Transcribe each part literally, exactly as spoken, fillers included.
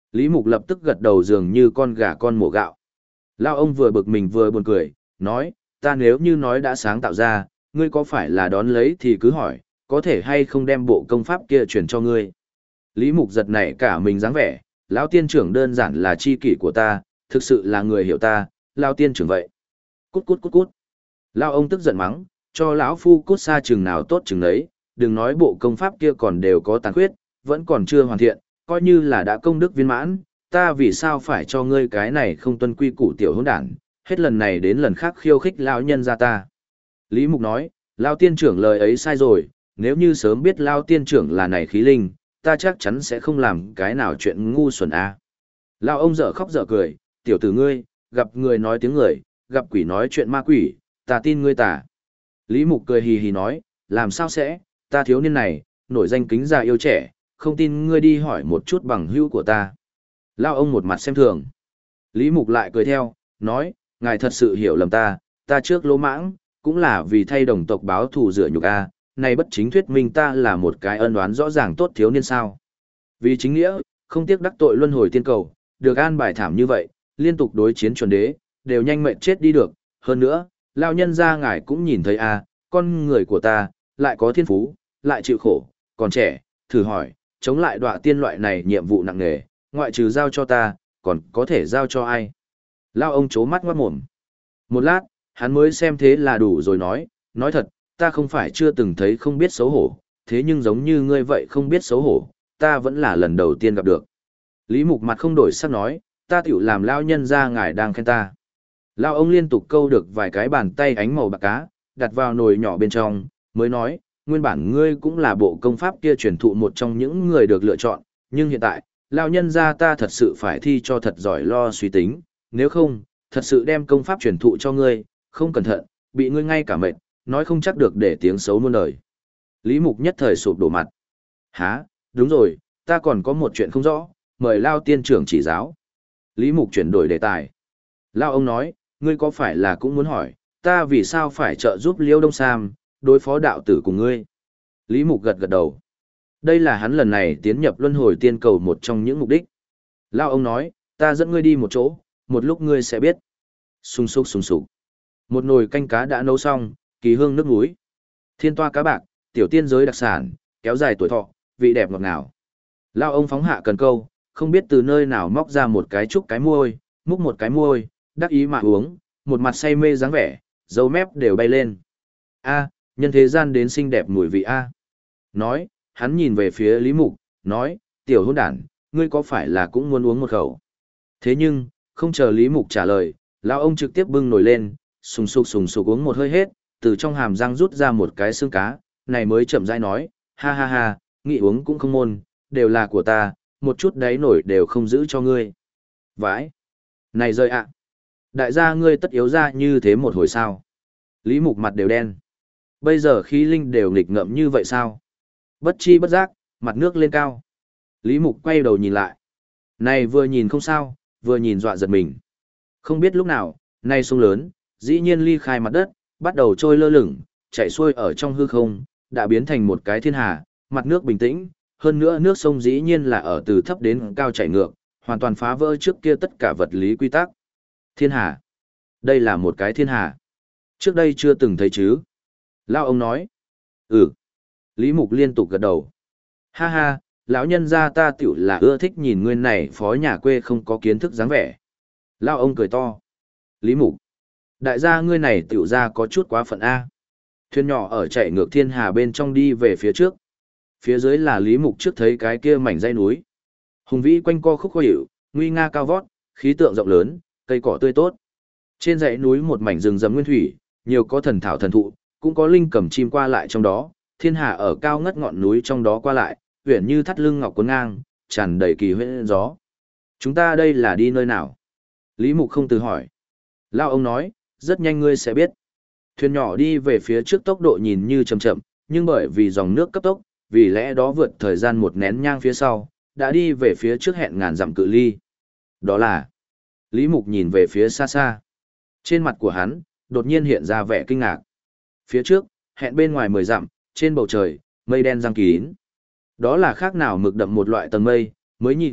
Lý Mục lập tức gật đầu dường như con gà con mổ gạo. Lao ông vừa bực mình vừa buồn cười, nói, ta nếu như nói đã sáng tạo ra, ngươi có phải là đón lấy thì cứ hỏi, có thể hay không đem bộ công pháp kia truyền cho ngươi. Lý Mục giật nảy cả mình dáng vẻ, lão tiên trưởng đơn giản là chi kỷ của ta, thực sự là người hiểu ta, lão tiên trưởng vậy. Cút cút cút cút. Lão ông tức giận mắng, cho lão phu cút xa chừng nào tốt chừng đấy, đừng nói bộ công pháp kia còn đều có tàn khuyết, vẫn còn chưa hoàn thiện, coi như là đã công đức viên mãn, ta vì sao phải cho ngươi cái này không tuân quy củ tiểu hỗn đản, hết lần này đến lần khác khiêu khích lão nhân gia ta. Lý Mục nói, lão tiên trưởng lời ấy sai rồi, nếu như sớm biết lão tiên trưởng là này khí linh, ta chắc chắn sẽ không làm cái nào chuyện ngu xuẩn a. Lão ông dở khóc dở cười, tiểu tử ngươi, gặp người nói tiếng người, gặp quỷ nói chuyện ma quỷ, ta tin ngươi tà. Lý Mục cười hì hì nói, làm sao sẽ, ta thiếu niên này, nổi danh kính già yêu trẻ, không tin ngươi đi hỏi một chút bằng hữu của ta. Lão ông một mặt xem thường. Lý Mục lại cười theo, nói, ngài thật sự hiểu lầm ta, ta trước lỗ mãng, cũng là vì thay đồng tộc báo thù rửa nhục a, này bất chính thuyết minh ta là một cái ân oán rõ ràng tốt thiếu niên sao. Vì chính nghĩa, không tiếc đắc tội luân hồi tiên cầu, được an bài thảm như vậy, liên tục đối chiến chuẩn đế, đều nhanh mệnh chết đi được, hơn nữa, lão nhân gia ngài cũng nhìn thấy a, con người của ta, lại có thiên phú, lại chịu khổ, còn trẻ, thử hỏi, chống lại đọa tiên loại này nhiệm vụ nặng nề, ngoại trừ giao cho ta, còn có thể giao cho ai? Lão ông chố mắt ngoát mồm. Một lát, hắn mới xem thế là đủ rồi nói, nói thật, ta không phải chưa từng thấy không biết xấu hổ, thế nhưng giống như ngươi vậy không biết xấu hổ, ta vẫn là lần đầu tiên gặp được. Lý Mục mặt không đổi sắc nói, ta tiểu làm lão nhân gia ngài đang khen ta. Lão ông liên tục câu được vài cái bàn tay ánh màu bạc cá, đặt vào nồi nhỏ bên trong, mới nói, nguyên bản ngươi cũng là bộ công pháp kia truyền thụ một trong những người được lựa chọn, nhưng hiện tại, lão nhân gia ta thật sự phải thi cho thật giỏi lo suy tính, nếu không, thật sự đem công pháp truyền thụ cho ngươi, không cẩn thận, bị ngươi ngay cả mệt, nói không chắc được để tiếng xấu muôn đời. Lý Mục nhất thời sụp đổ mặt. Hả, đúng rồi, ta còn có một chuyện không rõ, mời Lao tiên trưởng chỉ giáo. Lý Mục chuyển đổi đề tài. Lao ông nói, ngươi có phải là cũng muốn hỏi, ta vì sao phải trợ giúp Liêu Đông Sam, đối phó đạo tử cùng ngươi? Lý Mục gật gật đầu. Đây là hắn lần này tiến nhập luân hồi tiên cầu một trong những mục đích. Lao ông nói, ta dẫn ngươi đi một chỗ, một lúc ngươi sẽ biết. Sung sục sung sục. Một nồi canh cá đã nấu xong, kỳ hương nước muối. Thiên toa cá bạc, tiểu tiên giới đặc sản, kéo dài tuổi thọ, vị đẹp ngọt ngào. Lao ông phóng hạ cần câu, không biết từ nơi nào móc ra một cái trúc cái môi, múc một cái môi, đắc ý mà uống, một mặt say mê dáng vẻ, dấu mép đều bay lên. A, nhân thế gian đến xinh đẹp mùi vị A. Nói, hắn nhìn về phía Lý Mục, nói, tiểu hôn đản, ngươi có phải là cũng muốn uống một khẩu? Thế nhưng, không chờ Lý Mục trả lời, lão ông trực tiếp bưng nồi lên, sùng sục sùng sục uống một hơi hết, từ trong hàm răng rút ra một cái xương cá, này mới chậm rãi nói, ha ha ha, nghĩ uống cũng không môn, đều là của ta, một chút đáy nổi đều không giữ cho ngươi. Vãi! Này rơi ạ! Đại gia ngươi tất yếu ra như thế một hồi sao? Lý Mục mặt đều đen. Bây giờ khí linh đều nghịch ngợm như vậy sao? Bất chi bất giác, mặt nước lên cao. Lý Mục quay đầu nhìn lại. Này vừa nhìn không sao, vừa nhìn dọa giật mình. Không biết lúc nào, này sông lớn, dĩ nhiên ly khai mặt đất, bắt đầu trôi lơ lửng, chạy xuôi ở trong hư không, đã biến thành một cái thiên hà, mặt nước bình tĩnh, hơn nữa nước sông dĩ nhiên là ở từ thấp đến cao chảy ngược, hoàn toàn phá vỡ trước kia tất cả vật lý quy tắc. Thiên hà. Đây là một cái thiên hà. Trước đây chưa từng thấy chứ. Lao ông nói. Ừ. Lý Mục liên tục gật đầu. Ha ha, lão nhân gia ta tiểu là ưa thích nhìn ngươi này phó nhà quê không có kiến thức dáng vẻ. Lao ông cười to. Lý Mục. Đại gia ngươi này tiểu ra có chút quá phận A. Thuyền nhỏ ở chạy ngược thiên hà bên trong đi về phía trước. Phía dưới là Lý Mục trước thấy cái kia mảnh dãy núi. Hùng vĩ quanh co khúc khó hiểu, nguy nga cao vót, khí tượng rộng lớn, cây cỏ tươi tốt. Trên dãy núi một mảnh rừng rậm nguyên thủy, nhiều có thần thảo thần thụ, cũng có linh cầm chim qua lại trong đó, thiên hà ở cao ngất ngọn núi trong đó qua lại, uyển như thắt lưng ngọc cuốn ngang, tràn đầy kỳ huyễn gió. Chúng ta đây là đi nơi nào? Lý Mục không từ hỏi. Lao ông nói, rất nhanh ngươi sẽ biết. Thuyền nhỏ đi về phía trước tốc độ nhìn như chậm chậm, nhưng bởi vì dòng nước cấp tốc, vì lẽ đó vượt thời gian một nén nhang phía sau, đã đi về phía trước hẹn ngàn dặm cự ly. Đó là... Lý Mục nhìn về phía xa xa. Trên mặt của hắn, đột nhiên hiện ra vẻ kinh ngạc. Phía trước, hẹn bên ngoài mười dặm, trên bầu trời, mây đen giăng kín. Đó là khác nào mực đậm một loại tầng mây, mới nhìn,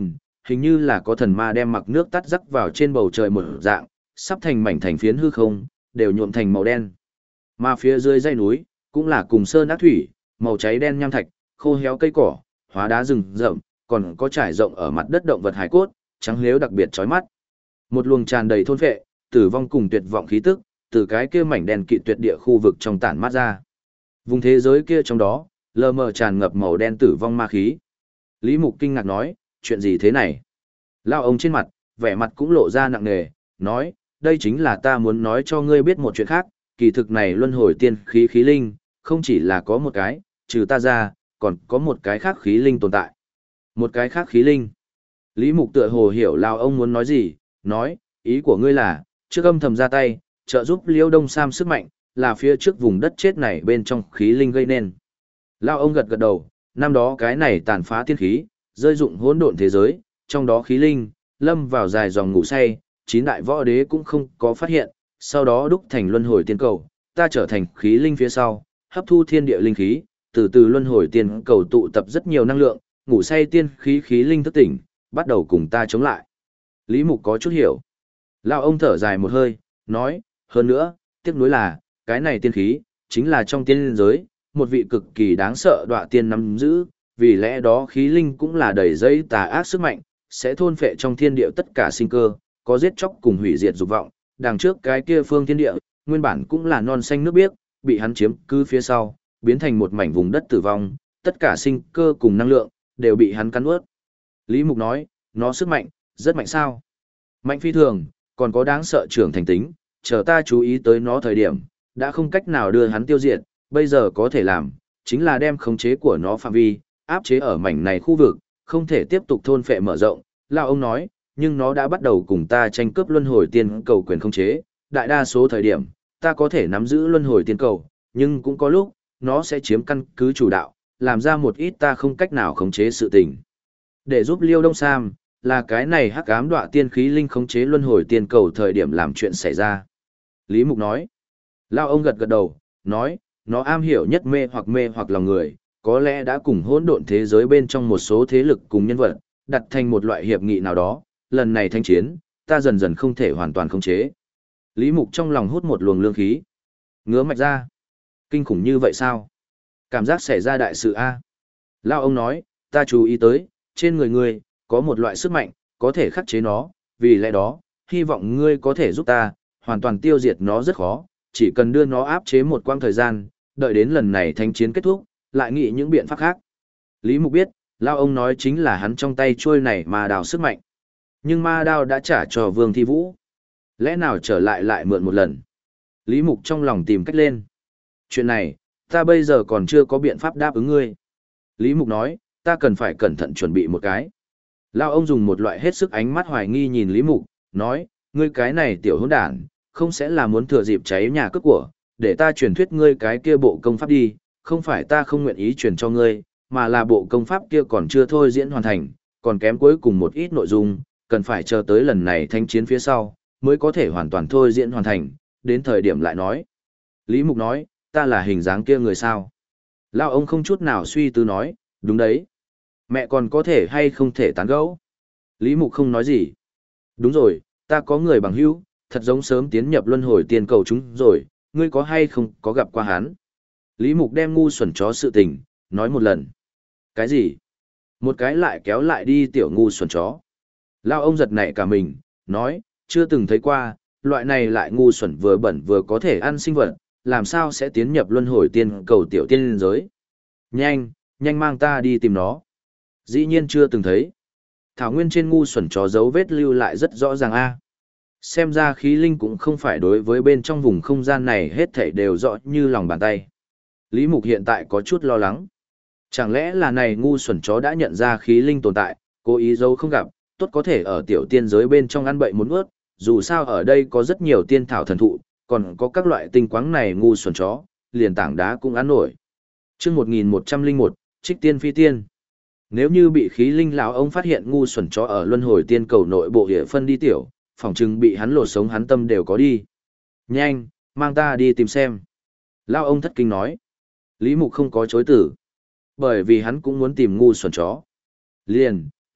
hình như là có thần ma đem mặc nước tắt rắc vào trên bầu trời một dạng, sắp thành mảnh thành phiến hư không, đều nhuộm thành màu đen. Mà phía dưới dãy núi, cũng là cùng sơn ác thủy, màu cháy đen nham thạch, khô héo cây cỏ, hóa đá rừng rậm, còn có trải rộng ở mặt đất động vật hải cốt, trắng lếu đặc biệt chói mắt. Một luồng tràn đầy thôn phệ, tử vong cùng tuyệt vọng khí tức, từ cái kia mảnh đen kịt tuyệt địa khu vực trong tản mát ra. Vùng thế giới kia trong đó, lờ mờ tràn ngập màu đen tử vong ma khí. Lý Mục kinh ngạc nói, chuyện gì thế này? Lao ông trên mặt, vẻ mặt cũng lộ ra nặng nề, nói, đây chính là ta muốn nói cho ngươi biết một chuyện khác, kỳ thực này luân hồi tiên khí khí linh, không chỉ là có một cái, trừ ta ra, còn có một cái khác khí linh tồn tại. Một cái khác khí linh. Lý Mục tựa hồ hiểu Lao ông muốn nói gì, nói, ý của ngươi là, trước âm thầm ra tay, trợ giúp Liêu Đông Sam sức mạnh, là phía trước vùng đất chết này bên trong khí linh gây nên. Lao ông gật gật đầu, năm đó cái này tàn phá tiên khí, rơi dụng hỗn độn thế giới, trong đó khí linh, lâm vào dài dòng ngủ say, chín đại võ đế cũng không có phát hiện, sau đó đúc thành luân hồi tiên cầu, ta trở thành khí linh phía sau, hấp thu thiên địa linh khí, từ từ luân hồi tiên cầu tụ tập rất nhiều năng lượng, ngủ say tiên khí khí linh thức tỉnh, bắt đầu cùng ta chống lại. Lý Mục có chút hiểu. Lao ông thở dài một hơi, nói, hơn nữa, tiếc nuối là, cái này tiên khí, chính là trong tiên giới, một vị cực kỳ đáng sợ đọa tiên nắm giữ, vì lẽ đó khí linh cũng là đầy dây tà ác sức mạnh, sẽ thôn phệ trong thiên địa tất cả sinh cơ, có giết chóc cùng hủy diệt dục vọng, đằng trước cái kia phương thiên địa, nguyên bản cũng là non xanh nước biếc, bị hắn chiếm cứ phía sau, biến thành một mảnh vùng đất tử vong, tất cả sinh cơ cùng năng lượng, đều bị hắn cắn ướt. Lý Mục nói, nó sức mạnh, rất mạnh sao? Mạnh phi thường, còn có đáng sợ trưởng thành tính, chờ ta chú ý tới nó thời điểm, đã không cách nào đưa hắn tiêu diệt, bây giờ có thể làm, chính là đem khống chế của nó phạm vi, áp chế ở mảnh này khu vực, không thể tiếp tục thôn phệ mở rộng. Lão ông nói, nhưng nó đã bắt đầu cùng ta tranh cướp luân hồi tiên cầu quyền khống chế, đại đa số thời điểm, ta có thể nắm giữ luân hồi tiên cầu, nhưng cũng có lúc, nó sẽ chiếm căn cứ chủ đạo, làm ra một ít ta không cách nào khống chế sự tình. Để giúp Liêu Đông Sam, là cái này hắc ám đọa tiên khí linh khống chế luân hồi tiên cầu thời điểm làm chuyện xảy ra. Lý Mục nói, Lão ông gật gật đầu, nói, nó am hiểu nhất mê hoặc mê hoặc lòng người, có lẽ đã cùng hỗn độn thế giới bên trong một số thế lực cùng nhân vật, đặt thành một loại hiệp nghị nào đó, lần này thanh chiến, ta dần dần không thể hoàn toàn khống chế. Lý Mục trong lòng hút một luồng lương khí. Ngứa mạch ra. Kinh khủng như vậy sao? Cảm giác xảy ra đại sự a. Lão ông nói, ta chú ý tới, trên người ngươi, có một loại sức mạnh, có thể khắc chế nó, vì lẽ đó, hy vọng ngươi có thể giúp ta, hoàn toàn tiêu diệt nó rất khó, chỉ cần đưa nó áp chế một quãng thời gian, đợi đến lần này thanh chiến kết thúc, lại nghĩ những biện pháp khác. Lý Mục biết, Lao ông nói chính là hắn trong tay trôi này ma đào sức mạnh. Nhưng ma đao đã trả cho Vương Thi Vũ. Lẽ nào trở lại lại mượn một lần? Lý Mục trong lòng tìm cách lên. Chuyện này, ta bây giờ còn chưa có biện pháp đáp ứng ngươi. Lý Mục nói, ta cần phải cẩn thận chuẩn bị một cái. Lao ông dùng một loại hết sức ánh mắt hoài nghi nhìn Lý Mục, nói, ngươi cái này tiểu hỗn đản, không sẽ là muốn thừa dịp cháy nhà cướp của, để ta truyền thuyết ngươi cái kia bộ công pháp đi, không phải ta không nguyện ý truyền cho ngươi, mà là bộ công pháp kia còn chưa thôi diễn hoàn thành, còn kém cuối cùng một ít nội dung, cần phải chờ tới lần này thanh chiến phía sau, mới có thể hoàn toàn thôi diễn hoàn thành, đến thời điểm lại nói. Lý Mục nói, ta là hình dáng kia người sao? Lao ông không chút nào suy tư nói, đúng đấy. Mẹ còn có thể hay không thể tán gẫu? Lý Mục không nói gì. Đúng rồi, ta có người bằng hữu, thật giống sớm tiến nhập luân hồi tiên cầu chúng rồi, ngươi có hay không có gặp qua hắn? Lý Mục đem ngu xuẩn chó sự tình, nói một lần. Cái gì? Một cái lại kéo lại đi tiểu ngu xuẩn chó. Lao ông giật nảy cả mình, nói, chưa từng thấy qua, loại này lại ngu xuẩn vừa bẩn vừa có thể ăn sinh vật, làm sao sẽ tiến nhập luân hồi tiên cầu tiểu tiên liên giới? Nhanh, nhanh mang ta đi tìm nó. Dĩ nhiên chưa từng thấy. Thảo nguyên trên ngu xuẩn chó dấu vết lưu lại rất rõ ràng a. Xem ra khí linh cũng không phải đối với bên trong vùng không gian này hết thảy đều rõ như lòng bàn tay. Lý Mục hiện tại có chút lo lắng. Chẳng lẽ là này ngu xuẩn chó đã nhận ra khí linh tồn tại, cố ý giấu không gặp, tốt có thể ở tiểu tiên giới bên trong ăn bậy muốn ướt, dù sao ở đây có rất nhiều tiên thảo thần thụ, còn có các loại tinh quáng này ngu xuẩn chó, liền tảng đá cũng ăn nổi. Chương một nghìn một trăm lẻ một, Trích Tiên Phi Tiên. Nếu như bị khí linh lão ông phát hiện ngu xuẩn chó ở luân hồi tiên cầu nội bộ địa phân đi tiểu, phỏng chừng bị hắn lột sống hắn tâm đều có đi. Nhanh, mang ta đi tìm xem. Lão ông thất kinh nói. Lý Mục không có chối từ. Bởi vì hắn cũng muốn tìm ngu xuẩn chó. Liền,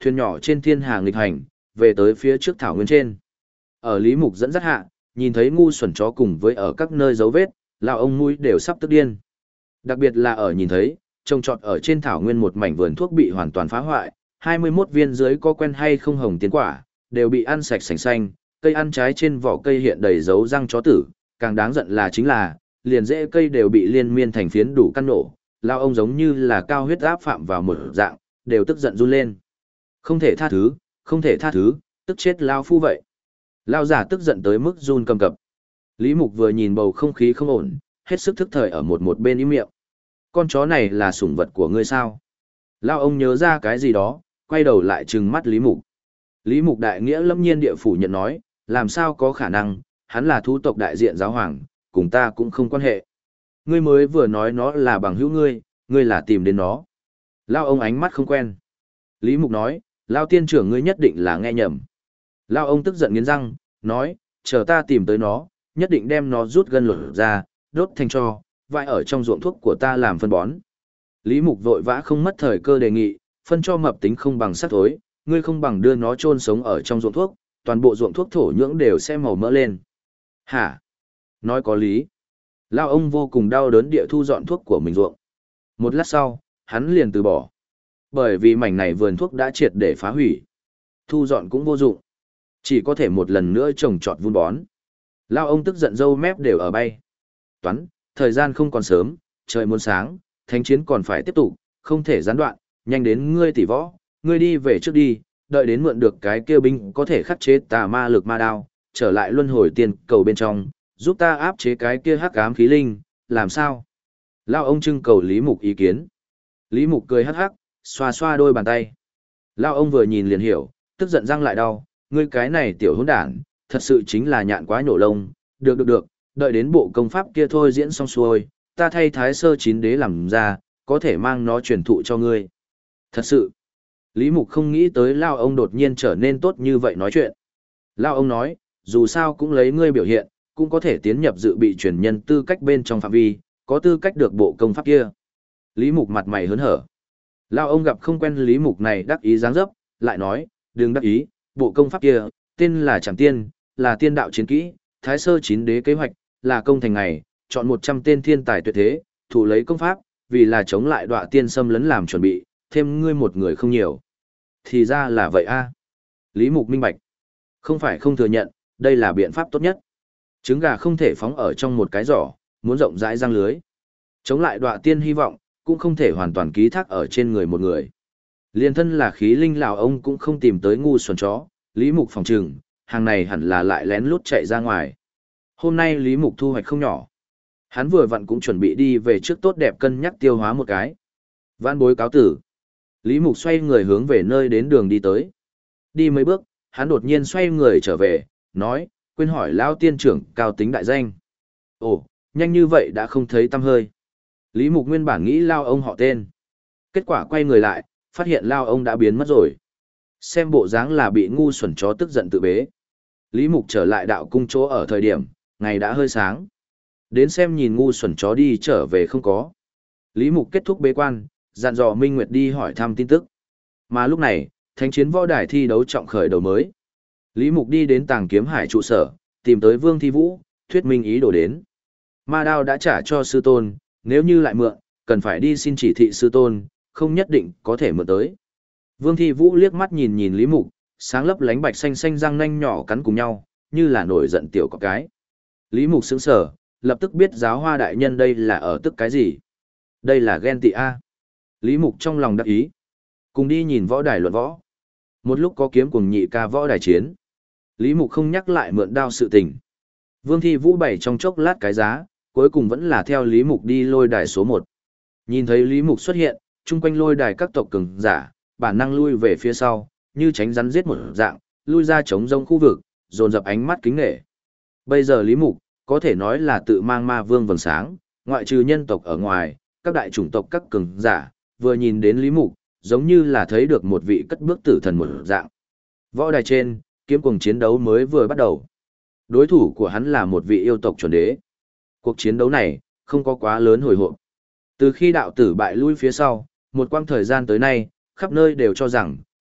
thuyền nhỏ trên thiên hà nghịch hành, về tới phía trước thảo nguyên trên. Ở Lý Mục dẫn dắt hạ, nhìn thấy ngu xuẩn chó cùng với ở các nơi dấu vết, lão ông mũi đều sắp tức điên. Đặc biệt là ở nhìn thấy, trồng trọt ở trên thảo nguyên một mảnh vườn thuốc bị hoàn toàn phá hoại, hai mươi mốt viên dưới có quen hay không hồng tiến quả, đều bị ăn sạch sành xanh, cây ăn trái trên vỏ cây hiện đầy dấu răng chó tử, càng đáng giận là chính là, liền rễ cây đều bị liên miên thành phiến đủ căn nổ, lao ông giống như là cao huyết áp phạm vào một dạng, đều tức giận run lên. Không thể tha thứ, không thể tha thứ, tức chết lao phu vậy. Lao giả tức giận tới mức run cầm cập. Lý Mục vừa nhìn bầu không khí không ổn, hết sức thức thời ở một một bên im miệng. Con chó này là sủng vật của ngươi sao? Lao ông nhớ ra cái gì đó, quay đầu lại trừng mắt Lý Mục. Lý Mục đại nghĩa lâm nhiên địa phủ nhận nói, làm sao có khả năng, hắn là thú tộc đại diện giáo hoàng, cùng ta cũng không quan hệ. Ngươi mới vừa nói nó là bằng hữu ngươi, ngươi là tìm đến nó. Lao ông ánh mắt không quen. Lý Mục nói, Lao tiên trưởng ngươi nhất định là nghe nhầm. Lao ông tức giận nghiến răng, nói, chờ ta tìm tới nó, nhất định đem nó rút gân lột ra, đốt thành tro, vãi ở trong ruộng thuốc của ta làm phân bón. Lý Mục vội vã không mất thời cơ đề nghị, phân cho mập tính không bằng sắt thối, ngươi không bằng đưa nó chôn sống ở trong ruộng thuốc, toàn bộ ruộng thuốc thổ nhưỡng đều sẽ màu mỡ lên. Hả? Nói có lý. Lao ông vô cùng đau đớn địa thu dọn thuốc của mình ruộng. Một lát sau, hắn liền từ bỏ. Bởi vì mảnh này vườn thuốc đã triệt để phá hủy. Thu dọn cũng vô dụng. Chỉ có thể một lần nữa trồng trọt vun bón. Lao ông tức giận râu mép đều ở bay. Toán, thời gian không còn sớm, trời muốn sáng, thánh chiến còn phải tiếp tục, không thể gián đoạn, nhanh đến ngươi tỷ võ, ngươi đi về trước đi, đợi đến mượn được cái kia binh có thể khắc chế tà ma lực ma đao, trở lại luân hồi tiền cầu bên trong, giúp ta áp chế cái kia hắc ám khí linh, làm sao? Lao ông trưng cầu Lý Mục ý kiến. Lý Mục cười hắc hắc, xoa xoa đôi bàn tay. Lao ông vừa nhìn liền hiểu, tức giận răng lại đau, ngươi cái này tiểu hỗn đản, thật sự chính là nhạn quá nhổ lông, được được được, đợi đến bộ công pháp kia thôi diễn xong xuôi, ta thay thái sơ chín đế làm ra, có thể mang nó truyền thụ cho ngươi. Thật sự, Lý Mục không nghĩ tới Lao ông đột nhiên trở nên tốt như vậy nói chuyện. Lao ông nói, dù sao cũng lấy ngươi biểu hiện, cũng có thể tiến nhập dự bị truyền nhân tư cách bên trong phạm vi, có tư cách được bộ công pháp kia. Lý Mục mặt mày hớn hở. Lao ông gặp không quen Lý Mục này đắc ý dáng dấp, lại nói, đừng đắc ý, bộ công pháp kia, tên là Trảm Tiên, là tiên đạo chiến kỹ, thái sơ chín đế kế hoạch, là công thành ngày, chọn một trăm tên thiên tài tuyệt thế, thủ lấy công pháp, vì là chống lại đọa tiên xâm lấn làm chuẩn bị, thêm ngươi một người không nhiều. Thì ra là vậy a. Lý Mục minh bạch. Không phải không thừa nhận, đây là biện pháp tốt nhất. Trứng gà không thể phóng ở trong một cái giỏ, muốn rộng rãi răng lưới. Chống lại đọa tiên hy vọng, cũng không thể hoàn toàn ký thác ở trên người một người. Liên thân là khí linh lão ông cũng không tìm tới ngu xuẩn chó, Lý Mục phòng trừng, hàng này hẳn là lại lén lút chạy ra ngoài. Hôm nay Lý Mục thu hoạch không nhỏ. Hắn vừa vặn cũng chuẩn bị đi về trước tốt đẹp cân nhắc tiêu hóa một cái. Vãn bối cáo tử. Lý Mục xoay người hướng về nơi đến đường đi tới. Đi mấy bước, hắn đột nhiên xoay người trở về, nói, quên hỏi lão tiên trưởng cao tính đại danh. Ồ, nhanh như vậy đã không thấy tăm hơi. Lý Mục nguyên bản nghĩ lao ông họ tên. Kết quả quay người lại, phát hiện lao ông đã biến mất rồi. Xem bộ dáng là bị ngu xuẩn chó tức giận tự bế. Lý Mục trở lại đạo cung chỗ ở thời điểm, ngày đã hơi sáng. Đến xem nhìn ngu xuẩn chó đi trở về không có. Lý Mục kết thúc bế quan, dặn dò Minh Nguyệt đi hỏi thăm tin tức. Mà lúc này, thánh chiến võ đài thi đấu trọng khởi đầu mới. Lý Mục đi đến Tàng Kiếm Hải trụ sở, tìm tới Vương Thi Vũ, thuyết minh ý đồ đến. Ma đao đã trả cho sư tôn, nếu như lại mượn, cần phải đi xin chỉ thị sư tôn, không nhất định có thể mượn tới. Vương Thi Vũ liếc mắt nhìn nhìn Lý Mục, sáng lấp lánh bạch xanh xanh răng nanh nhỏ cắn cùng nhau, như là nổi giận tiểu có cái. Lý Mục sững sờ, lập tức biết giáo hoa đại nhân đây là ở tức cái gì. Đây là ghen tị A. Lý Mục trong lòng đắc ý. Cùng đi nhìn võ đài luận võ. Một lúc có kiếm cùng nhị ca võ đài chiến. Lý Mục không nhắc lại mượn đao sự tình. Vương Thi Vũ bày trong chốc lát cái giá, cuối cùng vẫn là theo Lý Mục đi lôi đài số một. Nhìn thấy Lý Mục xuất hiện, chung quanh lôi đài các tộc cường giả, bản năng lui về phía sau, như tránh rắn giết một dạng, lui ra chống rông khu vực, dồn dập ánh mắt kính nể. Bây giờ Lý Mục, có thể nói là tự mang ma vương vầng sáng, ngoại trừ nhân tộc ở ngoài, các đại chủng tộc các cường giả, vừa nhìn đến Lý Mục, giống như là thấy được một vị cất bước tử thần một dạng. Võ đài trên, kiếm cuồng chiến đấu mới vừa bắt đầu. Đối thủ của hắn là một vị yêu tộc chuẩn đế. Cuộc chiến đấu này, không có quá lớn hồi hộp. Từ khi đạo tử bại lui phía sau, một quãng thời gian tới nay, khắp nơi đều cho rằng,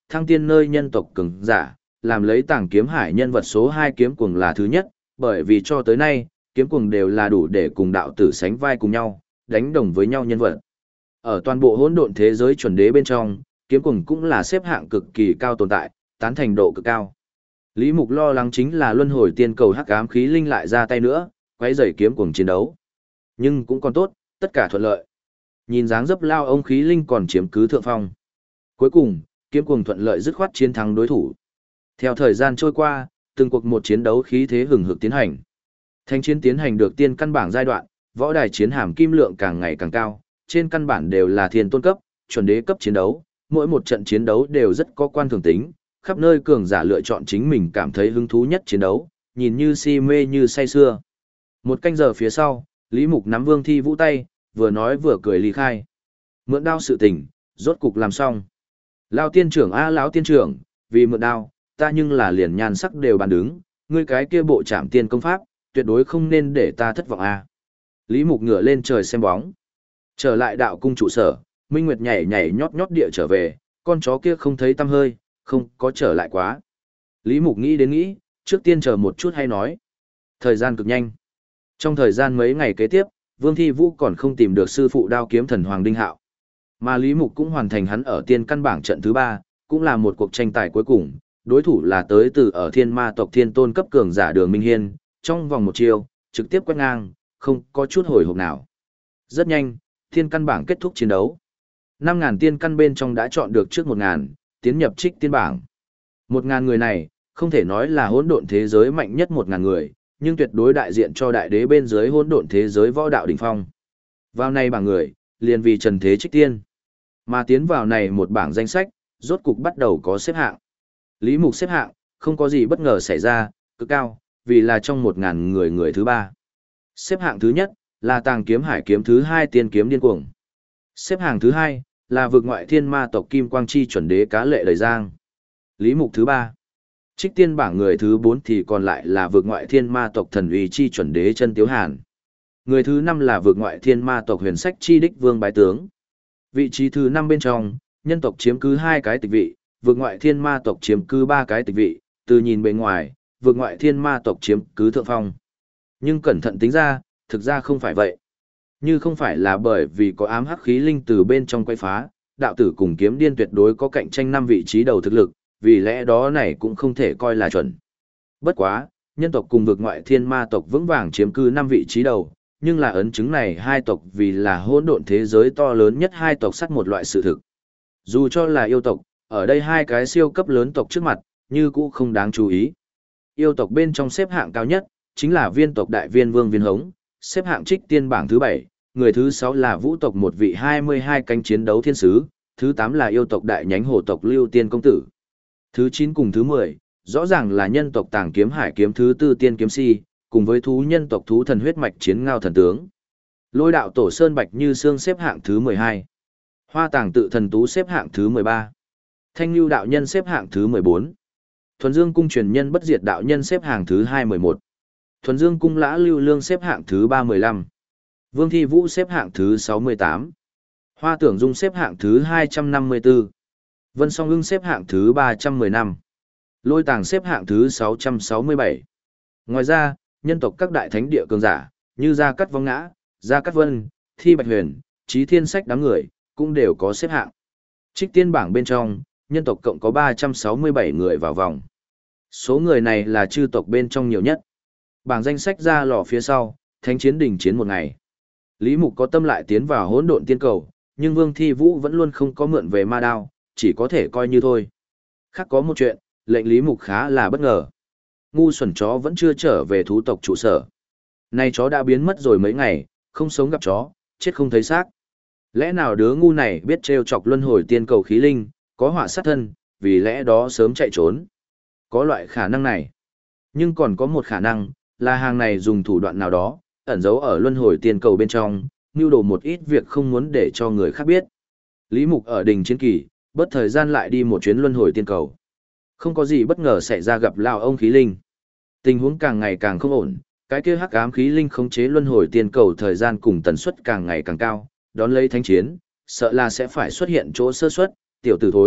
thăng tiên nơi nhân tộc cường giả, làm lấy tàng kiếm hải nhân vật số hai kiếm cuồng là thứ nhất, bởi vì cho tới nay, kiếm cuồng đều là đủ để cùng đạo tử sánh vai cùng nhau, đánh đồng với nhau nhân vật. Ở toàn bộ hỗn độn thế giới chuẩn đế bên trong, kiếm cuồng cũng là xếp hạng cực kỳ cao tồn tại, tán thành độ cực cao. Lý Mục lo lắng chính là luân hồi tiên cầu hắc ám khí linh lại ra tay nữa, quấy rầy kiếm cuồng chiến đấu. Nhưng cũng còn tốt, tất cả thuận lợi. Nhìn dáng dấp lao ông khí linh còn chiếm cứ thượng phong. Cuối cùng, kiếm cuồng thuận lợi dứt khoát chiến thắng đối thủ. Theo thời gian trôi qua, từng cuộc một chiến đấu khí thế hừng hực tiến hành. Thanh chiến tiến hành được tiên căn bảng giai đoạn, võ đài chiến hàm kim lượng càng ngày càng cao, trên căn bản đều là thiên tôn cấp, chuẩn đế cấp chiến đấu, mỗi một trận chiến đấu đều rất có quan thường tính, khắp nơi cường giả lựa chọn chính mình cảm thấy hứng thú nhất chiến đấu, nhìn như si mê như say sưa. Một canh giờ phía sau, Lý Mục nắm Vương Thi Vũ tay, vừa nói vừa cười ly khai. Mượn đao sự tình, rốt cục làm xong. Lao tiên trưởng a lão tiên trưởng, vì mượn đao, ta nhưng là liền nhan sắc đều bàn đứng, ngươi cái kia bộ trảm tiên công pháp, tuyệt đối không nên để ta thất vọng a. Lý Mục ngửa lên trời xem bóng. Trở lại đạo cung trụ sở, Minh Nguyệt nhảy nhảy nhót nhót địa trở về, con chó kia không thấy tăm hơi, không có trở lại quá. Lý Mục nghĩ đến nghĩ, trước tiên chờ một chút hay nói. Thời gian cực nhanh. Trong thời gian mấy ngày kế tiếp, Vương Thi Vũ còn không tìm được sư phụ đao kiếm thần Hoàng Đinh Hạo. Mà Lý Mục cũng hoàn thành hắn ở tiên căn bảng trận thứ ba, cũng là một cuộc tranh tài cuối cùng, đối thủ là tới từ ở thiên ma tộc thiên tôn cấp cường giả Đường Minh Hiên, trong vòng một chiêu, trực tiếp quét ngang, không có chút hồi hộp nào. Rất nhanh, tiên căn bảng kết thúc chiến đấu. năm ngàn tiên căn bên trong đã chọn được trước một ngàn, tiến nhập trích tiên bảng. một ngàn người này, không thể nói là hỗn độn thế giới mạnh nhất một ngàn người, nhưng tuyệt đối đại diện cho đại đế bên dưới hỗn độn thế giới võ đạo đỉnh phong. Vào này bảng người, liền vì trần thế trích tiên. Mà tiến vào này một bảng danh sách, rốt cục bắt đầu có xếp hạng. Lý Mục xếp hạng, không có gì bất ngờ xảy ra, cực cao, vì là trong một ngàn người người thứ ba. Xếp hạng thứ nhất, là tàng kiếm hải kiếm thứ hai tiên kiếm điên cuồng. Xếp hạng thứ hai, là vực ngoại thiên ma tộc Kim Quang Chi chuẩn đế cá lệ lời giang. Lý Mục thứ ba. Trích tiên bảng người thứ bốn thì còn lại là vực ngoại thiên ma tộc thần uy chi chuẩn đế chân tiếu hàn. Người thứ năm là vực ngoại thiên ma tộc huyền sách chi đích vương bái tướng. Vị trí thứ năm bên trong, nhân tộc chiếm cứ hai cái tịch vị, vực ngoại thiên ma tộc chiếm cứ ba cái tịch vị, từ nhìn bề ngoài, vực ngoại thiên ma tộc chiếm cứ thượng phong. Nhưng cẩn thận tính ra, thực ra không phải vậy. Như không phải là bởi vì có ám hắc khí linh từ bên trong quay phá, đạo tử cùng kiếm điên tuyệt đối có cạnh tranh năm vị trí đầu thực lực, vì lẽ đó này cũng không thể coi là chuẩn. Bất quá, nhân tộc cùng vực ngoại thiên ma tộc vững vàng chiếm cứ năm vị trí đầu, nhưng là ấn chứng này hai tộc vì là hỗn độn thế giới to lớn nhất hai tộc sắt một loại sự thực. Dù cho là yêu tộc, ở đây hai cái siêu cấp lớn tộc trước mặt, như cũ không đáng chú ý. Yêu tộc bên trong xếp hạng cao nhất, chính là viên tộc đại viên vương viên hống, xếp hạng trích tiên bảng thứ bảy, người thứ sáu là vũ tộc một vị hai mươi hai cánh chiến đấu thiên sứ, thứ tám là yêu tộc đại nhánh hồ tộc lưu tiên công tử. Thứ chín cùng thứ mười, rõ ràng là nhân tộc tàng kiếm hải kiếm thứ tư tiên kiếm si, cùng với thú nhân tộc thú thần huyết mạch chiến ngao thần tướng. Lôi đạo tổ sơn bạch như xương xếp hạng thứ mười hai. Hoa tàng tự thần tú xếp hạng thứ mười ba. Thanh lưu đạo nhân xếp hạng thứ mười bốn. Thuần dương cung truyền nhân bất diệt đạo nhân xếp hạng thứ hai mươi mốt. Thuần dương cung lã lưu lương xếp hạng thứ ba mươi lăm. Vương Thi Vũ xếp hạng thứ sáu mươi tám. Hoa tưởng dung xếp hạng thứ hai trăm năm mươi tư. Vân song ưng xếp hạng thứ ba trăm mười lăm. Lôi tàng xếp hạng thứ sáu trăm sáu mươi bảy. Ngoài ra, nhân tộc các đại thánh địa cường giả, như Gia Cát Vong Ngã, Gia Cát Vân, Thi Bạch Huyền, Chí Thiên Sách đám người, cũng đều có xếp hạng. Trích tiên bảng bên trong, nhân tộc cộng có ba trăm sáu mươi bảy người vào vòng. Số người này là chư tộc bên trong nhiều nhất. Bảng danh sách ra lò phía sau, thánh chiến đình chiến một ngày. Lý Mục có tâm lại tiến vào hỗn độn tiên cầu, nhưng Vương Thi Vũ vẫn luôn không có mượn về ma đao, chỉ có thể coi như thôi. Khác có một chuyện, lệnh Lý Mục khá là bất ngờ. Ngu xuẩn chó vẫn chưa trở về thú tộc trụ sở. Nay chó đã biến mất rồi mấy ngày, không sống gặp chó, chết không thấy xác. Lẽ nào đứa ngu này biết trêu chọc luân hồi tiên cầu khí linh, có họa sát thân, vì lẽ đó sớm chạy trốn. Có loại khả năng này. Nhưng còn có một khả năng, là hàng này dùng thủ đoạn nào đó, ẩn giấu ở luân hồi tiên cầu bên trong, nưu đồ một ít việc không muốn để cho người khác biết. Lý Mục ở đình chiến kỳ, bất thời gian lại đi một chuyến luân hồi tiên cầu. Không có gì bất ngờ xảy ra gặp lão ông khí linh. Tình huống càng ngày càng không ổn, cái kia hắc ám khí linh khống chế luân hồi tiên cầu thời gian cùng tần suất càng ngày càng cao, đón lấy thánh chiến, sợ là sẽ phải xuất hiện chỗ sơ suất, tiểu tử thối,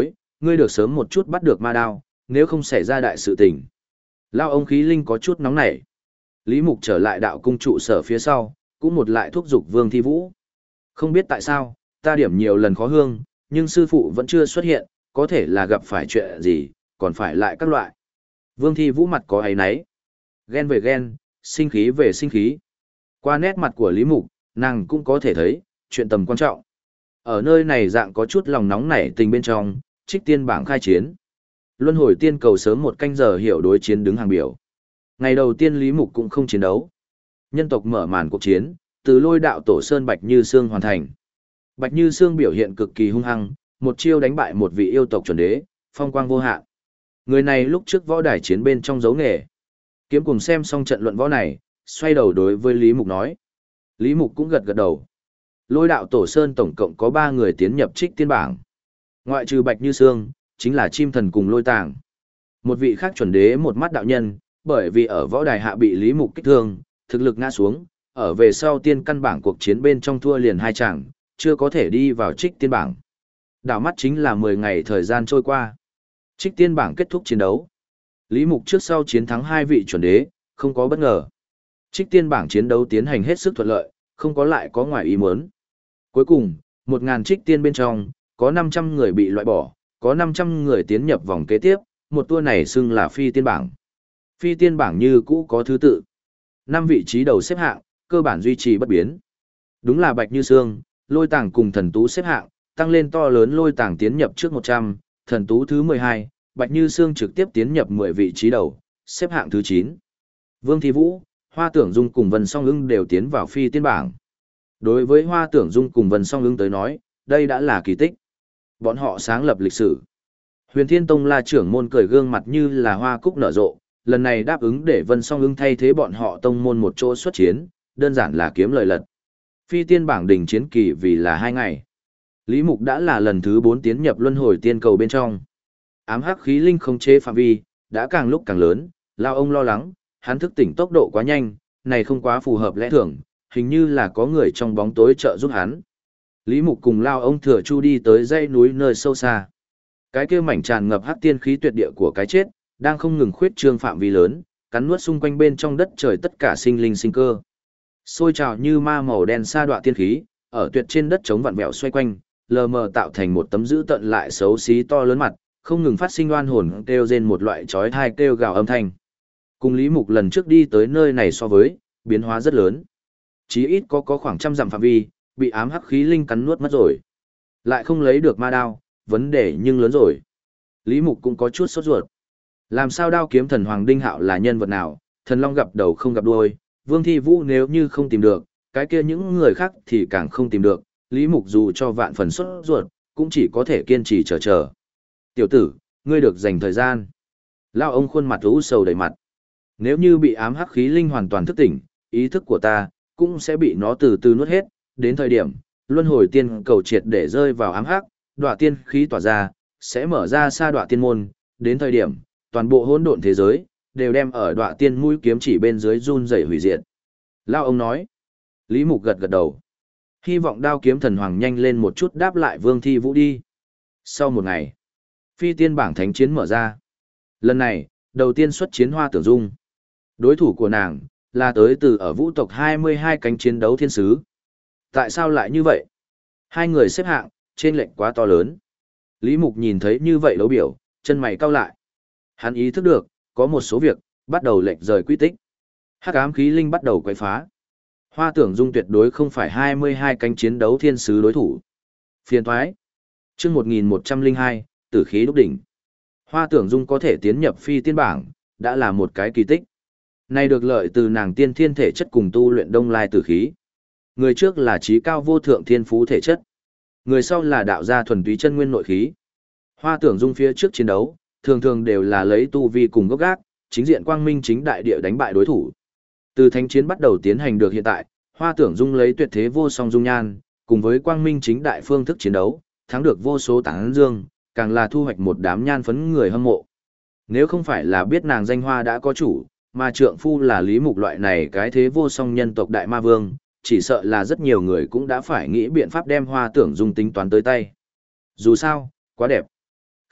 ngươi được sớm một chút bắt được ma đao, nếu không xảy ra đại sự tình. Lao ông khí linh có chút nóng nảy. Lý Mục trở lại đạo cung trụ sở phía sau, cũng một lại thúc giục Vương Thi Vũ. Không biết tại sao, ta điểm nhiều lần khó hương, nhưng sư phụ vẫn chưa xuất hiện, có thể là gặp phải chuyện gì, còn phải lại các loại. Vương Thi Vũ mặt có ấy nấy. Ghen về ghen, sinh khí về sinh khí. Qua nét mặt của Lý Mục, nàng cũng có thể thấy, chuyện tầm quan trọng. Ở nơi này dạng có chút lòng nóng nảy tình bên trong, trích tiên bảng khai chiến. Luân hồi tiên cầu sớm một canh giờ hiểu đối chiến đứng hàng biểu. Ngày đầu tiên Lý Mục cũng không chiến đấu. Nhân tộc mở màn cuộc chiến, từ lôi đạo tổ sơn Bạch Như Sương hoàn thành. Bạch Như Sương biểu hiện cực kỳ hung hăng, một chiêu đánh bại một vị yêu tộc chuẩn đế, phong quang vô hạn. Người này lúc trước võ đài chiến bên trong dấu nghề. Kiếm cùng xem xong trận luận võ này, xoay đầu đối với Lý Mục nói. Lý Mục cũng gật gật đầu. Lôi đạo tổ sơn tổng cộng có ba người tiến nhập trích tiên bảng. Ngoại trừ Bạch Như Sương, chính là chim thần cùng lôi tàng. Một vị khác chuẩn đế một mắt đạo nhân, bởi vì ở võ đài hạ bị Lý Mục kích thương, thực lực ngã xuống, ở về sau tiên căn bảng cuộc chiến bên trong thua liền hai chàng, chưa có thể đi vào trích tiên bảng. Đảo mắt chính là mười ngày thời gian trôi qua. Trích tiên bảng kết thúc chiến đấu. Lý Mục trước sau chiến thắng hai vị chuẩn đế, không có bất ngờ. Trích tiên bảng chiến đấu tiến hành hết sức thuận lợi, không có lại có ngoài ý muốn. Cuối cùng, một ngàn trích tiên bên trong, có năm trăm người bị loại bỏ, có năm trăm người tiến nhập vòng kế tiếp, một tour này xưng là phi tiên bảng. Phi tiên bảng như cũ có thứ tự. Năm vị trí đầu xếp hạng, cơ bản duy trì bất biến. Đúng là Bạch Như Sương, Lôi Tàng cùng Thần Tú xếp hạng, tăng lên to lớn. Lôi Tàng tiến nhập trước một trăm, Thần Tú thứ mười hai, Bạch Như Sương trực tiếp tiến nhập mười vị trí đầu, xếp hạng thứ chín. Vương Thi Vũ, Hoa Tưởng Dung cùng Vân Song Ưng đều tiến vào phi tiên bảng. Đối với Hoa Tưởng Dung cùng Vân Song Ưng tới nói, đây đã là kỳ tích. Bọn họ sáng lập lịch sử. Huyền Thiên Tông La trưởng môn cười gương mặt như là hoa cúc nở rộ, lần này đáp ứng để Vân Song Ưng thay thế bọn họ tông môn một chỗ xuất chiến, đơn giản là kiếm lời lật. Phi tiên bảng đình chiến kỳ vì là hai ngày. Lý Mục đã là lần thứ bốn tiến nhập luân hồi tiên cầu bên trong. Ám hắc khí linh không chế phạm vi, đã càng lúc càng lớn, Lao ông lo lắng, hắn thức tỉnh tốc độ quá nhanh, này không quá phù hợp lẽ thường, hình như là có người trong bóng tối trợ giúp hắn. Lý Mục cùng Lao ông thừa chu đi tới dãy núi nơi sâu xa. Cái kia mảnh tràn ngập hắc tiên khí tuyệt địa của cái chết, đang không ngừng khuyết trương phạm vi lớn, cắn nuốt xung quanh bên trong đất trời tất cả sinh linh sinh cơ. Sôi trào như ma màu đen sa đoạ tiên khí, ở tuyệt trên đất trống vặn vẹo xoay quanh, lờ mờ tạo thành một tấm dữ tận lại xấu xí to lớn mặt, không ngừng phát sinh oan hồn kêu rên một loại chói tai kêu gào âm thanh. Cùng Lý Mục lần trước đi tới nơi này so với, biến hóa rất lớn. Chí ít có có khoảng trăm dặm phạm vi, bị ám hắc khí linh cắn nuốt mất rồi. Lại không lấy được ma đao, vấn đề nhưng lớn rồi. Lý Mục cũng có chút sốt ruột. Làm sao đao kiếm thần Hoàng Đinh Hạo là nhân vật nào, thần long gặp đầu không gặp đuôi, Vương Thi Vũ nếu như không tìm được, cái kia những người khác thì càng không tìm được, Lý Mục dù cho vạn phần sốt ruột, cũng chỉ có thể kiên trì chờ chờ. Tiểu tử, ngươi được dành thời gian. Lao ông khuôn mặt u sầu đầy mặt. Nếu như bị ám hắc khí linh hoàn toàn thức tỉnh, ý thức của ta, cũng sẽ bị nó từ từ nuốt hết, đến thời điểm, luân hồi tiên cầu triệt để rơi vào ám hắc, đọa tiên khí tỏa ra, sẽ mở ra sa đọa tiên môn, đến thời điểm, toàn bộ hỗn độn thế giới, đều đem ở đọa tiên mũi kiếm chỉ bên dưới run rẩy hủy diệt. Lao ông nói. Lý Mục gật gật đầu. Hy vọng đao kiếm thần hoàng nhanh lên một chút đáp lại Vương Thi Vũ đi. Sau một ngày, phi tiên bảng thánh chiến mở ra. Lần này, đầu tiên xuất chiến Hoa Tưởng Dung. Đối thủ của nàng, là tới từ ở vũ tộc hai mươi hai cánh chiến đấu thiên sứ. Tại sao lại như vậy? Hai người xếp hạng, trên lệnh quá to lớn. Lý Mục nhìn thấy như vậy đấu biểu, chân mày cau lại. Hắn ý thức được, có một số việc, bắt đầu lệch rời quy tích. Hắc ám khí linh bắt đầu quấy phá. Hoa Tưởng Dung tuyệt đối không phải hai mươi hai cánh chiến đấu thiên sứ đối thủ. Phiền thoái. Chương một nghìn một trăm lẻ hai, tử khí đúc đỉnh. Hoa Tưởng Dung có thể tiến nhập phi tiên bảng, đã là một cái kỳ tích. Này được lợi từ nàng tiên thiên thể chất cùng tu luyện đông lai tử khí. Người trước là trí cao vô thượng thiên phú thể chất. Người sau là đạo gia thuần túy chân nguyên nội khí. Hoa Tưởng Dung phía trước chiến đấu, thường thường đều là lấy tu vi cùng gốc gác, chính diện quang minh chính đại địa đánh bại đối thủ. Từ thánh chiến bắt đầu tiến hành được hiện tại, Hoa Tưởng Dung lấy tuyệt thế vô song dung nhan, cùng với quang minh chính đại phương thức chiến đấu, thắng được vô số tán dương, càng là thu hoạch một đám nhan phấn người hâm mộ. Nếu không phải là biết nàng danh hoa đã có chủ, mà trượng phu là Lý Mục loại này cái thế vô song nhân tộc đại ma vương, chỉ sợ là rất nhiều người cũng đã phải nghĩ biện pháp đem Hoa Tưởng Dung tính toán tới tay. Dù sao, quá đẹp.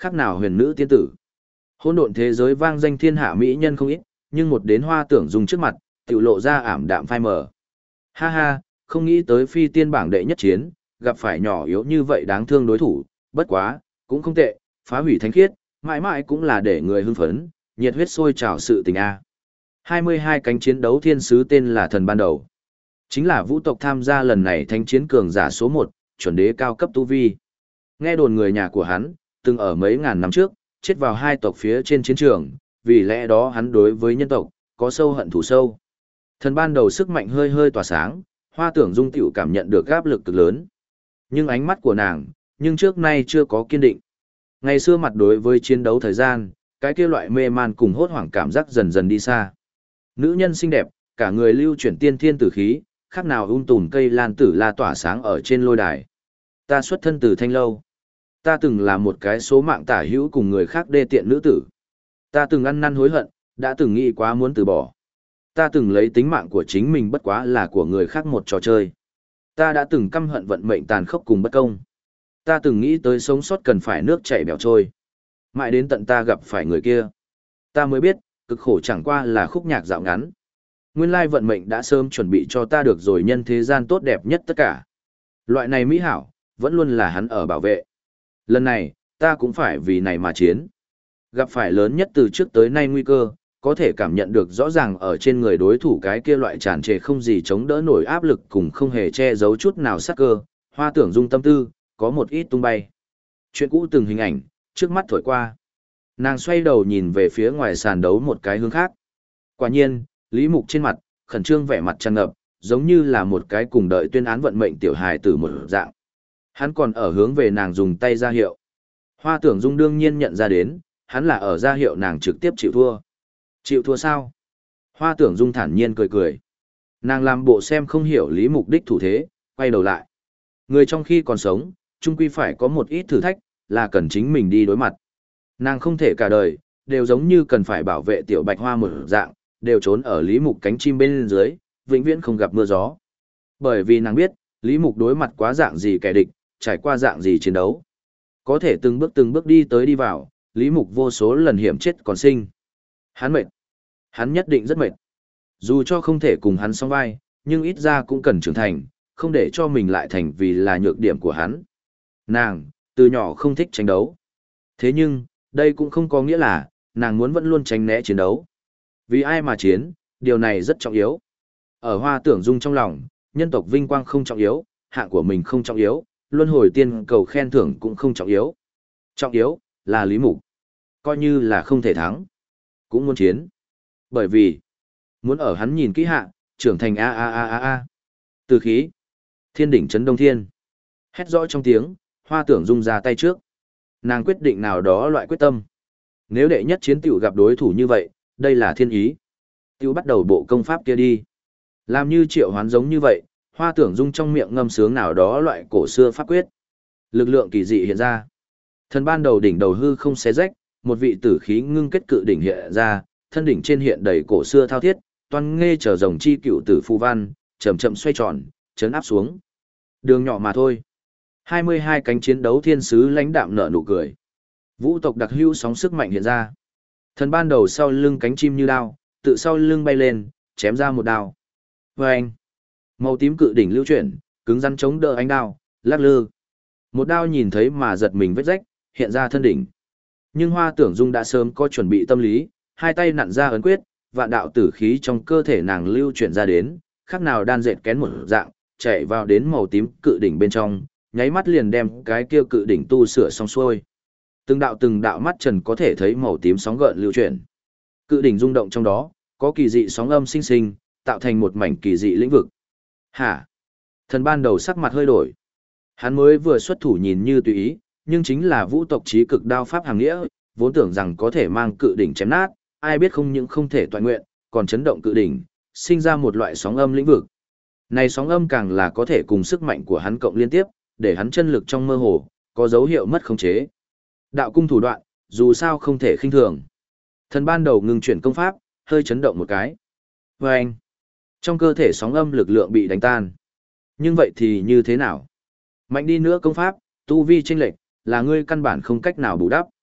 Khác nào huyền nữ tiên tử. Hỗn độn thế giới vang danh thiên hạ mỹ nhân không ít, nhưng một đến Hoa Tưởng Dung trước mặt, tiểu lộ ra ảm đạm phai mờ. Ha ha, không nghĩ tới phi tiên bảng đệ nhất chiến, gặp phải nhỏ yếu như vậy đáng thương đối thủ, bất quá, cũng không tệ, phá hủy thánh khiết, mãi mãi cũng là để người hưng phấn, nhiệt huyết sôi trào sự tình a. hai mươi hai cánh chiến đấu thiên sứ tên là thần ban đầu. Chính là vũ tộc tham gia lần này thánh chiến cường giả số một, chuẩn đế cao cấp tu vi. Nghe đồn người nhà của hắn, từng ở mấy ngàn năm trước, chết vào hai tộc phía trên chiến trường, vì lẽ đó hắn đối với nhân tộc, có sâu hận thù sâu. Thần ban đầu sức mạnh hơi hơi tỏa sáng, Hoa Tưởng Dung tiểu cảm nhận được áp lực cực lớn. Nhưng ánh mắt của nàng, nhưng trước nay chưa có kiên định. Ngày xưa mặt đối với chiến đấu thời gian, cái kia loại mê man cùng hốt hoảng cảm giác dần dần đi xa. Nữ nhân xinh đẹp, cả người lưu chuyển tiên thiên tử khí, khác nào ung tùm cây lan tử la tỏa sáng ở trên lôi đài. Ta xuất thân từ Thanh Lâu. Ta từng là một cái số mạng tả hữu cùng người khác đê tiện nữ tử. Ta từng ăn năn hối hận, đã từng nghĩ quá muốn từ bỏ. Ta từng lấy tính mạng của chính mình bất quá là của người khác một trò chơi. Ta đã từng căm hận vận mệnh tàn khốc cùng bất công. Ta từng nghĩ tới sống sót cần phải nước chảy bèo trôi. Mãi đến tận ta gặp phải người kia. Ta mới biết, cực khổ chẳng qua là khúc nhạc dạo ngắn. Nguyên lai vận mệnh đã sớm chuẩn bị cho ta được rồi nhân thế gian tốt đẹp nhất tất cả. Loại này mỹ hảo, vẫn luôn là hắn ở bảo vệ. Lần này, ta cũng phải vì này mà chiến. Gặp phải lớn nhất từ trước tới nay nguy cơ, có thể cảm nhận được rõ ràng ở trên người đối thủ cái kia loại tràn trề không gì chống đỡ nổi áp lực cùng không hề che giấu chút nào sắc cơ, Hoa Tưởng Dung tâm tư, có một ít tung bay. Chuyện cũ từng hình ảnh, trước mắt thổi qua. Nàng xoay đầu nhìn về phía ngoài sàn đấu một cái hướng khác. Quả nhiên, Lý Mục trên mặt, khẩn trương vẻ mặt tràn ngập, giống như là một cái cùng đợi tuyên án vận mệnh tiểu hài tử một dạng. Hắn còn ở hướng về nàng dùng tay ra hiệu. Hoa Tưởng Dung đương nhiên nhận ra đến, hắn là ở ra hiệu nàng trực tiếp chịu thua. Chịu thua sao? Hoa Tưởng Dung thản nhiên cười cười. Nàng làm bộ xem không hiểu Lý Mục đích thủ thế, quay đầu lại. Người trong khi còn sống, chung quy phải có một ít thử thách, là cần chính mình đi đối mặt. Nàng không thể cả đời, đều giống như cần phải bảo vệ tiểu bạch hoa một dạng, đều trốn ở Lý Mục cánh chim bên dưới, vĩnh viễn không gặp mưa gió. Bởi vì nàng biết, Lý Mục đối mặt quá dạng gì kẻ địch, trải qua dạng gì chiến đấu. Có thể từng bước từng bước đi tới đi vào, Lý Mục vô số lần hiểm chết còn sinh. Hắn mệt. Hắn nhất định rất mệt. Dù cho không thể cùng hắn song vai, nhưng ít ra cũng cần trưởng thành, không để cho mình lại thành vì là nhược điểm của hắn. Nàng, từ nhỏ không thích tranh đấu. Thế nhưng, đây cũng không có nghĩa là, nàng muốn vẫn luôn tránh né chiến đấu. Vì ai mà chiến, điều này rất trọng yếu. Ở Hoa Tưởng Dung trong lòng, nhân tộc vinh quang không trọng yếu, hạng của mình không trọng yếu, luân hồi tiên cầu khen thưởng cũng không trọng yếu. Trọng yếu, là Lý Mục. Coi như là không thể thắng, cũng muốn chiến. Bởi vì, muốn ở hắn nhìn kỹ hạ, trưởng thành a a a a a. Từ khí, thiên đỉnh chấn đông thiên. Hét rõ trong tiếng, Hoa Tưởng Dung ra tay trước. Nàng quyết định nào đó loại quyết tâm. Nếu đệ nhất chiến tiểu gặp đối thủ như vậy, đây là thiên ý. Tiểu bắt đầu bộ công pháp kia đi. Làm như triệu hoán giống như vậy, Hoa Tưởng Dung trong miệng ngâm sướng nào đó loại cổ xưa pháp quyết. Lực lượng kỳ dị hiện ra. Thần ban đầu đỉnh đầu hư không xé rách, một vị tử khí ngưng kết cự đỉnh hiện ra, thân đỉnh trên hiện đầy cổ xưa thao thiết, toan nghe trở rồng chi cựu tử phù văn, chậm chậm xoay tròn, chấn áp xuống. Đường nhỏ mà thôi. hai mươi hai cánh chiến đấu thiên sứ lãnh đạm nở nụ cười. Vũ tộc đặc hữu sóng sức mạnh hiện ra. Thần ban đầu sau lưng cánh chim như đao, tự sau lưng bay lên, chém ra một đao. Vâng! Màu tím cự đỉnh lưu chuyển, cứng rắn chống đỡ ánh đao, lắc lư. Một đao nhìn thấy mà giật mình vết rách, hiện ra thân đỉnh. Nhưng Hoa Tưởng Dung đã sớm có chuẩn bị tâm lý, hai tay nặn ra ấn quyết, vạn đạo tử khí trong cơ thể nàng lưu chuyển ra đến, khác nào đan dệt kén một dạng, chạy vào đến màu tím cự đỉnh bên trong, nháy mắt liền đem cái kia cự đỉnh tu sửa xong xuôi. Từng đạo từng đạo mắt trần có thể thấy màu tím sóng gợn lưu chuyển. Cự đỉnh rung động trong đó, có kỳ dị sóng âm sinh sinh, tạo thành một mảnh kỳ dị lĩnh vực. Hả? Thần ban đầu sắc mặt hơi đổi. Hắn mới vừa xuất thủ nhìn như tùy ý, nhưng chính là vũ tộc trí cực đao pháp hàng nghĩa, vốn tưởng rằng có thể mang cự đỉnh chém nát, ai biết không những không thể toàn nguyện, còn chấn động cự đỉnh, sinh ra một loại sóng âm lĩnh vực. Này sóng âm càng là có thể cùng sức mạnh của hắn cộng liên tiếp, để hắn chân lực trong mơ hồ, có dấu hiệu mất khống chế. Đạo cung thủ đoạn, dù sao không thể khinh thường. Thần ban đầu ngừng chuyển công pháp, hơi chấn động một cái. Và anh, trong cơ thể sóng âm lực lượng bị đánh tan. Nhưng vậy thì như thế nào? Mạnh đi nữa công pháp, tu vi chênh lệch, là ngươi căn bản không cách nào bù đắp.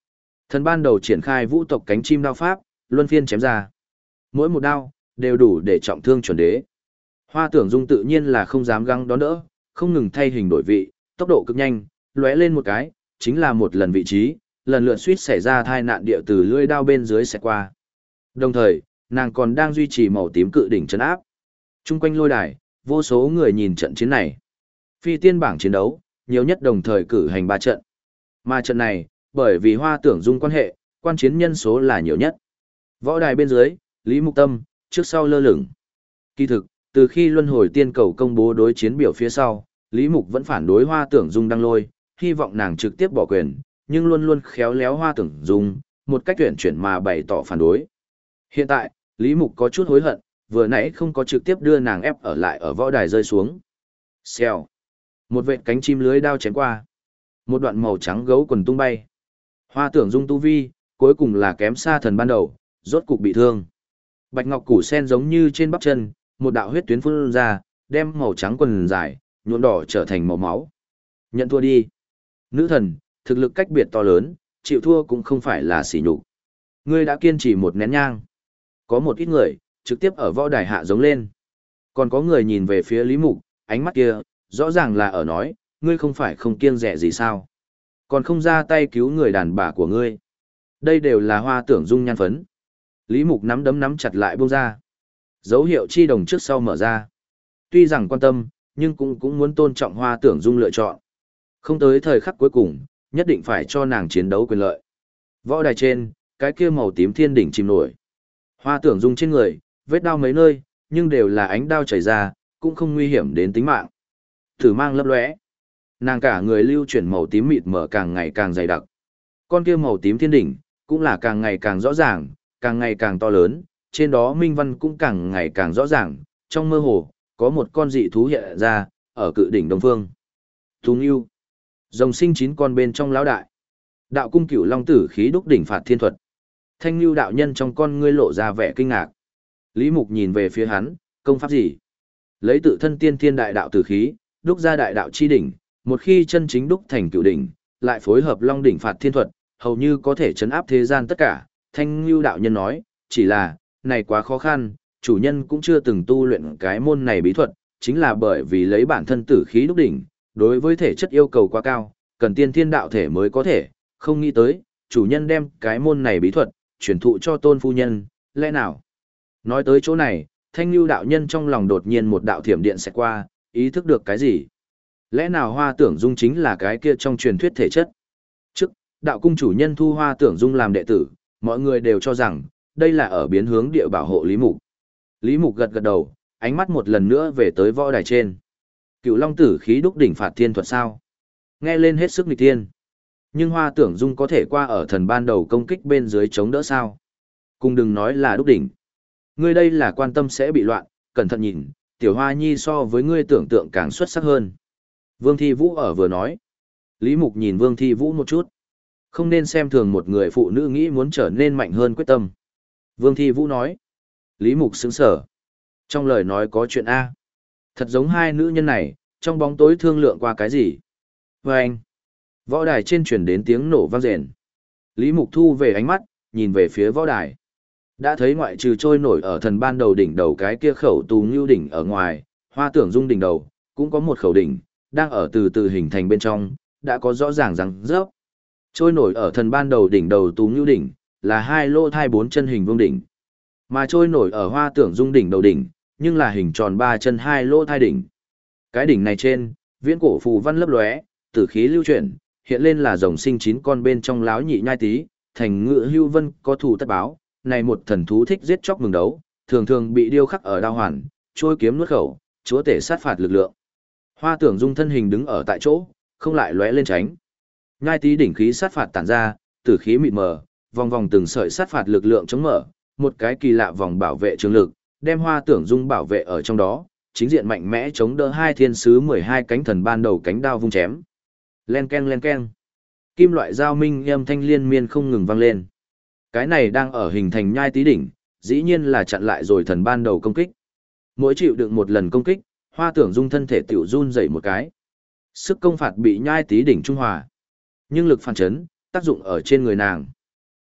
Thần ban đầu triển khai vũ tộc cánh chim đao pháp, luân phiên chém ra. Mỗi một đao đều đủ để trọng thương chuẩn đế. Hoa Tưởng Dung tự nhiên là không dám găng đón đỡ, không ngừng thay hình đổi vị, tốc độ cực nhanh, lóe lên một cái, chính là một lần vị trí, lần lượt suýt xảy ra tai nạn địa từ lưỡi đao bên dưới sẽ qua. Đồng thời, nàng còn đang duy trì màu tím cự đỉnh trấn áp. Trung quanh lôi đài, vô số người nhìn trận chiến này. Phi tiên bảng chiến đấu, nhiều nhất đồng thời cử hành ba trận. Mà trận này, bởi vì Hoa Tưởng Dung quan hệ, quan chiến nhân số là nhiều nhất. Võ đài bên dưới, Lý Mục Tâm, trước sau lơ lửng. Kỳ thực, từ khi Luân Hồi Tiên Cầu công bố đối chiến biểu phía sau, Lý Mục vẫn phản đối Hoa Tưởng Dung đăng lôi, hy vọng nàng trực tiếp bỏ quyền, nhưng luôn luôn khéo léo Hoa Tưởng Dung, một cách tuyển chuyển mà bày tỏ phản đối. Hiện tại, Lý Mục có chút hối hận, vừa nãy không có trực tiếp đưa nàng ép ở lại ở võ đài rơi xuống. Xèo. Một vệt cánh chim lưới đao chém qua. Một đoạn màu trắng gấu quần tung bay. Hoa Tưởng Dung tu vi, cuối cùng là kém xa thần ban đầu, rốt cục bị thương. Bạch ngọc củ sen giống như trên bắp chân, một đạo huyết tuyến phun ra, đem màu trắng quần dài, nhuộm đỏ trở thành màu máu. Nhận thua đi. Nữ thần, thực lực cách biệt to lớn, chịu thua cũng không phải là sỉ nhục. Ngươi đã kiên trì một nén nhang. Có một ít người, trực tiếp ở võ đài hạ giống lên. Còn có người nhìn về phía Lý Mục, ánh mắt kia, rõ ràng là ở nói, ngươi không phải không kiêng dè gì sao. Còn không ra tay cứu người đàn bà của ngươi. Đây đều là Hoa Tưởng Dung nhan phấn. Lý Mục nắm đấm nắm chặt lại buông ra. Dấu hiệu chi đồng trước sau mở ra. Tuy rằng quan tâm, nhưng cũng cũng muốn tôn trọng Hoa Tưởng Dung lựa chọn. Không tới thời khắc cuối cùng, nhất định phải cho nàng chiến đấu quyền lợi. Võ đài trên, cái kia màu tím thiên đỉnh chìm nổi. Hoa Tưởng Dung trên người, vết đau mấy nơi, nhưng đều là ánh đao chảy ra, cũng không nguy hiểm đến tính mạng. Thử mang lấp lóe. Nàng cả người lưu chuyển màu tím mịt mờ càng ngày càng dày đặc. Con kia màu tím thiên đỉnh, cũng là càng ngày càng rõ ràng, càng ngày càng to lớn, trên đó minh văn cũng càng ngày càng rõ ràng, trong mơ hồ, có một con dị thú hiện ra, ở cự đỉnh đông phương. Thú Ngưu. Rồng sinh chín con bên trong lão đại. Đạo cung cửu long tử khí đúc đỉnh phạt thiên thuật. Thanh Ngưu đạo nhân trong con ngươi lộ ra vẻ kinh ngạc. Lý Mục nhìn về phía hắn, công pháp gì? Lấy tự thân tiên thiên đại đạo tử khí, đúc ra đại đạo chi đỉnh, một khi chân chính đúc thành cửu đỉnh, lại phối hợp long đỉnh phạt thiên thuật, hầu như có thể chấn áp thế gian tất cả. Thanh Ngưu đạo nhân nói, chỉ là, này quá khó khăn, chủ nhân cũng chưa từng tu luyện cái môn này bí thuật, chính là bởi vì lấy bản thân tử khí đúc đỉnh, đối với thể chất yêu cầu quá cao, cần tiên thiên đạo thể mới có thể, không nghĩ tới, chủ nhân đem cái môn này bí thuật, truyền thụ cho tôn phu nhân, lẽ nào? Nói tới chỗ này, Thanh Nhu đạo nhân trong lòng đột nhiên một đạo thiểm điện sẽ qua, ý thức được cái gì? Lẽ nào Hoa Tưởng Dung chính là cái kia trong truyền thuyết thể chất? Trước, đạo cung chủ nhân thu Hoa Tưởng Dung làm đệ tử, mọi người đều cho rằng, đây là ở biến hướng địa bảo hộ Lý Mục. Lý Mục gật gật đầu, ánh mắt một lần nữa về tới võ đài trên. Cựu Long tử khí đúc đỉnh phạt thiên thuật sao? Nghe lên hết sức nghịch thiên. Nhưng Hoa Tưởng Dung có thể qua ở thần ban đầu công kích bên dưới chống đỡ sao? Cùng đừng nói là đúc đỉnh. Ngươi đây là quan tâm sẽ bị loạn, cẩn thận nhìn, tiểu Hoa Nhi so với ngươi tưởng tượng càng xuất sắc hơn. Vương Thi Vũ ở vừa nói. Lý Mục nhìn Vương Thi Vũ một chút. Không nên xem thường một người phụ nữ nghĩ muốn trở nên mạnh hơn quyết tâm. Vương Thi Vũ nói. Lý Mục sững sở. Trong lời nói có chuyện A. Thật giống hai nữ nhân này, trong bóng tối thương lượng qua cái gì. Và anh. Võ đài trên truyền đến tiếng nổ vang rền. Lý Mục thu về ánh mắt, nhìn về phía võ đài. Đã thấy ngoại trừ trôi nổi ở thần ban đầu đỉnh đầu cái kia khẩu tù ngưu đỉnh ở ngoài, Hoa Tưởng Dung đỉnh đầu, cũng có một khẩu đỉnh, đang ở từ từ hình thành bên trong, đã có rõ ràng răng rớp. Trôi nổi ở thần ban đầu đỉnh đầu tù ngưu đỉnh, là hai lô thai bốn chân hình vương đỉnh. Mà trôi nổi ở Hoa Tưởng Dung đỉnh đầu đỉnh, nhưng là hình tròn ba chân hai lô thai đỉnh. Cái đỉnh này trên, viễn cổ phù văn lấp lóe, tử khí lưu chuyển, hiện lên là rồng sinh chín con bên trong láo nhị nhai tí, thành ngự hưu vân có thù tất báo, này một thần thú thích giết chóc mừng đấu, thường thường bị điêu khắc ở đao hoàn, trôi kiếm nuốt khẩu, chúa tể sát phạt lực lượng. Hoa Tưởng Dung thân hình đứng ở tại chỗ, không lại lóe lên tránh. Nhai tí đỉnh khí sát phạt tản ra, tử khí mịt mờ, vòng vòng từng sợi sát phạt lực lượng chống mở, một cái kỳ lạ vòng bảo vệ trường lực, đem Hoa Tưởng Dung bảo vệ ở trong đó, chính diện mạnh mẽ chống đỡ hai thiên sứ mười hai cánh thần ban đầu cánh đao vung chém. Len ken len ken. Kim loại giao minh âm thanh liên miên không ngừng vang lên. Cái này đang ở hình thành nhai tí đỉnh, dĩ nhiên là chặn lại rồi thần ban đầu công kích. Mỗi chịu đựng một lần công kích, Hoa Tưởng Dung thân thể tiểu run dậy một cái. Sức công phạt bị nhai tí đỉnh trung hòa. Nhưng lực phản chấn, tác dụng ở trên người nàng.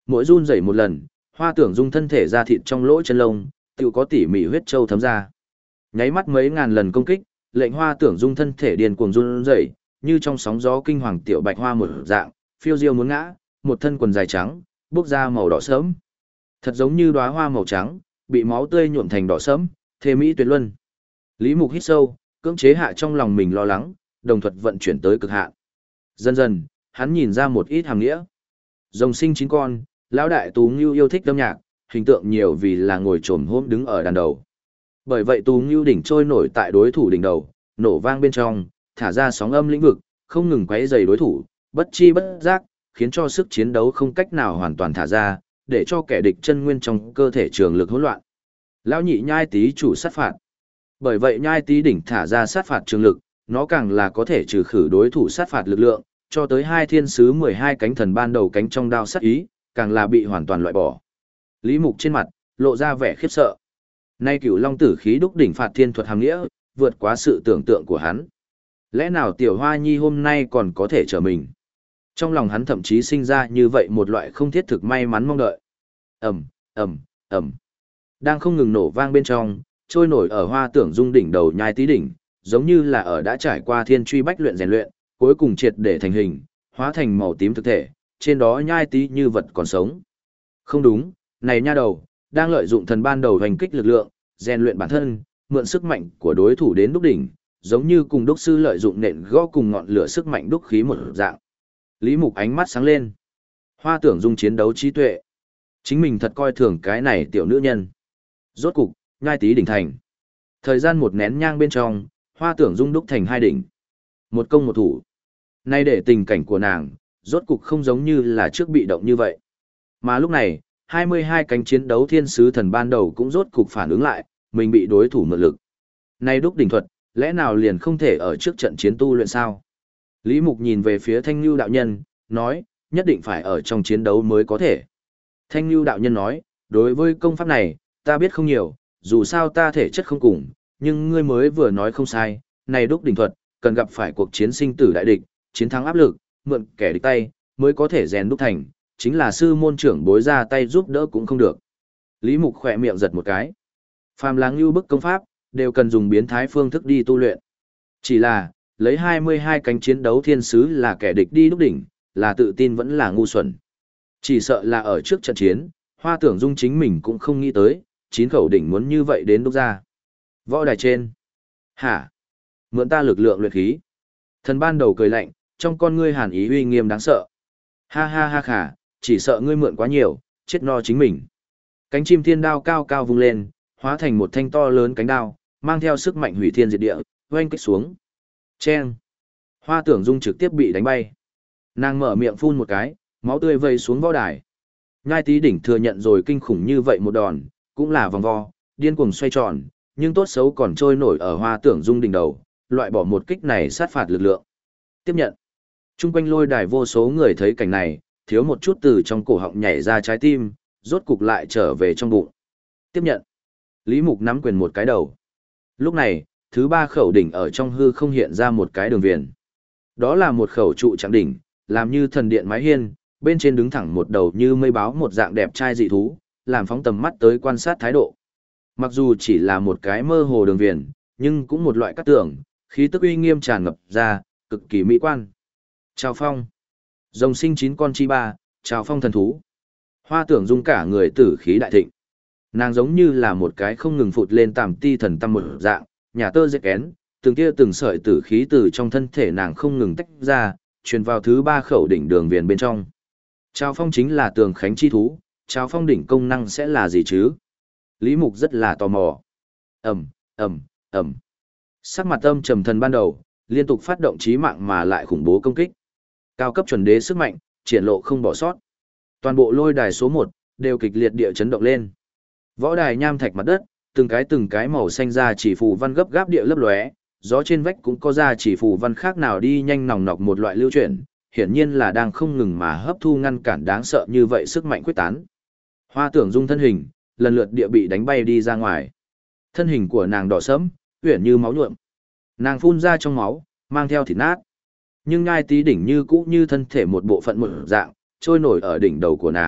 Mỗi run rẩy một lần, Hoa Tưởng Dung thân thể ra thịt trong lỗ chân lông, tự có tỉ mỉ huyết châu thấm ra. Nháy mắt mấy ngàn lần công kích, lệnh Hoa Tưởng Dung thân thể điên cuồng run rẩy, như trong sóng gió kinh hoàng tiểu bạch hoa một dạng, phiêu diêu muốn ngã, một thân quần dài trắng, bốc ra màu đỏ sẫm. Thật giống như đóa hoa màu trắng, bị máu tươi nhuộm thành đỏ sẫm, thê mỹ tuyệt luân. Lý Mục hít sâu, cưỡng chế hạ trong lòng mình lo lắng, đồng thuật vận chuyển tới cực hạn. Dần dần, hắn nhìn ra một ít hàm nghĩa. Rồng sinh chín con, lão đại Tú Ngưu yêu thích âm nhạc, hình tượng nhiều vì là ngồi trồm hôm đứng ở đàn đầu. Bởi vậy Tú Ngưu đỉnh trôi nổi tại đối thủ đỉnh đầu, nổ vang bên trong, thả ra sóng âm lĩnh vực, không ngừng quấy rầy đối thủ, bất chi bất giác, khiến cho sức chiến đấu không cách nào hoàn toàn thả ra, để cho kẻ địch chân nguyên trong cơ thể trường lực hỗn loạn. Lão nhị nhai tý chủ sát phạt. Bởi vậy nhai tý đỉnh thả ra sát phạt trường lực, nó càng là có thể trừ khử đối thủ sát phạt lực lượng, cho tới hai thiên sứ mười hai cánh thần ban đầu cánh trong đao sát ý, càng là bị hoàn toàn loại bỏ. Lý Mục trên mặt lộ ra vẻ khiếp sợ. Nay Cửu Long tử khí đúc đỉnh phạt thiên thuật hàm nghĩa, vượt quá sự tưởng tượng của hắn. Lẽ nào Tiểu Hoa Nhi hôm nay còn có thể trở mình? Trong lòng hắn thậm chí sinh ra như vậy một loại không thiết thực may mắn mong đợi. Ầm, ầm, ầm. Đang không ngừng nổ vang bên trong, trôi nổi ở Hoa Tưởng Dung đỉnh đầu nhai tý đỉnh, giống như là ở đã trải qua thiên truy bách luyện rèn luyện, cuối cùng triệt để thành hình, hóa thành màu tím thực thể, trên đó nhai tý như vật còn sống. Không đúng, này nha đầu, đang lợi dụng thần ban đầu hành kích lực lượng, rèn luyện bản thân, mượn sức mạnh của đối thủ đến đúc đỉnh, giống như cùng đúc sư lợi dụng nện gõ cùng ngọn lửa sức mạnh đúc khí một dạng. Lý Mục ánh mắt sáng lên. Hoa Tưởng Dung chiến đấu trí tuệ. Chính mình thật coi thường cái này tiểu nữ nhân. Rốt cục, nhai tý đỉnh thành. Thời gian một nén nhang bên trong, Hoa Tưởng Dung đúc thành hai đỉnh. Một công một thủ. Nay để tình cảnh của nàng, rốt cục không giống như là trước bị động như vậy. Mà lúc này, hai mươi hai cánh chiến đấu thiên sứ thần ban đầu cũng rốt cục phản ứng lại, mình bị đối thủ mượn lực. Nay đúc đỉnh thuật, lẽ nào liền không thể ở trước trận chiến tu luyện sao? Lý Mục nhìn về phía Thanh Nhu đạo nhân, nói, nhất định phải ở trong chiến đấu mới có thể. Thanh Nhu đạo nhân nói, đối với công pháp này, ta biết không nhiều, dù sao ta thể chất không cùng, nhưng ngươi mới vừa nói không sai, này đúc đỉnh thuật, cần gặp phải cuộc chiến sinh tử đại địch, chiến thắng áp lực, mượn kẻ địch tay, mới có thể rèn đúc thành, chính là sư môn trưởng bối ra tay giúp đỡ cũng không được. Lý Mục khỏe miệng giật một cái. Phàm là ngưu bức công pháp, đều cần dùng biến thái phương thức đi tu luyện. Chỉ là, lấy hai mươi hai cánh chiến đấu thiên sứ là kẻ địch đi đúc đỉnh, là tự tin vẫn là ngu xuẩn. Chỉ sợ là ở trước trận chiến, Hoa Tưởng Dung chính mình cũng không nghĩ tới, chín khẩu đỉnh muốn như vậy đến đúc ra. Võ đài trên. Hả? Mượn ta lực lượng luyện khí. Thần ban đầu cười lạnh, trong con ngươi hàn ý uy nghiêm đáng sợ. Ha ha ha khả, chỉ sợ ngươi mượn quá nhiều, chết no chính mình. Cánh chim thiên đao cao cao vung lên, hóa thành một thanh to lớn cánh đao, mang theo sức mạnh hủy thiên diệt địa, oanh kích xuống. Chen. Hoa Tưởng Dung trực tiếp bị đánh bay. Nàng mở miệng phun một cái, máu tươi vây xuống võ đài. Nhai tý đỉnh thừa nhận rồi kinh khủng như vậy một đòn, cũng là vòng vo, điên cuồng xoay tròn, nhưng tốt xấu còn trôi nổi ở Hoa Tưởng Dung đỉnh đầu, loại bỏ một kích này sát phạt lực lượng. Tiếp nhận. Trung quanh lôi đài vô số người thấy cảnh này, thiếu một chút từ trong cổ họng nhảy ra trái tim, rốt cục lại trở về trong bụng. Tiếp nhận. Lý Mục nắm quyền một cái đầu. Lúc này, thứ ba khẩu đỉnh ở trong hư không hiện ra một cái đường viền. Đó là một khẩu trụ trạng đỉnh, làm như thần điện mái hiên, bên trên đứng thẳng một đầu như mây báo một dạng đẹp trai dị thú, làm phóng tầm mắt tới quan sát thái độ. Mặc dù chỉ là một cái mơ hồ đường viền, nhưng cũng một loại cát tường, khí tức uy nghiêm tràn ngập ra, cực kỳ mỹ quan. Chào phong. Rồng sinh chín con chi ba, chào phong thần thú. Hoa Tưởng Dung cả người tử khí đại thịnh. Nàng giống như là một cái không ngừng phụt lên tàm ti thần tâm một dạng, nhà tơ dệt kén, từng kia từng sợi tử khí từ trong thân thể nàng không ngừng tách ra, truyền vào thứ ba khẩu đỉnh đường viền bên trong. Chào phong chính là tường khánh chi thú, chào phong đỉnh công năng sẽ là gì chứ? Lý Mục rất là tò mò. Ầm, ầm, ầm. Sắc mặt âm trầm thần ban đầu, liên tục phát động chí mạng mà lại khủng bố công kích. Cao cấp chuẩn đế sức mạnh, triển lộ không bỏ sót. Toàn bộ lôi đài số một đều kịch liệt địa chấn động lên. Võ đài nham thạch mặt đất, từng cái từng cái màu xanh ra chỉ phù văn gấp gáp địa lấp lóe, gió trên vách cũng có ra chỉ phù văn khác nào đi nhanh nòng nọc một loại lưu chuyển, hiển nhiên là đang không ngừng mà hấp thu ngăn cản đáng sợ như vậy sức mạnh quyết tán. Hoa Tưởng Dung thân hình, lần lượt địa bị đánh bay đi ra ngoài. Thân hình của nàng đỏ sẫm, uyển như máu nhuộm. Nàng phun ra trong máu, mang theo thịt nát. Nhưng nhai tý đỉnh như cũ như thân thể một bộ phận một dạng, trôi nổi ở đỉnh đầu của nàng,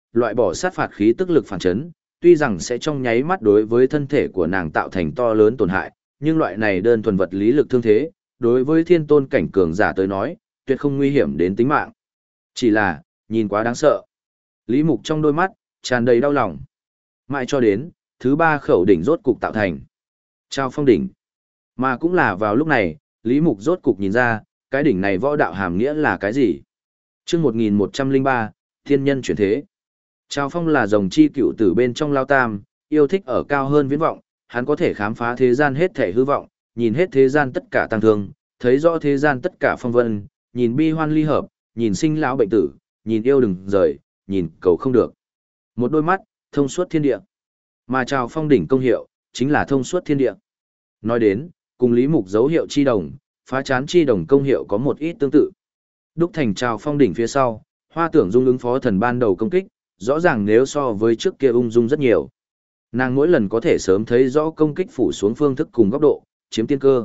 loại bỏ sát phạt khí tức lực phản chấn, tuy rằng sẽ trong nháy mắt đối với thân thể của nàng tạo thành to lớn tổn hại, nhưng loại này đơn thuần vật lý lực thương thế, đối với thiên tôn cảnh cường giả tới nói, tuyệt không nguy hiểm đến tính mạng. Chỉ là, nhìn quá đáng sợ. Lý Mục trong đôi mắt, tràn đầy đau lòng. Mãi cho đến, thứ ba khẩu đỉnh rốt cục tạo thành. Trao phong đỉnh. Mà cũng là vào lúc này, Lý Mục rốt cục nhìn ra, cái đỉnh này võ đạo hàm nghĩa là cái gì? Chương một nghìn một trăm lẻ ba, thiên nhân chuyển thế. Trao phong là rồng chi cựu tử bên trong lao tam, yêu thích ở cao hơn viễn vọng, hắn có thể khám phá thế gian hết thể hư vọng, nhìn hết thế gian tất cả tăng thương, thấy rõ thế gian tất cả phong vân, nhìn bi hoan ly hợp, nhìn sinh lão bệnh tử, nhìn yêu đừng rời, nhìn cầu không được. Một đôi mắt, thông suốt thiên địa. Mà trào phong đỉnh công hiệu, chính là thông suốt thiên địa. Nói đến, cùng Lý Mục dấu hiệu chi đồng, phá chán chi đồng công hiệu có một ít tương tự. Đúc thành trào phong đỉnh phía sau, Hoa Tưởng Dung ứng phó thần ban đầu công kích, rõ ràng nếu so với trước kia ung dung rất nhiều. Nàng mỗi lần có thể sớm thấy rõ công kích phủ xuống phương thức cùng góc độ, chiếm tiên cơ.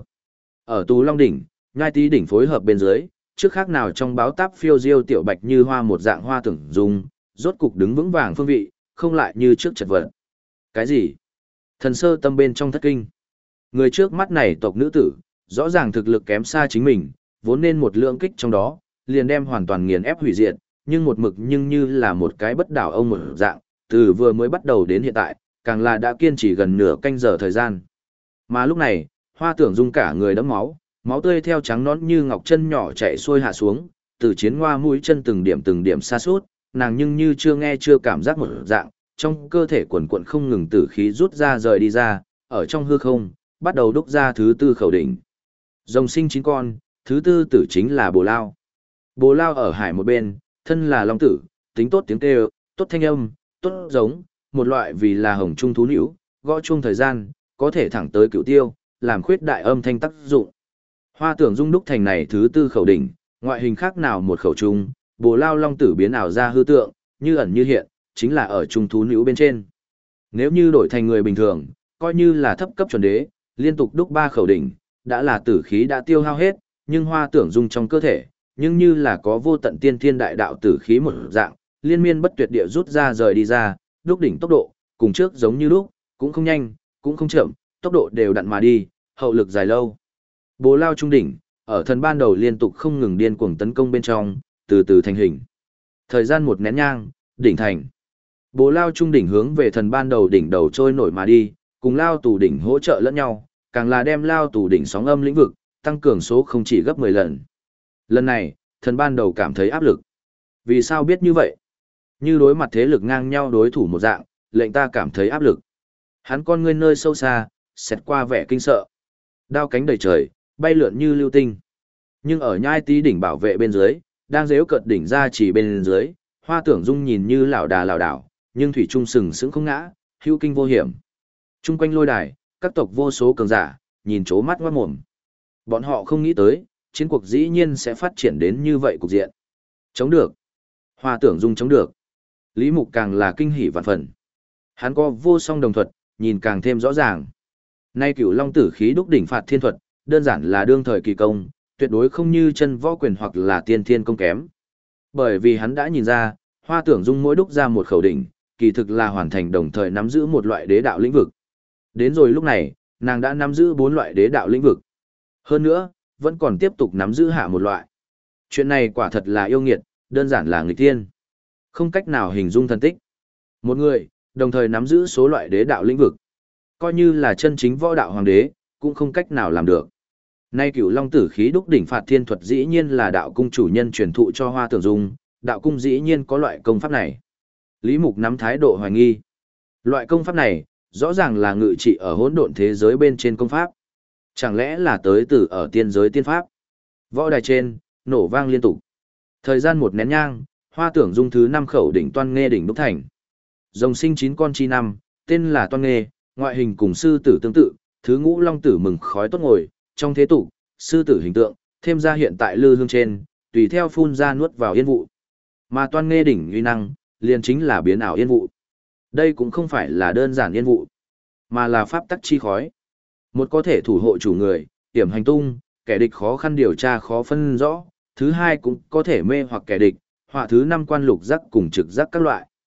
Ở Tú Long đỉnh, Nhai Tý đỉnh phối hợp bên dưới, trước khác nào trong báo táp phiêu diêu tiểu bạch như hoa một dạng Hoa Tưởng Dung, rốt cục đứng vững vàng phương vị, không lại như trước chật vật. Cái gì? Thần sơ tâm bên trong thất kinh. Người trước mắt này tộc nữ tử, rõ ràng thực lực kém xa chính mình, vốn nên một lượng kích trong đó, liền đem hoàn toàn nghiền ép hủy diệt, nhưng một mực nhưng như là một cái bất đảo ông một dạng, từ vừa mới bắt đầu đến hiện tại, càng là đã kiên trì gần nửa canh giờ thời gian. Mà lúc này, Hoa Tưởng Dung cả người đẫm máu, máu tươi theo trắng nõn như ngọc chân nhỏ chạy xuôi hạ xuống, từ chiến hoa mũi chân từng điểm từng điểm xa suốt, nàng nhưng như chưa nghe chưa cảm giác một dạng, trong cơ thể quần quần không ngừng tử khí rút ra rời đi ra, ở trong hư không, bắt đầu đúc ra thứ tư khẩu đỉnh. Rồng sinh chín con, thứ tư tử chính là Bồ Lao. Bồ Lao ở hải một bên, thân là long tử, tính tốt tiếng kêu, tốt thanh âm, tốt giống, một loại vì là hồng trung thú nữ, gõ chuông thời gian, có thể thẳng tới cửu tiêu, làm khuyết đại âm thanh tác dụng. Hoa Tưởng Dung đúc thành này thứ tư khẩu đỉnh, ngoại hình khác nào một khẩu trung, Bồ Lao long tử biến ảo ra hư tượng, như ẩn như hiện, chính là ở trung thú nữ bên trên. Nếu như đổi thành người bình thường, coi như là thấp cấp chuẩn đế, liên tục đúc ba khẩu đỉnh, đã là tử khí đã tiêu hao hết, nhưng Hoa Tưởng Dung trong cơ thể, nhưng như là có vô tận tiên thiên đại đạo tử khí một dạng, liên miên bất tuyệt địa rút ra rời đi ra, đúc đỉnh tốc độ, cùng trước giống như lúc, cũng không nhanh, cũng không chậm, tốc độ đều đặn mà đi, hậu lực dài lâu. Bồ Lao trung đỉnh, ở thần ban đầu liên tục không ngừng điên cuồng tấn công bên trong, từ từ thành hình. Thời gian một nén nhang, đỉnh thành. Bồ Lao trung đỉnh hướng về thần ban đầu đỉnh đầu trôi nổi mà đi, cùng Lao tù đỉnh hỗ trợ lẫn nhau, càng là đem Lao tù đỉnh sóng âm lĩnh vực, tăng cường số không chỉ gấp mười lần. Lần này, thần ban đầu cảm thấy áp lực. Vì sao biết như vậy? Như đối mặt thế lực ngang nhau đối thủ một dạng, lệnh ta cảm thấy áp lực. Hắn con ngươi nơi sâu xa, xẹt qua vẻ kinh sợ. Đao cánh đầy trời, bay lượn như lưu tinh. Nhưng ở Nhai Tý đỉnh bảo vệ bên dưới, đang giễu cợt đỉnh ra chỉ bên dưới, Hoa Tưởng Dung nhìn như lão đà lão đảo, nhưng thủy trung sừng sững không ngã, hữu kinh vô hiểm. Trung quanh lôi đài, các tộc vô số cường giả, nhìn chố mắt ngoát mồm. Bọn họ không nghĩ tới, chiến cuộc dĩ nhiên sẽ phát triển đến như vậy cục diện. Chống được. Hoa Tưởng Dung chống được. Lý Mục càng là kinh hỉ vạn phần. Hắn có vô song đồng thuật, nhìn càng thêm rõ ràng. Nay Cửu Long tử khí đúc đỉnh phạt thiên thuật, đơn giản là đương thời kỳ công, tuyệt đối không như chân võ quyền hoặc là tiên thiên công kém. Bởi vì hắn đã nhìn ra, Hoa Tưởng Dung mỗi đúc ra một khẩu đỉnh, kỳ thực là hoàn thành đồng thời nắm giữ một loại đế đạo lĩnh vực. Đến rồi lúc này, nàng đã nắm giữ bốn loại đế đạo lĩnh vực. Hơn nữa, vẫn còn tiếp tục nắm giữ hạ một loại. Chuyện này quả thật là yêu nghiệt, đơn giản là nghịch thiên. Không cách nào hình dung thần tích. Một người, đồng thời nắm giữ số loại đế đạo lĩnh vực. Coi như là chân chính võ đạo hoàng đế, cũng không cách nào làm được. Nay Cửu Long tử khí đúc đỉnh phạt thiên thuật dĩ nhiên là đạo cung chủ nhân truyền thụ cho Hoa Tưởng Dung, đạo cung dĩ nhiên có loại công pháp này. Lý Mục nắm thái độ hoài nghi. Loại công pháp này, rõ ràng là ngự trị ở hỗn độn thế giới bên trên công pháp. Chẳng lẽ là tới từ ở tiên giới tiên pháp? Võ đài trên, nổ vang liên tục. Thời gian một nén nhang, Hoa Tưởng Dung thứ năm khẩu đỉnh Toan Nghê đỉnh đúc thành. Rồng sinh chín con chi năm, tên là Toan Nghê, ngoại hình cùng sư tử tương tự, thứ ngũ long tử mừng khói tốt ngồi, trong thế tục, sư tử hình tượng, thêm ra hiện tại lư hương trên, tùy theo phun ra nuốt vào yên vụ. Mà Toan Nghê đỉnh uy năng, liền chính là biến ảo yên vụ. Đây cũng không phải là đơn giản yên vụ, mà là pháp tắc chi khói. Một có thể thủ hộ chủ người, hiểm hành tung, kẻ địch khó khăn điều tra khó phân rõ, thứ hai cũng có thể mê hoặc kẻ địch, họa thứ năm quan lục giác cùng trực giác các loại.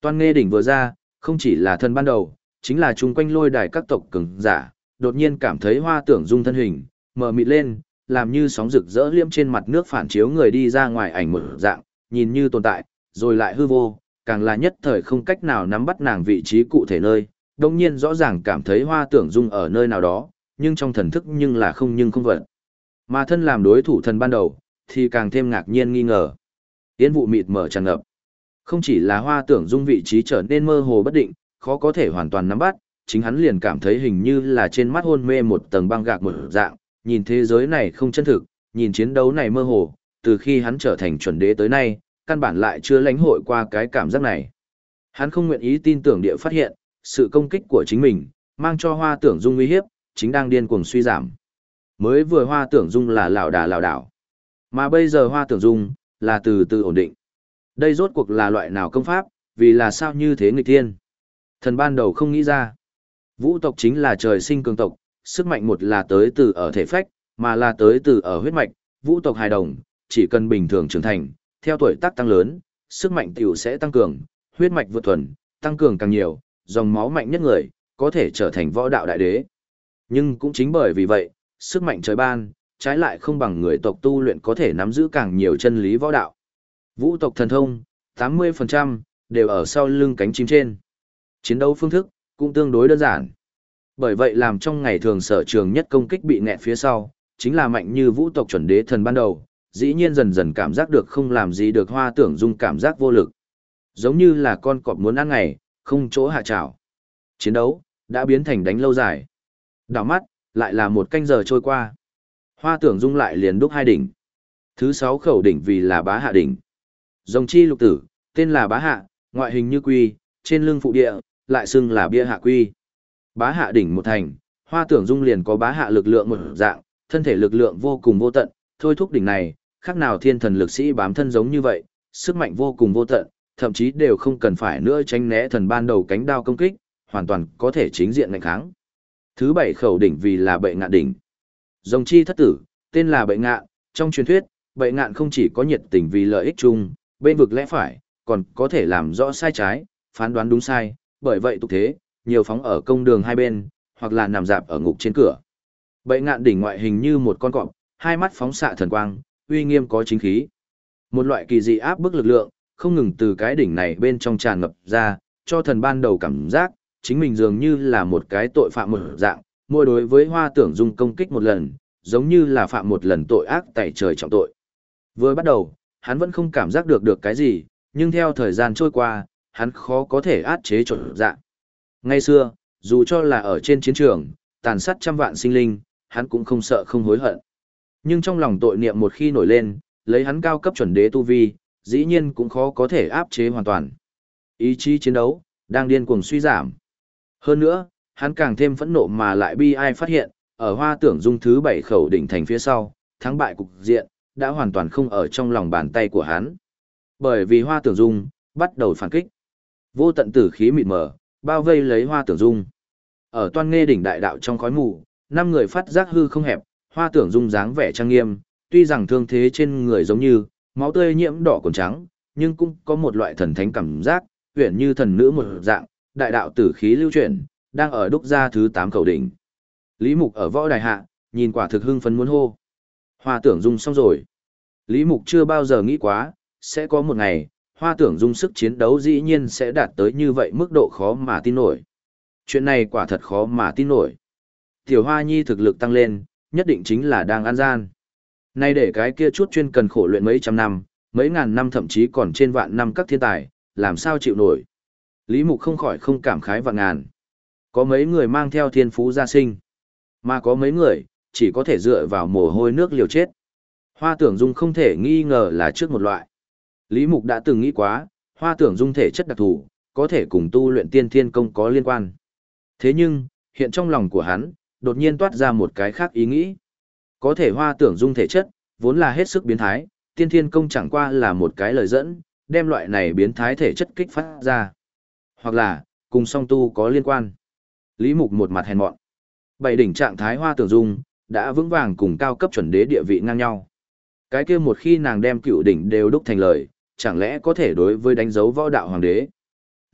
Toan Nghê đỉnh vừa ra, không chỉ là thần ban đầu, chính là chung quanh lôi đài các tộc cường giả, đột nhiên cảm thấy Hoa Tưởng Dung thân hình mờ mịt lên, làm như sóng rực rỡ liêm trên mặt nước phản chiếu người đi ra ngoài ảnh một dạng, nhìn như tồn tại, rồi lại hư vô, càng là nhất thời không cách nào nắm bắt nàng vị trí cụ thể nơi, đồng nhiên rõ ràng cảm thấy Hoa Tưởng Dung ở nơi nào đó, nhưng trong thần thức nhưng là không nhưng không vật. Mà thân làm đối thủ thần ban đầu, thì càng thêm ngạc nhiên nghi ngờ. Yên vụ mịt mở tràn ngập. Không chỉ là Hoa Tưởng Dung vị trí trở nên mơ hồ bất định, khó có thể hoàn toàn nắm bắt, chính hắn liền cảm thấy hình như là trên mắt hôn mê một tầng băng gạc một dạng, nhìn thế giới này không chân thực, nhìn chiến đấu này mơ hồ, từ khi hắn trở thành chuẩn đế tới nay, căn bản lại chưa lãnh hội qua cái cảm giác này. Hắn không nguyện ý tin tưởng địa phát hiện, sự công kích của chính mình, mang cho Hoa Tưởng Dung uy hiếp, chính đang điên cuồng suy giảm. Mới vừa Hoa Tưởng Dung là lảo đà lảo đảo, mà bây giờ Hoa Tưởng Dung là từ từ ổn định. Đây rốt cuộc là loại nào công pháp, vì là sao như thế nghịch thiên? Thần ban đầu không nghĩ ra. Vũ tộc chính là trời sinh cường tộc, sức mạnh một là tới từ ở thể phách, mà là tới từ ở huyết mạch, vũ tộc hài đồng, chỉ cần bình thường trưởng thành, theo tuổi tác tăng lớn, sức mạnh tiểu sẽ tăng cường, huyết mạch vượt thuần, tăng cường càng nhiều, dòng máu mạnh nhất người, có thể trở thành võ đạo đại đế. Nhưng cũng chính bởi vì vậy, sức mạnh trời ban, trái lại không bằng người tộc tu luyện có thể nắm giữ càng nhiều chân lý võ đạo. Vũ tộc thần thông, tám mươi phần trăm, đều ở sau lưng cánh chim trên. Chiến đấu phương thức, cũng tương đối đơn giản. Bởi vậy làm trong ngày thường sở trường nhất công kích bị nghẹt phía sau, chính là mạnh như vũ tộc chuẩn đế thần ban đầu, dĩ nhiên dần dần cảm giác được không làm gì được Hoa Tưởng Dung cảm giác vô lực. Giống như là con cọp muốn ăn ngày, không chỗ hạ trảo. Chiến đấu, đã biến thành đánh lâu dài. Đảo mắt, lại là một canh giờ trôi qua. Hoa Tưởng Dung lại liền đúc hai đỉnh. Thứ sáu khẩu đỉnh vì là bá hạ đỉnh. Rồng chi lục tử, tên là bá hạ, ngoại hình như quy, trên lưng phụ địa, lại xưng là bia hạ quy. Bá hạ đỉnh một thành, Hoa Tưởng Dung liền có bá hạ lực lượng một dạng, thân thể lực lượng vô cùng vô tận, thôi thúc đỉnh này, khác nào thiên thần lực sĩ bám thân giống như vậy, sức mạnh vô cùng vô tận, thậm chí đều không cần phải nữa tránh né thần ban đầu cánh đao công kích, hoàn toàn có thể chính diện ngạnh kháng. Thứ bảy khẩu đỉnh vì là bệ ngạn đỉnh. Rồng chi thất tử, tên là bệ ngạn, trong truyền thuyết, bệ ngạn không chỉ có nhiệt tình vì lợi ích chung, bên vực lẽ phải, còn có thể làm rõ sai trái, phán đoán đúng sai, bởi vậy tục thế, nhiều phóng ở công đường hai bên, hoặc là nằm dạp ở ngục trên cửa. Bệ ngạn đỉnh ngoại hình như một con cọp, hai mắt phóng xạ thần quang, uy nghiêm có chính khí. Một loại kỳ dị áp bức lực lượng, không ngừng từ cái đỉnh này bên trong tràn ngập ra, cho thần ban đầu cảm giác, chính mình dường như là một cái tội phạm một dạng, mỗi đối với Hoa Tưởng Dung công kích một lần, giống như là phạm một lần tội ác tẩy trời trọng tội. Vừa bắt đầu, hắn vẫn không cảm giác được được cái gì, nhưng theo thời gian trôi qua, hắn khó có thể át chế trộn dạng. Ngày xưa, dù cho là ở trên chiến trường, tàn sát trăm vạn sinh linh, hắn cũng không sợ không hối hận. Nhưng trong lòng tội niệm một khi nổi lên, lấy hắn cao cấp chuẩn đế tu vi, dĩ nhiên cũng khó có thể áp chế hoàn toàn. Ý chí chiến đấu, đang điên cuồng suy giảm. Hơn nữa, hắn càng thêm phẫn nộ mà lại bi ai phát hiện, ở Hoa Tưởng Dung thứ bảy khẩu đỉnh thành phía sau, thắng bại cục diện, đã hoàn toàn không ở trong lòng bàn tay của hắn. Bởi vì Hoa Tưởng Dung, bắt đầu phản kích. Vô tận tử khí mịt mờ, bao vây lấy Hoa Tưởng Dung. Ở Toan Nghê đỉnh đại đạo trong khói mù, năm người phát giác hư không hẹp, Hoa Tưởng Dung dáng vẻ trang nghiêm, tuy rằng thương thế trên người giống như máu tươi nhiễm đỏ còn trắng, nhưng cũng có một loại thần thánh cảm giác, huyền như thần nữ một dạng, đại đạo tử khí lưu chuyển, đang ở đúc ra thứ tám khẩu đỉnh. Lý Mục ở võ đài hạ, nhìn quả thực hưng phấn muốn hô. Hoa Tưởng Dung xong rồi. Lý Mục chưa bao giờ nghĩ quá, sẽ có một ngày, Hoa Tưởng Dung sức chiến đấu dĩ nhiên sẽ đạt tới như vậy mức độ khó mà tin nổi. Chuyện này quả thật khó mà tin nổi. Tiểu Hoa Nhi thực lực tăng lên, nhất định chính là đang ăn gian. Nay để cái kia chút chuyên cần khổ luyện mấy trăm năm, mấy ngàn năm thậm chí còn trên vạn năm các thiên tài, làm sao chịu nổi. Lý Mục không khỏi không cảm khái vạn ngàn. Có mấy người mang theo thiên phú gia sinh, mà có mấy người, chỉ có thể dựa vào mồ hôi nước liều chết. Hoa Tưởng Dung không thể nghi ngờ là trước một loại. Lý Mục đã từng nghĩ quá, Hoa Tưởng Dung thể chất đặc thù, có thể cùng tu luyện tiên thiên công có liên quan. Thế nhưng, hiện trong lòng của hắn, đột nhiên toát ra một cái khác ý nghĩ. Có thể Hoa Tưởng Dung thể chất, vốn là hết sức biến thái, tiên thiên công chẳng qua là một cái lời dẫn, đem loại này biến thái thể chất kích phát ra. Hoặc là, cùng song tu có liên quan. Lý Mục một mặt hèn mọn. Bảy đỉnh trạng thái Hoa Tưởng Dung, đã vững vàng cùng cao cấp chuẩn đế địa vị ngang nhau. Cái kia một khi nàng đem cựu đỉnh đều đúc thành lời, chẳng lẽ có thể đối với đánh dấu võ đạo hoàng đế.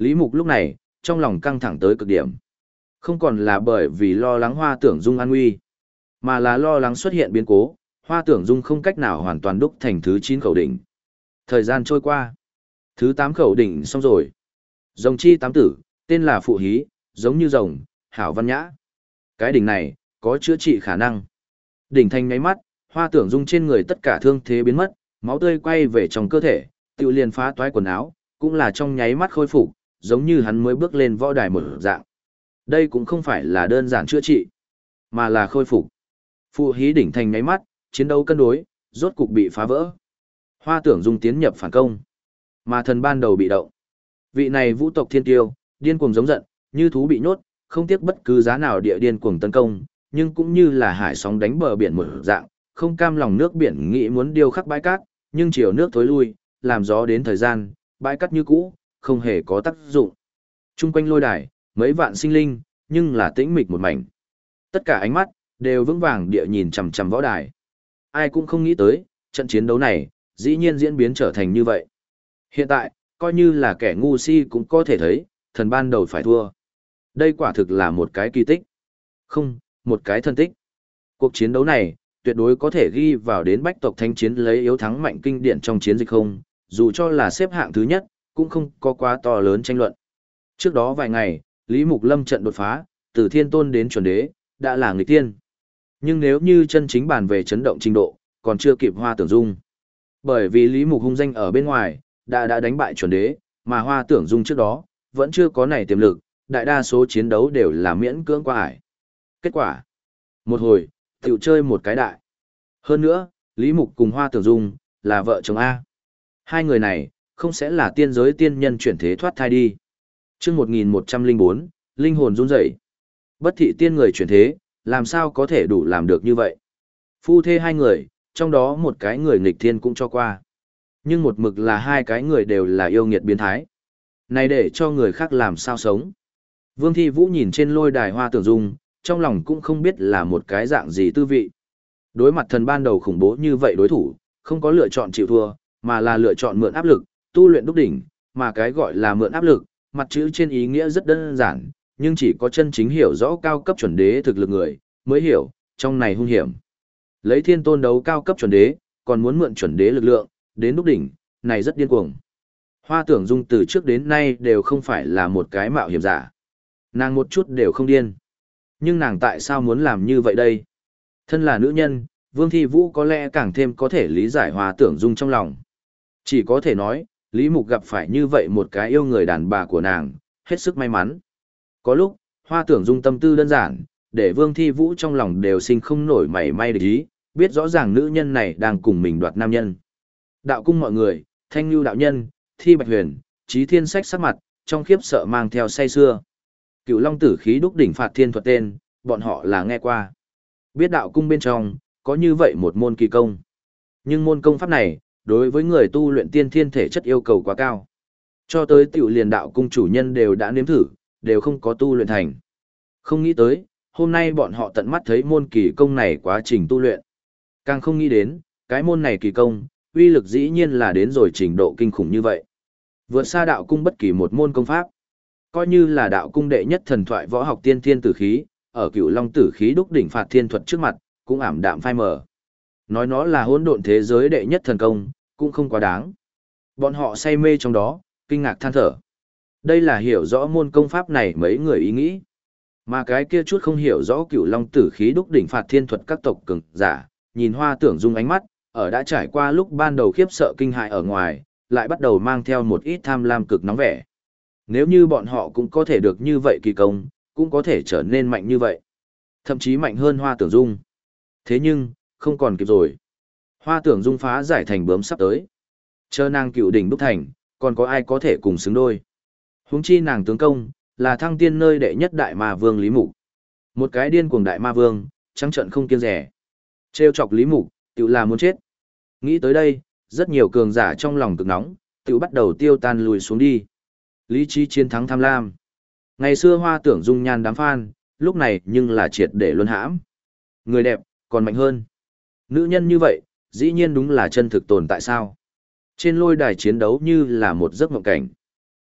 Lý Mục lúc này, trong lòng căng thẳng tới cực điểm. Không còn là bởi vì lo lắng Hoa Tưởng Dung an nguy, mà là lo lắng xuất hiện biến cố, Hoa Tưởng Dung không cách nào hoàn toàn đúc thành thứ chín khẩu đỉnh. Thời gian trôi qua, thứ tám khẩu đỉnh xong rồi. Rồng chi tám tử, tên là Phụ Hí, giống như rồng, hảo văn nhã. Cái đỉnh này, có chữa trị khả năng. Đỉnh thành nháy mắt, Hoa Tưởng Dung trên người tất cả thương thế biến mất, máu tươi quay về trong cơ thể, tiêu liền phá toái quần áo, cũng là trong nháy mắt khôi phục, giống như hắn mới bước lên võ đài một dạng. Đây cũng không phải là đơn giản chữa trị, mà là khôi phục. Phụ Hí đỉnh thành nháy mắt, chiến đấu cân đối, rốt cục bị phá vỡ. Hoa Tưởng Dung tiến nhập phản công, mà thần ban đầu bị động. Vị này vũ tộc thiên tiêu, điên cuồng giống giận, như thú bị nhốt, không tiếc bất cứ giá nào địa điên cuồng tấn công, nhưng cũng như là hải sóng đánh bờ biển một dạng, không cam lòng nước biển nghĩ muốn điêu khắc bãi cát, nhưng chiều nước thối lui, làm gió đến thời gian, bãi cát như cũ, không hề có tác dụng. Trung quanh lôi đài, mấy vạn sinh linh, nhưng là tĩnh mịch một mảnh. Tất cả ánh mắt đều vững vàng địa nhìn chằm chằm võ đài. Ai cũng không nghĩ tới, trận chiến đấu này dĩ nhiên diễn biến trở thành như vậy. Hiện tại, coi như là kẻ ngu si cũng có thể thấy, thần ban đầu phải thua. Đây quả thực là một cái kỳ tích. Không, một cái thân tích. Cuộc chiến đấu này, tuyệt đối có thể ghi vào đến bách tộc thánh chiến lấy yếu thắng mạnh kinh điển trong chiến dịch không, dù cho là xếp hạng thứ nhất, cũng không có quá to lớn tranh luận. Trước đó vài ngày, Lý Mục Lâm trận đột phá, từ thiên tôn đến chuẩn đế, đã là nghịch tiên. Nhưng nếu như chân chính bàn về chấn động trình độ, còn chưa kịp Hoa Tưởng Dung. Bởi vì Lý Mục hung danh ở bên ngoài, đã đã đánh bại chuẩn đế, mà Hoa Tưởng Dung trước đó, vẫn chưa có này tiềm lực, đại đa số chiến đấu đều là miễn cưỡng qua ải. Kết quả, một hồi, tiểu chơi một cái đại. Hơn nữa, Lý Mục cùng Hoa Tưởng Dung, là vợ chồng A. Hai người này, không sẽ là tiên giới tiên nhân chuyển thế thoát thai đi. Trước một nghìn một trăm lẻ bốn, linh hồn run rẩy. Bất thị tiên người chuyển thế, làm sao có thể đủ làm được như vậy? Phu thê hai người, trong đó một cái người nghịch thiên cũng cho qua. Nhưng một mực là hai cái người đều là yêu nghiệt biến thái. Này để cho người khác làm sao sống. Vương Thi Vũ nhìn trên lôi đài Hoa Tưởng Dung, trong lòng cũng không biết là một cái dạng gì tư vị. Đối mặt thần ban đầu khủng bố như vậy đối thủ, không có lựa chọn chịu thua, mà là lựa chọn mượn áp lực, tu luyện đúc đỉnh, mà cái gọi là mượn áp lực, mặt chữ trên ý nghĩa rất đơn giản, nhưng chỉ có chân chính hiểu rõ cao cấp chuẩn đế thực lực người, mới hiểu, trong này hung hiểm. Lấy thiên tôn đấu cao cấp chuẩn đế, còn muốn mượn chuẩn đế lực lượng, đến đúc đỉnh, này rất điên cuồng. Hoa Tưởng Dung từ trước đến nay đều không phải là một cái mạo hiểm giả. Nàng một chút đều không điên. Nhưng nàng tại sao muốn làm như vậy đây? Thân là nữ nhân, Vương Thi Vũ có lẽ càng thêm có thể lý giải Hoa Tưởng Dung trong lòng. Chỉ có thể nói, Lý Mục gặp phải như vậy một cái yêu người đàn bà của nàng, hết sức may mắn. Có lúc, Hoa Tưởng Dung tâm tư đơn giản, để Vương Thi Vũ trong lòng đều sinh không nổi mảy may địch ý, biết rõ ràng nữ nhân này đang cùng mình đoạt nam nhân. Đạo cung mọi người, Thanh Nhu đạo nhân, Thi Bạch Huyền, Chí Thiên Sách sắc mặt, trong khiếp sợ mang theo say xưa. Cựu Long Tử khí đúc đỉnh phạt thiên thuật tên, bọn họ là nghe qua. Biết đạo cung bên trong, có như vậy một môn kỳ công. Nhưng môn công pháp này, đối với người tu luyện tiên thiên thể chất yêu cầu quá cao. Cho tới tiểu liền đạo cung chủ nhân đều đã nếm thử, đều không có tu luyện thành. Không nghĩ tới, hôm nay bọn họ tận mắt thấy môn kỳ công này quá trình tu luyện. Càng không nghĩ đến, cái môn này kỳ công, uy lực dĩ nhiên là đến rồi trình độ kinh khủng như vậy. Vượt xa đạo cung bất kỳ một môn công pháp. Coi như là đạo cung đệ nhất thần thoại võ học tiên thiên tử khí, ở Cửu Long Tử khí đúc đỉnh phạt thiên thuật trước mặt, cũng ảm đạm phai mờ. Nói nó là hỗn độn thế giới đệ nhất thần công, cũng không quá đáng. Bọn họ say mê trong đó, kinh ngạc than thở. Đây là hiểu rõ môn công pháp này mấy người ý nghĩ. Mà cái kia chút không hiểu rõ Cửu Long Tử khí đúc đỉnh phạt thiên thuật các tộc cường giả, nhìn Hoa Tưởng Dung ánh mắt, ở đã trải qua lúc ban đầu khiếp sợ kinh hại ở ngoài, lại bắt đầu mang theo một ít tham lam cực nóng vẻ. Nếu như bọn họ cũng có thể được như vậy kỳ công, cũng có thể trở nên mạnh như vậy. Thậm chí mạnh hơn Hoa Tưởng Dung. Thế nhưng, không còn kịp rồi. Hoa Tưởng Dung phá giải thành bướm sắp tới. Chờ nàng cựu đỉnh đúc thành, còn có ai có thể cùng xứng đôi. Huống chi nàng tướng công, là thăng tiên nơi đệ nhất đại ma vương Lý Mục. Một cái điên cuồng đại ma vương, trắng trận không kiêng rẻ. Trêu chọc Lý Mục, tự là muốn chết. Nghĩ tới đây, rất nhiều cường giả trong lòng cực nóng, tự bắt đầu tiêu tan lùi xuống đi. Lý trí chiến thắng tham lam. Ngày xưa Hoa Tưởng Dung nhan đám fan, lúc này nhưng là triệt để luân hãm. Người đẹp, còn mạnh hơn. Nữ nhân như vậy, dĩ nhiên đúng là chân thực tồn tại sao. Trên lôi đài chiến đấu như là một giấc mộng cảnh.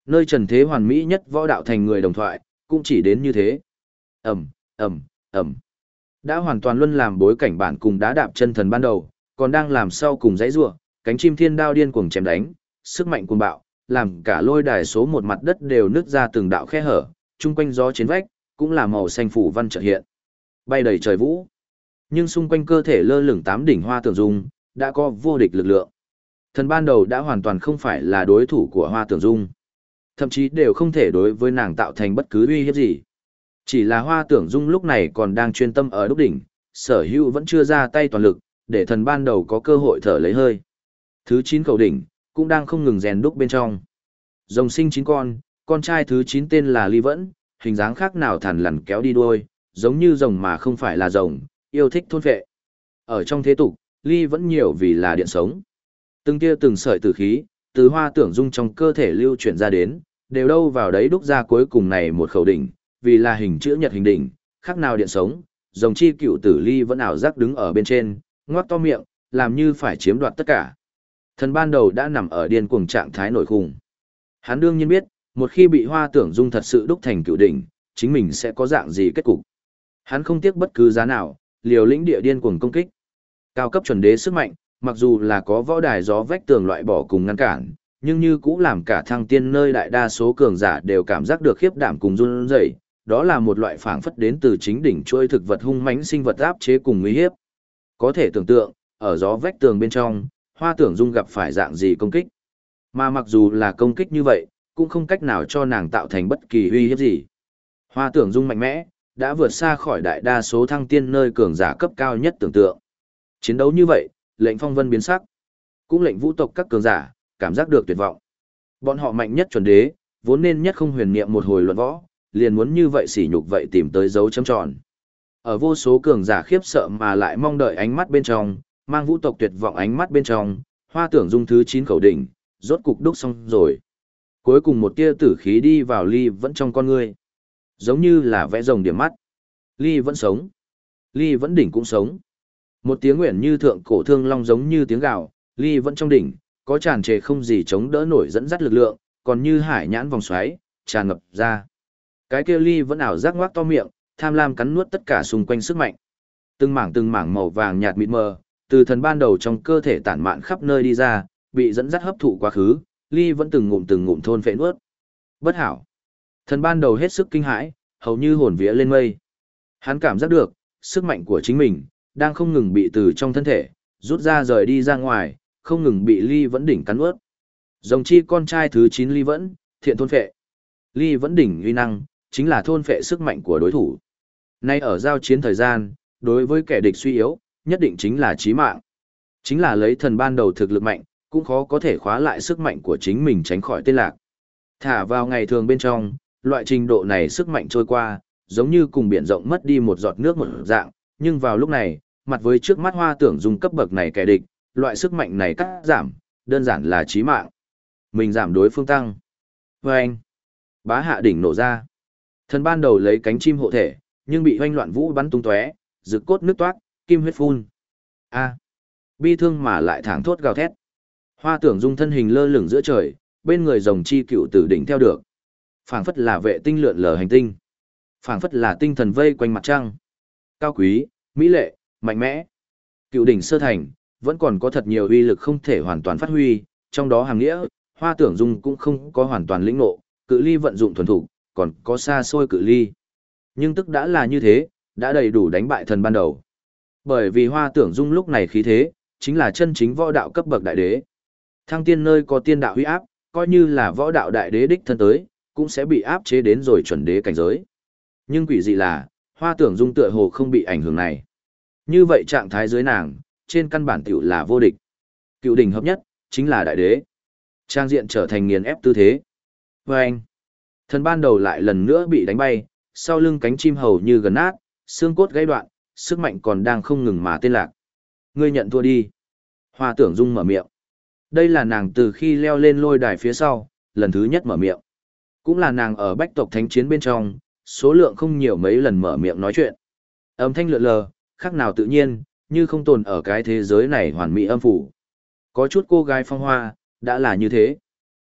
Nơi trần thế hoàn mỹ nhất võ đạo thành người đồng thoại, cũng chỉ đến như thế. Ẩm, Ẩm, Ẩm. Đã hoàn toàn luân làm bối cảnh bản cùng đá đạp chân thần ban đầu, còn đang làm sau cùng dãy rủa, cánh chim thiên đao điên cuồng chém đánh, sức mạnh cuồng bạo, làm cả lôi đài số một mặt đất đều nứt ra từng đạo khe hở, chung quanh gió trên vách, cũng là màu xanh phủ văn chợt hiện. Bay đầy trời vũ. Nhưng xung quanh cơ thể lơ lửng tám đỉnh Hoa Tưởng Dung, đã có vô địch lực lượng. Thần ban đầu đã hoàn toàn không phải là đối thủ của Hoa Tưởng Dung. Thậm chí đều không thể đối với nàng tạo thành bất cứ uy hiếp gì. Chỉ là Hoa Tưởng Dung lúc này còn đang chuyên tâm ở đúc đỉnh, sở hữu vẫn chưa ra tay toàn lực, để thần ban đầu có cơ hội thở lấy hơi. Thứ chín khẩu đỉnh, cũng đang không ngừng rèn đúc bên trong. Rồng sinh chín con, con trai thứ chín tên là Ly Vẫn, hình dáng khác nào thằn lằn kéo đi đuôi, giống như rồng mà không phải là rồng, yêu thích thôn phệ. Ở trong thế tục, Ly Vẫn nhiều vì là điện sống. Từng tia từng sợi tử khí, từ Hoa Tưởng Dung trong cơ thể lưu chuyển ra đến, đều đâu vào đấy đúc ra cuối cùng này một khẩu đỉnh, vì là hình chữ nhật hình đỉnh, khác nào điện sống, rồng chi cựu tử Ly Vẫn ảo giác đứng ở bên trên, ngoác to miệng, làm như phải chiếm đoạt tất cả. Thần ban đầu đã nằm ở điên cuồng trạng thái nổi khủng. Hắn đương nhiên biết, một khi bị Hoa Tưởng Dung thật sự đúc thành cựu đỉnh, chính mình sẽ có dạng gì kết cục. Hắn không tiếc bất cứ giá nào, liều lĩnh địa điên cuồng công kích. Cao cấp chuẩn đế sức mạnh, mặc dù là có võ đài gió vách tường loại bỏ cùng ngăn cản, nhưng như cũng làm cả thăng tiên nơi đại đa số cường giả đều cảm giác được khiếp đảm cùng run rẩy. Đó là một loại phảng phất đến từ chính đỉnh chuôi thực vật hung mãnh sinh vật áp chế cùng nguy hiếp. Có thể tưởng tượng, ở gió vách tường bên trong, Hoa Tưởng Dung gặp phải dạng gì công kích. Mà mặc dù là công kích như vậy, cũng không cách nào cho nàng tạo thành bất kỳ uy hiếp gì. Hoa Tưởng Dung mạnh mẽ, đã vượt xa khỏi đại đa số thăng tiên nơi cường giả cấp cao nhất tưởng tượng. Chiến đấu như vậy, lệnh phong vân biến sắc, cũng lệnh vũ tộc các cường giả cảm giác được tuyệt vọng. Bọn họ mạnh nhất chuẩn đế, vốn nên nhất không huyền niệm một hồi luận võ, liền muốn như vậy sỉ nhục vậy tìm tới dấu chấm tròn. Ở vô số cường giả khiếp sợ mà lại mong đợi ánh mắt bên trong, mang vũ tộc tuyệt vọng ánh mắt bên trong, Hoa Tưởng Dung thứ chín khẩu đỉnh, rốt cục đúc xong rồi. Cuối cùng một tia tử khí đi vào Ly Vẫn trong con ngươi, giống như là vẽ rồng điểm mắt. Ly Vẫn sống, Ly Vẫn đỉnh cũng sống. Một tiếng nguyện như thượng cổ thương long giống như tiếng gào, Ly Vẫn trong đỉnh, có tràn trề không gì chống đỡ nổi dẫn dắt lực lượng, còn như hải nhãn vòng xoáy, tràn ngập ra. Cái kia Ly Vẫn ảo giác ngoác to miệng, tham lam cắn nuốt tất cả xung quanh sức mạnh. Từng mảng từng mảng màu vàng nhạt mịt mờ, từ thần ban đầu trong cơ thể tản mạn khắp nơi đi ra, bị dẫn dắt hấp thụ quá khứ, Ly Vẫn từng ngụm từng ngụm thôn phệ nuốt. Bất hảo. Thần ban đầu hết sức kinh hãi, hầu như hồn vía lên mây. Hắn cảm giác được, sức mạnh của chính mình đang không ngừng bị từ trong thân thể rút ra rời đi ra ngoài, không ngừng bị Ly Vẫn đỉnh cắn nuốt. Rồng chi con trai thứ chín Ly Vẫn, thiện thôn phệ. Ly Vẫn đỉnh uy năng chính là thôn phệ sức mạnh của đối thủ. Nay ở giao chiến thời gian, đối với kẻ địch suy yếu, nhất định chính là chí mạng. Chính là lấy thần ban đầu thực lực mạnh, cũng khó có thể khóa lại sức mạnh của chính mình tránh khỏi tên lạc. Thả vào ngày thường bên trong, loại trình độ này sức mạnh trôi qua, giống như cùng biển rộng mất đi một giọt nước một dạng, nhưng vào lúc này, mặt với trước mắt Hoa Tưởng Dung cấp bậc này kẻ địch, loại sức mạnh này cắt giảm, đơn giản là chí mạng. Mình giảm đối phương tăng. Và anh, bá hạ đỉnh nổ ra. Thần ban đầu lấy cánh chim hộ thể, nhưng bị hoanh loạn vũ bắn tung tóe, rực cốt nước toát, kim huyết phun. A, bi thương mà lại thẳng thốt gào thét. Hoa Tưởng Dung thân hình lơ lửng giữa trời, bên người rồng chi cựu tử đỉnh theo được. Phảng phất là vệ tinh lượn lờ hành tinh. Phảng phất là tinh thần vây quanh mặt trăng. Cao quý, mỹ lệ, mạnh mẽ. Cựu đỉnh sơ thành, vẫn còn có thật nhiều uy lực không thể hoàn toàn phát huy, trong đó hàng nghĩa, Hoa Tưởng Dung cũng không có hoàn toàn lĩnh ngộ, cự ly vận dụng thuần thủ, còn có xa xôi cự ly. Nhưng tức đã là như thế, đã đầy đủ đánh bại thần ban đầu. Bởi vì Hoa Tưởng Dung lúc này khí thế, chính là chân chính võ đạo cấp bậc đại đế. Thăng tiên nơi có tiên đạo huy áp, coi như là võ đạo đại đế đích thân tới, cũng sẽ bị áp chế đến rồi chuẩn đế cảnh giới. Nhưng quỷ dị là, Hoa Tưởng Dung tựa hồ không bị ảnh hưởng này. Như vậy trạng thái dưới nàng, trên căn bản tiểu là vô địch. Cựu đỉnh hợp nhất, chính là đại đế. Trang diện trở thành nghiền ép tư thế. Và anh, thần ban đầu lại lần nữa bị đánh bay, sau lưng cánh chim hầu như gần nát, xương cốt gãy đoạn, sức mạnh còn đang không ngừng mà tên lạc. Ngươi nhận thua đi. Hoa Tưởng Dung mở miệng. Đây là nàng từ khi leo lên lôi đài phía sau, lần thứ nhất mở miệng. Cũng là nàng ở bách tộc thánh chiến bên trong, số lượng không nhiều mấy lần mở miệng nói chuyện. Âm thanh lượn lờ, khác nào tự nhiên, như không tồn ở cái thế giới này hoàn mỹ âm phủ. Có chút cô gái phong hoa, đã là như thế.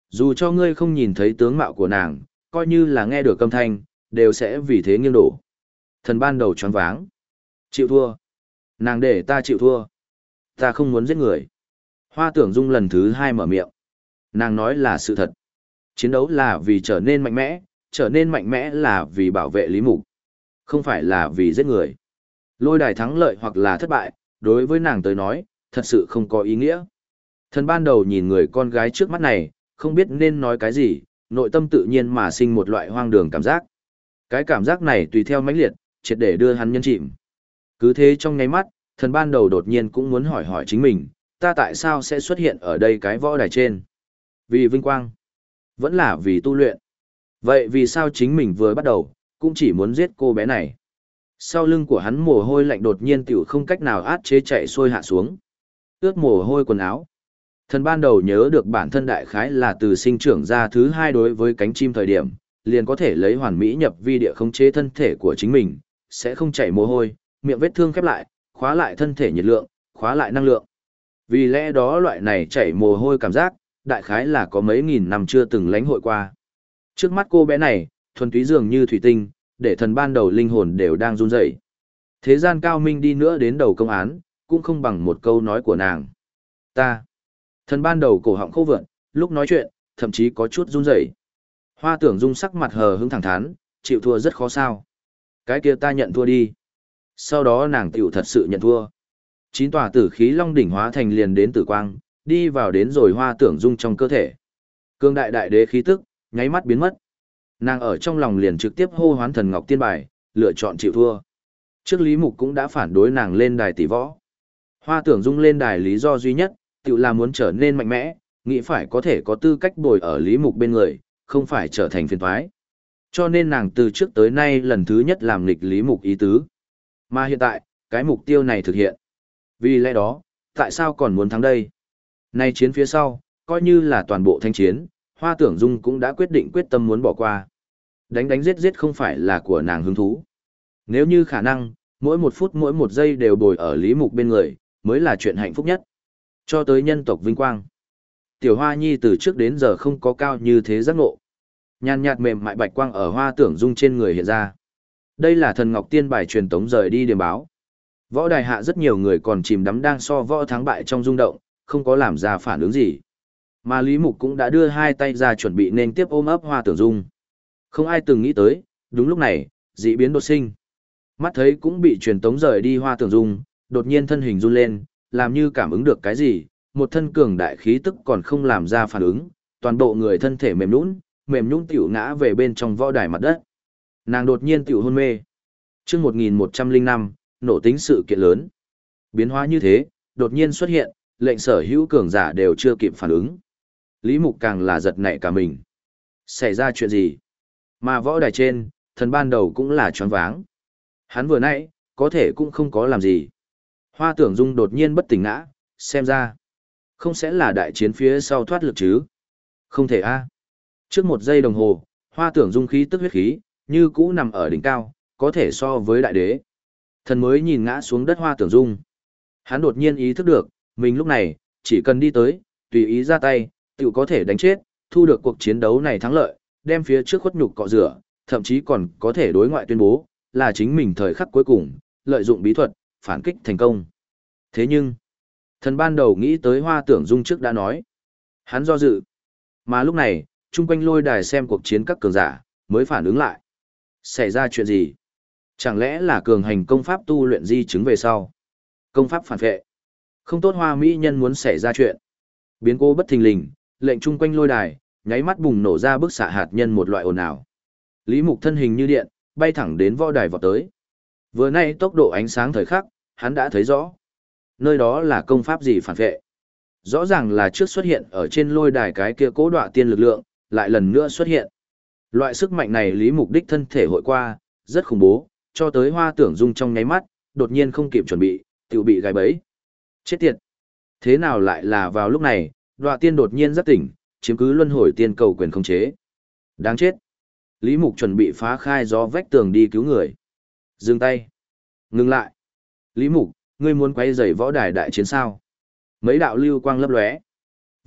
Dù cho ngươi không nhìn thấy tướng mạo của nàng, coi như là nghe được âm thanh, đều sẽ vì thế nghiêng đổ. Thần ban đầu choáng váng. Chịu thua. Nàng để ta chịu thua. Ta không muốn giết người. Hoa Tưởng Dung lần thứ hai mở miệng. Nàng nói là sự thật. Chiến đấu là vì trở nên mạnh mẽ, trở nên mạnh mẽ là vì bảo vệ Lý Mục. Không phải là vì giết người. Lôi đài thắng lợi hoặc là thất bại, đối với nàng tới nói, thật sự không có ý nghĩa. Thần ban đầu nhìn người con gái trước mắt này, không biết nên nói cái gì, nội tâm tự nhiên mà sinh một loại hoang đường cảm giác. Cái cảm giác này tùy theo mãnh liệt, triệt để đưa hắn nhân chìm. Cứ thế trong nháy mắt, thần ban đầu đột nhiên cũng muốn hỏi hỏi chính mình, ta tại sao sẽ xuất hiện ở đây cái võ đài trên? Vì vinh quang? Vẫn là vì tu luyện? Vậy vì sao chính mình vừa bắt đầu, cũng chỉ muốn giết cô bé này? Sau lưng của hắn mồ hôi lạnh đột nhiên tiểu không cách nào át chế chạy xuôi hạ xuống. Ướt mồ hôi quần áo. Thần ban đầu nhớ được bản thân đại khái là từ sinh trưởng ra thứ hai đối với cánh chim thời điểm, liền có thể lấy hoàn mỹ nhập vi địa khống chế thân thể của chính mình, sẽ không chảy mồ hôi, miệng vết thương khép lại, khóa lại thân thể nhiệt lượng, khóa lại năng lượng. Vì lẽ đó loại này chảy mồ hôi cảm giác, đại khái là có mấy nghìn năm chưa từng lãnh hội qua. Trước mắt cô bé này, thuần túy dường như thủy tinh, để thần ban đầu linh hồn đều đang run rẩy. Thế gian cao minh đi nữa đến đầu công án, cũng không bằng một câu nói của nàng. Ta. Thần ban đầu cổ họng khô vượn, lúc nói chuyện, thậm chí có chút run rẩy. Hoa Tưởng Dung sắc mặt hờ hững thẳng thắn, chịu thua rất khó sao. Cái kia ta nhận thua đi. Sau đó nàng tiểu thật sự nhận thua. Chín tòa tử khí long đỉnh hóa thành liền đến tử quang, đi vào đến rồi Hoa Tưởng Dung trong cơ thể. Cương đại đại đế khí tức, nháy mắt biến mất. Nàng ở trong lòng liền trực tiếp hô hoán thần ngọc tiên bài, lựa chọn chịu thua. Trước Lý Mục cũng đã phản đối nàng lên đài tỷ võ. Hoa Tưởng Dung lên đài lý do duy nhất, tự là muốn trở nên mạnh mẽ, nghĩ phải có thể có tư cách bồi ở Lý Mục bên người, không phải trở thành phiền toái. Cho nên nàng từ trước tới nay lần thứ nhất làm nghịch Lý Mục ý tứ. Mà hiện tại, cái mục tiêu này thực hiện. Vì lẽ đó, tại sao còn muốn thắng đây? Nay chiến phía sau, coi như là toàn bộ thanh chiến, Hoa Tưởng Dung cũng đã quyết định quyết tâm muốn bỏ qua. Đánh đánh giết giết không phải là của nàng hứng thú. Nếu như khả năng, mỗi một phút mỗi một giây đều bồi ở Lý Mục bên người, mới là chuyện hạnh phúc nhất. Cho tới nhân tộc vinh quang. Tiểu Hoa Nhi từ trước đến giờ không có cao như thế giác ngộ. Nhàn nhạt mềm mại bạch quang ở Hoa Tưởng Dung trên người hiện ra. Đây là thần ngọc tiên bài truyền tống rời đi điểm báo. Võ đài hạ rất nhiều người còn chìm đắm đang so võ thắng bại trong rung động, không có làm ra phản ứng gì. Mà Lý Mục cũng đã đưa hai tay ra chuẩn bị nên tiếp ôm ấp Hoa Tưởng Dung. Không ai từng nghĩ tới, đúng lúc này, dị biến đột sinh. Mắt thấy cũng bị truyền tống rời đi Hoa Tưởng Dung, đột nhiên thân hình run lên, làm như cảm ứng được cái gì, một thân cường đại khí tức còn không làm ra phản ứng, toàn bộ người thân thể mềm nhũn, mềm nhũn tiểu ngã về bên trong võ đài mặt đất. Nàng đột nhiên tiểu hôn mê. Chương một nghìn một trăm lẻ năm, nổ tính sự kiện lớn. Biến hóa như thế, đột nhiên xuất hiện, lệnh sở hữu cường giả đều chưa kịp phản ứng. Lý Mục càng là giật nảy cả mình. Xảy ra chuyện gì? Mà võ đài trên, thần ban đầu cũng là choáng váng. Hắn vừa nãy, có thể cũng không có làm gì. Hoa Tưởng Dung đột nhiên bất tỉnh ngã, xem ra. Không sẽ là đại chiến phía sau thoát lực chứ? Không thể a. Trước một giây đồng hồ, Hoa Tưởng Dung khí tức huyết khí, như cũ nằm ở đỉnh cao, có thể so với đại đế. Thần mới nhìn ngã xuống đất Hoa Tưởng Dung. Hắn đột nhiên ý thức được, mình lúc này, chỉ cần đi tới, tùy ý ra tay, tự có thể đánh chết, thu được cuộc chiến đấu này thắng lợi, đem phía trước khuất nhục cọ rửa, thậm chí còn có thể đối ngoại tuyên bố, là chính mình thời khắc cuối cùng, lợi dụng bí thuật, phản kích thành công. Thế nhưng, thần ban đầu nghĩ tới Hoa Tưởng Dung trước đã nói. Hắn do dự. Mà lúc này, chung quanh lôi đài xem cuộc chiến các cường giả, mới phản ứng lại. Xảy ra chuyện gì? Chẳng lẽ là cường hành công pháp tu luyện di chứng về sau? Công pháp phản vệ. Không tốt Hoa Mỹ nhân muốn xảy ra chuyện. Biến cố bất thình lình, lệnh chung quanh lôi đài, nháy mắt bùng nổ ra bức xạ hạt nhân một loại ồn ào. Lý Mục thân hình như điện, bay thẳng đến võ đài vọt tới. Vừa nay tốc độ ánh sáng thời khắc, hắn đã thấy rõ. Nơi đó là công pháp gì phản vệ. Rõ ràng là trước xuất hiện ở trên lôi đài cái kia cố đọa tiên lực lượng, lại lần nữa xuất hiện. Loại sức mạnh này Lý Mục đích thân thể hội qua, rất khủng bố, cho tới Hoa Tưởng Dung trong nháy mắt, đột nhiên không kịp chuẩn bị, tiểu bị gài bẫy. Chết tiệt! Thế nào lại là vào lúc này, đọa tiên đột nhiên giác tỉnh, chiếm cứ luân hồi tiên cầu quyền khống chế. Đáng chết! Lý Mục chuẩn bị phá khai gió vách tường đi cứu người. Dừng tay! Ngừng lại! Lý Mục, ngươi muốn quay rầy võ đài đại chiến sao? Mấy đạo lưu quang lấp lóe.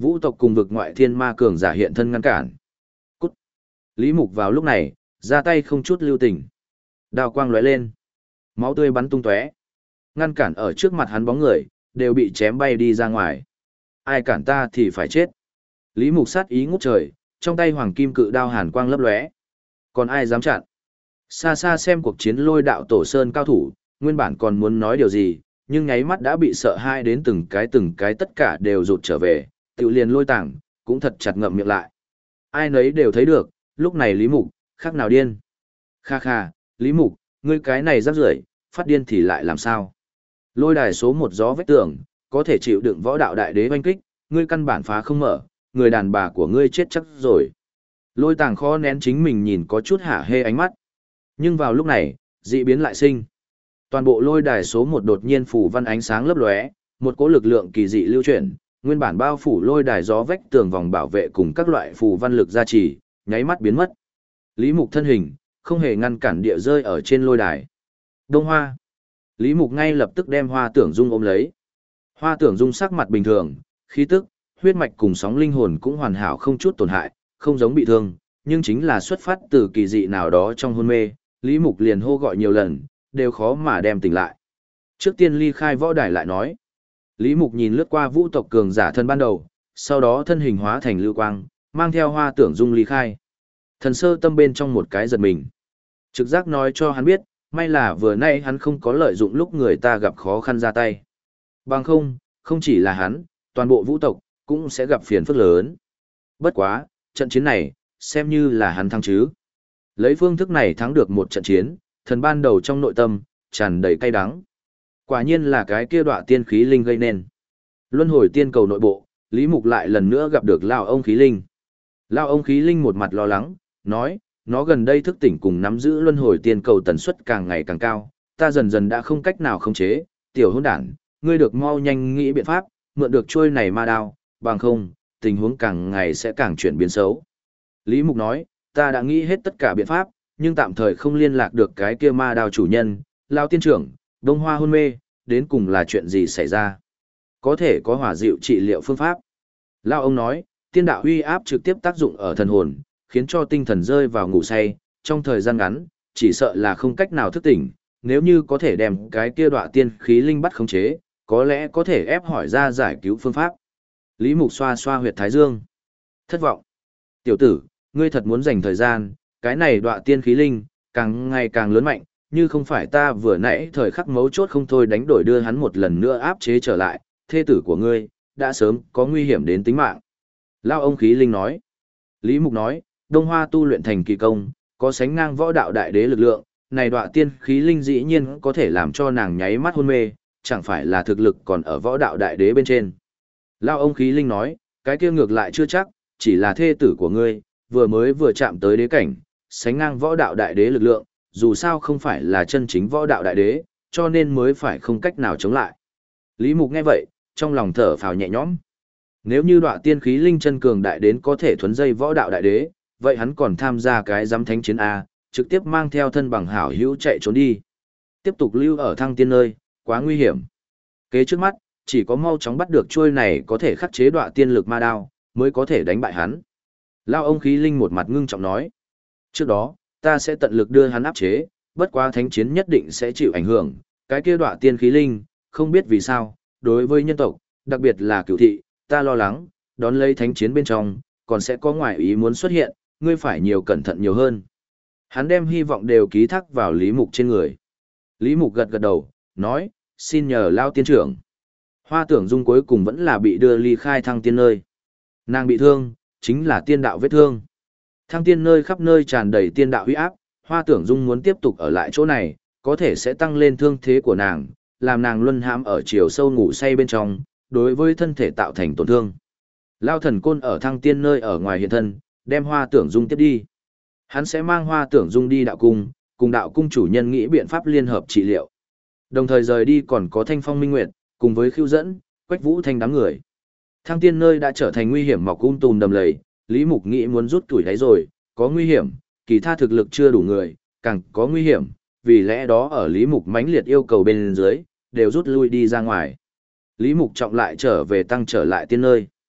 Vũ tộc cùng vực ngoại thiên ma cường giả hiện thân ngăn cản. Cút. Lý Mục vào lúc này, ra tay không chút lưu tình. Đao quang lóe lên. Máu tươi bắn tung tóe. Ngăn cản ở trước mặt hắn bóng người, đều bị chém bay đi ra ngoài. Ai cản ta thì phải chết. Lý Mục sát ý ngút trời, trong tay hoàng kim cự đao hàn quang lấp lóe. Còn ai dám chặn? Xa xa xem cuộc chiến lôi đạo tổ sơn cao thủ, nguyên bản còn muốn nói điều gì, nhưng nháy mắt đã bị sợ hai đến từng cái từng cái tất cả đều rụt trở về, tự liền lôi tảng, cũng thật chặt ngậm miệng lại. Ai nấy đều thấy được, lúc này Lý Mục, khác nào điên. Kha kha, Lý Mục, ngươi cái này rắc rưởi, phát điên thì lại làm sao? Lôi đài số một gió vách tường, có thể chịu đựng võ đạo đại đế oanh kích, ngươi căn bản phá không mở, người đàn bà của ngươi chết chắc rồi. Lôi tàng khó nén chính mình nhìn có chút hả hê ánh mắt. Nhưng vào lúc này, dị biến lại sinh. Toàn bộ lôi đài số một đột nhiên phủ văn ánh sáng lấp lóe, một cỗ lực lượng kỳ dị lưu chuyển, nguyên bản bao phủ lôi đài gió vách tường vòng bảo vệ cùng các loại phù văn lực gia trì, nháy mắt biến mất. Lý Mục thân hình, không hề ngăn cản địa rơi ở trên lôi đài. Đông Hoa. Lý Mục ngay lập tức đem Hoa Tưởng Dung ôm lấy. Hoa Tưởng Dung sắc mặt bình thường, khí tức, huyết mạch cùng sóng linh hồn cũng hoàn hảo không chút tổn hại, không giống bị thương, nhưng chính là xuất phát từ kỳ dị nào đó trong hôn mê, Lý Mục liền hô gọi nhiều lần, đều khó mà đem tỉnh lại. Trước tiên ly khai võ đài lại nói. Lý Mục nhìn lướt qua vũ tộc cường giả thân ban đầu, sau đó thân hình hóa thành lưu quang, mang theo Hoa Tưởng Dung ly khai. Thần sơ tâm bên trong một cái giật mình. Trực giác nói cho hắn biết, may là vừa nay hắn không có lợi dụng lúc người ta gặp khó khăn ra tay. Bằng không, không chỉ là hắn, toàn bộ vũ tộc, cũng sẽ gặp phiền phức lớn. Bất quá, trận chiến này, xem như là hắn thắng chứ. Lấy phương thức này thắng được một trận chiến, thần ban đầu trong nội tâm, tràn đầy cay đắng. Quả nhiên là cái kia đọa tiên khí linh gây nên. Luân hồi tiên cầu nội bộ, Lý Mục lại lần nữa gặp được Lao ông khí linh. Lao ông khí linh một mặt lo lắng, nói, nó gần đây thức tỉnh cùng nắm giữ luân hồi tiên cầu tần suất càng ngày càng cao, ta dần dần đã không cách nào khống chế, tiểu hôn đản, ngươi được mau nhanh nghĩ biện pháp, mượn được trôi này ma đao, bằng không, tình huống càng ngày sẽ càng chuyển biến xấu. Lý Mục nói, ta đã nghĩ hết tất cả biện pháp, nhưng tạm thời không liên lạc được cái kia ma đao chủ nhân, Lao tiên trưởng, Đông Hoa hôn mê, đến cùng là chuyện gì xảy ra. Có thể có hỏa dịu trị liệu phương pháp. Lao ông nói, tiên đạo uy áp trực tiếp tác dụng ở thần hồn, khiến cho tinh thần rơi vào ngủ say, trong thời gian ngắn, chỉ sợ là không cách nào thức tỉnh, nếu như có thể đem cái kia đọa tiên khí linh bắt khống chế, có lẽ có thể ép hỏi ra giải cứu phương pháp. Lý Mục xoa xoa huyệt thái dương. Thất vọng. Tiểu tử, ngươi thật muốn dành thời gian, cái này đọa tiên khí linh, càng ngày càng lớn mạnh, như không phải ta vừa nãy thời khắc mấu chốt không thôi đánh đổi đưa hắn một lần nữa áp chế trở lại, thê tử của ngươi, đã sớm có nguy hiểm đến tính mạng. Lao ông khí linh nói. Lý Mục nói, Đông Hoa tu luyện thành kỳ công, có sánh ngang võ đạo đại đế lực lượng, này đọa tiên khí linh dĩ nhiên có thể làm cho nàng nháy mắt hôn mê, chẳng phải là thực lực còn ở võ đạo đại đế bên trên. Lao ông khí linh nói, cái kia ngược lại chưa chắc, chỉ là thê tử của ngươi, vừa mới vừa chạm tới đế cảnh, sánh ngang võ đạo đại đế lực lượng, dù sao không phải là chân chính võ đạo đại đế, cho nên mới phải không cách nào chống lại. Lý Mục nghe vậy, trong lòng thở phào nhẹ nhõm. Nếu như đọa tiên khí linh chân cường đại đến có thể thuấn dây võ đạo đại đế, vậy hắn còn tham gia cái giám thánh chiến A, trực tiếp mang theo thân bằng hảo hữu chạy trốn đi. Tiếp tục lưu ở thăng tiên nơi, quá nguy hiểm. Kế trước mắt, chỉ có mau chóng bắt được chuôi này có thể khắc chế đọa tiên lực ma đao, mới có thể đánh bại hắn. Lao ông khí linh một mặt ngưng trọng nói. Trước đó, ta sẽ tận lực đưa hắn áp chế, bất quá thánh chiến nhất định sẽ chịu ảnh hưởng. Cái kia đọa tiên khí linh, không biết vì sao, đối với nhân tộc, đặc biệt là cửu thị, ta lo lắng, đón lấy thánh chiến bên trong, còn sẽ có ngoại ý muốn xuất hiện, ngươi phải nhiều cẩn thận nhiều hơn. Hắn đem hy vọng đều ký thác vào Lý Mục trên người. Lý Mục gật gật đầu, nói, xin nhờ Lao tiên trưởng. Hoa Tưởng Dung cuối cùng vẫn là bị đưa ly khai thăng tiên nơi. Nàng bị thương, chính là tiên đạo vết thương. Thăng tiên nơi khắp nơi tràn đầy tiên đạo uy áp, Hoa Tưởng Dung muốn tiếp tục ở lại chỗ này, có thể sẽ tăng lên thương thế của nàng, làm nàng luân hãm ở chiều sâu ngủ say bên trong, đối với thân thể tạo thành tổn thương. Lao thần côn ở thăng tiên nơi ở ngoài hiện thân, đem Hoa Tưởng Dung tiếp đi. Hắn sẽ mang Hoa Tưởng Dung đi đạo cung, cùng đạo cung chủ nhân nghĩ biện pháp liên hợp trị liệu. Đồng thời rời đi còn có Thanh Phong Minh Nguyệt, cùng với Khưu Dẫn, Quách Vũ Thanh đám người. Thăng tiên nơi đã trở thành nguy hiểm mọc um tùm đầm lầy, Lý Mục nghĩ muốn rút tuổi đáy rồi, có nguy hiểm, kỳ tha thực lực chưa đủ người, càng có nguy hiểm, vì lẽ đó ở Lý Mục mãnh liệt yêu cầu bên dưới, đều rút lui đi ra ngoài. Lý Mục trọng lại trở về tăng trở lại tiên nơi.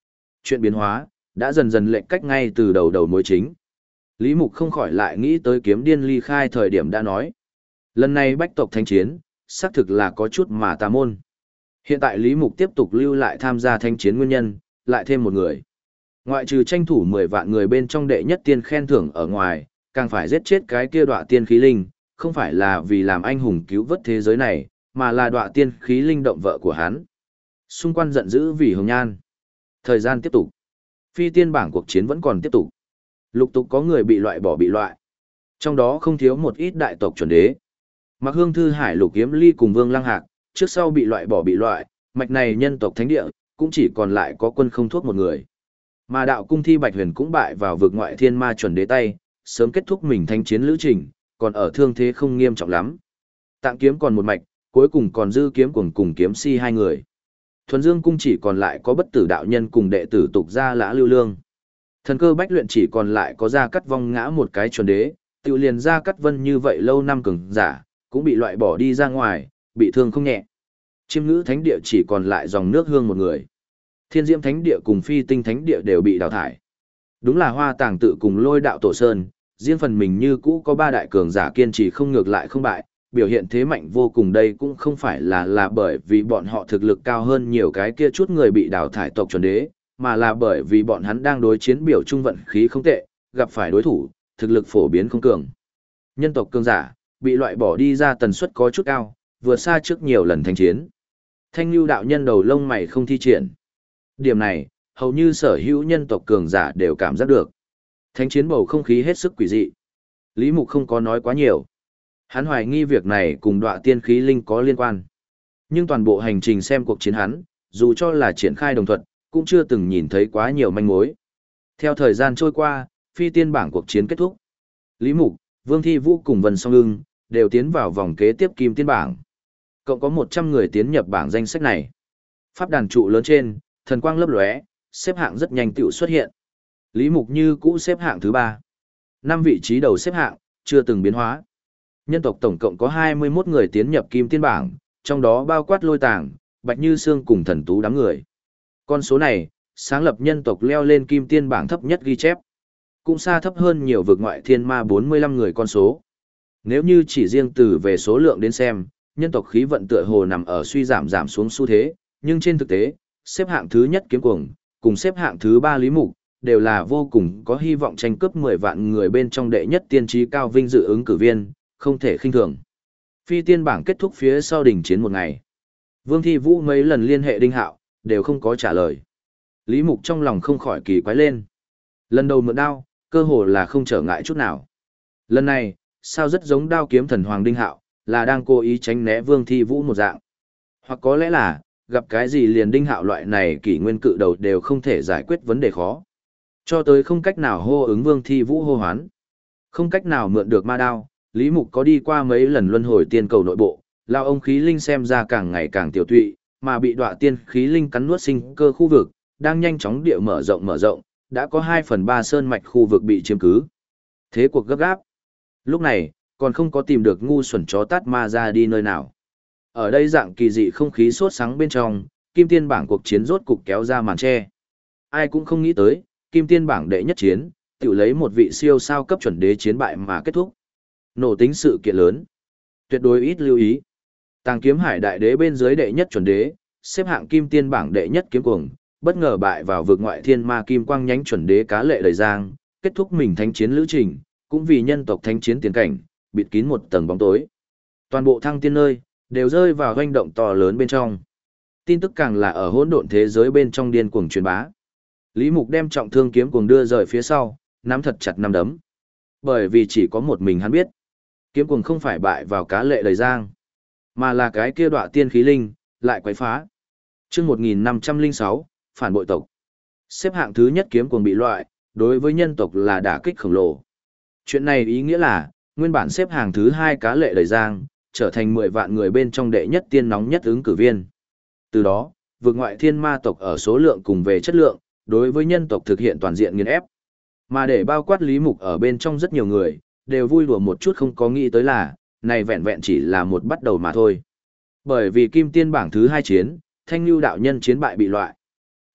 Chuyện biến hóa, đã dần dần lệch cách ngay từ đầu đầu mối chính. Lý Mục không khỏi lại nghĩ tới kiếm điên ly khai thời điểm đã nói. Lần này bách tộc thánh chiến, xác thực là có chút mà tà môn. Hiện tại Lý Mục tiếp tục lưu lại tham gia thánh chiến nguyên nhân, lại thêm một người. Ngoại trừ tranh thủ mười vạn người bên trong đệ nhất tiên khen thưởng ở ngoài, càng phải giết chết cái kia đọa tiên khí linh, không phải là vì làm anh hùng cứu vớt thế giới này, mà là đọa tiên khí linh động vợ của hắn. Xung quanh giận dữ vì hồng nhan. Thời gian tiếp tục. Phi tiên bảng cuộc chiến vẫn còn tiếp tục. Lục tục có người bị loại bỏ bị loại. Trong đó không thiếu một ít đại tộc chuẩn đế. Mặc Hương Thư Hải Lục Kiếm Ly cùng Vương Lăng Hạc, trước sau bị loại bỏ bị loại, mạch này nhân tộc thánh địa, cũng chỉ còn lại có quân không thuốc một người. Mà đạo cung thi Bạch Huyền cũng bại vào vực ngoại thiên ma chuẩn đế tay, sớm kết thúc mình thánh chiến lữ trình, còn ở thương thế không nghiêm trọng lắm. Tạng kiếm còn một mạch, cuối cùng còn dư kiếm cuồng cùng kiếm si hai người. Thuần Dương cung chỉ còn lại có bất tử đạo nhân cùng đệ tử tục gia Lã Lưu Lương. Thần cơ bách luyện chỉ còn lại có Gia Cắt Vong ngã một cái chuẩn đế, tự liền Gia Cắt Vân như vậy lâu năm cường giả, cũng bị loại bỏ đi ra ngoài, bị thương không nhẹ. Chiêm ngữ thánh địa chỉ còn lại dòng nước hương một người. Thiên diễm thánh địa cùng phi tinh thánh địa đều bị đào thải. Đúng là Hoa Tàng tự cùng Lôi đạo tổ sơn, riêng phần mình như cũ có ba đại cường giả kiên trì không ngược lại không bại, biểu hiện thế mạnh vô cùng. Đây cũng không phải là là bởi vì bọn họ thực lực cao hơn nhiều cái kia chút người bị đào thải tộc chuẩn đế, mà là bởi vì bọn hắn đang đối chiến biểu trung vận khí không tệ, gặp phải đối thủ, thực lực phổ biến không cường. Nhân tộc cường giả, bị loại bỏ đi ra tần suất có chút cao, vượt xa trước nhiều lần thanh chiến. Thanh lưu đạo nhân đầu lông mày không thi triển. Điểm này, hầu như sở hữu nhân tộc cường giả đều cảm giác được. Thánh chiến bầu không khí hết sức quỷ dị. Lý Mục không có nói quá nhiều. Hắn hoài nghi việc này cùng đọa tiên khí linh có liên quan. Nhưng toàn bộ hành trình xem cuộc chiến hắn, dù cho là triển khai đồng thuận, cũng chưa từng nhìn thấy quá nhiều manh mối. Theo thời gian trôi qua, phi tiên bảng cuộc chiến kết thúc. Lý Mục, Vương Thi Vũ cùng Vân Song Ưng đều tiến vào vòng kế tiếp kim tiên bảng. Cộng có một trăm người tiến nhập bảng danh sách này. Pháp đàn trụ lớn trên, thần quang lấp lóe, xếp hạng rất nhanh tựu xuất hiện. Lý Mục như cũ xếp hạng thứ ba. Năm vị trí đầu xếp hạng, chưa từng biến hóa. Nhân tộc tổng cộng có hai mươi mốt người tiến nhập kim tiên bảng, trong đó bao quát Lôi Tàng, Bạch Như Sương cùng Thần Tú đám người. Con số này, sáng lập nhân tộc leo lên kim tiên bảng thấp nhất ghi chép. Cũng xa thấp hơn nhiều vực ngoại thiên ma bốn mươi lăm người con số. Nếu như chỉ riêng từ về số lượng đến xem, nhân tộc khí vận tựa hồ nằm ở suy giảm giảm xuống xu thế, nhưng trên thực tế, xếp hạng thứ nhất kiếm cuồng, cùng xếp hạng thứ ba Lý Mục, đều là vô cùng có hy vọng tranh cướp mười vạn người bên trong đệ nhất tiên trí cao vinh dự ứng cử viên, không thể khinh thường. Phi tiên bảng kết thúc phía sau đình chiến một ngày. Vương Thi Vũ mấy lần liên hệ Đinh Hạo, đều không có trả lời. Lý Mục trong lòng không khỏi kỳ quái lên. Lần đầu mượn đao, cơ hồ là không trở ngại chút nào. Lần này, sao rất giống đao kiếm thần hoàng Đinh Hạo, là đang cố ý tránh né Vương Thi Vũ một dạng. Hoặc có lẽ là, gặp cái gì liền Đinh Hạo loại này kỷ nguyên cự đầu đều không thể giải quyết vấn đề khó. Cho tới không cách nào hô ứng Vương Thi Vũ hô hoán. Không cách nào mượn được ma đao, Lý Mục có đi qua mấy lần luân hồi tiên cầu nội bộ, lao ông khí linh xem ra càng ngày càng tiểu tụy, mà bị đọa tiên khí linh cắn nuốt sinh cơ khu vực, đang nhanh chóng địa mở rộng mở rộng, đã có hai phần ba sơn mạch khu vực bị chiếm cứ. Thế cuộc gấp gáp. Lúc này, còn không có tìm được ngu xuẩn chó tát ma ra đi nơi nào. Ở đây dạng kỳ dị không khí sốt sáng bên trong, kim tiên bảng cuộc chiến rốt cục kéo ra màn che. Ai cũng không nghĩ tới, kim tiên bảng đệ nhất chiến, tự lấy một vị siêu sao cấp chuẩn đế chiến bại mà kết thúc. Nổ tính sự kiện lớn. Tuyệt đối ít lưu ý. Tàng kiếm hải đại đế bên dưới đệ nhất chuẩn đế, xếp hạng kim tiên bảng đệ nhất kiếm cuồng, bất ngờ bại vào vực ngoại thiên ma kim quang nhánh chuẩn đế cá lệ đầy giang, kết thúc mình thánh chiến lữ trình, cũng vì nhân tộc thánh chiến tiền cảnh, bịt kín một tầng bóng tối. Toàn bộ thăng tiên nơi, đều rơi vào hoành động to lớn bên trong. Tin tức càng là ở hỗn độn thế giới bên trong điên cuồng truyền bá. Lý Mục đem trọng thương kiếm cuồng đưa rời phía sau, nắm thật chặt nắm đấm. Bởi vì chỉ có một mình hắn biết, kiếm cuồng không phải bại vào cá lệ đầy giang, mà là cái kia đọa tiên khí linh, lại quấy phá. Chương một nghìn năm trăm lẻ sáu, phản bội tộc. Xếp hạng thứ nhất kiếm cuồng bị loại, đối với nhân tộc là đả kích khổng lồ. Chuyện này ý nghĩa là, nguyên bản xếp hạng thứ hai cá lệ đầy giang, trở thành mười vạn người bên trong đệ nhất tiên nóng nhất ứng cử viên. Từ đó, vượt ngoại thiên ma tộc ở số lượng cùng về chất lượng, đối với nhân tộc thực hiện toàn diện nghiền ép. Mà để bao quát Lý Mục ở bên trong rất nhiều người, đều vui đùa một chút không có nghĩ tới là, này vẹn vẹn chỉ là một bắt đầu mà thôi. Bởi vì kim tiên bảng thứ hai chiến, thanh lưu đạo nhân chiến bại bị loại.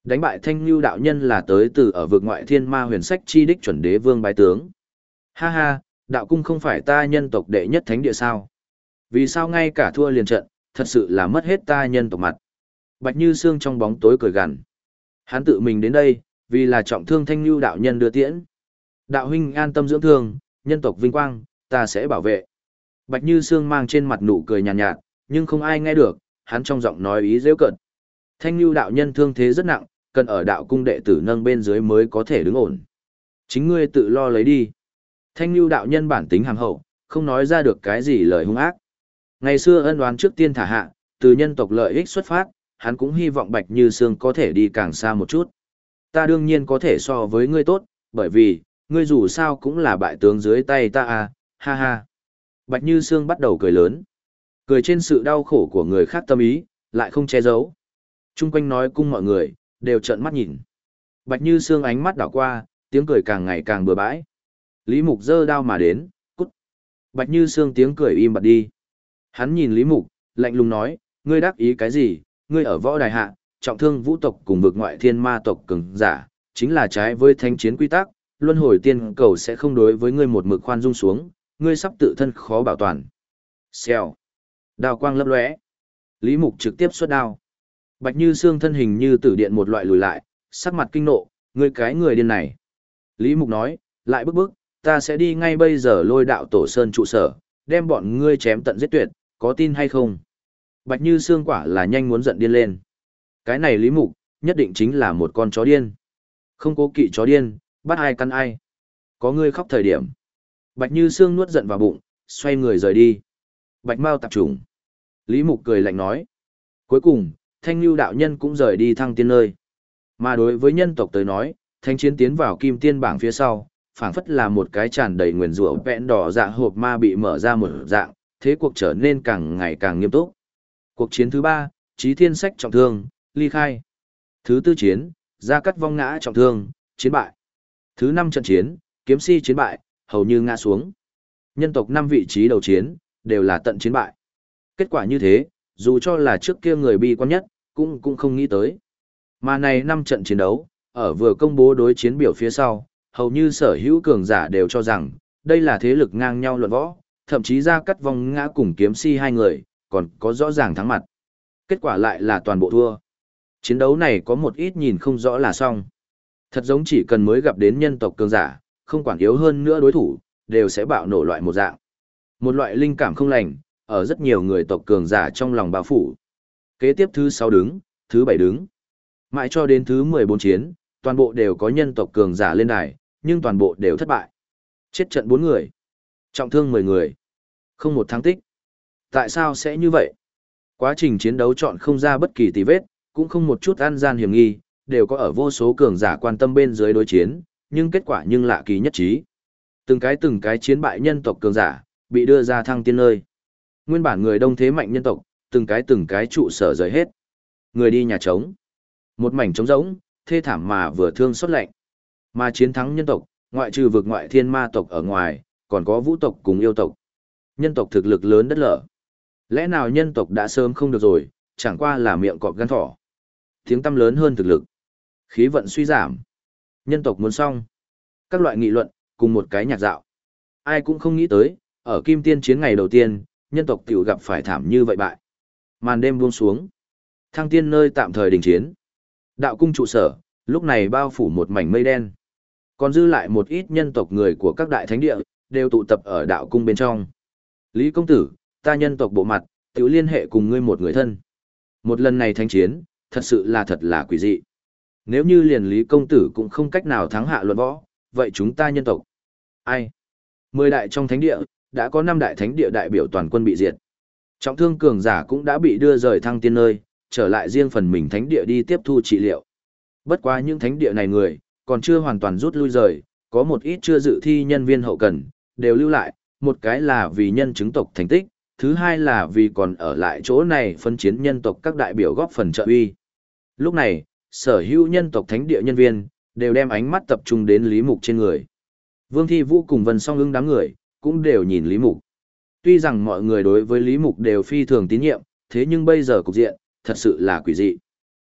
Đánh bại Thanh Nhu đạo nhân là tới từ ở vực ngoại thiên ma huyền sách chi đích chuẩn đế vương bái tướng. Ha ha, đạo cung không phải ta nhân tộc đệ nhất thánh địa sao? Vì sao ngay cả thua liền trận, thật sự là mất hết ta nhân tộc mặt. Bạch Như Sương trong bóng tối cười gằn. Hắn tự mình đến đây, vì là trọng thương Thanh Nhu đạo nhân đưa tiễn. Đạo huynh an tâm dưỡng thương, nhân tộc vinh quang, ta sẽ bảo vệ. Bạch Như Sương mang trên mặt nụ cười nhàn nhạt, nhạt, nhưng không ai nghe được, hắn trong giọng nói ý giễu cợt. Thanh Nhu đạo nhân thương thế rất nặng, cần ở đạo cung đệ tử nâng bên dưới mới có thể đứng ổn. Chính ngươi tự lo lấy đi. Thanh Nhu đạo nhân bản tính hàm hậu, không nói ra được cái gì lời hung ác. Ngày xưa ân oán trước tiên thả hạ, từ nhân tộc lợi ích xuất phát, hắn cũng hy vọng Bạch Như Sương có thể đi càng xa một chút. Ta đương nhiên có thể so với ngươi tốt, bởi vì, ngươi dù sao cũng là bại tướng dưới tay ta à, ha ha. Bạch Như Sương bắt đầu cười lớn. Cười trên sự đau khổ của người khác tâm ý, lại không che giấu. Trung quanh nói cung mọi người, đều trợn mắt nhìn. Bạch Như Sương ánh mắt đảo qua, tiếng cười càng ngày càng bừa bãi. Lý Mục giơ đao mà đến, cút. Bạch Như Sương tiếng cười im bặt đi. Hắn nhìn Lý Mục, lạnh lùng nói, ngươi đắc ý cái gì, ngươi ở võ đài hạ, trọng thương vũ tộc cùng vực ngoại thiên ma tộc cường giả, chính là trái với thánh chiến quy tắc, luân hồi tiên cầu sẽ không đối với ngươi một mực khoan dung xuống, ngươi sắp tự thân khó bảo toàn. Xèo. Đao quang lấp lóe. Lý Mục trực tiếp xuất đao. Bạch Như Sương thân hình như tử điện một loại lùi lại, sắc mặt kinh nộ, ngươi cái người điên này. Lý Mục nói, lại bức bức, ta sẽ đi ngay bây giờ lôi đạo tổ sơn trụ sở, đem bọn ngươi chém tận giết tuyệt, có tin hay không? Bạch Như Sương quả là nhanh muốn giận điên lên. Cái này Lý Mục, nhất định chính là một con chó điên. Không cố kỵ chó điên, bắt ai căn ai. Có ngươi khóc thời điểm. Bạch Như Sương nuốt giận vào bụng, xoay người rời đi. Bạch Mao tạp trùng. Lý Mục cười lạnh nói. Cuối cùng, Thanh Nhu đạo nhân cũng rời đi thăng tiên nơi. Mà đối với nhân tộc tới nói, thanh chiến tiến vào kim tiên bảng phía sau, phảng phất là một cái tràn đầy nguyền rủa vẹn đỏ dạ hộp ma bị mở ra một dạng, thế cuộc trở nên càng ngày càng nghiêm túc. Cuộc chiến thứ ba, Chí Thiên Sách trọng thương, ly khai. Thứ tư chiến, Gia Cắt vong ngã trọng thương, chiến bại. Thứ năm trận chiến, Kiếm Si chiến bại, hầu như ngã xuống. Nhân tộc năm vị trí đầu chiến, đều là tận chiến bại. Kết quả như thế, dù cho là trước kia người bi quan nhất, cũng cũng không nghĩ tới. Mà này năm trận chiến đấu, ở vừa công bố đối chiến biểu phía sau, hầu như sở hữu cường giả đều cho rằng, đây là thế lực ngang nhau luận võ, thậm chí Gia Cắt vong ngã cùng Kiếm Si hai người, còn có rõ ràng thắng mặt. Kết quả lại là toàn bộ thua. Chiến đấu này có một ít nhìn không rõ là xong. Thật giống chỉ cần mới gặp đến nhân tộc cường giả, không quản yếu hơn nữa đối thủ, đều sẽ bạo nổ loại một dạng. Một loại linh cảm không lành, ở rất nhiều người tộc cường giả trong lòng bao phủ. Kế tiếp thứ sáu đứng, thứ bảy đứng. Mãi cho đến thứ mười bốn chiến, toàn bộ đều có nhân tộc cường giả lên đài, nhưng toàn bộ đều thất bại. Chết trận bốn người, trọng thương mười người, không một thắng tích. Tại sao sẽ như vậy? Quá trình chiến đấu chọn không ra bất kỳ tì vết, cũng không một chút ăn gian hiểm nghi, đều có ở vô số cường giả quan tâm bên dưới đối chiến, nhưng kết quả nhưng lạ kỳ nhất trí. Từng cái từng cái chiến bại nhân tộc cường giả, bị đưa ra thăng tiên nơi. Nguyên bản người đông thế mạnh nhân tộc, từng cái từng cái trụ sở rời hết. Người đi nhà trống. Một mảnh trống rỗng, thê thảm mà vừa thương xót lạnh. Mà chiến thắng nhân tộc, ngoại trừ vực ngoại thiên ma tộc ở ngoài, còn có vũ tộc cùng yêu tộc. Nhân tộc thực lực lớn đất lở. Lẽ nào nhân tộc đã sớm không được rồi, chẳng qua là miệng cọp gan thỏ. Tiếng tăm lớn hơn thực lực. Khí vận suy giảm. Nhân tộc muốn xong. Các loại nghị luận, cùng một cái nhạc dạo. Ai cũng không nghĩ tới, ở kim tiên chiến ngày đầu tiên, nhân tộc tiểu gặp phải thảm như vậy bại. Màn đêm buông xuống. Thăng tiên nơi tạm thời đình chiến. Đạo cung trụ sở, lúc này bao phủ một mảnh mây đen. Còn dư lại một ít nhân tộc người của các đại thánh địa, đều tụ tập ở đạo cung bên trong. Lý công tử, ta nhân tộc bộ mặt, tiểu liên hệ cùng ngươi một người thân. Một lần này thánh chiến, thật sự là thật là quỷ dị. Nếu như liền Lý công tử cũng không cách nào thắng hạ luận võ, vậy chúng ta nhân tộc. Ai? Mười đại trong thánh địa, đã có năm đại thánh địa đại biểu toàn quân bị diệt. Trọng thương cường giả cũng đã bị đưa rời thăng tiên nơi, trở lại riêng phần mình thánh địa đi tiếp thu trị liệu. Bất quá những thánh địa này người, còn chưa hoàn toàn rút lui rời, có một ít chưa dự thi nhân viên hậu cần, đều lưu lại, một cái là vì nhân chứng tộc thành tích, thứ hai là vì còn ở lại chỗ này phân chiến nhân tộc các đại biểu góp phần trợ uy. Lúc này, sở hữu nhân tộc thánh địa nhân viên, đều đem ánh mắt tập trung đến Lý Mục trên người. Vương Thi Vũ cùng Vân Song ưng đám người, cũng đều nhìn Lý Mục. Tuy rằng mọi người đối với Lý Mục đều phi thường tín nhiệm, thế nhưng bây giờ cục diện, thật sự là quỷ dị.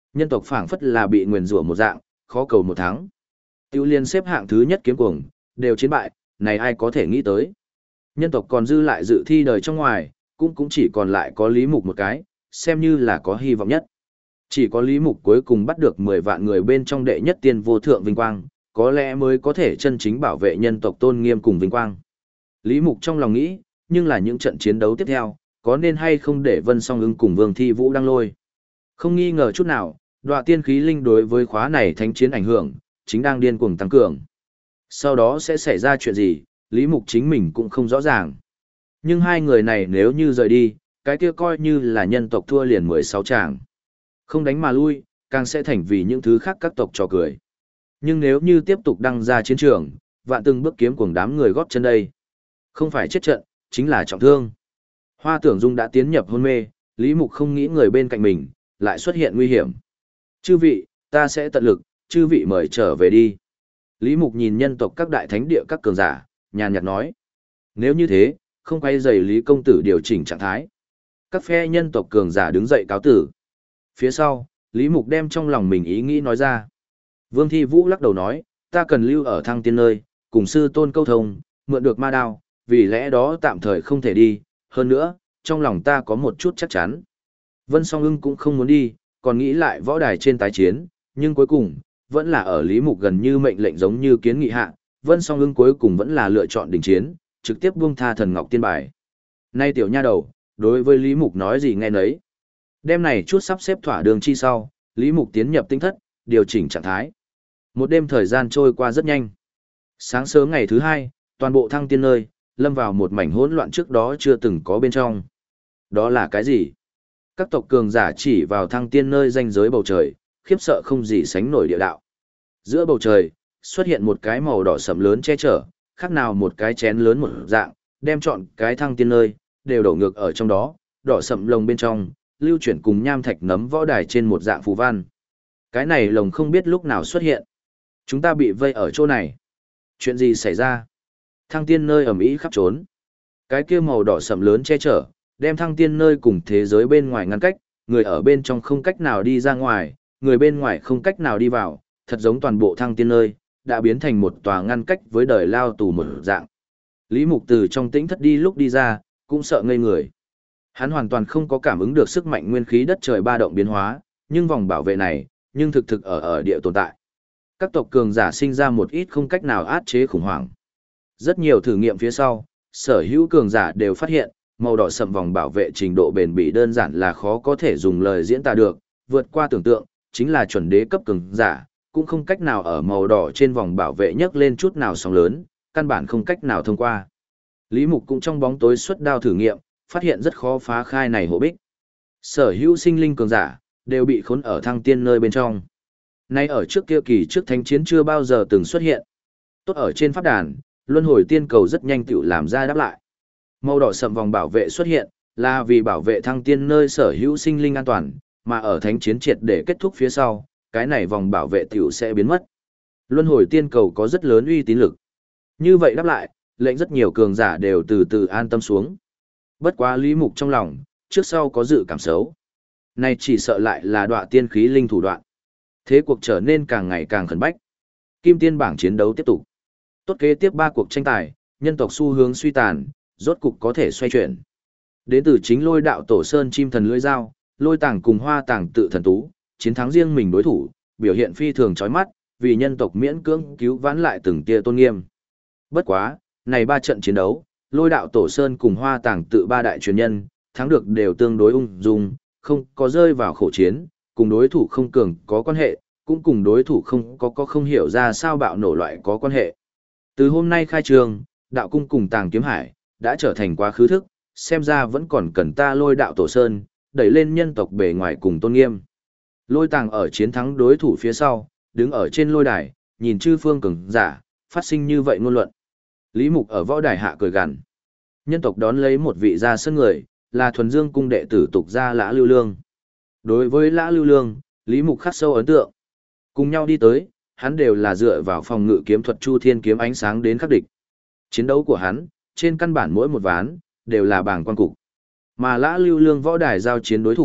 Nhân tộc phảng phất là bị nguyền rủa một dạng, khó cầu một thắng. Tiêu Liên xếp hạng thứ nhất kiếm cuồng, đều chiến bại, này ai có thể nghĩ tới. Nhân tộc còn dư lại dự thi đời trong ngoài, cũng cũng chỉ còn lại có Lý Mục một cái, xem như là có hy vọng nhất. Chỉ có Lý Mục cuối cùng bắt được mười vạn người bên trong đệ nhất tiên vô thượng vinh quang, có lẽ mới có thể chân chính bảo vệ nhân tộc tôn nghiêm cùng vinh quang. Lý Mục trong lòng nghĩ, nhưng là những trận chiến đấu tiếp theo, có nên hay không để Vân Song Ưng cùng Vương Thi Vũ đăng lôi. Không nghi ngờ chút nào, đoạ tiên khí linh đối với khóa này thánh chiến ảnh hưởng, chính đang điên cuồng tăng cường. Sau đó sẽ xảy ra chuyện gì, Lý Mục chính mình cũng không rõ ràng. Nhưng hai người này nếu như rời đi, cái kia coi như là nhân tộc thua liền mười sáu tràng. Không đánh mà lui, càng sẽ thành vì những thứ khác các tộc trò cười. Nhưng nếu như tiếp tục đăng ra chiến trường, vạn từng bước kiếm cuồng đám người góp chân đây. Không phải chết trận, chính là trọng thương. Hoa Tưởng Dung đã tiến nhập hôn mê, Lý Mục không nghĩ người bên cạnh mình, lại xuất hiện nguy hiểm. Chư vị, ta sẽ tận lực, chư vị mời trở về đi. Lý Mục nhìn nhân tộc các đại thánh địa các cường giả, nhàn nhạt nói. Nếu như thế, không quay dày Lý Công Tử điều chỉnh trạng thái. Các phe nhân tộc cường giả đứng dậy cáo tử. Phía sau, Lý Mục đem trong lòng mình ý nghĩ nói ra. Vương Thi Vũ lắc đầu nói, ta cần lưu ở Thăng Tiên nơi, cùng sư tôn câu thông, mượn được ma đao, vì lẽ đó tạm thời không thể đi, hơn nữa, trong lòng ta có một chút chắc chắn. Vân Song Ưng cũng không muốn đi, còn nghĩ lại võ đài trên tái chiến, nhưng cuối cùng, vẫn là ở Lý Mục gần như mệnh lệnh giống như kiến nghị hạ, Vân Song Ưng cuối cùng vẫn là lựa chọn đình chiến, trực tiếp buông tha thần ngọc tiên bài. Nay tiểu nha đầu, đối với Lý Mục nói gì nghe nấy. Đêm này chút sắp xếp thỏa đường chi sau, Lý Mục tiến nhập tinh thất, điều chỉnh trạng thái. Một đêm thời gian trôi qua rất nhanh. Sáng sớm ngày thứ hai, toàn bộ Thăng Tiên nơi, lâm vào một mảnh hỗn loạn trước đó chưa từng có bên trong. Đó là cái gì? Các tộc cường giả chỉ vào Thăng Tiên nơi ranh giới bầu trời, khiếp sợ không gì sánh nổi địa đạo. Giữa bầu trời, xuất hiện một cái màu đỏ sẫm lớn che chở, khác nào một cái chén lớn một dạng, đem trọn cái Thăng Tiên nơi, đều đổ ngược ở trong đó, đỏ sẫm lồng bên trong, lưu chuyển cùng nham thạch nấm võ đài trên một dạng phù văn. Cái này lồng không biết lúc nào xuất hiện. Chúng ta bị vây ở chỗ này. Chuyện gì xảy ra? Thăng Tiên nơi ầm ĩ khắp trốn. Cái kia màu đỏ sẫm lớn che chở, đem Thăng Tiên nơi cùng thế giới bên ngoài ngăn cách, người ở bên trong không cách nào đi ra ngoài, người bên ngoài không cách nào đi vào, thật giống toàn bộ Thăng Tiên nơi, đã biến thành một tòa ngăn cách với đời lao tù một dạng. Lý Mục từ trong tĩnh thất đi lúc đi ra, cũng sợ ngây người. Hắn hoàn toàn không có cảm ứng được sức mạnh nguyên khí đất trời ba động biến hóa, nhưng vòng bảo vệ này, nhưng thực thực ở ở địa tồn tại. Các tộc cường giả sinh ra một ít không cách nào át chế khủng hoảng. Rất nhiều thử nghiệm phía sau, sở hữu cường giả đều phát hiện, màu đỏ sậm vòng bảo vệ trình độ bền bỉ đơn giản là khó có thể dùng lời diễn tả được, vượt qua tưởng tượng, chính là chuẩn đế cấp cường giả, cũng không cách nào ở màu đỏ trên vòng bảo vệ nhấc lên chút nào sóng lớn, căn bản không cách nào thông qua. Lý Mục cũng trong bóng tối xuất đao thử nghiệm, phát hiện rất khó phá khai này hộ bích. Sở hữu sinh linh cường giả, đều bị khốn ở Thăng Tiên nơi bên trong. Nay ở trước kia kỳ trước thánh chiến chưa bao giờ từng xuất hiện. Tốt ở trên pháp đàn, luân hồi tiên cầu rất nhanh tự làm ra đáp lại. Màu đỏ sậm vòng bảo vệ xuất hiện, là vì bảo vệ Thăng Tiên nơi sở hữu sinh linh an toàn, mà ở thánh chiến triệt để kết thúc phía sau, cái này vòng bảo vệ tiểu sẽ biến mất. Luân hồi tiên cầu có rất lớn uy tín lực. Như vậy đáp lại, lệnh rất nhiều cường giả đều từ từ an tâm xuống. Bất quá Lý Mục trong lòng, trước sau có dự cảm xấu. Này chỉ sợ lại là đoạ tiên khí linh thủ đoạn. Thế cuộc trở nên càng ngày càng khẩn bách. Kim tiên bảng chiến đấu tiếp tục. Tốt kế tiếp ba cuộc tranh tài, nhân tộc xu hướng suy tàn, rốt cục có thể xoay chuyển. Đến từ chính Lôi đạo tổ sơn chim thần lưỡi dao, Lôi tàng cùng Hoa tàng tự thần tú, chiến thắng riêng mình đối thủ, biểu hiện phi thường chói mắt, vì nhân tộc miễn cưỡng cứu vãn lại từng tia tôn nghiêm. Bất quá, này ba trận chiến đấu, Lôi đạo tổ sơn cùng Hoa tàng tự ba đại truyền nhân, thắng được đều tương đối ung dung, không có rơi vào khổ chiến, cùng đối thủ không cường có quan hệ, cũng cùng đối thủ không có có không hiểu ra sao bạo nổ loại có quan hệ. Từ hôm nay khai trường, đạo cung cùng Tàng Kiếm Hải, đã trở thành quá khứ thức, xem ra vẫn còn cần ta Lôi đạo tổ sơn, đẩy lên nhân tộc bề ngoài cùng tôn nghiêm. Lôi tàng ở chiến thắng đối thủ phía sau, đứng ở trên lôi đài, nhìn chư phương cường giả, phát sinh như vậy ngôn luận. Lý Mục ở võ đài hạ cười gằn. Nhân tộc đón lấy một vị gia sân người, là thuần dương cung đệ tử tục gia Lã Lưu Lương. Đối với Lã Lưu Lương, Lý Mục khắc sâu ấn tượng. Cùng nhau đi tới, hắn đều là dựa vào phòng ngự kiếm thuật Chu Thiên kiếm ánh sáng đến khắc địch. Chiến đấu của hắn, trên căn bản mỗi một ván, đều là bảng quan cục. Mà Lã Lưu Lương võ đài giao chiến đối thủ,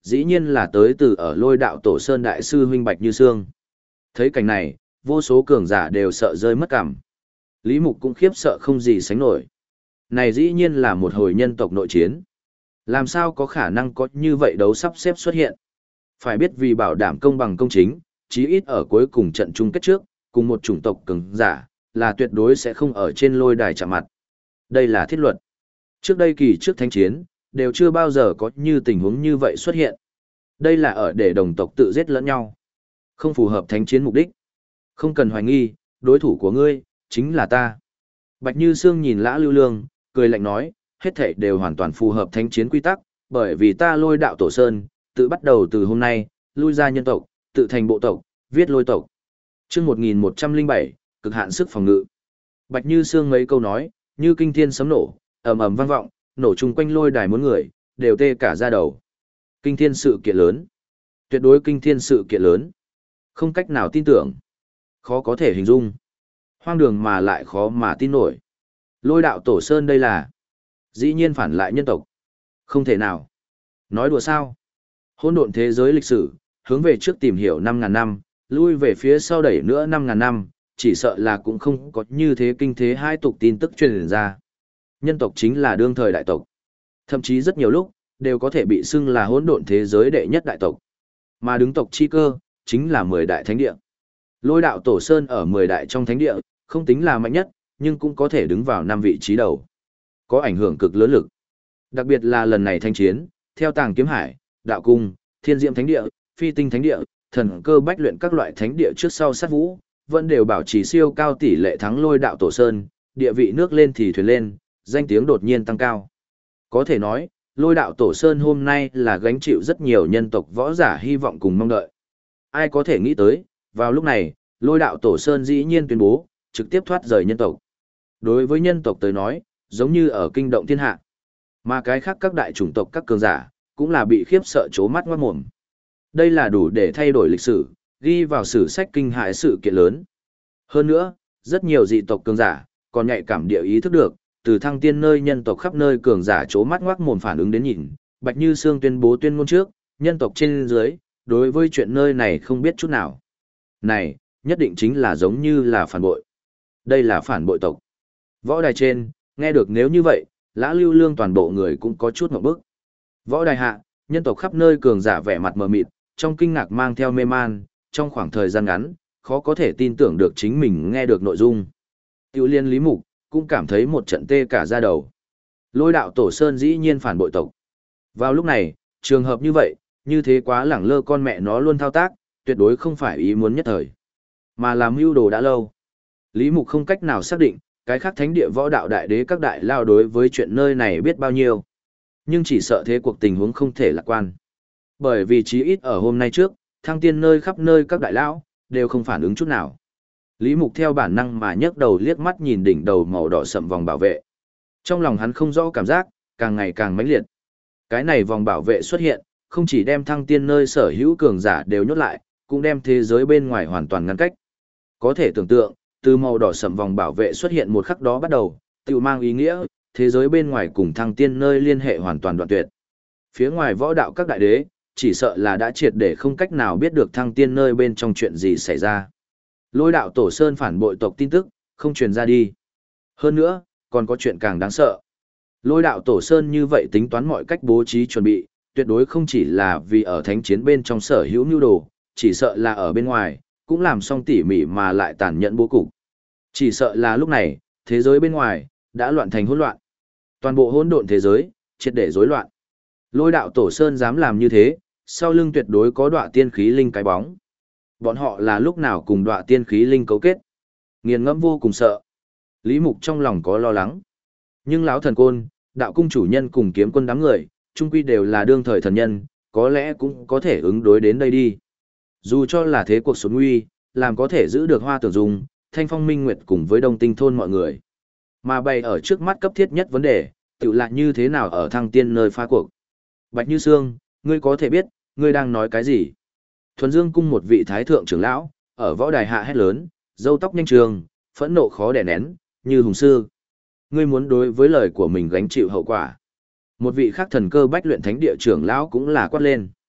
dĩ nhiên là tới từ ở Lôi Đạo Tổ Sơn đại sư huynh Bạch Như Sương. Thấy cảnh này, vô số cường giả đều sợ rơi mất cảm. Lý Mục cũng khiếp sợ không gì sánh nổi. Này dĩ nhiên là một hồi nhân tộc nội chiến. Làm sao có khả năng có như vậy đấu sắp xếp xuất hiện? Phải biết vì bảo đảm công bằng công chính, chí ít ở cuối cùng trận chung kết trước, cùng một chủng tộc cường giả, là tuyệt đối sẽ không ở trên lôi đài chạm mặt. Đây là thiết luật. Trước đây kỳ trước thánh chiến, đều chưa bao giờ có như tình huống như vậy xuất hiện. Đây là ở để đồng tộc tự giết lẫn nhau. Không phù hợp thánh chiến mục đích. Không cần hoài nghi, đối thủ của ngươi, chính là ta. Bạch Như Sương nhìn Lã Lưu Lương, cười lạnh nói, hết thảy đều hoàn toàn phù hợp thánh chiến quy tắc, bởi vì ta Lôi Đạo Tổ Sơn, tự bắt đầu từ hôm nay, lui ra nhân tộc, tự thành bộ tộc, viết lôi tộc. Chương một nghìn một trăm lẻ bảy, cực hạn sức phòng ngự. Bạch Như Sương mấy câu nói, như kinh thiên sấm nổ, ầm ầm vang vọng, nổ chung quanh lôi đài muốn người, đều tê cả da đầu. Kinh thiên sự kiện lớn. Tuyệt đối kinh thiên sự kiện lớn. Không cách nào tin tưởng. Khó có thể hình dung. Hoang đường mà lại khó mà tin nổi. Lôi Đạo Tổ Sơn đây là dĩ nhiên phản lại nhân tộc. Không thể nào. Nói đùa sao? Hỗn độn thế giới lịch sử, hướng về trước tìm hiểu năm ngàn năm, lui về phía sau đẩy nữa năm ngàn năm, chỉ sợ là cũng không có như thế kinh thế hai tục tin tức truyền ra. Nhân tộc chính là đương thời đại tộc. Thậm chí rất nhiều lúc, đều có thể bị xưng là hỗn độn thế giới đệ nhất đại tộc. Mà đứng tộc chi cơ, chính là mười đại thánh địa. Lôi Đạo Tổ Sơn ở mười đại trong thánh địa, không tính là mạnh nhất, nhưng cũng có thể đứng vào năm vị trí đầu. Có ảnh hưởng cực lớn lực. Đặc biệt là lần này thanh chiến, theo Tàng Kiếm Hải, Đạo Cung, Thiên Diệm Thánh Địa, Phi Tinh Thánh Địa, Thần Cơ Bách Luyện các loại thánh địa trước sau sát vũ, vẫn đều bảo trì siêu cao tỷ lệ thắng Lôi Đạo Tổ Sơn, địa vị nước lên thì thuyền lên, danh tiếng đột nhiên tăng cao. Có thể nói, Lôi Đạo Tổ Sơn hôm nay là gánh chịu rất nhiều nhân tộc võ giả hy vọng cùng mong đợi. Ai có thể nghĩ tới, vào lúc này, Lôi Đạo Tổ Sơn dĩ nhiên tuyên bố, trực tiếp thoát rời nhân tộc. Đối với nhân tộc tới nói, giống như ở kinh động thiên hạ. Mà cái khác các đại chủng tộc các cường giả, cũng là bị khiếp sợ chố mắt ngoát mồm. Đây là đủ để thay đổi lịch sử, ghi vào sử sách kinh hại sự kiện lớn. Hơn nữa, rất nhiều dị tộc cường giả, còn nhạy cảm địa ý thức được, từ thăng tiên nơi nhân tộc khắp nơi cường giả chố mắt ngoác mồm phản ứng đến nhìn, Bạch Như Sương tuyên bố tuyên ngôn trước, nhân tộc trên dưới, đối với chuyện nơi này không biết chút nào. Này, nhất định chính là giống như là phản bội. Đây là phản bội tộc. Võ đài trên, nghe được nếu như vậy, Lã Lưu Lương toàn bộ người cũng có chút ngộp bức. Võ đài hạ, nhân tộc khắp nơi cường giả vẻ mặt mờ mịt, trong kinh ngạc mang theo mê man, trong khoảng thời gian ngắn, khó có thể tin tưởng được chính mình nghe được nội dung. Tiểu liên Lý Mục, cũng cảm thấy một trận tê cả da đầu. Lôi Đạo Tổ Sơn dĩ nhiên phản bội tộc. Vào lúc này, trường hợp như vậy, như thế quá lẳng lơ con mẹ nó luôn thao tác, tuyệt đối không phải ý muốn nhất thời, mà làm mưu đồ đã lâu. Lý Mục không cách nào xác định, cái khác thánh địa võ đạo đại đế các đại lao đối với chuyện nơi này biết bao nhiêu. Nhưng chỉ sợ thế cuộc tình huống không thể lạc quan. Bởi vì chí ít ở hôm nay trước, thăng tiên nơi khắp nơi các đại lão đều không phản ứng chút nào. Lý Mục theo bản năng mà nhấc đầu liếc mắt nhìn đỉnh đầu màu đỏ sậm vòng bảo vệ. Trong lòng hắn không rõ cảm giác, càng ngày càng mãnh liệt. Cái này vòng bảo vệ xuất hiện, không chỉ đem thăng tiên nơi sở hữu cường giả đều nhốt lại, cũng đem thế giới bên ngoài hoàn toàn ngăn cách. Có thể tưởng tượng, từ màu đỏ sậm vòng bảo vệ xuất hiện một khắc đó bắt đầu, tự mang ý nghĩa, thế giới bên ngoài cùng thăng tiên nơi liên hệ hoàn toàn đoạn tuyệt. Phía ngoài võ đạo các đại đế, chỉ sợ là đã triệt để không cách nào biết được thăng tiên nơi bên trong chuyện gì xảy ra. Lôi Đạo Tổ Sơn phản bội tộc tin tức, không truyền ra đi. Hơn nữa, còn có chuyện càng đáng sợ. Lôi Đạo Tổ Sơn như vậy tính toán mọi cách bố trí chuẩn bị, tuyệt đối không chỉ là vì ở thánh chiến bên trong sở hữu nhu đồ, chỉ sợ là ở bên ngoài, cũng làm xong tỉ mỉ mà lại tàn nhẫn bố cục. Chỉ sợ là lúc này, thế giới bên ngoài, đã loạn thành hỗn loạn. Toàn bộ hỗn độn thế giới, triệt để rối loạn. Lôi Đạo Tổ Sơn dám làm như thế, sau lưng tuyệt đối có đọa tiên khí linh cái bóng. Bọn họ là lúc nào cùng đọa tiên khí linh cấu kết. Nghiền ngẫm vô cùng sợ. Lý Mục trong lòng có lo lắng. Nhưng lão thần côn, đạo cung chủ nhân cùng kiếm quân đám người, chung quy đều là đương thời thần nhân, có lẽ cũng có thể ứng đối đến đây đi. Dù cho là thế cuộc xốn nguy, làm có thể giữ được Hoa Tưởng Dung, Thanh Phong Minh Nguyệt cùng với Đông Tinh thôn mọi người. Mà bày ở trước mắt cấp thiết nhất vấn đề, tự lại như thế nào ở thăng tiên nơi pha cuộc. Bạch Như Sương, ngươi có thể biết, ngươi đang nói cái gì? Thuần Dương cung một vị thái thượng trưởng lão, ở võ đài hạ hét lớn, râu tóc nhanh trường, phẫn nộ khó đè nén, như hùng sư. Ngươi muốn đối với lời của mình gánh chịu hậu quả. Một vị khác thần cơ bách luyện thánh địa trưởng lão cũng là quát lên.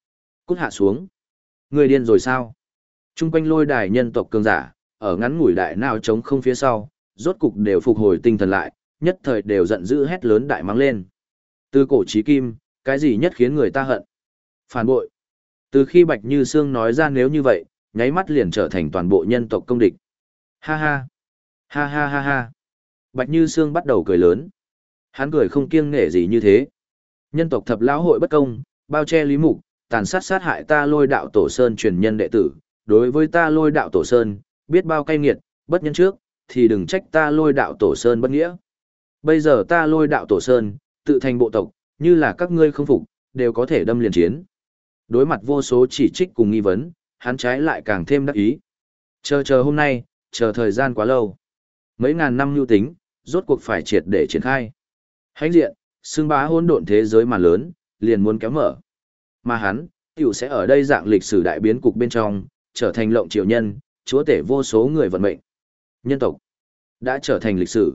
Cút hạ xuống. Người điên rồi sao? Trung quanh lôi đài nhân tộc cường giả, ở ngắn ngủi đại nào trống không phía sau, rốt cục đều phục hồi tinh thần lại, nhất thời đều giận dữ hét lớn đại mắng lên. Từ cổ chí kim, cái gì nhất khiến người ta hận? Phản bội. Từ khi Bạch Như Sương nói ra nếu như vậy, nháy mắt liền trở thành toàn bộ nhân tộc công địch. Ha ha. Ha ha ha ha. Bạch Như Sương bắt đầu cười lớn. Hắn cười không kiêng nể gì như thế. Nhân tộc thập lão hội bất công, bao che Lý Mục, tàn sát sát hại ta Lôi Đạo Tổ Sơn truyền nhân đệ tử, đối với ta Lôi Đạo Tổ Sơn, biết bao cay nghiệt, bất nhân trước, thì đừng trách ta Lôi Đạo Tổ Sơn bất nghĩa. Bây giờ ta Lôi Đạo Tổ Sơn, tự thành bộ tộc, như là các ngươi không phục, đều có thể đâm liền chiến. Đối mặt vô số chỉ trích cùng nghi vấn, hắn trái lại càng thêm đắc ý. Chờ chờ hôm nay, chờ thời gian quá lâu. Mấy ngàn năm nhu tính, rốt cuộc phải triệt để triển khai. Hãnh diện, xưng bá hỗn độn thế giới mà lớn, liền muốn kéo mở. Mà hắn, tiểu sẽ ở đây dạng lịch sử đại biến cục bên trong, trở thành lộng triều nhân, chúa tể vô số người vận mệnh. Nhân tộc, đã trở thành lịch sử.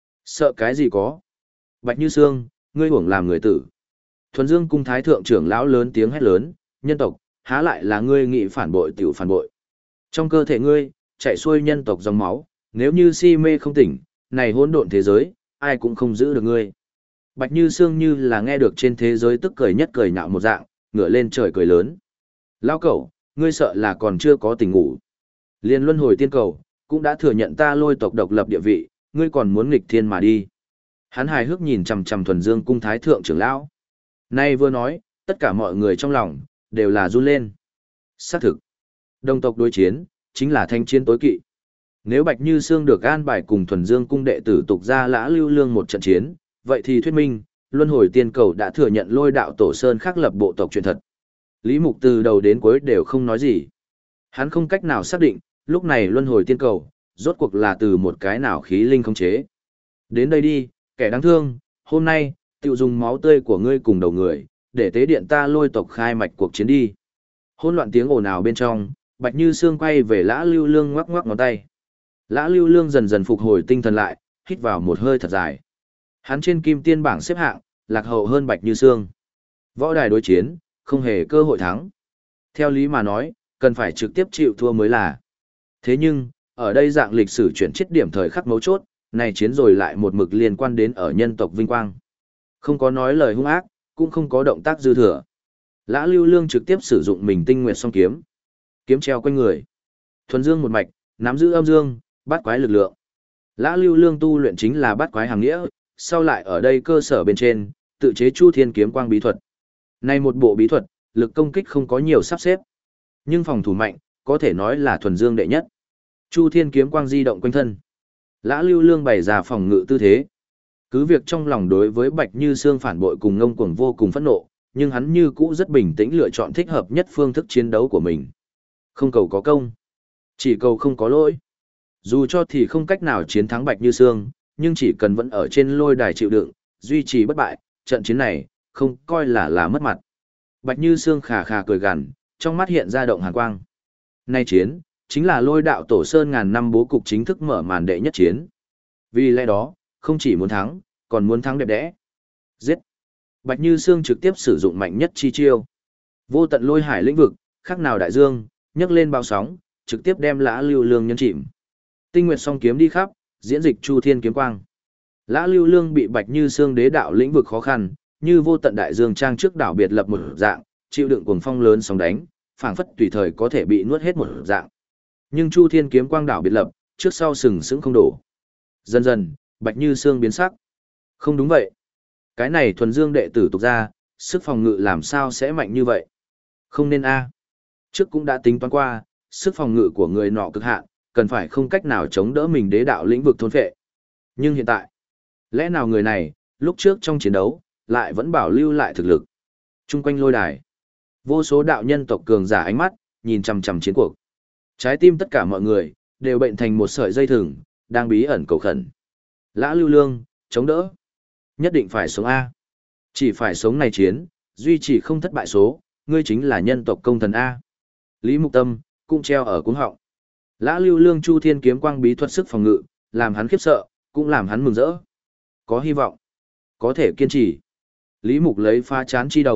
Sợ cái gì có. Bạch Như Sương, ngươi hưởng làm người tử. Thuần Dương cung thái thượng trưởng lão lớn tiếng hét lớn, nhân tộc, há lại là ngươi nghị phản bội tiểu phản bội. Trong cơ thể ngươi, chạy xuôi nhân tộc dòng máu, nếu như si mê không tỉnh, này hỗn độn thế giới, ai cũng không giữ được ngươi. Bạch Như Sương như là nghe được trên thế giới tức cười nhất cười nhạo một dạng, ngửa lên trời cười lớn. Lao cẩu, ngươi sợ là còn chưa có tỉnh ngủ. Liên luân hồi tiên cầu, cũng đã thừa nhận ta Lôi tộc độc lập địa vị, ngươi còn muốn nghịch thiên mà đi. Hắn hài hước nhìn chằm chằm Thuần Dương cung thái thượng trưởng lão. Nay vừa nói, tất cả mọi người trong lòng, đều là run lên. Xác thực, đồng tộc đối chiến, chính là thanh chiến tối kỵ. Nếu Bạch Như Sương được an bài cùng Thuần Dương cung đệ tử tục ra Lã Lưu Lương một trận chiến, vậy thì thuyết minh, luân hồi tiên cầu đã thừa nhận Lôi Đạo Tổ Sơn khắc lập bộ tộc truyền thật. Lý Mục từ đầu đến cuối đều không nói gì. Hắn không cách nào xác định, lúc này luân hồi tiên cầu, rốt cuộc là từ một cái nào khí linh khống chế. Đến đây đi, kẻ đáng thương, hôm nay, tiểu dùng máu tươi của ngươi cùng đầu người, để tế điện ta Lôi tộc khai mạch cuộc chiến đi. Hỗn loạn tiếng ồn ào bên trong, Bạch Như Sương quay về Lã Lưu Lương ngoắc ngoắc ngón tay. Lã Lưu Lương dần dần phục hồi tinh thần lại, hít vào một hơi thật dài. Hắn trên kim tiên bảng xếp hạng, lạc hậu hơn Bạch Như Sương. Võ đài đối chiến, không hề cơ hội thắng. Theo lý mà nói, cần phải trực tiếp chịu thua mới là. Thế nhưng, ở đây dạng lịch sử chuyển chết điểm thời khắc mấu chốt, này chiến rồi lại một mực liên quan đến ở nhân tộc vinh quang. Không có nói lời hung ác, cũng không có động tác dư thừa. Lã Lưu Lương trực tiếp sử dụng mình tinh nguyệt song kiếm. Kiếm treo quanh người. Thuần dương một mạch, nắm giữ âm dương, bát quái lực lượng. Lã Lưu Lương tu luyện chính là bát quái hàng nghĩa, sau lại ở đây cơ sở bên trên, tự chế Chu Thiên kiếm quang bí thuật. Này một bộ bí thuật, lực công kích không có nhiều sắp xếp, nhưng phòng thủ mạnh, có thể nói là thuần dương đệ nhất. Chu Thiên kiếm quang di động quanh thân. Lã Lưu Lương bày ra phòng ngự tư thế. Cứ việc trong lòng đối với Bạch Như Sương phản bội cùng ngông cuồng vô cùng phẫn nộ, nhưng hắn như cũ rất bình tĩnh lựa chọn thích hợp nhất phương thức chiến đấu của mình. Không cầu có công, chỉ cầu không có lỗi. Dù cho thì không cách nào chiến thắng Bạch Như Sương, nhưng chỉ cần vẫn ở trên lôi đài chịu đựng, duy trì bất bại, trận chiến này, không coi là là mất mặt. Bạch Như Sương khà khà cười gằn, trong mắt hiện ra động hàn quang. Nay chiến, chính là Lôi Đạo Tổ Sơn ngàn năm bố cục chính thức mở màn đệ nhất chiến. Vì lẽ đó, không chỉ muốn thắng, còn muốn thắng đẹp đẽ. Giết! Bạch Như Sương trực tiếp sử dụng mạnh nhất chi chiêu. Vô tận lôi hải lĩnh vực, khác nào đại dương, nhấc lên bao sóng, trực tiếp đem Lã Lưu Lương nhấn chìm. Tinh nguyệt song kiếm đi khắp, diễn dịch Chu Thiên kiếm quang. Lã Lưu Lương bị Bạch Như Sương đế đạo lĩnh vực khó khăn, như vô tận đại dương trang trước đảo biệt lập một dạng, chịu đựng cuồng phong lớn sóng đánh, phảng phất tùy thời có thể bị nuốt hết một dạng. Nhưng Chu Thiên kiếm quang đảo biệt lập, trước sau sừng sững không đổ. Dần dần, Bạch Như Sương biến sắc. Không đúng vậy. Cái này thuần dương đệ tử tục ra, sức phòng ngự làm sao sẽ mạnh như vậy? Không nên a. Trước cũng đã tính toán qua, sức phòng ngự của người nọ cực hạn, cần phải không cách nào chống đỡ mình đế đạo lĩnh vực thôn phệ. Nhưng hiện tại, lẽ nào người này, lúc trước trong chiến đấu, lại vẫn bảo lưu lại thực lực. Trung quanh lôi đài, vô số đạo nhân tộc cường giả ánh mắt, nhìn chằm chằm chiến cuộc. Trái tim tất cả mọi người, đều bệnh thành một sợi dây thừng, đang bí ẩn cầu khẩn. Lã Lưu Lương, chống đỡ. Nhất định phải sống A. Chỉ phải sống này chiến, duy trì không thất bại số, ngươi chính là nhân tộc công thần A. Lý Mục Tâm, cũng treo ở cuống họng. Lã Lưu Lương Chu Thiên kiếm quang bí thuật sức phòng ngự, làm hắn khiếp sợ, cũng làm hắn mừng rỡ. Có hy vọng. Có thể kiên trì. Lý Mục lấy pha chán chi đồng,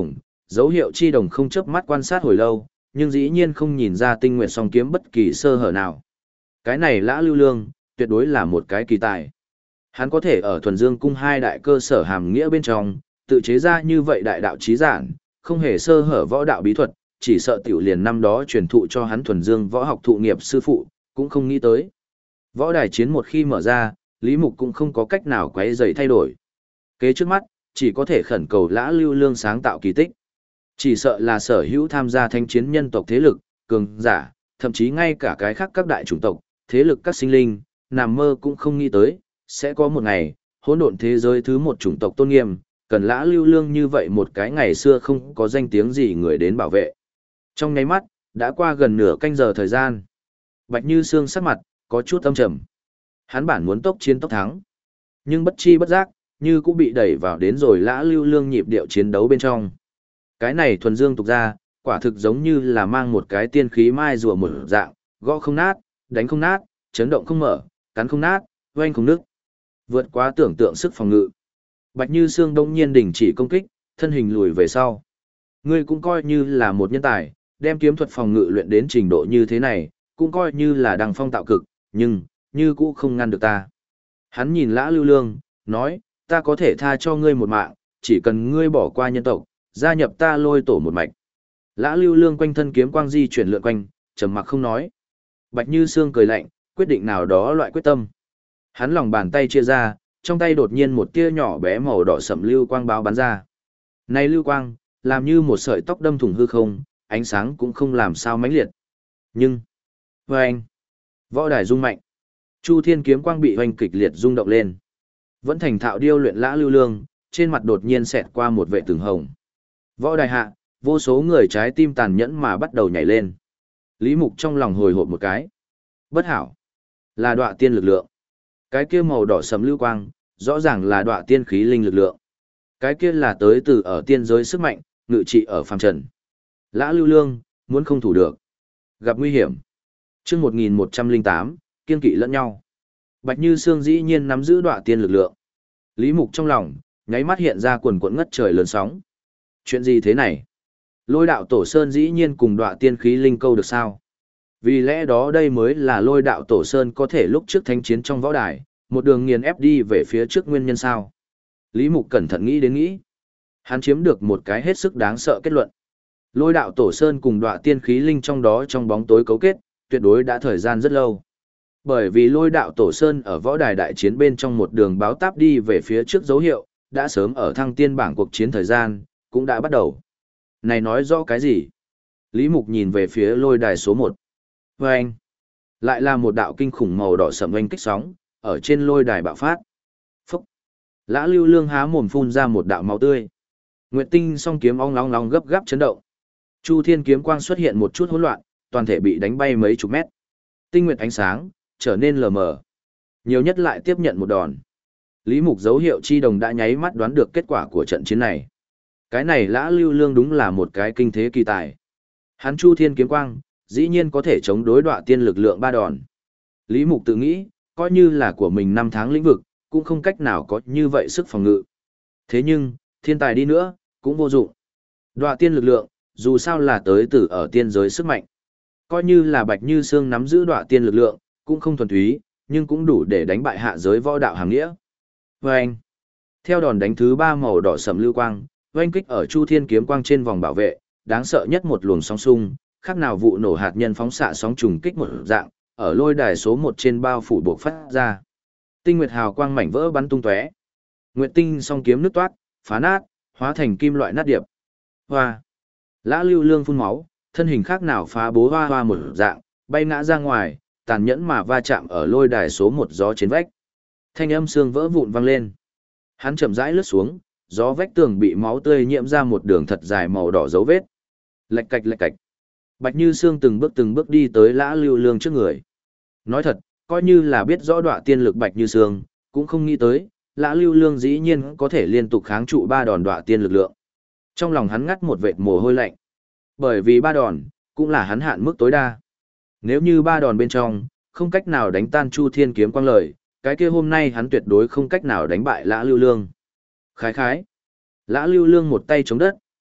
Dấu hiệu chi đồng không chớp mắt quan sát hồi lâu, nhưng dĩ nhiên không nhìn ra Tinh Nguyệt song kiếm bất kỳ sơ hở nào. Cái này Lã Lưu Lương, tuyệt đối là một cái kỳ tài. Hắn có thể ở Thuần Dương cung hai đại cơ sở hàm nghĩa bên trong, tự chế ra như vậy đại đạo chí giản, không hề sơ hở võ đạo bí thuật, chỉ sợ tiểu liền năm đó truyền thụ cho hắn Thuần Dương võ học thụ nghiệp sư phụ, cũng không nghĩ tới. Võ đài chiến một khi mở ra, Lý Mục cũng không có cách nào quấy rầy thay đổi. Kế trước mắt, chỉ có thể khẩn cầu Lã Lưu Lương sáng tạo kỳ tích. Chỉ sợ là sở hữu tham gia thanh chiến nhân tộc thế lực, cường giả, thậm chí ngay cả cái khác các đại chủng tộc, thế lực các sinh linh, nằm mơ cũng không nghĩ tới, sẽ có một ngày, hỗn độn thế giới thứ một chủng tộc tôn nghiêm, cần Lã Lưu Lương như vậy một cái ngày xưa không có danh tiếng gì người đến bảo vệ. Trong nháy mắt, đã qua gần nửa canh giờ thời gian. Bạch Như Sương sắc mặt, có chút âm trầm. Hắn bản muốn tốc chiến tốc thắng. Nhưng bất chi bất giác, như cũng bị đẩy vào đến rồi Lã Lưu Lương nhịp điệu chiến đấu bên trong. Cái này thuần dương tục ra, quả thực giống như là mang một cái tiên khí mai rùa một dạng, gõ không nát, đánh không nát, chấn động không mở, cắn không nát, oanh không nứt. Vượt quá tưởng tượng sức phòng ngự. Bạch Như Sương đông nhiên đình chỉ công kích, thân hình lùi về sau. Ngươi cũng coi như là một nhân tài, đem kiếm thuật phòng ngự luyện đến trình độ như thế này, cũng coi như là đăng phong tạo cực, nhưng, như cũ không ngăn được ta. Hắn nhìn Lã Lưu Lương, nói, ta có thể tha cho ngươi một mạng, chỉ cần ngươi bỏ qua nhân tộc, gia nhập ta Lôi tổ một mạch. Lã Lưu Lương quanh thân kiếm quang di chuyển lượn quanh, trầm mặc không nói. Bạch Như Sương cười lạnh, quyết định nào đó loại quyết tâm. Hắn lòng bàn tay chia ra, trong tay đột nhiên một tia nhỏ bé màu đỏ sẫm lưu quang báo bắn ra. Này lưu quang, làm như một sợi tóc đâm thủng hư không, ánh sáng cũng không làm sao mãnh liệt. Nhưng, oanh, võ đài rung mạnh. Chu Thiên kiếm quang bị oanh kịch liệt rung động lên. Vẫn thành thạo điêu luyện Lã Lưu Lương, trên mặt đột nhiên xẹt qua một vệ tường hồng. Võ đài hạ, vô số người trái tim tàn nhẫn mà bắt đầu nhảy lên. Lý Mục trong lòng hồi hộp một cái. Bất hảo, là đọa tiên lực lượng. Cái kia màu đỏ sẫm lưu quang, rõ ràng là đọa tiên khí linh lực lượng. Cái kia là tới từ ở tiên giới sức mạnh, ngự trị ở phàm trần. Lã Lưu Lương, muốn không thủ được. Gặp nguy hiểm. Chương một nghìn một trăm lẻ tám, kiên kỵ lẫn nhau. Bạch Như Sương dĩ nhiên nắm giữ đọa tiên lực lượng. Lý Mục trong lòng, nháy mắt hiện ra quần quẫn ngất trời lớn sóng. Chuyện gì thế này? Lôi đạo tổ sơn dĩ nhiên cùng đọa tiên khí linh câu được sao? Vì lẽ đó đây mới là lôi đạo tổ sơn có thể lúc trước thánh chiến trong võ đài, một đường nghiền ép đi về phía trước nguyên nhân sao? Lý Mục cẩn thận nghĩ đến nghĩ. Hắn chiếm được một cái hết sức đáng sợ kết luận. Lôi đạo tổ sơn cùng đọa tiên khí linh trong đó trong bóng tối cấu kết, tuyệt đối đã thời gian rất lâu. Bởi vì lôi đạo tổ sơn ở võ đài đại chiến bên trong một đường báo táp đi về phía trước dấu hiệu, đã sớm ở thăng tiên bảng cuộc chiến thời gian, cũng đã bắt đầu. Này nói rõ cái gì? Lý Mục nhìn về phía lôi đài số một. Và anh, lại là một đạo kinh khủng màu đỏ sẫm oanh kích sóng, ở trên lôi đài bạo phát. Phúc! Lã Lưu Lương há mồm phun ra một đạo máu tươi. Nguyệt Tinh song kiếm ong long long gấp gáp chấn động. Chu Thiên kiếm quang xuất hiện một chút hỗn loạn, toàn thể bị đánh bay mấy chục mét. Tinh nguyệt ánh sáng trở nên lờ mờ. Nhiều nhất lại tiếp nhận một đòn. Lý Mục dấu hiệu chi đồng đã nháy mắt đoán được kết quả của trận chiến này. Cái này Lã Lưu Lương đúng là một cái kinh thế kỳ tài. Hắn Chu Thiên kiếm quang, dĩ nhiên có thể chống đối đọa tiên lực lượng ba đòn. Lý Mục tự nghĩ, coi như là của mình năm tháng lĩnh vực, cũng không cách nào có như vậy sức phòng ngự. Thế nhưng, thiên tài đi nữa, cũng vô dụng. Đọa tiên lực lượng, dù sao là tới từ ở tiên giới sức mạnh. Coi như là Bạch Như Sương nắm giữ đọa tiên lực lượng, cũng không thuần túy, nhưng cũng đủ để đánh bại hạ giới võ đạo hàng nghĩa. Và anh, theo đòn đánh thứ ba màu đỏ sẫm lưu quang, oanh kích ở Chu Thiên kiếm quang trên vòng bảo vệ, đáng sợ nhất một luồng sóng xung, khác nào vụ nổ hạt nhân phóng xạ sóng trùng kích một dạng, ở lôi đài số một trên bao phủ buộc phát ra. Tinh nguyệt hào quang mảnh vỡ bắn tung tóe. Nguyệt tinh song kiếm nứt toát, phá nát, hóa thành kim loại nát điệp. Hoa! Lã Lưu Lương phun máu, thân hình khác nào phá bố hoa hoa một dạng, bay ngã ra ngoài, tàn nhẫn mà va chạm ở lôi đài số một gió trên vách. Thanh âm xương vỡ vụn vang lên. Hắn chậm rãi lướt xuống, gió vách tường bị máu tươi nhiễm ra một đường thật dài màu đỏ dấu vết. Lạch cạch lạch cạch. Bạch Như Sương từng bước từng bước đi tới Lã Lưu Lương trước người. Nói thật, coi như là biết rõ đọa tiên lực Bạch Như Sương, cũng không nghĩ tới, Lã Lưu Lương dĩ nhiên có thể liên tục kháng trụ ba đòn đọa tiên lực lượng. Trong lòng hắn ngắt một vệt mồ hôi lạnh. Bởi vì ba đòn, cũng là hắn hạn mức tối đa. Nếu như ba đòn bên trong, không cách nào đánh tan Chu Thiên kiếm quang lời, cái kia hôm nay hắn tuyệt đối không cách nào đánh bại Lã Lưu Lương. Khái khái. Lã Lưu Lương một tay chống đất,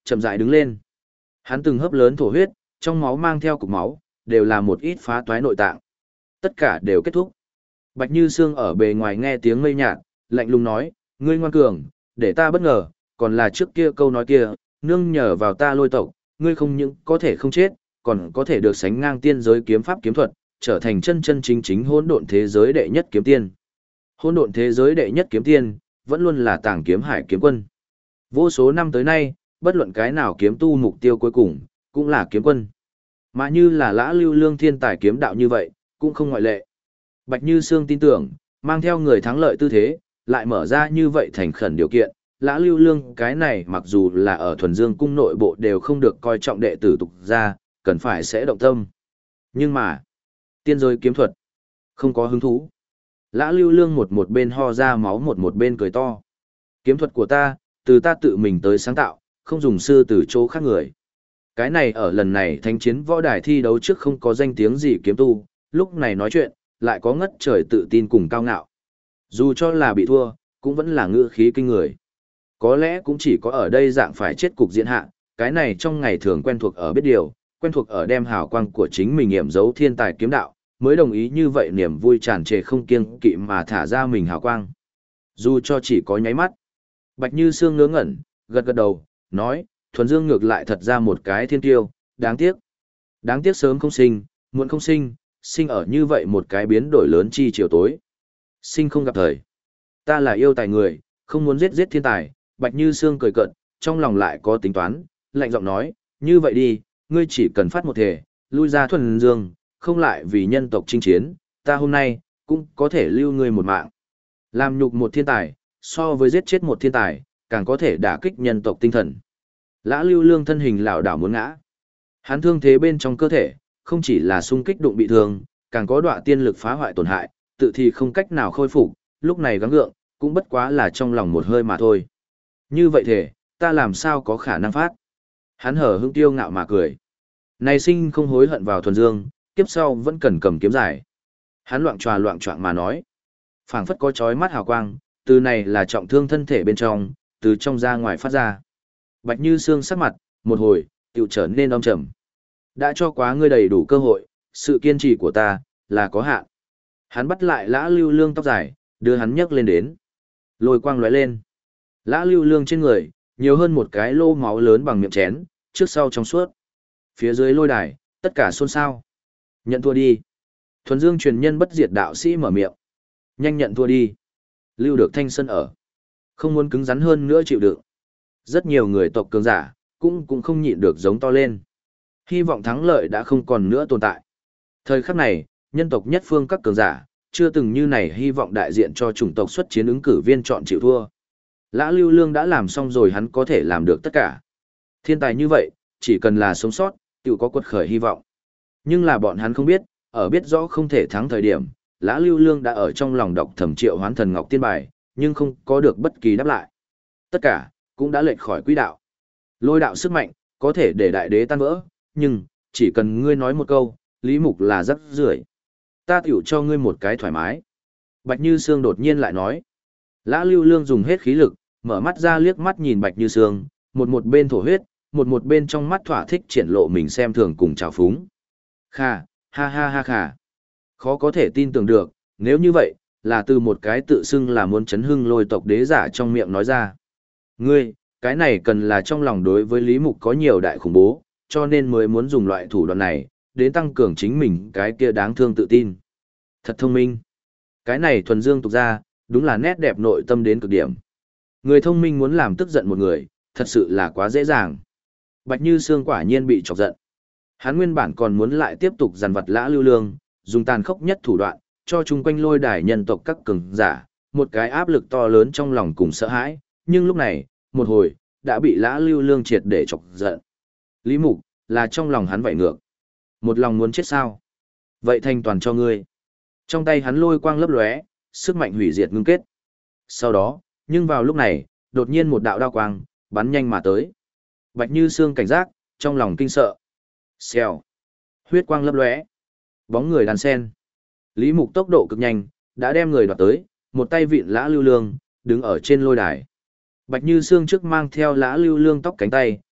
chậm rãi đứng lên. Hắn từng hớp lớn thổ huyết, trong máu mang theo cục máu, đều là một ít phá toái nội tạng. Tất cả đều kết thúc. Bạch Như Sương ở bề ngoài nghe tiếng mây nhạt, lạnh lùng nói, ngươi ngoan cường, để ta bất ngờ, còn là trước kia câu nói kia, nương nhờ vào ta lôi tộc, ngươi không những có thể không chết, còn có thể được sánh ngang tiên giới kiếm pháp kiếm thuật, trở thành chân chân chính chính hỗn độn thế giới đệ nhất kiếm tiên. Hỗn độn thế giới đệ nhất kiếm tiên, vẫn luôn là Tàng Kiếm Hải kiếm quân. Vô số năm tới nay, bất luận cái nào kiếm tu mục tiêu cuối cùng, cũng là kiếm quân. Mà như là Lã Lưu Lương thiên tài kiếm đạo như vậy, cũng không ngoại lệ. Bạch Như Sương tin tưởng, mang theo người thắng lợi tư thế, lại mở ra như vậy thành khẩn điều kiện, Lã Lưu Lương cái này mặc dù là ở Thuần Dương cung nội bộ đều không được coi trọng đệ tử tục ra, cần phải sẽ động tâm. Nhưng mà, tiên giới kiếm thuật, không có hứng thú. Lã Lưu Lương một một bên ho ra máu một một bên cười to. Kiếm thuật của ta, từ ta tự mình tới sáng tạo, không dùng sư từ chỗ khác người. Cái này ở lần này thánh chiến võ đài thi đấu trước không có danh tiếng gì kiếm tu, lúc này nói chuyện, lại có ngất trời tự tin cùng cao ngạo. Dù cho là bị thua, cũng vẫn là ngữ khí kinh người. Có lẽ cũng chỉ có ở đây dạng phải chết cục diễn hạ, cái này trong ngày thường quen thuộc ở biết điều, quen thuộc ở đem hào quang của chính mình nghiệm giấu thiên tài kiếm đạo, mới đồng ý như vậy niềm vui tràn trề không kiêng kỵ mà thả ra mình hào quang. Dù cho chỉ có nháy mắt. Bạch Như Sương ngớ ngẩn, gật gật đầu, nói, Thuần Dương ngược lại thật ra một cái thiên tiêu, đáng tiếc. Đáng tiếc sớm không sinh, muộn không sinh, sinh ở như vậy một cái biến đổi lớn chi chiều tối. Sinh không gặp thời. Ta là yêu tài người, không muốn giết giết thiên tài, Bạch Như Sương cười cợt, trong lòng lại có tính toán, lạnh giọng nói, như vậy đi, ngươi chỉ cần phát một thể, lui ra Thuần Dương, không lại vì nhân tộc chinh chiến, ta hôm nay, cũng có thể lưu ngươi một mạng. Làm nhục một thiên tài, so với giết chết một thiên tài, càng có thể đả kích nhân tộc tinh thần. Lã Lưu Lương thân hình lảo đảo muốn ngã. Hắn thương thế bên trong cơ thể, không chỉ là xung kích đụng bị thương, càng có đọa tiên lực phá hoại tổn hại, tự thì không cách nào khôi phục, lúc này gắng gượng, cũng bất quá là trong lòng một hơi mà thôi. Như vậy thể, ta làm sao có khả năng phát? Hắn hở hững tiêu ngạo mà cười. Này sinh không hối hận vào Thuần Dương, kiếp sau vẫn cần cầm kiếm giải. Hắn loạn tròa loạn choạng mà nói. Phảng phất có chói mắt hào quang, từ này là trọng thương thân thể bên trong, từ trong ra ngoài phát ra. Bạch Như Sương sắc mặt, một hồi, tiểu trở nên âm trầm. Đã cho quá ngươi đầy đủ cơ hội, sự kiên trì của ta, là có hạn. Hắn bắt lại Lã Lưu Lương tóc dài, đưa hắn nhấc lên đến. Lôi quang lóe lên. Lã Lưu Lương trên người, nhiều hơn một cái lô máu lớn bằng miệng chén, trước sau trong suốt. Phía dưới lôi đài, tất cả xôn xao. Nhận thua đi. Thuần Dương truyền nhân bất diệt đạo sĩ mở miệng. Nhanh nhận thua đi. Lưu được thanh sân ở. Không muốn cứng rắn hơn nữa chịu đựng. Rất nhiều người tộc cường giả, cũng cũng không nhịn được giống to lên. Hy vọng thắng lợi đã không còn nữa tồn tại. Thời khắc này, nhân tộc nhất phương các cường giả, chưa từng như này hy vọng đại diện cho chủng tộc xuất chiến ứng cử viên chọn chịu thua. Lã Lưu Lương đã làm xong rồi, hắn có thể làm được tất cả. Thiên tài như vậy, chỉ cần là sống sót, tự có quật khởi hy vọng. Nhưng là bọn hắn không biết, ở biết rõ không thể thắng thời điểm, Lã Lưu Lương đã ở trong lòng đọc thẩm triệu hoán thần ngọc tiên bài, nhưng không có được bất kỳ đáp lại. Tất cả, cũng đã lệch khỏi quỹ đạo. Lôi đạo sức mạnh, có thể để đại đế tan vỡ, nhưng, chỉ cần ngươi nói một câu, Lý Mục là rắc rưởi, ta tiểu cho ngươi một cái thoải mái. Bạch Như Sương đột nhiên lại nói. Lã Lưu Lương dùng hết khí lực, mở mắt ra liếc mắt nhìn Bạch Như Sương, một một bên thổ huyết, một một bên trong mắt thỏa thích triển lộ mình xem thường cùng trào phúng. Khà, ha ha ha khà. Khó có thể tin tưởng được, nếu như vậy, là từ một cái tự xưng là muốn chấn hưng lôi tộc đế giả trong miệng nói ra. Ngươi, cái này cần là trong lòng đối với Lý Mục có nhiều đại khủng bố, cho nên mới muốn dùng loại thủ đoạn này, đến tăng cường chính mình cái kia đáng thương tự tin. Thật thông minh. Cái này thuần dương tục ra, đúng là nét đẹp nội tâm đến cực điểm. Người thông minh muốn làm tức giận một người, thật sự là quá dễ dàng. Bạch Như Sương quả nhiên bị chọc giận. Hắn nguyên bản còn muốn lại tiếp tục giàn vật Lã Lưu Lương, dùng tàn khốc nhất thủ đoạn, cho chung quanh lôi đài nhân tộc các cường giả, một cái áp lực to lớn trong lòng cùng sợ hãi, nhưng lúc này, một hồi, đã bị Lã Lưu Lương triệt để chọc giận. Lý Mục, là trong lòng hắn vậy ngược. Một lòng muốn chết sao? Vậy thành toàn cho ngươi. Trong tay hắn lôi quang lấp lóe, sức mạnh hủy diệt ngưng kết. Sau đó, nhưng vào lúc này, đột nhiên một đạo đao quang, bắn nhanh mà tới. Bạch Như Sương cảnh giác, trong lòng kinh sợ. Xèo. Huyết quang lấp lóe. Bóng người đàn sen. Lý Mục tốc độ cực nhanh, đã đem người đoạt tới, một tay vịn Lã Lưu Lương, đứng ở trên lôi đài. Bạch Như Sương trước mang theo Lã Lưu Lương tóc cánh tay,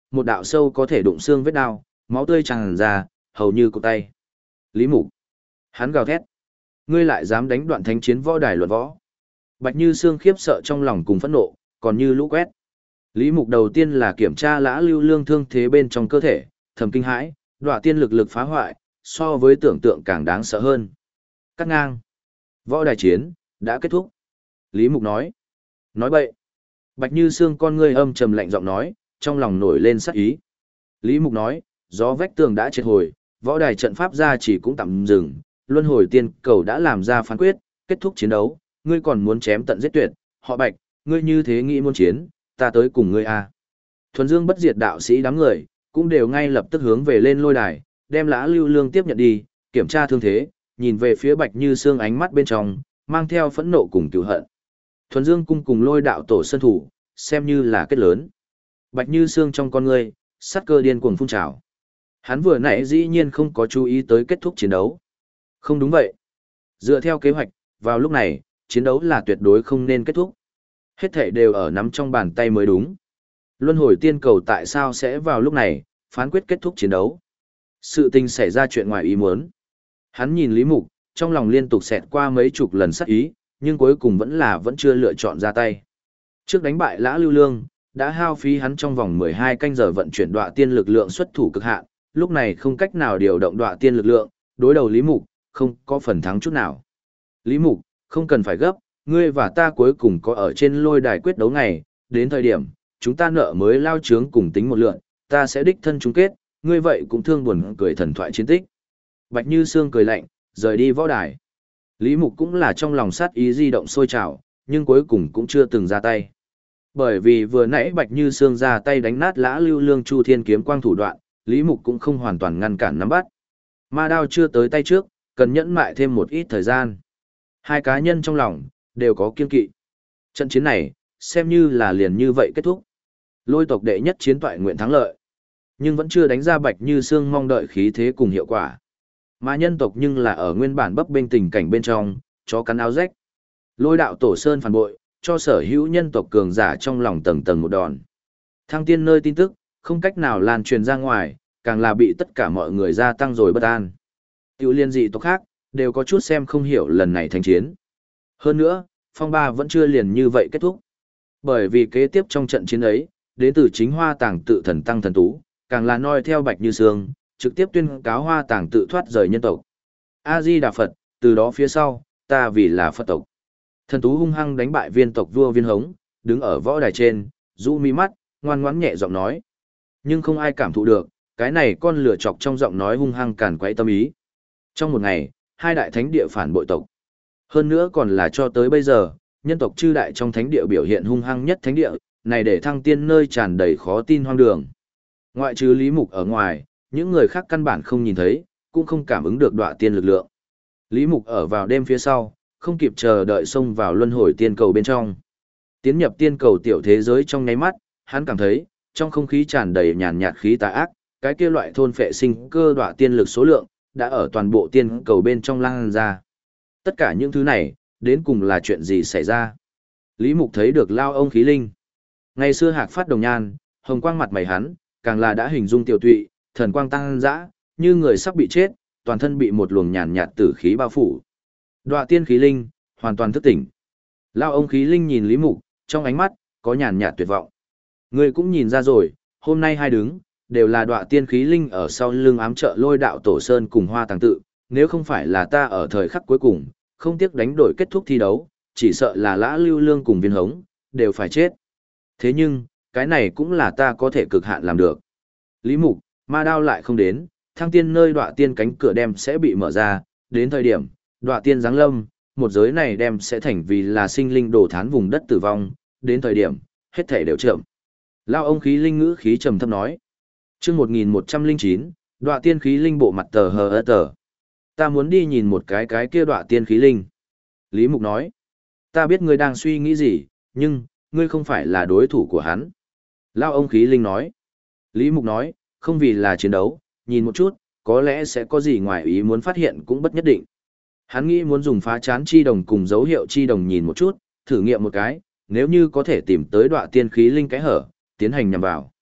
một đạo sâu có thể đụng xương vết đao, máu tươi tràn ra, hầu như cụt tay. Lý Mục. Hắn gào thét. Ngươi lại dám đánh đoạn thánh chiến võ đài luận võ. Bạch Như Sương khiếp sợ trong lòng cùng phẫn nộ, còn như lũ quét. Lý Mục đầu tiên là kiểm tra Lã Lưu Lương thương thế bên trong cơ thể, thầm kinh hãi, đọa tiên lực lực phá hoại, so với tưởng tượng càng đáng sợ hơn. Cắt ngang. Võ đài chiến, đã kết thúc. Lý Mục nói. Nói bậy. Bạch Như Sương con ngươi âm trầm lạnh giọng nói, trong lòng nổi lên sát ý. Lý Mục nói, gió vách tường đã triệt hồi, võ đài trận pháp ra chỉ cũng tạm dừng, luân hồi tiên cầu đã làm ra phán quyết, kết thúc chiến đấu, ngươi còn muốn chém tận giết tuyệt, họ Bạch, ngươi như thế nghĩ muốn chiến, ta tới cùng ngươi a. Thuần Dương bất diệt đạo sĩ đám người, cũng đều ngay lập tức hướng về lên lôi đài, đem Lã Lưu Lương tiếp nhận đi, kiểm tra thương thế, nhìn về phía Bạch Như Sương ánh mắt bên trong, mang theo phẫn nộ cùng cừu hận. Thuần Dương cung cùng lôi đạo tổ sơn thủ, xem như là kết lớn. Bạch Như Sương trong con ngươi, sát cơ điên cuồng phun trào. Hắn vừa nãy dĩ nhiên không có chú ý tới kết thúc chiến đấu. Không đúng vậy. Dựa theo kế hoạch, vào lúc này, chiến đấu là tuyệt đối không nên kết thúc. Hết thảy đều ở nắm trong bàn tay mới đúng. Luân hồi tiên cầu tại sao sẽ vào lúc này, phán quyết kết thúc chiến đấu. Sự tình xảy ra chuyện ngoài ý muốn. Hắn nhìn Lý Mục, trong lòng liên tục xẹt qua mấy chục lần sát ý, nhưng cuối cùng vẫn là vẫn chưa lựa chọn ra tay. Trước đánh bại Lã Lưu Lương, đã hao phí hắn trong vòng mười hai canh giờ vận chuyển đọa tiên lực lượng xuất thủ cực hạn, lúc này không cách nào điều động đọa tiên lực lượng, đối đầu Lý Mục, không có phần thắng chút nào. Lý Mục, không cần phải gấp, ngươi và ta cuối cùng có ở trên lôi đài quyết đấu ngày, đến thời điểm, chúng ta nợ mới lao chướng cùng tính một lượng, ta sẽ đích thân chung kết, ngươi vậy cũng thương buồn cười thần thoại chiến tích. Bạch Như Sương cười lạnh, rời đi võ đài. Lý Mục cũng là trong lòng sát ý di động sôi trào, nhưng cuối cùng cũng chưa từng ra tay. Bởi vì vừa nãy Bạch Như Sương ra tay đánh nát Lã Lưu Lương Chu Thiên kiếm quang thủ đoạn, Lý Mục cũng không hoàn toàn ngăn cản nắm bắt. Ma đao chưa tới tay trước, cần nhẫn mại thêm một ít thời gian. Hai cá nhân trong lòng, đều có kiên kỵ. Trận chiến này, xem như là liền như vậy kết thúc. Lôi tộc đệ nhất chiến toại nguyện thắng lợi. Nhưng vẫn chưa đánh ra Bạch Như Sương mong đợi khí thế cùng hiệu quả. Mà nhân tộc nhưng là ở nguyên bản bấp bênh tình cảnh bên trong, chó cắn áo rách. Lôi đạo tổ sơn phản bội, cho sở hữu nhân tộc cường giả trong lòng tầng tầng một đòn. Thăng tiên nơi tin tức, không cách nào lan truyền ra ngoài, càng là bị tất cả mọi người gia tăng rồi bất an. Tiểu liên dị tộc khác, đều có chút xem không hiểu lần này thành chiến. Hơn nữa, phong ba vẫn chưa liền như vậy kết thúc. Bởi vì kế tiếp trong trận chiến ấy, đến từ chính hoa tàng tự thần tăng thần tú, càng là noi theo Bạch Như Sương, trực tiếp tuyên cáo hoa tàng tự thoát rời nhân tộc. A-di-đà Phật, từ đó phía sau, ta vì là Phật tộc. Thần tú hung hăng đánh bại viên tộc vua Viên Hống, đứng ở võ đài trên, rũ mi mắt, ngoan ngoãn nhẹ giọng nói. Nhưng không ai cảm thụ được, cái này con lửa chọc trong giọng nói hung hăng càn quấy tâm ý. Trong một ngày, hai đại thánh địa phản bội tộc. Hơn nữa còn là cho tới bây giờ, nhân tộc chư đại trong thánh địa biểu hiện hung hăng nhất thánh địa, này để thăng tiên nơi tràn đầy khó tin hoang đường. Ngoại trừ Lý Mục ở ngoài, những người khác căn bản không nhìn thấy, cũng không cảm ứng được đọa tiên lực lượng. Lý Mục ở vào đêm phía sau, không kịp chờ đợi xông vào luân hồi tiên cầu bên trong. Tiến nhập tiên cầu tiểu thế giới trong nháy mắt, hắn cảm thấy, trong không khí tràn đầy nhàn nhạt khí tà ác, cái kia loại thôn phệ sinh cơ đọa tiên lực số lượng, đã ở toàn bộ tiên cầu bên trong lan ra. Tất cả những thứ này, đến cùng là chuyện gì xảy ra? Lý Mục thấy được lao ông khí linh. Ngày xưa hạc phát đồng nhan, hồng quang mặt mày hắn, càng là đã hình dung tiểu tụy, thần quang tăng dã, như người sắp bị chết, toàn thân bị một luồng nhàn nhạt tử khí bao phủ. Đọa tiên khí linh, hoàn toàn thức tỉnh. Lao ông khí linh nhìn Lý Mục, trong ánh mắt, có nhàn nhạt tuyệt vọng. Người cũng nhìn ra rồi, hôm nay hai đứng, đều là đọa tiên khí linh ở sau lưng ám trợ lôi đạo tổ sơn cùng hoa tàng tự, nếu không phải là ta ở thời khắc cuối cùng, không tiếc đánh đổi kết thúc thi đấu, chỉ sợ là Lã Lưu Lương cùng Viên Hống, đều phải chết. Thế nhưng, cái này cũng là ta có thể cực hạn làm được. Lý Mục, ma đao lại không đến, thăng tiên nơi đọa tiên cánh cửa đem sẽ bị mở ra, đến thời điểm, đọa tiên giáng lâm, một giới này đem sẽ thành vì là sinh linh đổ thán vùng đất tử vong, đến thời điểm, hết thể đều chậm. Lao ông khí linh ngữ khí trầm thấp nói. Chương một nghìn một trăm lẻ chín, đọa tiên khí linh bộ mặt tờ hờ ơ tờ. Ta muốn đi nhìn một cái cái kia đọa tiên khí linh. Lý Mục nói. Ta biết ngươi đang suy nghĩ gì, nhưng, ngươi không phải là đối thủ của hắn. Lao ông khí linh nói. Lý Mục nói, không vì là chiến đấu, nhìn một chút, có lẽ sẽ có gì ngoài ý muốn phát hiện cũng bất nhất định. Hắn nghĩ muốn dùng phá chán chi đồng cùng dấu hiệu chi đồng nhìn một chút, thử nghiệm một cái, nếu như có thể tìm tới đọa tiên khí linh cái hở, tiến hành nhằm vào.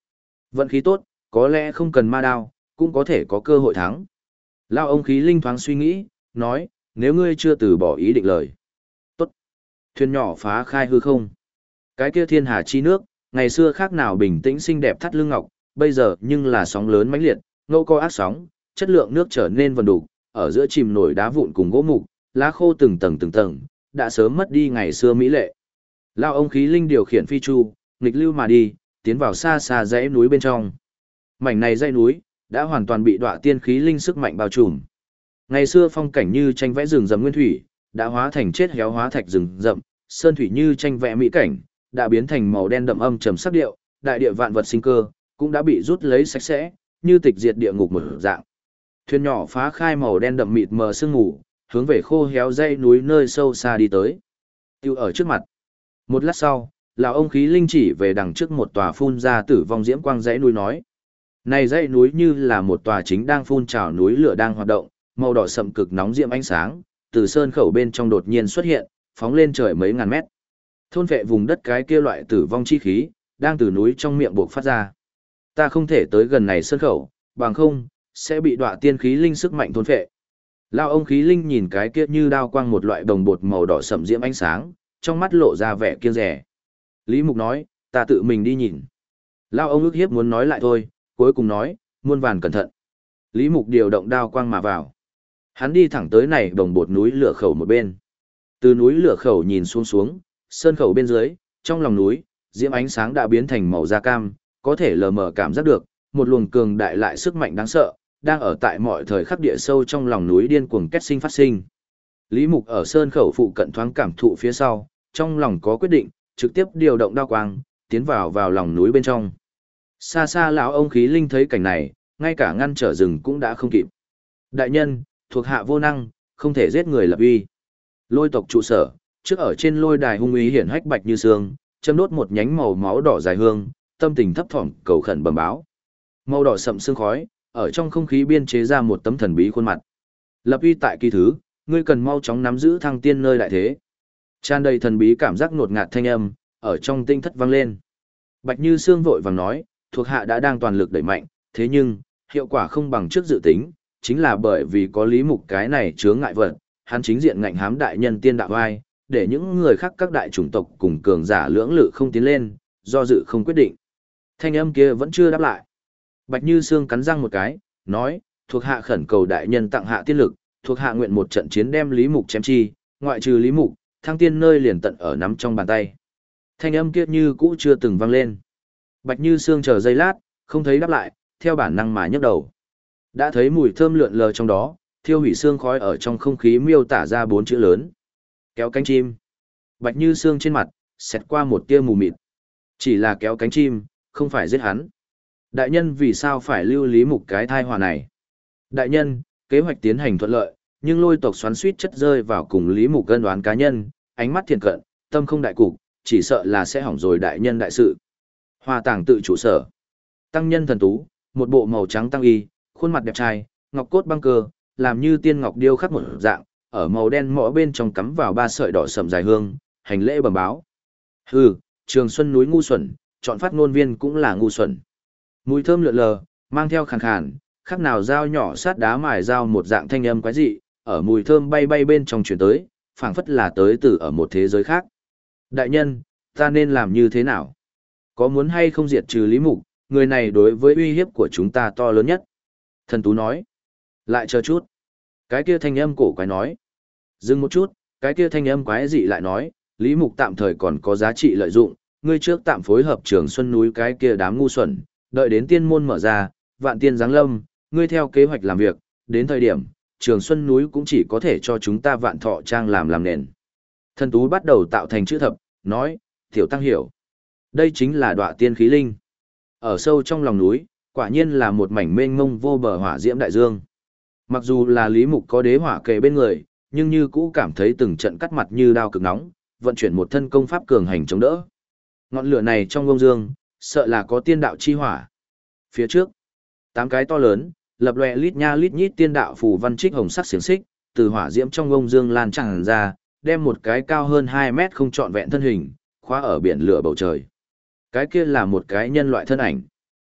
Vận khí tốt, có lẽ không cần ma đao, cũng có thể có cơ hội thắng. Lao ông khí linh thoáng suy nghĩ, nói, nếu ngươi chưa từ bỏ ý định lời. Tốt. Thuyền nhỏ phá khai hư không. Cái kia thiên hà chi nước, ngày xưa khác nào bình tĩnh xinh đẹp thắt lưng ngọc, bây giờ nhưng là sóng lớn mãnh liệt, ngâu co ác sóng, chất lượng nước trở nên vần đục, ở giữa chìm nổi đá vụn cùng gỗ mục, lá khô từng tầng từng tầng, đã sớm mất đi ngày xưa mỹ lệ. Lao ông khí linh điều khiển phi chu, nghịch lưu mà đi, tiến vào xa xa dãy núi bên trong. Mảnh này dãy núi đã hoàn toàn bị đọa tiên khí linh sức mạnh bao trùm. Ngày xưa phong cảnh như tranh vẽ rừng rậm nguyên thủy, đã hóa thành chết héo hóa thạch rừng rậm, sơn thủy như tranh vẽ mỹ cảnh, đã biến thành màu đen đậm âm trầm sắc điệu, đại địa vạn vật sinh cơ cũng đã bị rút lấy sạch sẽ, như tịch diệt địa ngục một dạng. Thuyền nhỏ phá khai màu đen đậm mịt mờ sương mù, hướng về khô héo dãy núi nơi sâu xa đi tới. Tiêu ở trước mặt. Một lát sau, lão ông khí linh chỉ về đằng trước một tòa phun ra tử vong diễm quang dãy núi nói: này dãy núi như là một tòa chính đang phun trào núi lửa đang hoạt động, màu đỏ sậm cực nóng diễm ánh sáng, từ sơn khẩu bên trong đột nhiên xuất hiện, phóng lên trời mấy ngàn mét. Thôn vệ vùng đất cái kia loại tử vong chi khí, đang từ núi trong miệng buộc phát ra. Ta không thể tới gần này sơn khẩu, bằng không, sẽ bị đọa tiên khí linh sức mạnh thôn vệ. Lao ông khí linh nhìn cái kia như đao quang một loại đồng bột màu đỏ sậm diễm ánh sáng, trong mắt lộ ra vẻ kiêng rẻ. Lý Mục nói, ta tự mình đi nhìn. Lao ông ức hiếp muốn nói lại thôi, cuối cùng nói, muôn vàn cẩn thận. Lý Mục điều động đao quang mà vào. Hắn đi thẳng tới này đồng bột núi lửa khẩu một bên. Từ núi lửa khẩu nhìn xuống xuống, sơn khẩu bên dưới, trong lòng núi, diễm ánh sáng đã biến thành màu da cam, có thể lờ mờ cảm giác được, một luồng cường đại lại sức mạnh đáng sợ, đang ở tại mọi thời khắc địa sâu trong lòng núi điên cuồng kết sinh phát sinh. Lý Mục ở sơn khẩu phụ cận thoáng cảm thụ phía sau, trong lòng có quyết định, trực tiếp điều động đao quang, tiến vào vào lòng núi bên trong. Xa xa lão ông khí linh thấy cảnh này, ngay cả ngăn trở rừng cũng đã không kịp. Đại nhân, thuộc hạ vô năng, không thể giết người lập uy. Lôi tộc trụ sở, trước ở trên lôi đài hung uy hiển hách bạch như sương, châm đốt một nhánh màu máu đỏ dài hương, tâm tình thấp thỏm cầu khẩn bẩm báo. Màu đỏ sậm sương khói, ở trong không khí biên chế ra một tấm thần bí khuôn mặt. Lập uy tại kỳ thứ, ngươi cần mau chóng nắm giữ thăng tiên nơi đại thế. Tràn đầy thần bí cảm giác ngột ngạt thanh âm, ở trong tinh thất vang lên. Bạch Như Sương vội vàng nói, thuộc hạ đã đang toàn lực đẩy mạnh, thế nhưng, hiệu quả không bằng trước dự tính, chính là bởi vì có Lý Mục cái này chướng ngại vật, hắn chính diện ngạnh hám đại nhân tiên đạo vai, để những người khác các đại chủng tộc cùng cường giả lưỡng lự không tiến lên, do dự không quyết định. Thanh âm kia vẫn chưa đáp lại. Bạch Như Sương cắn răng một cái, nói, thuộc hạ khẩn cầu đại nhân tặng hạ tiên lực, thuộc hạ nguyện một trận chiến đem Lý Mục chém chi, ngoại trừ Lý Mục, thăng tiên nơi liền tận ở nắm trong bàn tay. Thanh âm kia như cũ chưa từng vang lên. Bạch Như Sương chờ giây lát, không thấy đáp lại, theo bản năng mà nhấc đầu. Đã thấy mùi thơm lượn lờ trong đó, thiêu hủy xương khói ở trong không khí miêu tả ra bốn chữ lớn. Kéo cánh chim. Bạch Như Sương trên mặt, xẹt qua một tia mù mịt. Chỉ là kéo cánh chim, không phải giết hắn. Đại nhân vì sao phải lưu Lý Mục cái thai họa này? Đại nhân, kế hoạch tiến hành thuận lợi, nhưng lôi tộc xoắn suýt chất rơi vào cùng Lý Mục gân đoán cá nhân, ánh mắt thiền cận, tâm không đại cục, chỉ sợ là sẽ hỏng rồi đại nhân đại sự. Hoa tàng tự trụ sở. Tăng nhân thần tú, một bộ màu trắng tăng y, khuôn mặt đẹp trai, ngọc cốt băng cơ, làm như tiên ngọc điêu khắc một dạng, ở màu đen mõ bên trong cắm vào ba sợi đỏ sậm dài hương, hành lễ bẩm báo. Hừ, Trường Xuân núi ngu xuẩn, chọn phát ngôn viên cũng là ngu xuẩn. Mùi thơm lượn lờ, mang theo khàn khàn, khác nào dao nhỏ sát đá mài dao một dạng thanh âm quái dị, ở mùi thơm bay bay bên trong chuyển tới, phảng phất là tới từ ở một thế giới khác. Đại nhân, ta nên làm như thế nào? Có muốn hay không diệt trừ Lý Mục, người này đối với uy hiếp của chúng ta to lớn nhất. Thần Tú nói. Lại chờ chút. Cái kia thanh âm cổ quái nói. Dừng một chút, cái kia thanh âm quái dị lại nói, Lý Mục tạm thời còn có giá trị lợi dụng, ngươi trước tạm phối hợp Trường Xuân núi cái kia đám ngu xuẩn, đợi đến tiên môn mở ra, vạn tiên giáng lâm, ngươi theo kế hoạch làm việc, đến thời điểm, Trường Xuân núi cũng chỉ có thể cho chúng ta vạn thọ trang làm làm nền. Thần Tú bắt đầu tạo thành chữ thập, nói, tiểu tăng hiểu. Đây chính là đọa tiên khí linh. Ở sâu trong lòng núi, quả nhiên là một mảnh mênh mông vô bờ hỏa diễm đại dương. Mặc dù là Lý Mục có đế hỏa kề bên người, nhưng như cũ cảm thấy từng trận cắt mặt như đao cực nóng, vận chuyển một thân công pháp cường hành chống đỡ. Ngọn lửa này trong ngông dương, sợ là có tiên đạo chi hỏa. Phía trước, tám cái to lớn, lập lòe lít nha lít nhít tiên đạo phù văn trích hồng sắc xiềng xích, từ hỏa diễm trong ngông dương lan tràn ra, đem một cái cao hơn hai mét không trọn vẹn thân hình, khóa ở biển lửa bầu trời. Cái kia là một cái nhân loại thân ảnh.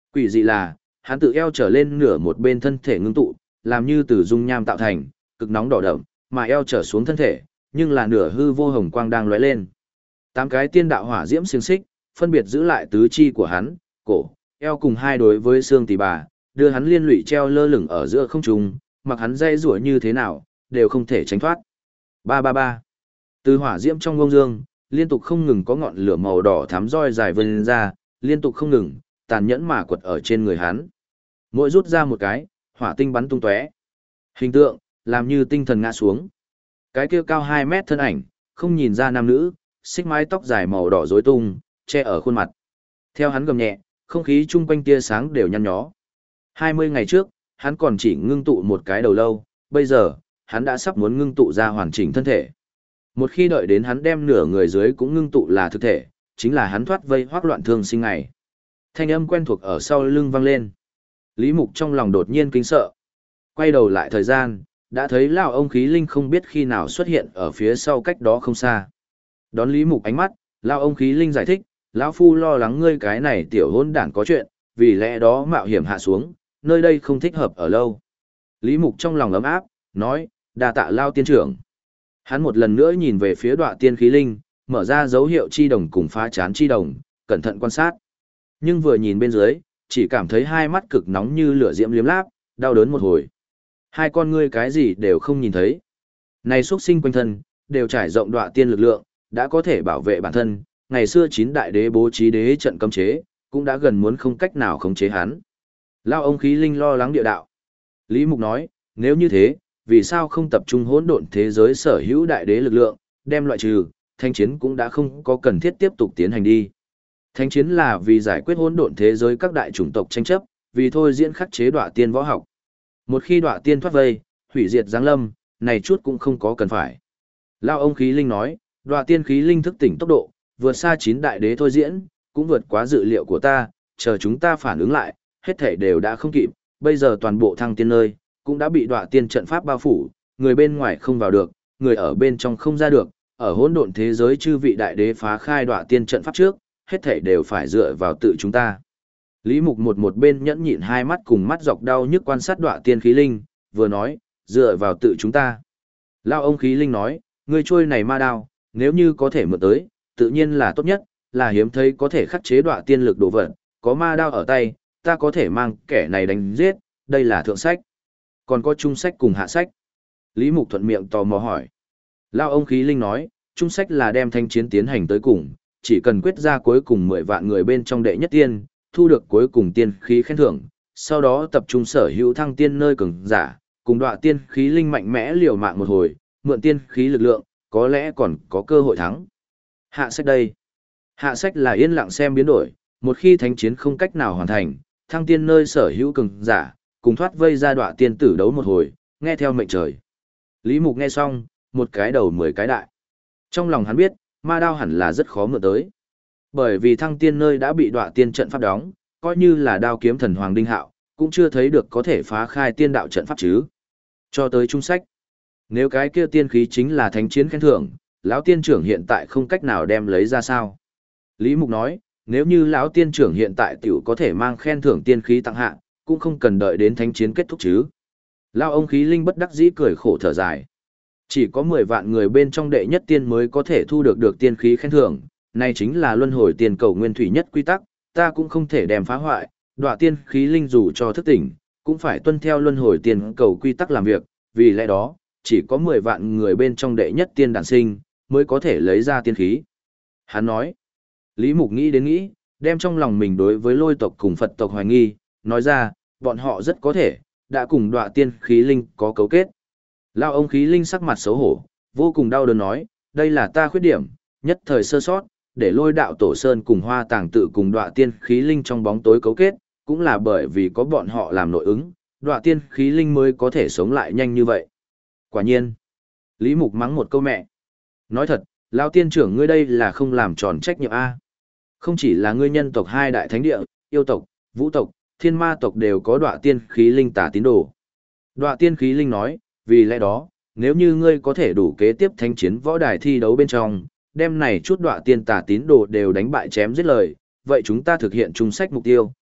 Quỷ dị là, hắn tự eo trở lên nửa một bên thân thể ngưng tụ, làm như từ dung nham tạo thành, cực nóng đỏ đậm, mà eo trở xuống thân thể, nhưng là nửa hư vô hồng quang đang lóe lên. Tám cái tiên đạo hỏa diễm xiềng xích, phân biệt giữ lại tứ chi của hắn, cổ, eo cùng hai đối với xương tỳ bà, đưa hắn liên lụy treo lơ lửng ở giữa không trung, mặc hắn dây rủa như thế nào, đều không thể tránh thoát. Ba ba ba. Từ hỏa diễm trong ngông dương, liên tục không ngừng có ngọn lửa màu đỏ thắm roi dài vươn ra, liên tục không ngừng, tàn nhẫn mà quật ở trên người hắn. Mỗi rút ra một cái, hỏa tinh bắn tung tóe. Hình tượng, làm như tinh thần ngã xuống. Cái kia cao hai mét thân ảnh, không nhìn ra nam nữ, xích mái tóc dài màu đỏ rối tung, che ở khuôn mặt. Theo hắn gầm nhẹ, không khí chung quanh tia sáng đều nhăn nhó. Hai mươi ngày trước, hắn còn chỉ ngưng tụ một cái đầu lâu, bây giờ, hắn đã sắp muốn ngưng tụ ra hoàn chỉnh thân thể. Một khi đợi đến hắn đem nửa người dưới cũng ngưng tụ là thực thể, chính là hắn thoát vây hoác loạn thương sinh ngày. Thanh âm quen thuộc ở sau lưng vang lên. Lý Mục trong lòng đột nhiên kinh sợ. Quay đầu lại thời gian, đã thấy lão ông khí linh không biết khi nào xuất hiện ở phía sau cách đó không xa. Đón Lý Mục ánh mắt, lão ông khí linh giải thích, lão phu lo lắng ngươi cái này tiểu hôn đản có chuyện, vì lẽ đó mạo hiểm hạ xuống, nơi đây không thích hợp ở lâu. Lý Mục trong lòng ấm áp, nói, đa tạ lao tiên trưởng. Hắn một lần nữa nhìn về phía Đoạ Tiên khí linh, mở ra dấu hiệu chi đồng cùng phá chán chi đồng, cẩn thận quan sát. Nhưng vừa nhìn bên dưới, chỉ cảm thấy hai mắt cực nóng như lửa diễm liếm láp, đau đớn một hồi. Hai con ngươi cái gì đều không nhìn thấy. Này xuất sinh quanh thân, đều trải rộng Đoạ Tiên lực lượng, đã có thể bảo vệ bản thân. Ngày xưa chín đại đế bố trí đế trận cấm chế, cũng đã gần muốn không cách nào khống chế hắn. Lao ông khí linh lo lắng địa đạo. Lý Mục nói, nếu như thế, vì sao không tập trung hỗn độn thế giới sở hữu đại đế lực lượng, đem loại trừ, thanh chiến cũng đã không có cần thiết tiếp tục tiến hành đi. Thanh chiến là vì giải quyết hỗn độn thế giới các đại chủng tộc tranh chấp, vì thôi diễn khắc chế Đoạ Tiên võ học. Một khi Đoạ Tiên thoát vây, hủy diệt giáng lâm, này chút cũng không có cần phải. Lao ông khí linh nói, Đoạ Tiên khí linh thức tỉnh tốc độ, vượt xa chín đại đế thôi diễn, cũng vượt quá dự liệu của ta, chờ chúng ta phản ứng lại, hết thể đều đã không kịp, bây giờ toàn bộ thăng tiên nơi, cũng đã bị Đoạ Tiên trận pháp bao phủ, người bên ngoài không vào được, người ở bên trong không ra được, ở hỗn độn thế giới chư vị đại đế phá khai Đoạ Tiên trận pháp trước, hết thể đều phải dựa vào tự chúng ta. Lý Mục một một bên nhẫn nhịn hai mắt cùng mắt dọc đau nhức quan sát Đoạ Tiên khí linh, vừa nói, dựa vào tự chúng ta. Lao ông khí linh nói, ngươi trôi này ma đao, nếu như có thể mượn tới, tự nhiên là tốt nhất, là hiếm thấy có thể khắc chế Đoạ Tiên lực đồ vật, có ma đao ở tay, ta có thể mang kẻ này đánh giết, đây là thượng sách. Còn có trung sách cùng hạ sách. Lý Mục thuận miệng tò mò hỏi. Lao ông khí linh nói, trung sách là đem thanh chiến tiến hành tới cùng, chỉ cần quyết ra cuối cùng mười vạn người bên trong đệ nhất tiên, thu được cuối cùng tiên khí khen thưởng, sau đó tập trung sở hữu thăng tiên nơi cường giả, cùng Đoạ Tiên khí linh mạnh mẽ liều mạng một hồi, mượn tiên khí lực lượng, có lẽ còn có cơ hội thắng. Hạ sách đây. Hạ sách là yên lặng xem biến đổi, một khi thánh chiến không cách nào hoàn thành, thăng tiên nơi sở hữu cường giả, cùng thoát vây ra Đoạ Tiên tử đấu một hồi, nghe theo mệnh trời. Lý Mục nghe xong, một cái đầu mười cái đại. Trong lòng hắn biết, ma đao hẳn là rất khó mượn tới. Bởi vì thăng tiên nơi đã bị Đoạ Tiên trận pháp đóng, coi như là đao kiếm thần Hoàng Đinh Hạo, cũng chưa thấy được có thể phá khai tiên đạo trận pháp chứ. Cho tới trung sách. Nếu cái kia tiên khí chính là thánh chiến khen thưởng, lão tiên trưởng hiện tại không cách nào đem lấy ra sao. Lý Mục nói, nếu như lão tiên trưởng hiện tại tiểu có thể mang khen thưởng tiên khí tặng hạ, cũng không cần đợi đến thánh chiến kết thúc chứ. Lão ông khí linh bất đắc dĩ cười khổ thở dài. Chỉ có mười vạn người bên trong đệ nhất tiên mới có thể thu được được tiên khí khen thưởng, này chính là luân hồi tiền cầu nguyên thủy nhất quy tắc, ta cũng không thể đem phá hoại, Đoạ Tiên khí linh dù cho thức tỉnh, cũng phải tuân theo luân hồi tiền cầu quy tắc làm việc, vì lẽ đó, chỉ có mười vạn người bên trong đệ nhất tiên đản sinh, mới có thể lấy ra tiên khí. Hắn nói, Lý Mục nghĩ đến nghĩ, đem trong lòng mình đối với lôi tộc cùng Phật tộc hoài nghi, nói ra, bọn họ rất có thể, đã cùng Đoạ Tiên khí linh có cấu kết. Lao ông khí linh sắc mặt xấu hổ, vô cùng đau đớn nói, đây là ta khuyết điểm, nhất thời sơ sót, để lôi đạo tổ sơn cùng hoa tàng tự cùng Đoạ Tiên khí linh trong bóng tối cấu kết, cũng là bởi vì có bọn họ làm nội ứng, Đoạ Tiên khí linh mới có thể sống lại nhanh như vậy. Quả nhiên, Lý Mục mắng một câu mẹ. Nói thật, Lão tiên trưởng ngươi đây là không làm tròn trách nhiệm A. Không chỉ là ngươi nhân tộc hai đại thánh địa, yêu tộc, vũ tộc, thiên ma tộc đều có Đoạ Tiên khí linh tà tín đồ. Đoạ Tiên khí linh nói, vì lẽ đó, nếu như ngươi có thể đủ kế tiếp thánh chiến võ đài thi đấu bên trong, đem này chút Đoạ Tiên tà tín đồ đều đánh bại chém giết lời, vậy chúng ta thực hiện chung sách mục tiêu,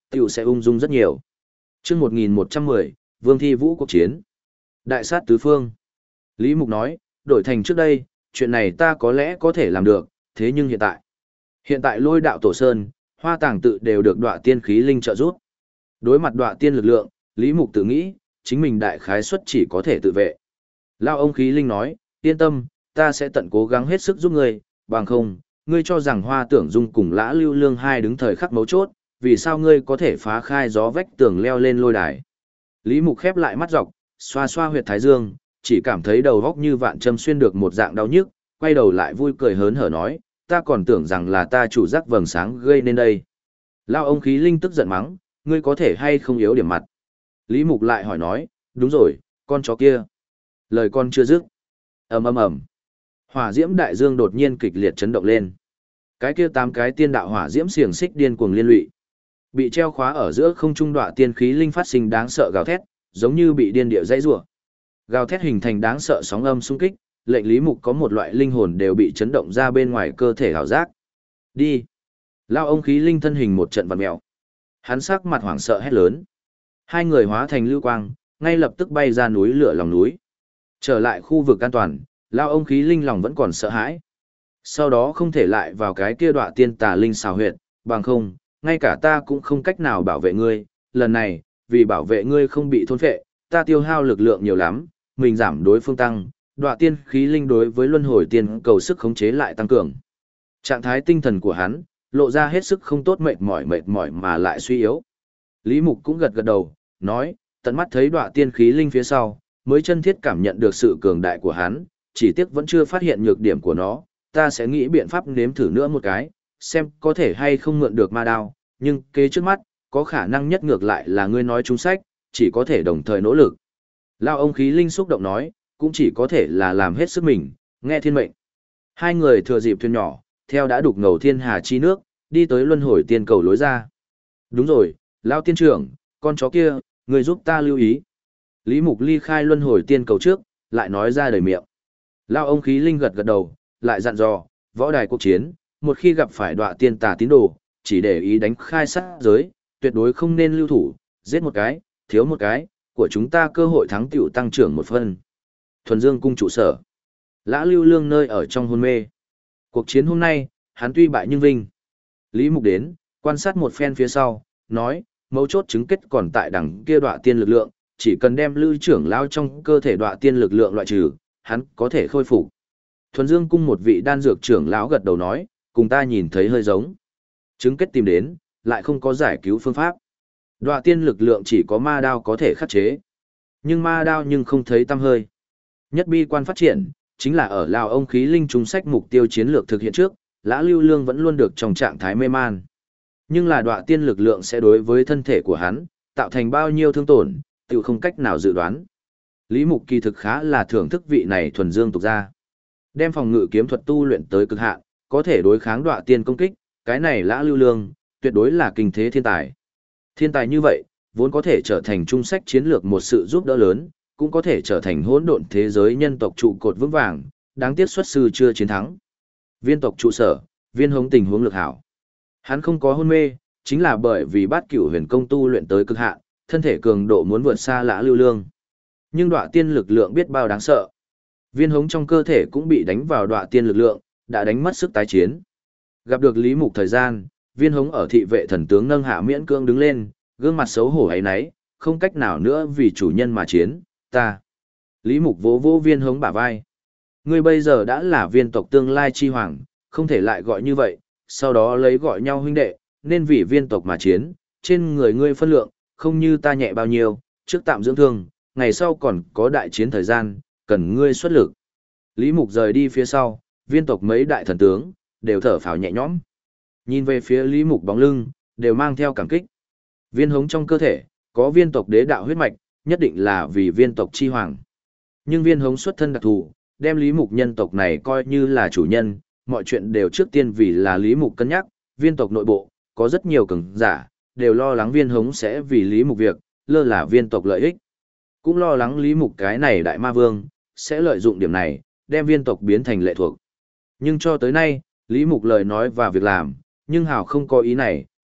tiểu sẽ ung dung rất nhiều. Chương một nghìn một trăm mười, Vương Thi Vũ cuộc chiến. Đại sát tứ phương. Lý Mục nói, đổi thành trước đây, chuyện này ta có lẽ có thể làm được, thế nhưng hiện tại. Hiện tại Lôi Đạo Tổ Sơn, Hoa Tàng tự đều được Đọa Tiên khí linh trợ giúp. Đối mặt Đọa Tiên lực lượng, Lý Mục tự nghĩ, chính mình đại khái suất chỉ có thể tự vệ. Lao ông khí linh nói, yên tâm, ta sẽ tận cố gắng hết sức giúp ngươi, bằng không, ngươi cho rằng Hoa Tưởng Dung cùng Lã Lưu Lương hai đứng thời khắc mấu chốt, vì sao ngươi có thể phá khai gió vách tường leo lên lôi đài. Lý Mục khép lại mắt dọc, xoa xoa huyệt thái dương, chỉ cảm thấy đầu góc như vạn châm xuyên được một dạng đau nhức, quay đầu lại vui cười hớn hở nói, ta còn tưởng rằng là ta chủ giác vầng sáng gây nên đây. Lao ông khí linh tức giận mắng, ngươi có thể hay không yếu điểm mặt. Lý Mục lại hỏi nói, đúng rồi, con chó kia. Lời con chưa dứt. Ầm ầm ầm. Hỏa diễm đại dương đột nhiên kịch liệt chấn động lên. Cái kia tám cái tiên đạo hỏa diễm xiềng xích điên cuồng liên lụy. Bị treo khóa ở giữa không trung Đọa Tiên khí linh phát sinh đáng sợ gào thét, giống như bị điên điệu dãy rủa. Gào thét hình thành đáng sợ sóng âm xung kích, lệnh Lý Mục có một loại linh hồn đều bị chấn động ra bên ngoài cơ thể hảo giác. Đi. Lao ông khí linh thân hình một trận vặn mèo. Hắn sắc mặt hoảng sợ hét lớn. Hai người hóa thành lưu quang, ngay lập tức bay ra núi lửa lòng núi. Trở lại khu vực an toàn, Lao ông khí linh lòng vẫn còn sợ hãi. Sau đó không thể lại vào cái kia Đọa Tiên tà linh xào huyệt, bằng không, ngay cả ta cũng không cách nào bảo vệ ngươi. Lần này, vì bảo vệ ngươi không bị thôn phệ, ta tiêu hao lực lượng nhiều lắm, mình giảm đối phương tăng, Đọa Tiên khí linh đối với luân hồi tiên cầu sức khống chế lại tăng cường. Trạng thái tinh thần của hắn lộ ra hết sức không tốt, mệt mỏi mệt mỏi mà lại suy yếu. Lý Mục cũng gật gật đầu, nói, tận mắt thấy Đọa Tiên khí linh phía sau, mới chân thiết cảm nhận được sự cường đại của hắn, chỉ tiếc vẫn chưa phát hiện nhược điểm của nó, ta sẽ nghĩ biện pháp nếm thử nữa một cái, xem có thể hay không mượn được ma đao, nhưng kế trước mắt, có khả năng nhất ngược lại là ngươi nói trúng sách, chỉ có thể đồng thời nỗ lực. Lao ông khí linh xúc động nói, cũng chỉ có thể là làm hết sức mình, nghe thiên mệnh. Hai người thừa dịp thuyền nhỏ, theo đã đục ngầu thiên hà chi nước, đi tới luân hồi tiên cầu lối ra. Đúng rồi, Lao tiên trưởng, con chó kia, người giúp ta lưu ý. Lý Mục ly khai luân hồi tiên cầu trước, lại nói ra đời miệng. Lao ông khí linh gật gật đầu, lại dặn dò, võ đài cuộc chiến, một khi gặp phải Đọa Tiên tà tín đồ, chỉ để ý đánh khai sát giới, tuyệt đối không nên lưu thủ, giết một cái, thiếu một cái, của chúng ta cơ hội thắng tiểu tăng trưởng một phân. Thuần Dương cung trụ sở. Lã Lưu Lương nơi ở trong hôn mê. Cuộc chiến hôm nay, hắn tuy bại nhưng vinh. Lý Mục đến, quan sát một phen phía sau, nói, mấu chốt chứng kết còn tại đằng kia Đọa Tiên lực lượng, chỉ cần đem Lưu trưởng lao trong cơ thể Đọa Tiên lực lượng loại trừ, hắn có thể khôi phục. Thuần Dương cung một vị đan dược trưởng lão gật đầu nói, cùng ta nhìn thấy hơi giống. Chứng kết tìm đến, lại không có giải cứu phương pháp. Đọa Tiên lực lượng chỉ có ma đao có thể khắc chế. Nhưng ma đao nhưng không thấy tăm hơi. Nhất bi quan phát triển, chính là ở Lào ông khí linh trùng sách mục tiêu chiến lược thực hiện trước, Lã Lưu Lương vẫn luôn được trong trạng thái mê man. Nhưng là Đọa Tiên lực lượng sẽ đối với thân thể của hắn, tạo thành bao nhiêu thương tổn, tự không cách nào dự đoán. Lý Mục kỳ thực khá là thưởng thức vị này thuần dương tục ra. Đem phòng ngự kiếm thuật tu luyện tới cực hạn, có thể đối kháng Đọa Tiên công kích, cái này Lã Lưu Lương, tuyệt đối là kinh thế thiên tài. Thiên tài như vậy, vốn có thể trở thành trung sách chiến lược một sự giúp đỡ lớn, cũng có thể trở thành hỗn độn thế giới nhân tộc trụ cột vững vàng, đáng tiếc xuất sư chưa chiến thắng. Viên tộc trụ sở, Viên Hống tình huống lực hảo. Hắn không có hôn mê, chính là bởi vì Bát Cửu Huyền công tu luyện tới cực hạn, thân thể cường độ muốn vượt xa Lã Lưu Lương. Nhưng Đọa Tiên lực lượng biết bao đáng sợ. Viên Hống trong cơ thể cũng bị đánh vào Đọa Tiên lực lượng, đã đánh mất sức tái chiến. Gặp được Lý Mục thời gian, Viên Hống ở thị vệ thần tướng nâng hạ miễn cương đứng lên, gương mặt xấu hổ ấy nấy, không cách nào nữa vì chủ nhân mà chiến, ta. Lý Mục vỗ vỗ Viên Hống bả vai. Ngươi bây giờ đã là viên tộc tương lai chi hoàng, không thể lại gọi như vậy, sau đó lấy gọi nhau huynh đệ, nên vì viên tộc mà chiến, trên người ngươi phân lượng, không như ta nhẹ bao nhiêu, trước tạm dưỡng thương, ngày sau còn có đại chiến thời gian, cần ngươi xuất lực. Lý Mục rời đi phía sau, viên tộc mấy đại thần tướng, đều thở phào nhẹ nhõm. Nhìn về phía Lý Mục bóng lưng, đều mang theo cảm kích. Viên Hống trong cơ thể, có viên tộc đế đạo huyết mạch, nhất định là vì viên tộc chi hoàng. Nhưng Viên Hống xuất thân đặc thù, đem Lý Mục nhân tộc này coi như là chủ nhân, mọi chuyện đều trước tiên vì là Lý Mục cân nhắc, viên tộc nội bộ, có rất nhiều cường giả, đều lo lắng Viên Hống sẽ vì Lý Mục việc, lơ là viên tộc lợi ích. Cũng lo lắng Lý Mục cái này đại ma vương, sẽ lợi dụng điểm này, đem viên tộc biến thành lệ thuộc. Nhưng cho tới nay, Lý Mục lời nói và việc làm, nhưng hào không có ý này,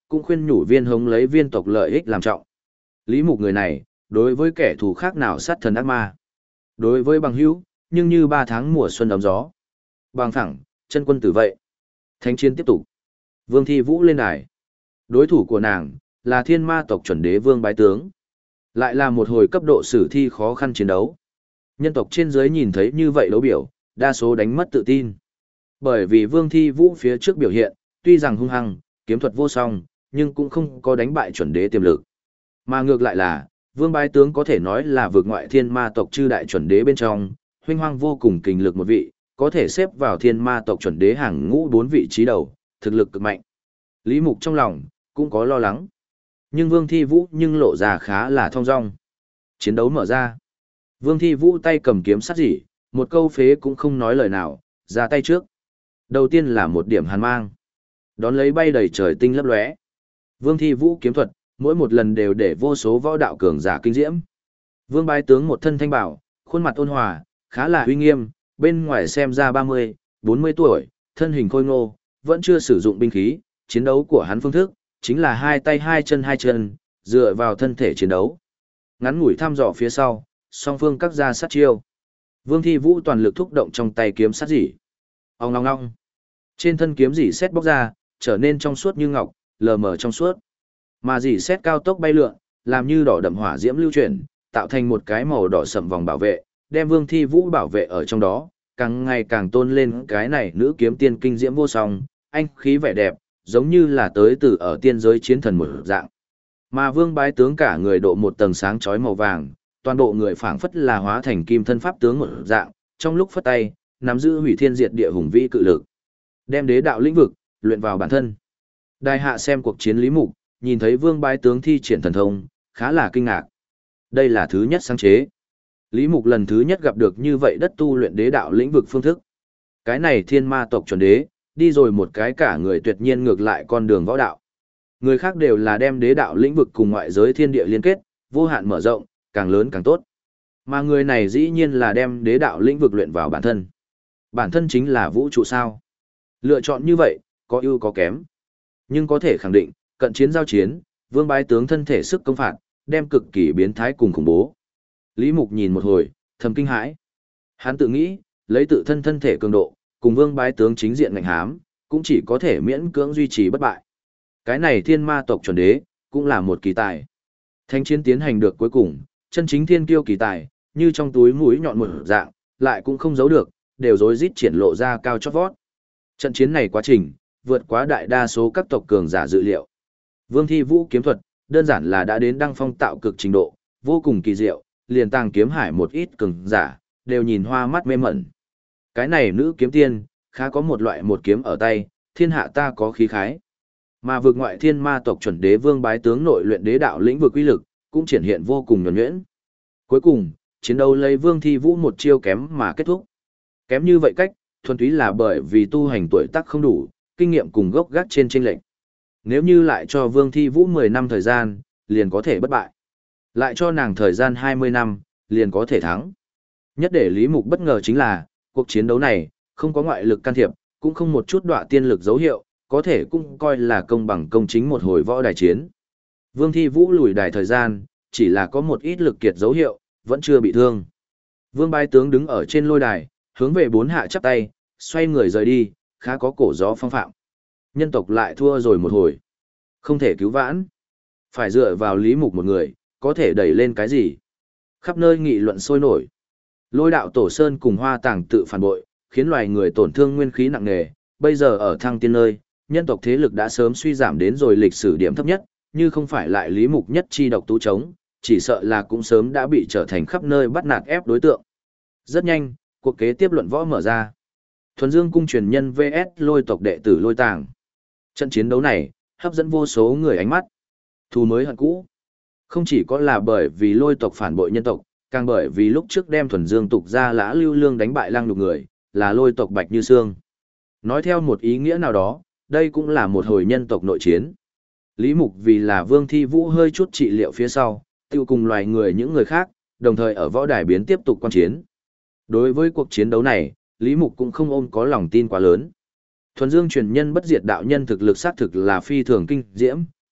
cũng khuyên nhủ viên hống lấy viên tộc lợi ích làm trọng. Lý Mục người này, đối với kẻ thù khác nào sát thần ác ma. Đối với bằng hữu, nhưng như ba tháng mùa xuân ấm gió. Bằng thẳng, chân quân tử vậy. Thánh chiến tiếp tục. Vương Thi Vũ lên đài. Đối thủ của nàng, là thiên ma tộc chuẩn đế vương bái tướng. Lại là một hồi cấp độ sử thi khó khăn chiến đấu. Nhân tộc trên dưới nhìn thấy như vậy đấu biểu, đa số đánh mất tự tin. Bởi vì Vương Thi Vũ phía trước biểu hiện, tuy rằng hung hăng, kiếm thuật vô song, nhưng cũng không có đánh bại chuẩn đế tiềm lực. Mà ngược lại là, Vương bái tướng có thể nói là vượt ngoại thiên ma tộc chư đại chuẩn đế bên trong, huynh hoang vô cùng kình lực một vị, có thể xếp vào thiên ma tộc chuẩn đế hàng ngũ bốn vị trí đầu, thực lực cực mạnh. Lý Mục trong lòng, cũng có lo lắng. Nhưng Vương Thi Vũ nhưng lộ ra khá là thong dong. Chiến đấu mở ra. Vương Thi Vũ tay cầm kiếm sắt dỉ, một câu phế cũng không nói lời nào, ra tay trước. Đầu tiên là một điểm hàn mang. Đón lấy bay đầy trời tinh lấp lóe. Vương Thi Vũ kiếm thuật, mỗi một lần đều để vô số võ đạo cường giả kinh diễm. Vương bái tướng một thân thanh bảo, khuôn mặt ôn hòa, khá là uy nghiêm, bên ngoài xem ra ba mươi, bốn mươi tuổi, thân hình khôi ngô, vẫn chưa sử dụng binh khí, chiến đấu của hắn phương thức, chính là hai tay hai chân hai chân, dựa vào thân thể chiến đấu. Ngắn ngủi thăm dò phía sau, song phương các ra sát chiêu. Vương Thi Vũ toàn lực thúc động trong tay kiếm sát dỉ. Ong ong ong. Trên thân kiếm dỉ sét bóc ra, trở nên trong suốt như ngọc, lờ mờ trong suốt. Mà dỉ sét cao tốc bay lượn, làm như đỏ đậm hỏa diễm lưu chuyển, tạo thành một cái màu đỏ sẫm vòng bảo vệ, đem Vương Thi Vũ bảo vệ ở trong đó, càng ngày càng tôn lên cái này nữ kiếm tiên kinh diễm vô song, anh khí vẻ đẹp, giống như là tới từ ở tiên giới chiến thần một dạng. Mà Vương bái tướng cả người độ một tầng sáng chói màu vàng, toàn bộ người phảng phất là hóa thành kim thân pháp tướng một dạng, trong lúc phất tay, nắm giữ hủy thiên diệt địa hùng vĩ cự lực, đem đế đạo lĩnh vực luyện vào bản thân. Đại hạ xem cuộc chiến Lý Mục, nhìn thấy Vương bái tướng thi triển thần thông, khá là kinh ngạc. Đây là thứ nhất sáng chế. Lý Mục lần thứ nhất gặp được như vậy đất tu luyện đế đạo lĩnh vực phương thức. Cái này thiên ma tộc chuẩn đế, đi rồi một cái cả người tuyệt nhiên ngược lại con đường võ đạo. Người khác đều là đem đế đạo lĩnh vực cùng ngoại giới thiên địa liên kết, vô hạn mở rộng, càng lớn càng tốt. Mà người này dĩ nhiên là đem đế đạo lĩnh vực luyện vào bản thân. Bản thân chính là vũ trụ sao. Lựa chọn như vậy, có ưu có kém. Nhưng có thể khẳng định, cận chiến giao chiến, Vương bái tướng thân thể sức công phạt, đem cực kỳ biến thái cùng khủng bố. Lý Mục nhìn một hồi, thầm kinh hãi. Hắn tự nghĩ, lấy tự thân thân thể cường độ, cùng Vương bái tướng chính diện ngạnh hám, cũng chỉ có thể miễn cưỡng duy trì bất bại. Cái này thiên ma tộc chuẩn đế, cũng là một kỳ tài. Thánh chiến tiến hành được cuối cùng, chân chính thiên kiêu kỳ tài, như trong túi mũi nhọn một dạng, lại cũng không giấu được, đều rối rít triển lộ ra cao chót vót. Trận chiến này quá trình, vượt quá đại đa số các tộc cường giả dự liệu. Vương Thi Vũ kiếm thuật, đơn giản là đã đến đăng phong tạo cực trình độ, vô cùng kỳ diệu, liền tàng kiếm hải một ít cường giả, đều nhìn hoa mắt mê mẩn. Cái này nữ kiếm tiên, khá có một loại một kiếm ở tay, thiên hạ ta có khí khái. Mà vực ngoại thiên ma tộc chuẩn đế Vương bái tướng nội luyện đế đạo lĩnh vực uy lực, cũng triển hiện vô cùng nhuần nhuyễn. Cuối cùng, chiến đấu lấy Vương Thi Vũ một chiêu kém mà kết thúc. Kém như vậy cách, thuần túy là bởi vì tu hành tuổi tác không đủ, kinh nghiệm cùng gốc gác trên chênh lệch. Nếu như lại cho Vương Thi Vũ mười năm thời gian, liền có thể bất bại. Lại cho nàng thời gian hai mươi năm, liền có thể thắng. Nhất để Lý Mục bất ngờ chính là, cuộc chiến đấu này, không có ngoại lực can thiệp, cũng không một chút đọa tiên lực dấu hiệu, có thể cũng coi là công bằng công chính một hồi võ đài chiến. Vương Thi Vũ lùi đài thời gian, chỉ là có một ít lực kiệt dấu hiệu, vẫn chưa bị thương. Vương bái tướng đứng ở trên lôi đài, hướng về bốn hạ chắp tay, xoay người rời đi, khá có cổ gió phong phạm. Nhân tộc lại thua rồi một hồi. Không thể cứu vãn. Phải dựa vào Lý Mục một người, có thể đẩy lên cái gì? Khắp nơi nghị luận sôi nổi. Lôi đạo tổ sơn cùng hoa tàng tự phản bội, khiến loài người tổn thương nguyên khí nặng nề. Bây giờ ở thăng tiên nơi, nhân tộc thế lực đã sớm suy giảm đến rồi lịch sử điểm thấp nhất, như không phải lại Lý Mục nhất chi độc tú chống, chỉ sợ là cũng sớm đã bị trở thành khắp nơi bắt nạt ép đối tượng. Rất nhanh, cuộc kế tiếp luận võ mở ra. Thuần Dương cung truyền nhân vs lôi tộc đệ tử Lôi Tàng. Trận chiến đấu này, hấp dẫn vô số người ánh mắt. Thù mới hận cũ. Không chỉ có là bởi vì lôi tộc phản bội nhân tộc, càng bởi vì lúc trước đem Thuần Dương tục ra Lã Lưu Lương đánh bại Lăng Nhục người, là lôi tộc Bạch Như Sương. Nói theo một ý nghĩa nào đó, đây cũng là một hồi nhân tộc nội chiến. Lý Mục vì là Vương Thi Vũ hơi chút trị liệu phía sau, tiêu cùng loài người những người khác, đồng thời ở võ đài biến tiếp tục quan chiến. Đối với cuộc chiến đấu này, Lý Mục cũng không ôm có lòng tin quá lớn. Thuần Dương truyền nhân bất diệt đạo nhân thực lực xác thực là phi thường kinh diễm,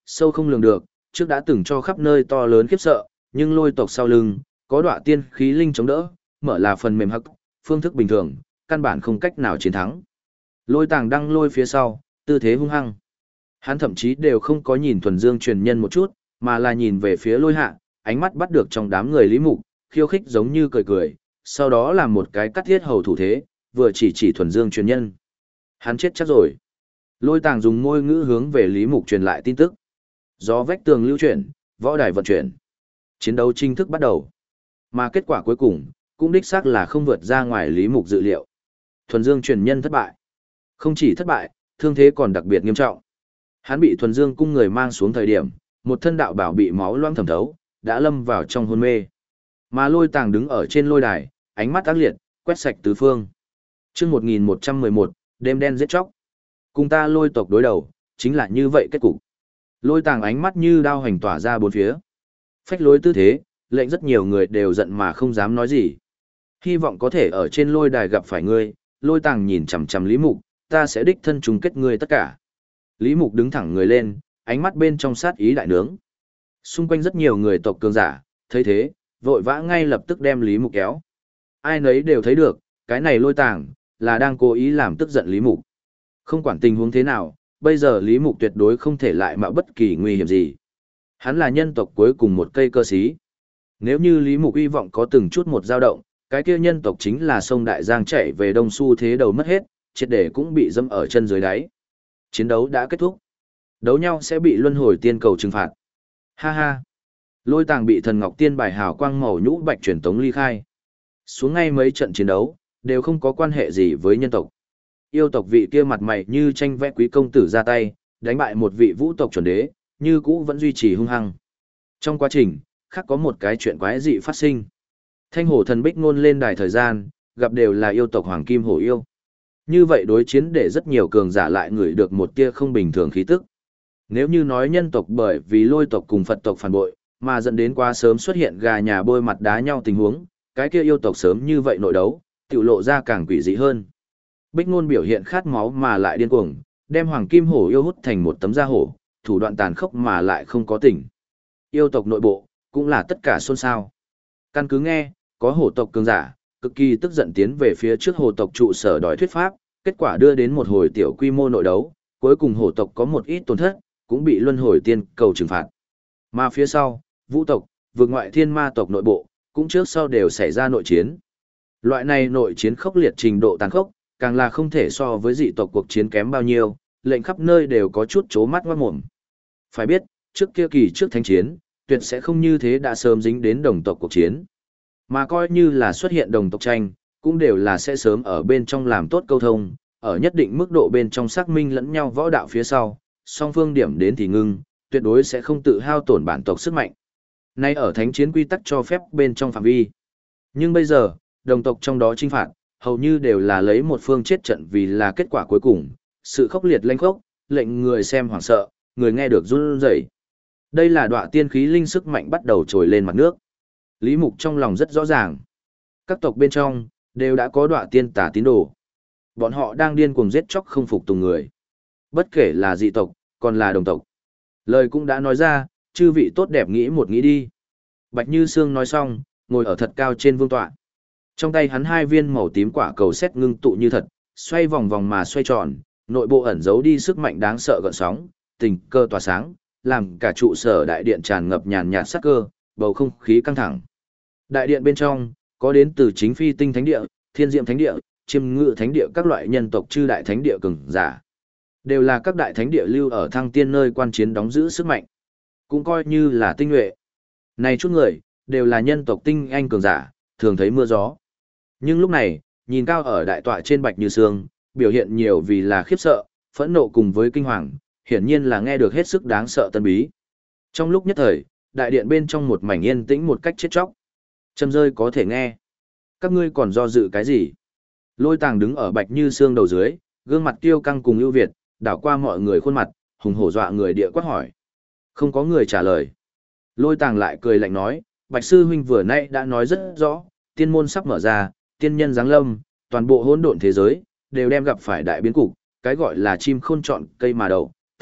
sâu không lường được, trước đã từng cho khắp nơi to lớn khiếp sợ, nhưng lôi tộc sau lưng, có đọa tiên khí linh chống đỡ, mở là phần mềm hắc, phương thức bình thường, căn bản không cách nào chiến thắng. Lôi tàng đăng lôi phía sau, tư thế hung hăng. Hắn thậm chí đều không có nhìn thuần dương truyền nhân một chút, mà là nhìn về phía lôi hạ, ánh mắt bắt được trong đám người Lý Mục, khiêu khích giống như cười cười, sau đó làm một cái cắt thiết hầu thủ thế, vừa chỉ chỉ thuần dương truyền nhân. Hắn chết chắc rồi. Lôi tàng dùng ngôi ngữ hướng về Lý Mục truyền lại tin tức. Gió vách tường lưu chuyển, võ đài vận chuyển. Chiến đấu chính thức bắt đầu. Mà kết quả cuối cùng, cũng đích xác là không vượt ra ngoài Lý Mục dự liệu. Thuần dương truyền nhân thất bại. Không chỉ thất bại, thương thế còn đặc biệt nghiêm trọng. Hắn bị thuần dương cung người mang xuống thời điểm, một thân đạo bảo bị máu loãng thẩm thấu, đã lâm vào trong hôn mê. Mà lôi tàng đứng ở trên lôi đài, ánh mắt ác liệt, quét sạch tứ phương. Trước một nghìn một trăm mười một, đêm đen giết chóc. Cùng ta lôi tộc đối đầu, chính là như vậy kết cục. Lôi tàng ánh mắt như đao hành tỏa ra bốn phía. Phách lối tư thế, lệnh rất nhiều người đều giận mà không dám nói gì. Hy vọng có thể ở trên lôi đài gặp phải ngươi, lôi tàng nhìn chằm chằm Lý Mục, ta sẽ đích thân chung kết ngươi tất cả. Lý Mục đứng thẳng người lên, ánh mắt bên trong sát ý đại nướng. Xung quanh rất nhiều người tộc cường giả, thấy thế, vội vã ngay lập tức đem Lý Mục kéo. Ai nấy đều thấy được, cái này lôi tàng, là đang cố ý làm tức giận Lý Mục. Không quản tình huống thế nào, bây giờ Lý Mục tuyệt đối không thể lại mạo bất kỳ nguy hiểm gì. Hắn là nhân tộc cuối cùng một cây cơ sĩ. Nếu như Lý Mục hy vọng có từng chút một dao động, cái kia nhân tộc chính là sông Đại Giang chạy về đông xu thế đầu mất hết, triệt để cũng bị dẫm ở chân dưới đáy. Chiến đấu đã kết thúc. Đấu nhau sẽ bị luân hồi tiên cầu trừng phạt. Ha ha. Lôi tàng bị thần ngọc tiên bài hào quang màu nhũ bạch truyền tống ly khai. Xuống ngay mấy trận chiến đấu, đều không có quan hệ gì với nhân tộc. Yêu tộc vị kia mặt mày như tranh vẽ quý công tử ra tay, đánh bại một vị vũ tộc chuẩn đế, như cũ vẫn duy trì hung hăng. Trong quá trình, khác có một cái chuyện quái dị phát sinh. Thanh hổ thần bích ngôn lên đài thời gian, gặp đều là yêu tộc hoàng kim hổ yêu. Như vậy đối chiến để rất nhiều cường giả lại ngửi được một tia không bình thường khí tức. Nếu như nói nhân tộc bởi vì lôi tộc cùng Phật tộc phản bội, mà dẫn đến quá sớm xuất hiện gà nhà bôi mặt đá nhau tình huống, cái kia yêu tộc sớm như vậy nội đấu, tiểu lộ ra càng quỷ dị hơn. Bích ngôn biểu hiện khát máu mà lại điên cuồng, đem hoàng kim hổ yêu hút thành một tấm da hổ, thủ đoạn tàn khốc mà lại không có tỉnh. Yêu tộc nội bộ, cũng là tất cả xôn xao. Căn cứ nghe, có hổ tộc cường giả, cực kỳ tức giận tiến về phía trước hổ tộc trụ sở đòi thuyết pháp, kết quả đưa đến một hồi tiểu quy mô nội đấu, cuối cùng hổ tộc có một ít tổn thất, cũng bị luân hồi tiên cầu trừng phạt. Mà phía sau, vũ tộc, vượt ngoại thiên ma tộc nội bộ, cũng trước sau đều xảy ra nội chiến. Loại này nội chiến khốc liệt trình độ tàn khốc, càng là không thể so với dị tộc cuộc chiến kém bao nhiêu, lệnh khắp nơi đều có chút chố mắt ngoát mồm. Phải biết, trước kia kỳ trước thánh chiến, tuyệt sẽ không như thế đã sớm dính đến đồng tộc cuộc chiến. Mà coi như là xuất hiện đồng tộc tranh, cũng đều là sẽ sớm ở bên trong làm tốt câu thông, ở nhất định mức độ bên trong xác minh lẫn nhau võ đạo phía sau, song phương điểm đến thì ngưng, tuyệt đối sẽ không tự hao tổn bản tộc sức mạnh. Nay ở thánh chiến quy tắc cho phép bên trong phạm vi. Nhưng bây giờ, đồng tộc trong đó chinh phạt, hầu như đều là lấy một phương chết trận vì là kết quả cuối cùng, sự khốc liệt lênh khốc, lệnh người xem hoảng sợ, người nghe được run rẩy. Đây là đọa tiên khí linh sức mạnh bắt đầu trồi lên mặt nước. Lý Mục trong lòng rất rõ ràng. Các tộc bên trong, đều đã có đọa tiên tà tín đồ. Bọn họ đang điên cuồng giết chóc không phục tùng người. Bất kể là dị tộc, còn là đồng tộc. Lời cũng đã nói ra, chư vị tốt đẹp nghĩ một nghĩ đi. Bạch Như Sương nói xong, ngồi ở thật cao trên vương tọa. Trong tay hắn hai viên màu tím quả cầu sét ngưng tụ như thật, xoay vòng vòng mà xoay tròn, nội bộ ẩn giấu đi sức mạnh đáng sợ gợn sóng, tình cơ tỏa sáng, làm cả trụ sở đại điện tràn ngập nhàn nhạt sắc cơ, bầu không khí căng thẳng. Đại điện bên trong, có đến từ chính phi tinh thánh địa, thiên diệm thánh địa, chiêm ngự thánh địa các loại nhân tộc chư đại thánh địa cường giả. Đều là các đại thánh địa lưu ở thăng tiên nơi quan chiến đóng giữ sức mạnh. Cũng coi như là tinh nhuệ. Này chút người, đều là nhân tộc tinh anh cường giả, thường thấy mưa gió. Nhưng lúc này, nhìn cao ở đại tọa trên Bạch Như Sương, biểu hiện nhiều vì là khiếp sợ, phẫn nộ cùng với kinh hoàng, hiển nhiên là nghe được hết sức đáng sợ tân bí. Trong lúc nhất thời, đại điện bên trong một mảnh yên tĩnh một cách chết chóc. Châm rơi có thể nghe. Các ngươi còn do dự cái gì? Lôi Tàng đứng ở Bạch Như Sương đầu dưới, gương mặt tiêu căng cùng ưu việt, đảo qua mọi người khuôn mặt, hùng hổ dọa người địa quát hỏi. Không có người trả lời. Lôi Tàng lại cười lạnh nói, Bạch Sư Huynh vừa nãy đã nói rất rõ, tiên môn sắp mở ra, tiên nhân giáng lâm, toàn bộ hỗn độn thế giới, đều đem gặp phải đại biến cục, cái gọi là chim khôn chọn cây mà đậu,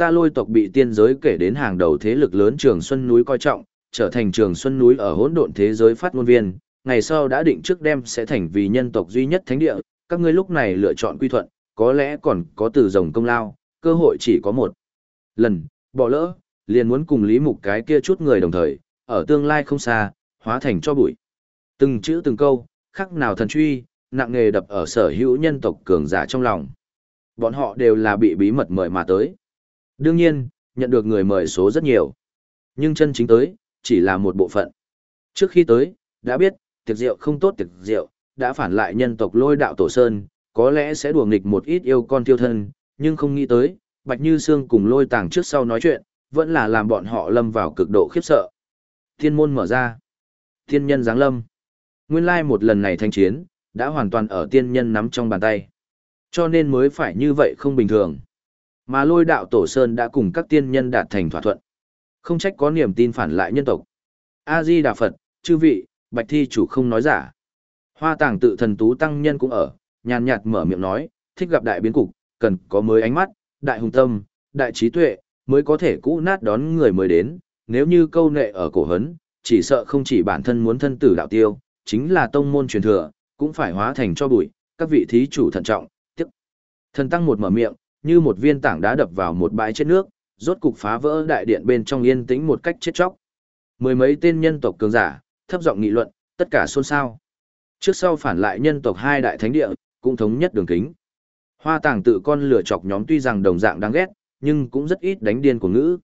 ta Lôi tộc bị tiên giới kể đến hàng đầu thế lực lớn Trường Xuân núi coi trọng, trở thành Trường Xuân núi ở hỗn độn thế giới phát ngôn viên, ngày sau đã định trước đem sẽ thành vì nhân tộc duy nhất thánh địa, các ngươi lúc này lựa chọn quy thuận, có lẽ còn có từ rồng công lao, cơ hội chỉ có một lần, bỏ lỡ, liền muốn cùng Lý Mục cái kia chút người đồng thời, ở tương lai không xa, hóa thành cho bụi. Từng chữ từng câu, khắc nào thần truy, nặng nề đập ở sở hữu nhân tộc cường giả trong lòng. Bọn họ đều là bị bí mật mời mà tới. Đương nhiên, nhận được người mời số rất nhiều. Nhưng chân chính tới, chỉ là một bộ phận. Trước khi tới, đã biết, tiệc rượu không tốt tiệc rượu, đã phản lại nhân tộc Lôi đạo tổ sơn, có lẽ sẽ đùa nghịch một ít yêu con tiêu thân, nhưng không nghĩ tới, Bạch Như Sương cùng Lôi Tàng trước sau nói chuyện, vẫn là làm bọn họ lâm vào cực độ khiếp sợ. Thiên môn mở ra. Thiên nhân giáng lâm. Nguyên lai một lần này thanh chiến, đã hoàn toàn ở tiên nhân nắm trong bàn tay. Cho nên mới phải như vậy không bình thường. Mà Lôi đạo tổ sơn đã cùng các tiên nhân đạt thành thỏa thuận. Không trách có niềm tin phản lại nhân tộc. A-di Đà Phật, chư vị, Bạch thi chủ không nói giả. Hoa Tàng tự thần tú tăng nhân cũng ở, nhàn nhạt mở miệng nói, thích gặp đại biến cục, cần có mới ánh mắt, đại hùng tâm, đại trí tuệ, mới có thể cũ nát đón người mới đến, nếu như câu nệ ở cổ hấn, chỉ sợ không chỉ bản thân muốn thân tử đạo tiêu, chính là tông môn truyền thừa, cũng phải hóa thành cho bụi, các vị thí chủ thận trọng, tiếc. Thần tăng một mở miệng, như một viên tảng đá đập vào một bãi chết nước, rốt cục phá vỡ đại điện bên trong yên tĩnh một cách chết chóc. Mười mấy tên nhân tộc cường giả, thấp giọng nghị luận, tất cả xôn xao. Trước sau phản lại nhân tộc hai đại thánh địa, cũng thống nhất đường kính. Hoa Tàng tự con lửa chọc nhóm tuy rằng đồng dạng đáng ghét, nhưng cũng rất ít đánh điên của ngữ.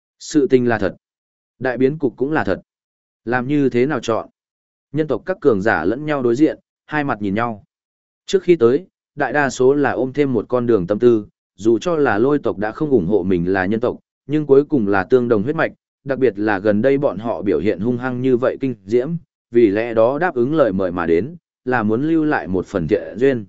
Sự tình là thật. Đại biến cục cũng là thật. Làm như thế nào chọn? Nhân tộc các cường giả lẫn nhau đối diện, hai mặt nhìn nhau. Trước khi tới, đại đa số là ôm thêm một con đường tâm tư, dù cho là Lôi tộc đã không ủng hộ mình là nhân tộc, nhưng cuối cùng là tương đồng huyết mạch, đặc biệt là gần đây bọn họ biểu hiện hung hăng như vậy kinh diễm, vì lẽ đó đáp ứng lời mời mà đến, là muốn lưu lại một phần thiện duyên.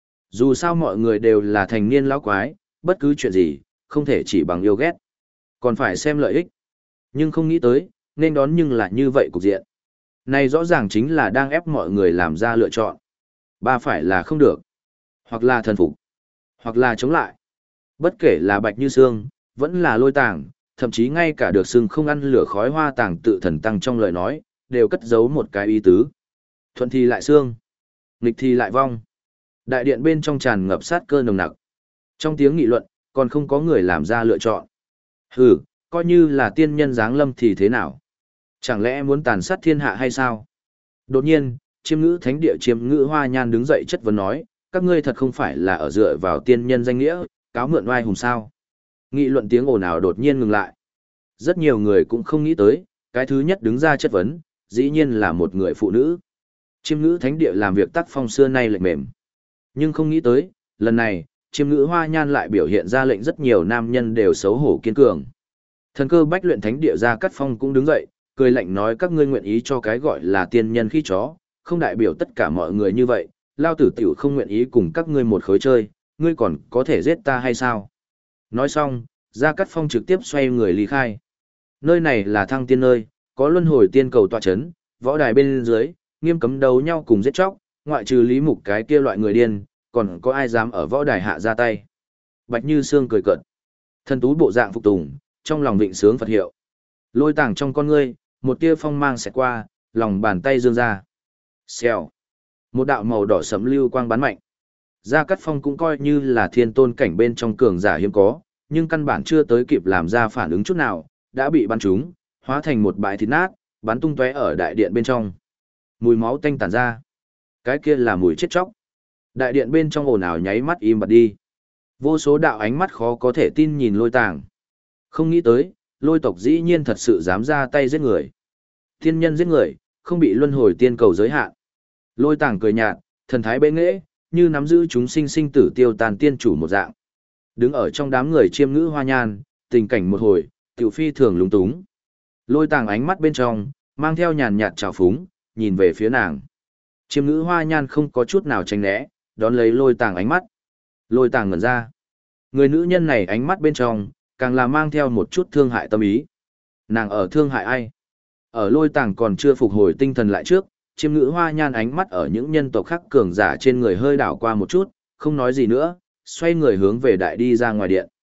Dù sao mọi người đều là thành niên lão quái, bất cứ chuyện gì, không thể chỉ bằng yêu ghét, còn phải xem lợi ích. Nhưng không nghĩ tới, nên đón nhưng là như vậy cục diện. Này rõ ràng chính là đang ép mọi người làm ra lựa chọn. Ba phải là không được, hoặc là thần phục, hoặc là chống lại. Bất kể là Bạch Như Sương, vẫn là Lôi Tàng, thậm chí ngay cả được xưng không ăn lửa khói Hoa Tàng tự thần tăng trong lời nói, đều cất giấu một cái ý tứ. Thuận thì lại xương, nghịch thì lại vong. Đại điện bên trong tràn ngập sát cơ nồng nặc. Trong tiếng nghị luận, còn không có người làm ra lựa chọn. Hừ, coi như là tiên nhân giáng lâm thì thế nào? Chẳng lẽ muốn tàn sát thiên hạ hay sao? Đột nhiên, Chiêm Ngữ Thánh Địa Chiêm Ngữ Hoa Nhan đứng dậy chất vấn nói, các ngươi thật không phải là ở dựa vào tiên nhân danh nghĩa, cáo mượn oai hùng sao? Nghị luận tiếng ồn ào đột nhiên ngừng lại. Rất nhiều người cũng không nghĩ tới, cái thứ nhất đứng ra chất vấn, dĩ nhiên là một người phụ nữ. Chiêm Ngữ Thánh Địa làm việc tác phong xưa nay lệch mềm. Nhưng không nghĩ tới, lần này, Chiêm Ngữ Hoa Nhan lại biểu hiện ra lệnh rất nhiều nam nhân đều xấu hổ kiên cường. Thần Cơ Bách Luyện Thánh Địa Gia Cát Phong cũng đứng dậy, cười lạnh nói các ngươi nguyện ý cho cái gọi là tiên nhân khi chó, không đại biểu tất cả mọi người như vậy, lao tử tiểu không nguyện ý cùng các ngươi một khối chơi, ngươi còn có thể giết ta hay sao? Nói xong, Gia Cát Phong trực tiếp xoay người ly khai. Nơi này là thăng tiên nơi, có luân hồi tiên cầu tọa chấn, võ đài bên dưới, nghiêm cấm đấu nhau cùng giết chóc, ngoại trừ Lý Mục cái kia loại người điên, còn có ai dám ở võ đài hạ ra tay. Bạch Như Sương cười cợt. Thần tú bộ dạng phục tùng, trong lòng vịnh sướng Phật hiệu. Lôi Tàng trong con ngươi, một tia phong mang xẹt qua, lòng bàn tay dương ra. Xèo. Một đạo màu đỏ sẫm lưu quang bắn mạnh. Gia Cát Phong cũng coi như là thiên tôn cảnh bên trong cường giả hiếm có, nhưng căn bản chưa tới kịp làm ra phản ứng chút nào, đã bị bắn trúng, hóa thành một bãi thịt nát, bắn tung tóe ở đại điện bên trong. Mùi máu tanh tản ra. Cái kia là mùi chết chóc. Đại điện bên trong ồn ào nháy mắt im bặt đi. Vô số đạo ánh mắt khó có thể tin nhìn Lôi Tàng. Không nghĩ tới, Lôi tộc dĩ nhiên thật sự dám ra tay giết người. Thiên nhân giết người, không bị luân hồi tiên cầu giới hạn. Lôi Tàng cười nhạt, thần thái bệ nghệ, như nắm giữ chúng sinh sinh tử tiêu tàn tiên chủ một dạng. Đứng ở trong đám người Chiêm Ngữ Hoa Nhan, tình cảnh một hồi, tiểu phi thường lúng túng. Lôi Tàng ánh mắt bên trong, mang theo nhàn nhạt trào phúng, nhìn về phía nàng. Chiêm Ngữ Hoa Nhan không có chút nào tránh né, đón lấy Lôi Tàng ánh mắt. Lôi Tàng ngẩn ra. Người nữ nhân này ánh mắt bên trong, càng là mang theo một chút thương hại tâm ý. Nàng ở thương hại ai? Ở Lôi Tàng còn chưa phục hồi tinh thần lại trước, Chiêm Ngữ Hoa Nhan ánh mắt ở những nhân tộc khác cường giả trên người hơi đảo qua một chút, không nói gì nữa, xoay người hướng về đại đi ra ngoài điện.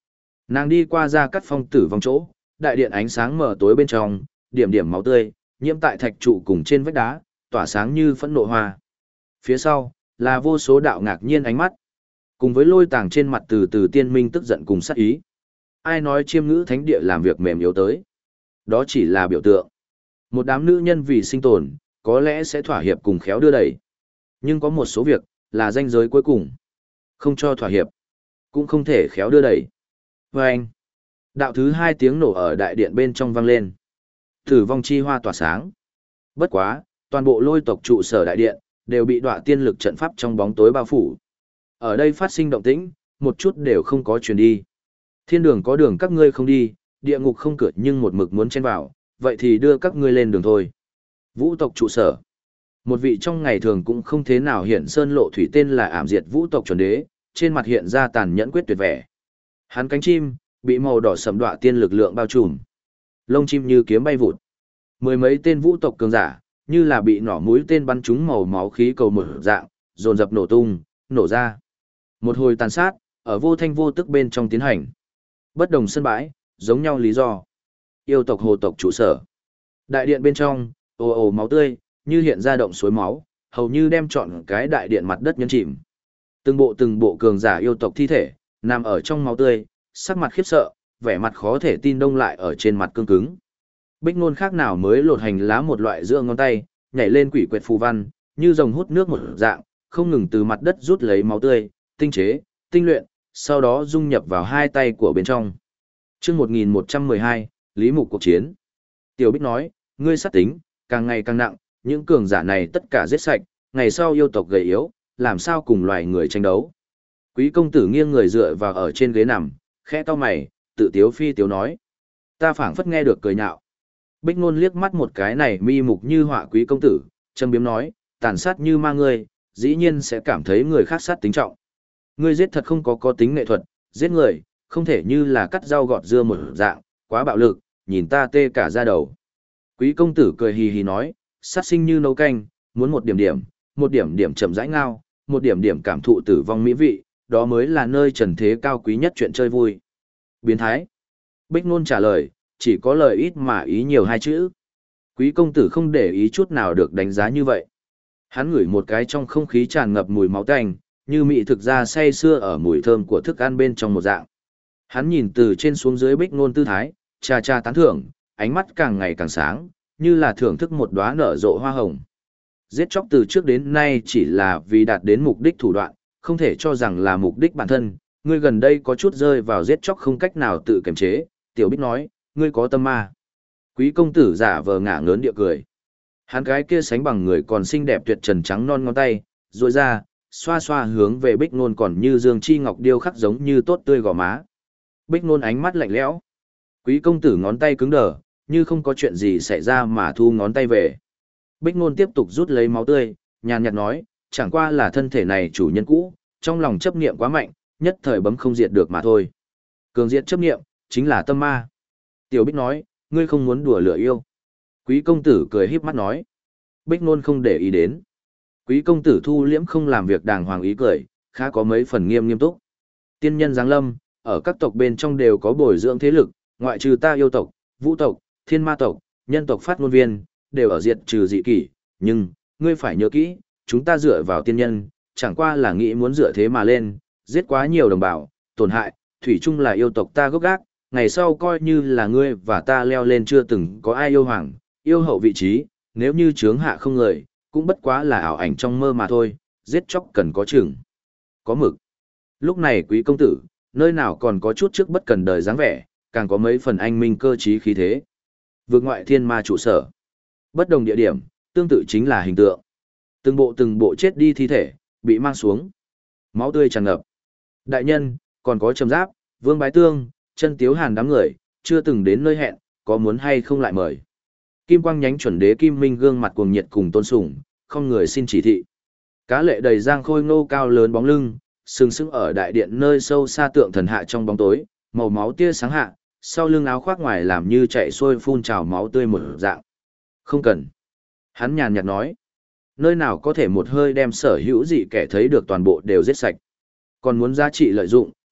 Nàng đi qua ra cắt phong tử vong chỗ, đại điện ánh sáng mờ tối bên trong, điểm điểm máu tươi, nhiễm tại thạch trụ cùng trên vách đá, tỏa sáng như phẫn nộ hoa. Phía sau, là vô số đạo ngạc nhiên ánh mắt. Cùng với lôi tàng trên mặt từ từ tiên minh tức giận cùng sát ý. Ai nói chiêm ngữ thánh địa làm việc mềm yếu tới. Đó chỉ là biểu tượng. Một đám nữ nhân vì sinh tồn, có lẽ sẽ thỏa hiệp cùng khéo đưa đẩy. Nhưng có một số việc, là ranh giới cuối cùng. Không cho thỏa hiệp, cũng không thể khéo đưa đẩy. Và anh, đạo thứ hai tiếng nổ ở đại điện bên trong vang lên. Tử vong chi hoa tỏa sáng. Bất quá, toàn bộ lôi tộc trụ sở đại điện, đều bị đọa tiên lực trận pháp trong bóng tối bao phủ. Ở đây phát sinh động tĩnh, một chút đều không có truyền đi. Thiên đường có đường các ngươi không đi, địa ngục không cửa nhưng một mực muốn chen vào, vậy thì đưa các ngươi lên đường thôi. Vũ tộc trụ sở. Một vị trong ngày thường cũng không thế nào hiện sơn lộ thủy tên là ảm diệt vũ tộc chuẩn đế, trên mặt hiện ra tàn nhẫn quyết tuyệt vẻ. Hắn cánh chim, bị màu đỏ sẫm đọa tiên lực lượng bao trùm. Lông chim như kiếm bay vụt. Mười mấy tên vũ tộc cường giả, như là bị nỏ mũi tên bắn trúng màu máu khí cầu mở dạng, dồn dập nổ tung, nổ ra. Một hồi tàn sát, ở vô thanh vô tức bên trong tiến hành. Bất đồng sân bãi, giống nhau lý do. Yêu tộc hồ tộc trụ sở. Đại điện bên trong, ồ ồ máu tươi, như hiện ra động suối máu, hầu như đem trọn cái đại điện mặt đất nhấn chìm. Từng bộ từng bộ cường giả yêu tộc thi thể, nằm ở trong máu tươi, sắc mặt khiếp sợ, vẻ mặt khó thể tin đông lại ở trên mặt cương cứng. Bích Nôn khác nào mới lột hành lá một loại giữa ngón tay, nhảy lên quỷ quệt phù văn, như rồng hút nước một dạng, không ngừng từ mặt đất rút lấy máu tươi, tinh chế, tinh luyện, sau đó dung nhập vào hai tay của bên trong. Chương một nghìn một trăm mười hai, Lý Mục cuộc chiến. Tiểu Bích nói, ngươi sát tính, càng ngày càng nặng, những cường giả này tất cả giết sạch, ngày sau yêu tộc gầy yếu, làm sao cùng loài người tranh đấu. Quý công tử nghiêng người dựa vào ở trên ghế nằm, khẽ cau mày, tự tiếu phi tiếu nói. Ta phảng phất nghe được cười nhạo. Bích Nôn liếc mắt một cái này mi mục như họa quý công tử, châm biếm nói, tàn sát như ma ngươi, dĩ nhiên sẽ cảm thấy người khác sát tính trọng. Ngươi giết thật không có có tính nghệ thuật, giết người, không thể như là cắt rau gọt dưa một dạng, quá bạo lực, nhìn ta tê cả da đầu. Quý công tử cười hì hì nói, sát sinh như nấu canh, muốn một điểm điểm, một điểm điểm chậm rãi ngao, một điểm điểm cảm thụ tử vong mỹ vị, đó mới là nơi trần thế cao quý nhất chuyện chơi vui. Biến thái. Bích Nôn trả lời, chỉ có lời ít mà ý nhiều hai chữ. Quý công tử không để ý chút nào được đánh giá như vậy. Hắn ngửi một cái trong không khí tràn ngập mùi máu tanh, như mị thực ra say sưa ở mùi thơm của thức ăn bên trong một dạng. Hắn nhìn từ trên xuống dưới Bích Nôn tư thái, cha cha tán thưởng, ánh mắt càng ngày càng sáng, như là thưởng thức một đóa nở rộ hoa hồng. Giết chóc từ trước đến nay chỉ là vì đạt đến mục đích thủ đoạn, không thể cho rằng là mục đích bản thân. Ngươi gần đây có chút rơi vào giết chóc không cách nào tự kiềm chế, Tiểu Bích nói, ngươi có tâm ma. Quý công tử giả vờ ngả ngớn địa cười. Hắn cái kia sánh bằng người còn xinh đẹp tuyệt trần trắng non ngón tay, duỗi ra, xoa xoa hướng về Bích Nôn còn như dương chi ngọc điêu khắc giống như tốt tươi gò má. Bích Nôn ánh mắt lạnh lẽo. Quý công tử ngón tay cứng đờ, như không có chuyện gì xảy ra mà thu ngón tay về. Bích Nôn tiếp tục rút lấy máu tươi, nhàn nhạt nói, chẳng qua là thân thể này chủ nhân cũ, trong lòng chấp niệm quá mạnh, nhất thời bấm không diệt được mà thôi. Cường diệt chấp niệm, chính là tâm ma. Tiểu Bích nói, ngươi không muốn đùa lửa yêu. Quý công tử cười híp mắt nói. Bích Nôn không để ý đến. Quý công tử thu liễm không làm việc đàng hoàng ý cười, khá có mấy phần nghiêm nghiêm túc. Tiên nhân giáng lâm, ở các tộc bên trong đều có bồi dưỡng thế lực, ngoại trừ ta yêu tộc, vũ tộc, thiên ma tộc, nhân tộc phát ngôn viên, đều ở diệt trừ dị kỷ, nhưng, ngươi phải nhớ kỹ, chúng ta dựa vào tiên nhân, chẳng qua là nghĩ muốn dựa thế mà lên, giết quá nhiều đồng bào, tổn hại, thủy chung là yêu tộc ta gốc gác, ngày sau coi như là ngươi và ta leo lên chưa từng có ai yêu hoàng, yêu hậu vị trí, nếu như chướng hạ không người, cũng bất quá là ảo ảnh trong mơ mà thôi, giết chóc cần có chừng, có mực. Lúc này quý công tử, nơi nào còn có chút trước bất cần đời dáng vẻ, càng có mấy phần anh minh cơ trí khí thế. Vượt ngoại thiên ma trụ sở. Bất đồng địa điểm, tương tự chính là hình tượng. Từng bộ từng bộ chết đi thi thể, bị mang xuống. Máu tươi tràn ngập. Đại nhân, còn có Trầm Giáp, Vương Bái Tương, Chân Tiếu Hàn đám người, chưa từng đến nơi hẹn, có muốn hay không lại mời. Kim quang nhánh chuẩn đế Kim Minh gương mặt cuồng nhiệt cùng tôn sùng, không người xin chỉ thị. Cá lệ đầy giang khôi ngô cao lớn bóng lưng, sừng sững ở đại điện nơi sâu xa tượng thần hạ trong bóng tối, màu máu tia sáng hạ, sau lưng áo khoác ngoài làm như chạy xuôi phun trào máu tươi một dạng. Không cần. Hắn nhàn nhạt nói. Nơi nào có thể một hơi đem sở hữu dị kẻ thấy được toàn bộ đều giết sạch. Còn muốn giá trị lợi dụng,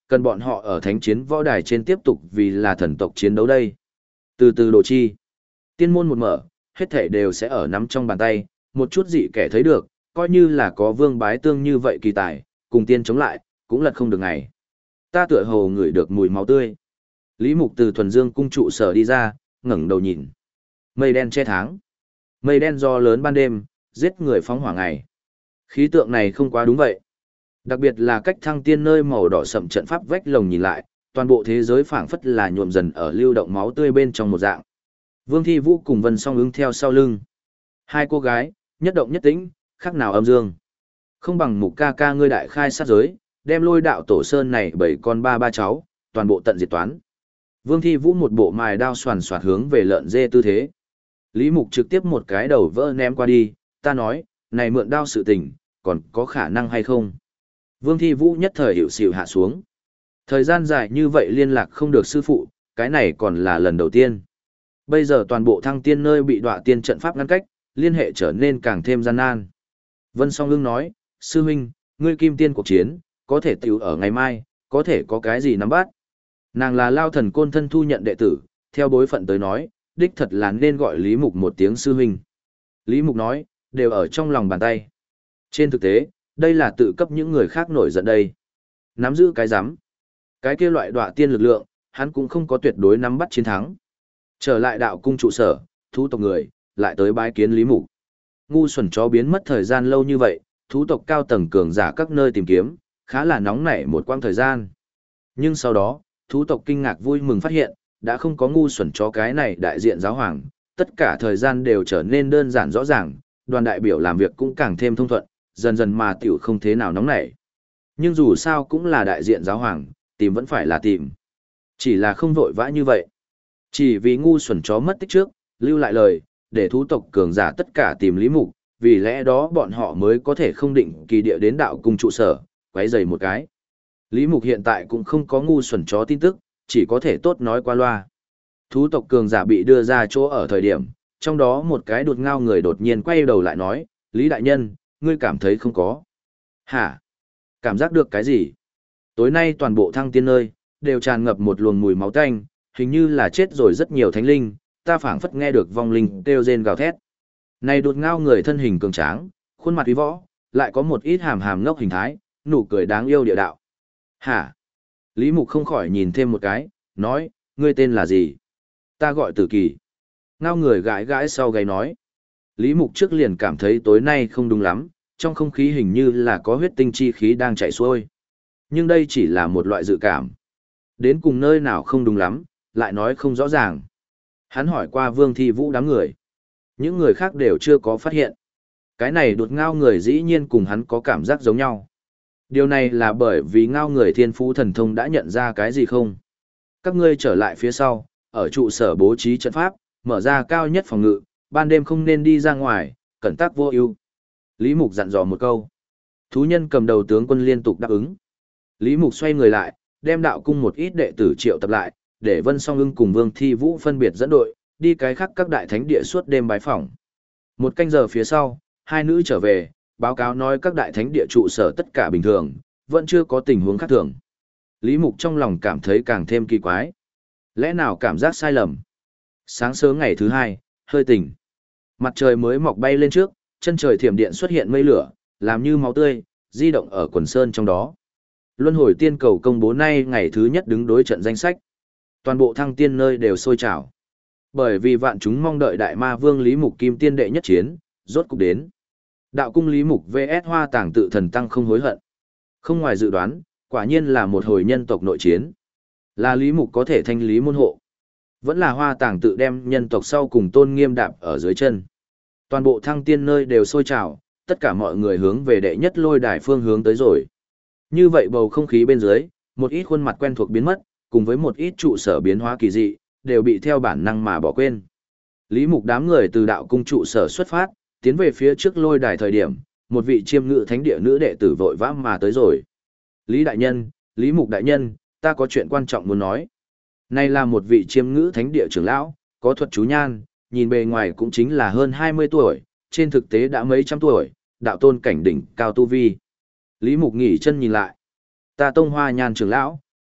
cần bọn họ ở thánh chiến võ đài trên tiếp tục vì là thần tộc chiến đấu đây. Từ từ đồ chi, tiên môn một mở, hết thảy đều sẽ ở nắm trong bàn tay, một chút dị kẻ thấy được, coi như là có vương bái tương như vậy kỳ tài, cùng tiên chống lại, cũng lật không được ngày. Ta tựa hồ ngửi được mùi máu tươi. Lý Mục từ thuần dương cung trụ sở đi ra, ngẩng đầu nhìn. Mây đen che tháng. Mây đen do lớn ban đêm, giết người phóng hỏa ngày. Khí tượng này không quá đúng vậy. Đặc biệt là cách thăng tiên nơi màu đỏ sậm trận pháp vách lồng nhìn lại, toàn bộ thế giới phảng phất là nhuộm dần ở lưu động máu tươi bên trong một dạng. Vương Thi Vũ cùng Vân Song ứng theo sau lưng. Hai cô gái, nhất động nhất tĩnh, khác nào âm dương. Không bằng Mục ca ca ngươi đại khai sát giới, đem lôi đạo tổ sơn này bảy con ba ba cháu, toàn bộ tận diệt toán. Vương Thi Vũ một bộ mài đao xoàn xoạt hướng về lợn dê tư thế. Lý Mục trực tiếp một cái đầu vỡ ném qua đi, ta nói, này mượn đao sự tình, còn có khả năng hay không? Vương Thi Vũ nhất thời hiểu xỉu hạ xuống. Thời gian dài như vậy liên lạc không được sư phụ, cái này còn là lần đầu tiên. Bây giờ toàn bộ thăng tiên nơi bị đọa tiên trận pháp ngăn cách, liên hệ trở nên càng thêm gian nan. Vân Song Ưng nói, sư huynh, ngươi kim tiên cuộc chiến, có thể tiểu ở ngày mai, có thể có cái gì nắm bắt. Nàng là Lao Thần Côn thân thu nhận đệ tử, theo bối phận tới nói, đích thật là nên gọi Lý Mục một tiếng sư huynh. Lý Mục nói, đều ở trong lòng bàn tay. Trên thực tế, đây là tự cấp những người khác nổi giận đây. Nắm giữ cái rắm cái kia loại đọa tiên lực lượng, hắn cũng không có tuyệt đối nắm bắt chiến thắng. Trở lại đạo cung trụ sở, thú tộc người, lại tới bái kiến Lý Mục. Ngu xuẩn chó biến mất thời gian lâu như vậy, thú tộc cao tầng cường giả các nơi tìm kiếm, khá là nóng nảy một quãng thời gian. Nhưng sau đó, thú tộc kinh ngạc vui mừng phát hiện, đã không có ngu xuẩn chó cái này đại diện giáo hoàng, tất cả thời gian đều trở nên đơn giản rõ ràng, đoàn đại biểu làm việc cũng càng thêm thông thuận, dần dần mà tiểu không thế nào nóng nảy. Nhưng dù sao cũng là đại diện giáo hoàng, tìm vẫn phải là tìm. Chỉ là không vội vã như vậy. Chỉ vì ngu xuẩn chó mất tích trước, lưu lại lời, để thú tộc cường giả tất cả tìm Lý Mục, vì lẽ đó bọn họ mới có thể không định kỳ địa đến đạo cung trụ sở, quấy rầy một cái. Lý Mục hiện tại cũng không có ngu xuẩn chó tin tức, chỉ có thể tốt nói qua loa. Thú tộc cường giả bị đưa ra chỗ ở thời điểm, trong đó một cái đột ngao người đột nhiên quay đầu lại nói, Lý Đại Nhân, ngươi cảm thấy không có. Hả? Cảm giác được cái gì? Tối nay toàn bộ thăng tiên nơi, đều tràn ngập một luồng mùi máu tanh, hình như là chết rồi rất nhiều thánh linh, ta phảng phất nghe được vong linh kêu rên gào thét. Này đột ngao người thân hình cường tráng, khuôn mặt uy võ, lại có một ít hàm hàm ngốc hình thái, nụ cười đáng yêu địa đạo. Hả? Lý Mục không khỏi nhìn thêm một cái, nói, ngươi tên là gì? Ta gọi Tử Kỳ. Ngao người gãi gãi sau gáy nói. Lý Mục trước liền cảm thấy tối nay không đúng lắm, trong không khí hình như là có huyết tinh chi khí đang chảy xuôi. Nhưng đây chỉ là một loại dự cảm. Đến cùng nơi nào không đúng lắm, lại nói không rõ ràng. Hắn hỏi qua Vương Thi Vũ đám người. Những người khác đều chưa có phát hiện. Cái này đột ngao người dĩ nhiên cùng hắn có cảm giác giống nhau. Điều này là bởi vì ngao người thiên phú thần thông đã nhận ra cái gì không? Các ngươi trở lại phía sau, ở trụ sở bố trí trận pháp, mở ra cao nhất phòng ngự, ban đêm không nên đi ra ngoài, cẩn tắc vô ưu. Lý Mục dặn dò một câu. Thú nhân cầm đầu tướng quân liên tục đáp ứng. Lý Mục xoay người lại, đem đạo cung một ít đệ tử triệu tập lại, để Vân Song Ưng cùng Vương Thi Vũ phân biệt dẫn đội, đi cái khác các đại thánh địa suốt đêm bái phỏng. Một canh giờ phía sau, hai nữ trở về, báo cáo nói các đại thánh địa trụ sở tất cả bình thường, vẫn chưa có tình huống khác thường. Lý Mục trong lòng cảm thấy càng thêm kỳ quái. Lẽ nào cảm giác sai lầm? Sáng sớm ngày thứ hai, hơi tỉnh. Mặt trời mới mọc bay lên trước, chân trời thiểm điện xuất hiện mây lửa, làm như máu tươi, di động ở quần sơn trong đó. Luân hồi tiên cầu công bố nay ngày thứ nhất đứng đối trận danh sách. Toàn bộ thăng tiên nơi đều sôi trào. Bởi vì vạn chúng mong đợi đại ma vương Lý Mục kim tiên đệ nhất chiến, rốt cục đến. Đạo cung Lý Mục vs Hoa Tàng tự thần tăng không hối hận. Không ngoài dự đoán, quả nhiên là một hồi nhân tộc nội chiến. Là Lý Mục có thể thanh lý môn hộ. Vẫn là Hoa Tàng tự đem nhân tộc sau cùng tôn nghiêm đạp ở dưới chân. Toàn bộ thăng tiên nơi đều sôi trào, tất cả mọi người hướng về đệ nhất lôi đài phương hướng tới rồi. Như vậy bầu không khí bên dưới, một ít khuôn mặt quen thuộc biến mất, cùng với một ít trụ sở biến hóa kỳ dị, đều bị theo bản năng mà bỏ quên. Lý Mục đám người từ đạo cung trụ sở xuất phát, tiến về phía trước lôi đài thời điểm, một vị chiêm ngự thánh địa nữ đệ tử vội vã mà tới rồi. Lý đại nhân, Lý Mục đại nhân, ta có chuyện quan trọng muốn nói. Này là một vị chiêm ngữ thánh địa trưởng lão, có thuật chú nhan, nhìn bề ngoài cũng chính là hơn hai mươi tuổi, trên thực tế đã mấy trăm tuổi, đạo tôn cảnh đỉnh cao tu vi. Lý Mục nghỉ chân nhìn lại. Ta Tông Hoa Nhan trưởng lão,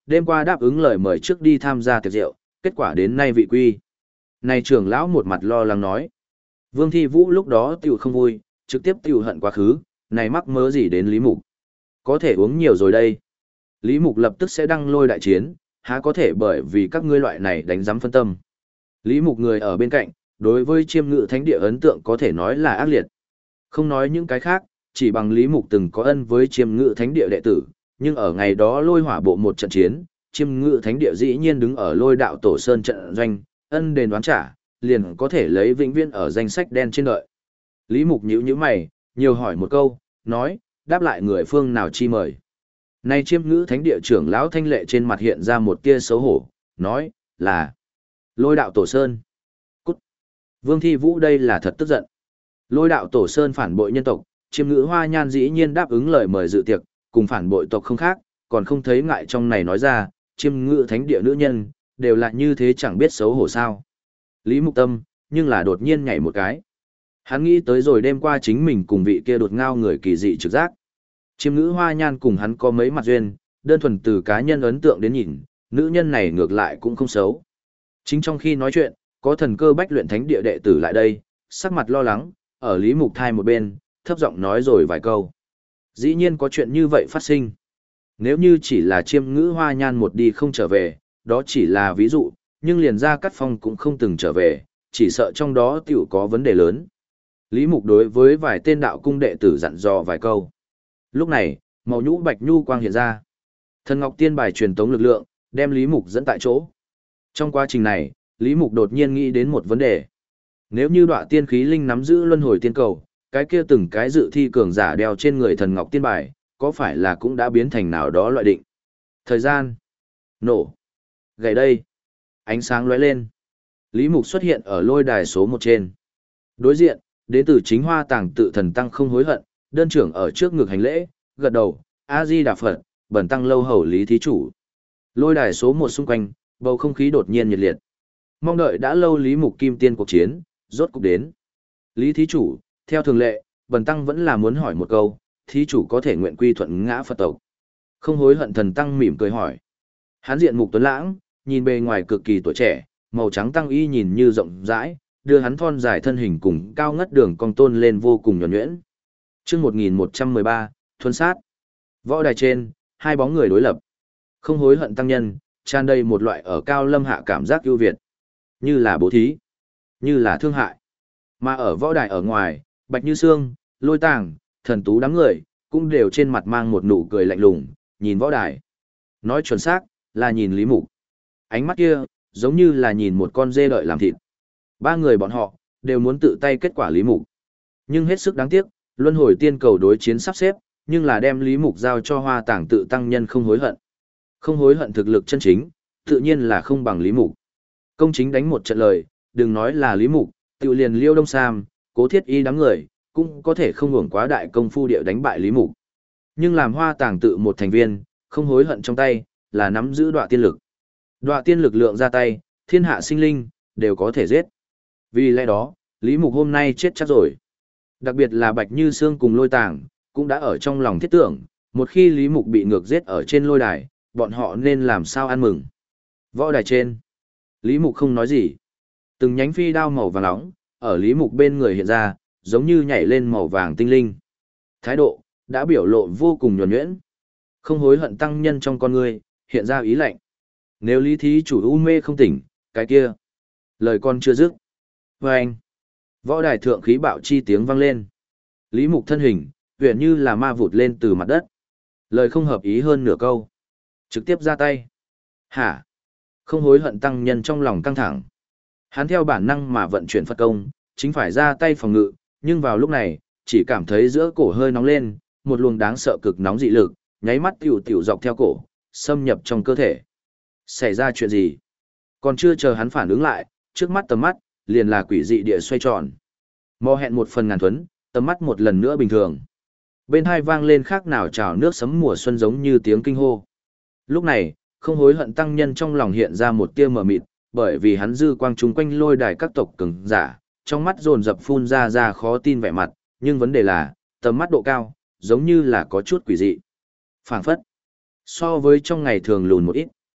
đêm qua đáp ứng lời mời trước đi tham gia tiệc rượu, kết quả đến nay vị quy. Này trưởng lão một mặt lo lắng nói. Vương Thi Vũ lúc đó tiểu không vui, trực tiếp tiểu hận quá khứ, này mắc mớ gì đến Lý Mục. Có thể uống nhiều rồi đây. Lý Mục lập tức sẽ đăng lôi đại chiến, há có thể bởi vì các ngươi loại này đánh giám phân tâm. Lý Mục người ở bên cạnh, đối với Chiêm Ngự Thánh Địa ấn tượng có thể nói là ác liệt. Không nói những cái khác, chỉ bằng Lý Mục từng có ân với Chiêm Ngự Thánh Địa đệ tử, nhưng ở ngày đó lôi hỏa bộ một trận chiến, Chiêm Ngự Thánh Địa dĩ nhiên đứng ở lôi đạo tổ sơn trận doanh, ân đền đoán trả, liền có thể lấy vĩnh viễn ở danh sách đen trên đợi. Lý Mục nhíu nhíu mày, nhiều hỏi một câu, nói, đáp lại người phương nào chi mời. Nay Chiêm Ngự Thánh Địa trưởng lão Thanh Lệ trên mặt hiện ra một tia xấu hổ, nói, là lôi đạo tổ sơn. Cút. Vương Thi Vũ đây là thật tức giận. Lôi đạo tổ sơn phản bội nhân tộc, Chiêm Ngự Hoa Nhan dĩ nhiên đáp ứng lời mời dự tiệc, cùng phản bội tộc không khác, còn không thấy ngại trong này nói ra, Chiêm Ngự Thánh Địa nữ nhân, đều là như thế chẳng biết xấu hổ sao. Lý Mục Tâm, nhưng là đột nhiên nhảy một cái. Hắn nghĩ tới rồi đêm qua chính mình cùng vị kia đột ngao người kỳ dị trực giác. Chiêm Ngữ Hoa Nhan cùng hắn có mấy mặt duyên, đơn thuần từ cá nhân ấn tượng đến nhìn, nữ nhân này ngược lại cũng không xấu. Chính trong khi nói chuyện, có thần cơ bách luyện thánh địa đệ tử lại đây, sắc mặt lo lắng, ở Lý Mục thai một bên, thấp giọng nói rồi vài câu. Dĩ nhiên có chuyện như vậy phát sinh. Nếu như chỉ là Chiêm Ngữ Hoa Nhan một đi không trở về, đó chỉ là ví dụ, nhưng liền ra Cát Phong cũng không từng trở về, chỉ sợ trong đó tiểu có vấn đề lớn. Lý Mục đối với vài tên đạo cung đệ tử dặn dò vài câu. Lúc này, màu nhũ bạch nhu quang hiện ra. Thần Ngọc Tiên bài truyền tống lực lượng, đem Lý Mục dẫn tại chỗ. Trong quá trình này, Lý Mục đột nhiên nghĩ đến một vấn đề. Nếu như Đọa Tiên khí linh nắm giữ luân hồi tiên cầu, cái kia từng cái dự thi cường giả đeo trên người Thần Ngọc Tiên bài, có phải là cũng đã biến thành nào đó loại định. Thời gian. Nổ. Gầy đây. Ánh sáng lóe lên. Lý Mục xuất hiện ở lôi đài số một trên. Đối diện, đến từ chính Hoa Tàng tự thần tăng không hối hận, đơn trưởng ở trước ngực hành lễ, gật đầu, A-di Đà Phật, bẩn tăng lâu hầu Lý thí chủ. Lôi đài số một xung quanh, bầu không khí đột nhiên nhiệt liệt. Mong đợi đã lâu Lý Mục Kim Tiên cuộc chiến, rốt cục đến. Lý thí chủ, theo thường lệ, bẩn tăng vẫn là muốn hỏi một câu, thí chủ có thể nguyện quy thuận ngã Phật tộc. Không hối hận thần tăng mỉm cười hỏi. Hán diện mục tuấn lãng, nhìn bề ngoài cực kỳ tuổi trẻ, màu trắng tăng y nhìn như rộng rãi, đưa hắn thon dài thân hình cùng cao ngất đường cong tôn lên vô cùng nhuần nhuyễn. Chương một nghìn một trăm mười ba, Thuần sát. Võ đài trên, hai bóng người đối lập. Không hối hận tăng nhân, tràn đầy một loại ở cao lâm hạ cảm giác ưu việt. Như là bố thí, như là thương hại. Mà ở võ đài ở ngoài, Bạch Như Sương, Lôi Tàng, Thần Tú đám người, cũng đều trên mặt mang một nụ cười lạnh lùng, nhìn võ đài. Nói chuẩn xác, là nhìn Lý Mục. Ánh mắt kia, giống như là nhìn một con dê đợi làm thịt. Ba người bọn họ, đều muốn tự tay kết quả Lý Mục. Nhưng hết sức đáng tiếc, luân hồi tiên cầu đối chiến sắp xếp, nhưng là đem Lý Mục giao cho Hoa Tàng tự tăng nhân không hối hận. Không hối hận thực lực chân chính, tự nhiên là không bằng Lý Mục. Công chính đánh một trận lời, đừng nói là Lý Mục, tự liền Liêu Đông Sam, Cố Thiết Y đám người, cũng có thể không hưởng quá đại công phu địa đánh bại Lý Mục. Nhưng làm Hoa Tàng tự một thành viên, không hối hận trong tay, là nắm giữ Đọa tiên lực. Đọa tiên lực lượng ra tay, thiên hạ sinh linh, đều có thể giết. Vì lẽ đó, Lý Mục hôm nay chết chắc rồi. Đặc biệt là Bạch Như Sương cùng Lôi Tàng, cũng đã ở trong lòng thiết tưởng, một khi Lý Mục bị ngược giết ở trên lôi đài, bọn họ nên làm sao ăn mừng. Võ đài trên, Lý Mục không nói gì. Từng nhánh phi đao màu vàng nóng, ở Lý Mục bên người hiện ra, giống như nhảy lên màu vàng tinh linh. Thái độ, đã biểu lộ vô cùng nhuần nhuyễn. Không hối hận tăng nhân trong con người, hiện ra ý lạnh. Nếu Lý thí chủ u mê không tỉnh, cái kia. Lời con chưa dứt. Và anh. Võ đài thượng khí bạo chi tiếng vang lên. Lý Mục thân hình, huyền như là ma vụt lên từ mặt đất. Lời không hợp ý hơn nửa câu. Trực tiếp ra tay. Hả? Không hối hận tăng nhân trong lòng căng thẳng. Hắn theo bản năng mà vận chuyển Phật công, chính phải ra tay phòng ngự, nhưng vào lúc này, chỉ cảm thấy giữa cổ hơi nóng lên, một luồng đáng sợ cực nóng dị lực, nháy mắt tiểu tiểu dọc theo cổ, xâm nhập trong cơ thể. Xảy ra chuyện gì? Còn chưa chờ hắn phản ứng lại, trước mắt tầm mắt, liền là quỷ dị địa xoay tròn. Mò hẹn một phần ngàn thuấn, tầm mắt một lần nữa bình thường. Bên hai vang lên khác nào trào nước sấm mùa xuân giống như tiếng kinh hô. Lúc này, không hối hận tăng nhân trong lòng hiện ra một tia mờ mịt, bởi vì hắn dư quang chúng quanh lôi đài các tộc cường giả, trong mắt dồn dập phun ra ra khó tin vẻ mặt, nhưng vấn đề là, tầm mắt độ cao, giống như là có chút quỷ dị. Phảng phất, so với trong ngày thường lùn một ít.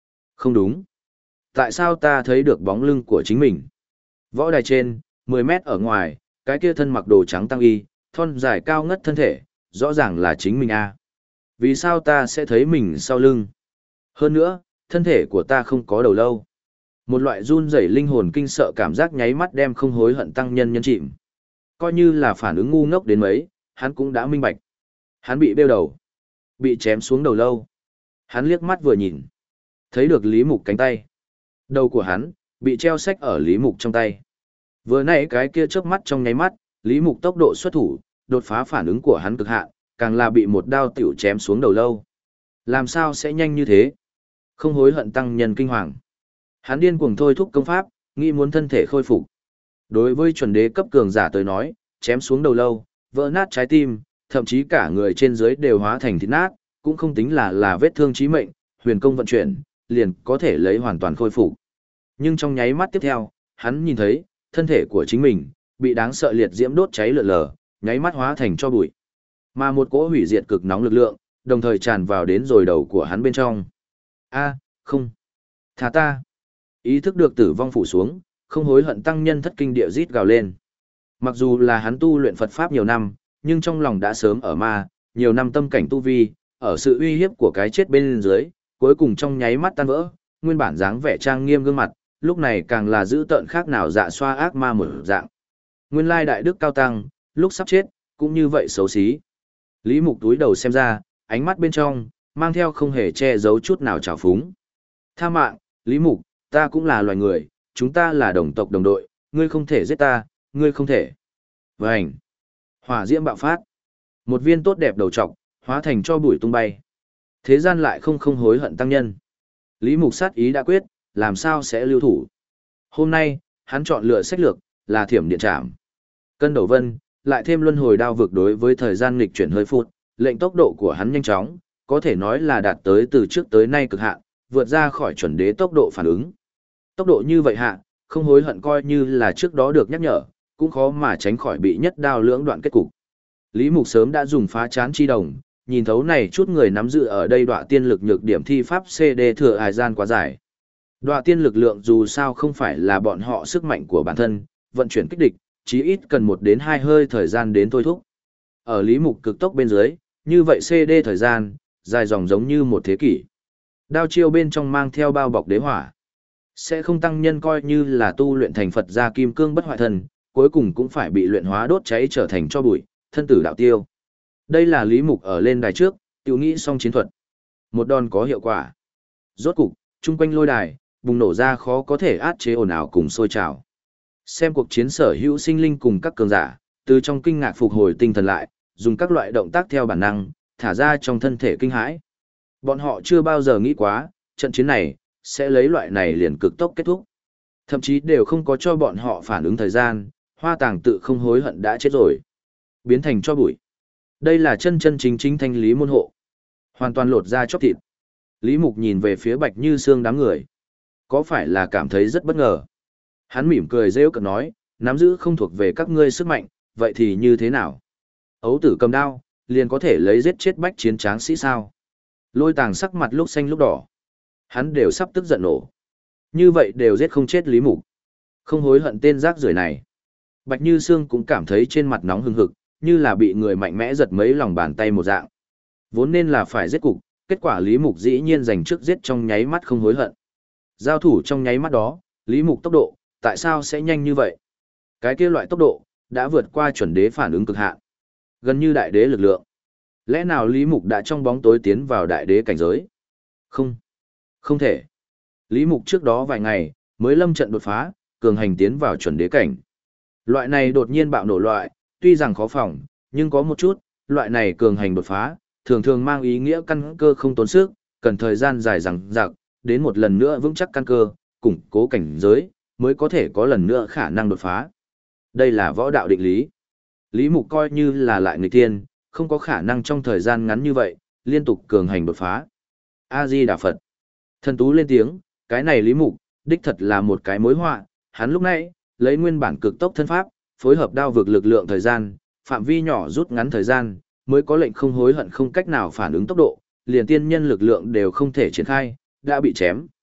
Không đúng. Tại sao ta thấy được bóng lưng của chính mình? Võ đài trên, mười mét ở ngoài, cái kia thân mặc đồ trắng tăng y, thon dài cao ngất thân thể, rõ ràng là chính mình a. Vì sao ta sẽ thấy mình sau lưng? Hơn nữa, thân thể của ta không có đầu lâu. Một loại run rẩy linh hồn kinh sợ cảm giác nháy mắt đem không hối hận tăng nhân nhân chìm. Coi như là phản ứng ngu ngốc đến mấy, hắn cũng đã minh bạch. Hắn bị bêu đầu, bị chém xuống đầu lâu. Hắn liếc mắt vừa nhìn, thấy được Lý Mục cánh tay. Đầu của hắn bị treo xách ở Lý Mục trong tay. Vừa nãy cái kia chớp mắt trong nháy mắt, Lý Mục tốc độ xuất thủ, đột phá phản ứng của hắn cực hạn, càng là bị một đao tiểu chém xuống đầu lâu. Làm sao sẽ nhanh như thế? Không hối hận tăng nhân kinh hoàng. Hắn điên cuồng thôi thúc công pháp, nghĩ muốn thân thể khôi phục. Đối với chuẩn đế cấp cường giả tới nói, chém xuống đầu lâu, vỡ nát trái tim, thậm chí cả người trên dưới đều hóa thành thịt nát, cũng không tính là là vết thương chí mệnh, huyền công vận chuyển, liền có thể lấy hoàn toàn khôi phục. Nhưng trong nháy mắt tiếp theo, hắn nhìn thấy, thân thể của chính mình bị đáng sợ liệt diễm đốt cháy lượn lờ, nháy mắt hóa thành tro bụi. Mà một cỗ hủy diệt cực nóng lực lượng, đồng thời tràn vào đến rồi đầu của hắn bên trong. A, không. Thả ta. Ý thức được tử vong phủ xuống, không hối hận tăng nhân thất kinh địa rít gào lên. Mặc dù là hắn tu luyện Phật Pháp nhiều năm, nhưng trong lòng đã sớm ở ma, nhiều năm tâm cảnh tu vi, ở sự uy hiếp của cái chết bên dưới, cuối cùng trong nháy mắt tan vỡ, nguyên bản dáng vẻ trang nghiêm gương mặt, lúc này càng là dữ tợn khác nào dạ xoa ác ma một dạng. Nguyên lai đại đức cao tăng, lúc sắp chết, cũng như vậy xấu xí. Lý Mục túi đầu xem ra, ánh mắt bên trong, mang theo không hề che giấu chút nào trào phúng. Tha mạng, Lý Mục, ta cũng là loài người, chúng ta là đồng tộc đồng đội, ngươi không thể giết ta, ngươi không thể. Vành. Hỏa diễm bạo phát. Một viên tốt đẹp đầu trọc, hóa thành cho bụi tung bay. Thế gian lại không không hối hận tăng nhân. Lý Mục sát ý đã quyết, làm sao sẽ lưu thủ. Hôm nay, hắn chọn lựa sách lược, là thiểm điện trảm. Cân đầu vân, lại thêm luân hồi đao vực đối với thời gian nghịch chuyển hơi phút, lệnh tốc độ của hắn nhanh chóng, có thể nói là đạt tới từ trước tới nay cực hạn, vượt ra khỏi chuẩn đế tốc độ phản ứng. Tốc độ như vậy hạ, không hối hận coi như là trước đó được nhắc nhở, cũng khó mà tránh khỏi bị nhất đao lưỡng đoạn kết cục. Lý Mục sớm đã dùng phá chán chi đồng, nhìn thấu này chút người nắm giữ ở đây đọa tiên lực nhược điểm thi pháp xê đê thừa hài gian quá dài. Đọa tiên lực lượng dù sao không phải là bọn họ sức mạnh của bản thân, vận chuyển kích địch, chí ít cần một đến hai hơi thời gian đến thôi thúc. Ở Lý Mục cực tốc bên dưới, như vậy xê đê thời gian, dài dòng giống như một thế kỷ. Đao chiêu bên trong mang theo bao bọc đế hỏa. Sẽ không tăng nhân coi như là tu luyện thành Phật gia kim cương bất hoại thân, cuối cùng cũng phải bị luyện hóa đốt cháy trở thành cho bụi, thân tử đạo tiêu. Đây là Lý Mục ở lên đài trước, tiểu nghĩ xong chiến thuật. Một đòn có hiệu quả. Rốt cục, chung quanh lôi đài, bùng nổ ra khó có thể át chế ồn ào cùng sôi trào. Xem cuộc chiến sở hữu sinh linh cùng các cường giả, từ trong kinh ngạc phục hồi tinh thần lại, dùng các loại động tác theo bản năng, thả ra trong thân thể kinh hãi. Bọn họ chưa bao giờ nghĩ quá, trận chiến này, sẽ lấy loại này liền cực tốc kết thúc. Thậm chí đều không có cho bọn họ phản ứng thời gian, Hoa Tàng tự không hối hận đã chết rồi. Biến thành cho bụi. Đây là chân chân chính chính thanh lý môn hộ. Hoàn toàn lột ra chóc thịt. Lý Mục nhìn về phía Bạch Như Sương đám người. Có phải là cảm thấy rất bất ngờ? Hắn mỉm cười rêu cợt nói, nắm giữ không thuộc về các ngươi sức mạnh, vậy thì như thế nào? Ấu tử cầm đao, liền có thể lấy giết chết bách chiến tráng sĩ sao? Lôi Tàng sắc mặt lúc xanh lúc đỏ. Hắn đều sắp tức giận nổ. Như vậy đều giết không chết Lý Mục. Không hối hận tên rác rưởi này. Bạch Như Sương cũng cảm thấy trên mặt nóng hừng hực, như là bị người mạnh mẽ giật mấy lòng bàn tay một dạng. Vốn nên là phải giết cục, kết quả Lý Mục dĩ nhiên giành trước giết trong nháy mắt không hối hận. Giao thủ trong nháy mắt đó, Lý Mục tốc độ, tại sao sẽ nhanh như vậy? Cái kia loại tốc độ, đã vượt qua chuẩn đế phản ứng cực hạn. Gần như đại đế lực lượng. Lẽ nào Lý Mục đã trong bóng tối tiến vào đại đế cảnh giới? Không. Không thể. Lý Mục trước đó vài ngày, mới lâm trận đột phá, cường hành tiến vào chuẩn đế cảnh. Loại này đột nhiên bạo nổ loại, tuy rằng khó phòng, nhưng có một chút, loại này cường hành đột phá, thường thường mang ý nghĩa căn cơ không tốn sức, cần thời gian dài dằng dặc, đến một lần nữa vững chắc căn cơ, củng cố cảnh giới, mới có thể có lần nữa khả năng đột phá. Đây là võ đạo định lý. Lý Mục coi như là lại người tiên, không có khả năng trong thời gian ngắn như vậy, liên tục cường hành đột phá. A-di-đà Phật. Thần Tú lên tiếng, cái này Lý Mục, đích thật là một cái mối họa, hắn lúc nãy, lấy nguyên bản cực tốc thân pháp, phối hợp đao vực lực lượng thời gian, phạm vi nhỏ rút ngắn thời gian, mới có lệnh không hối hận không cách nào phản ứng tốc độ, liền tiên nhân lực lượng đều không thể triển khai, đã bị chém.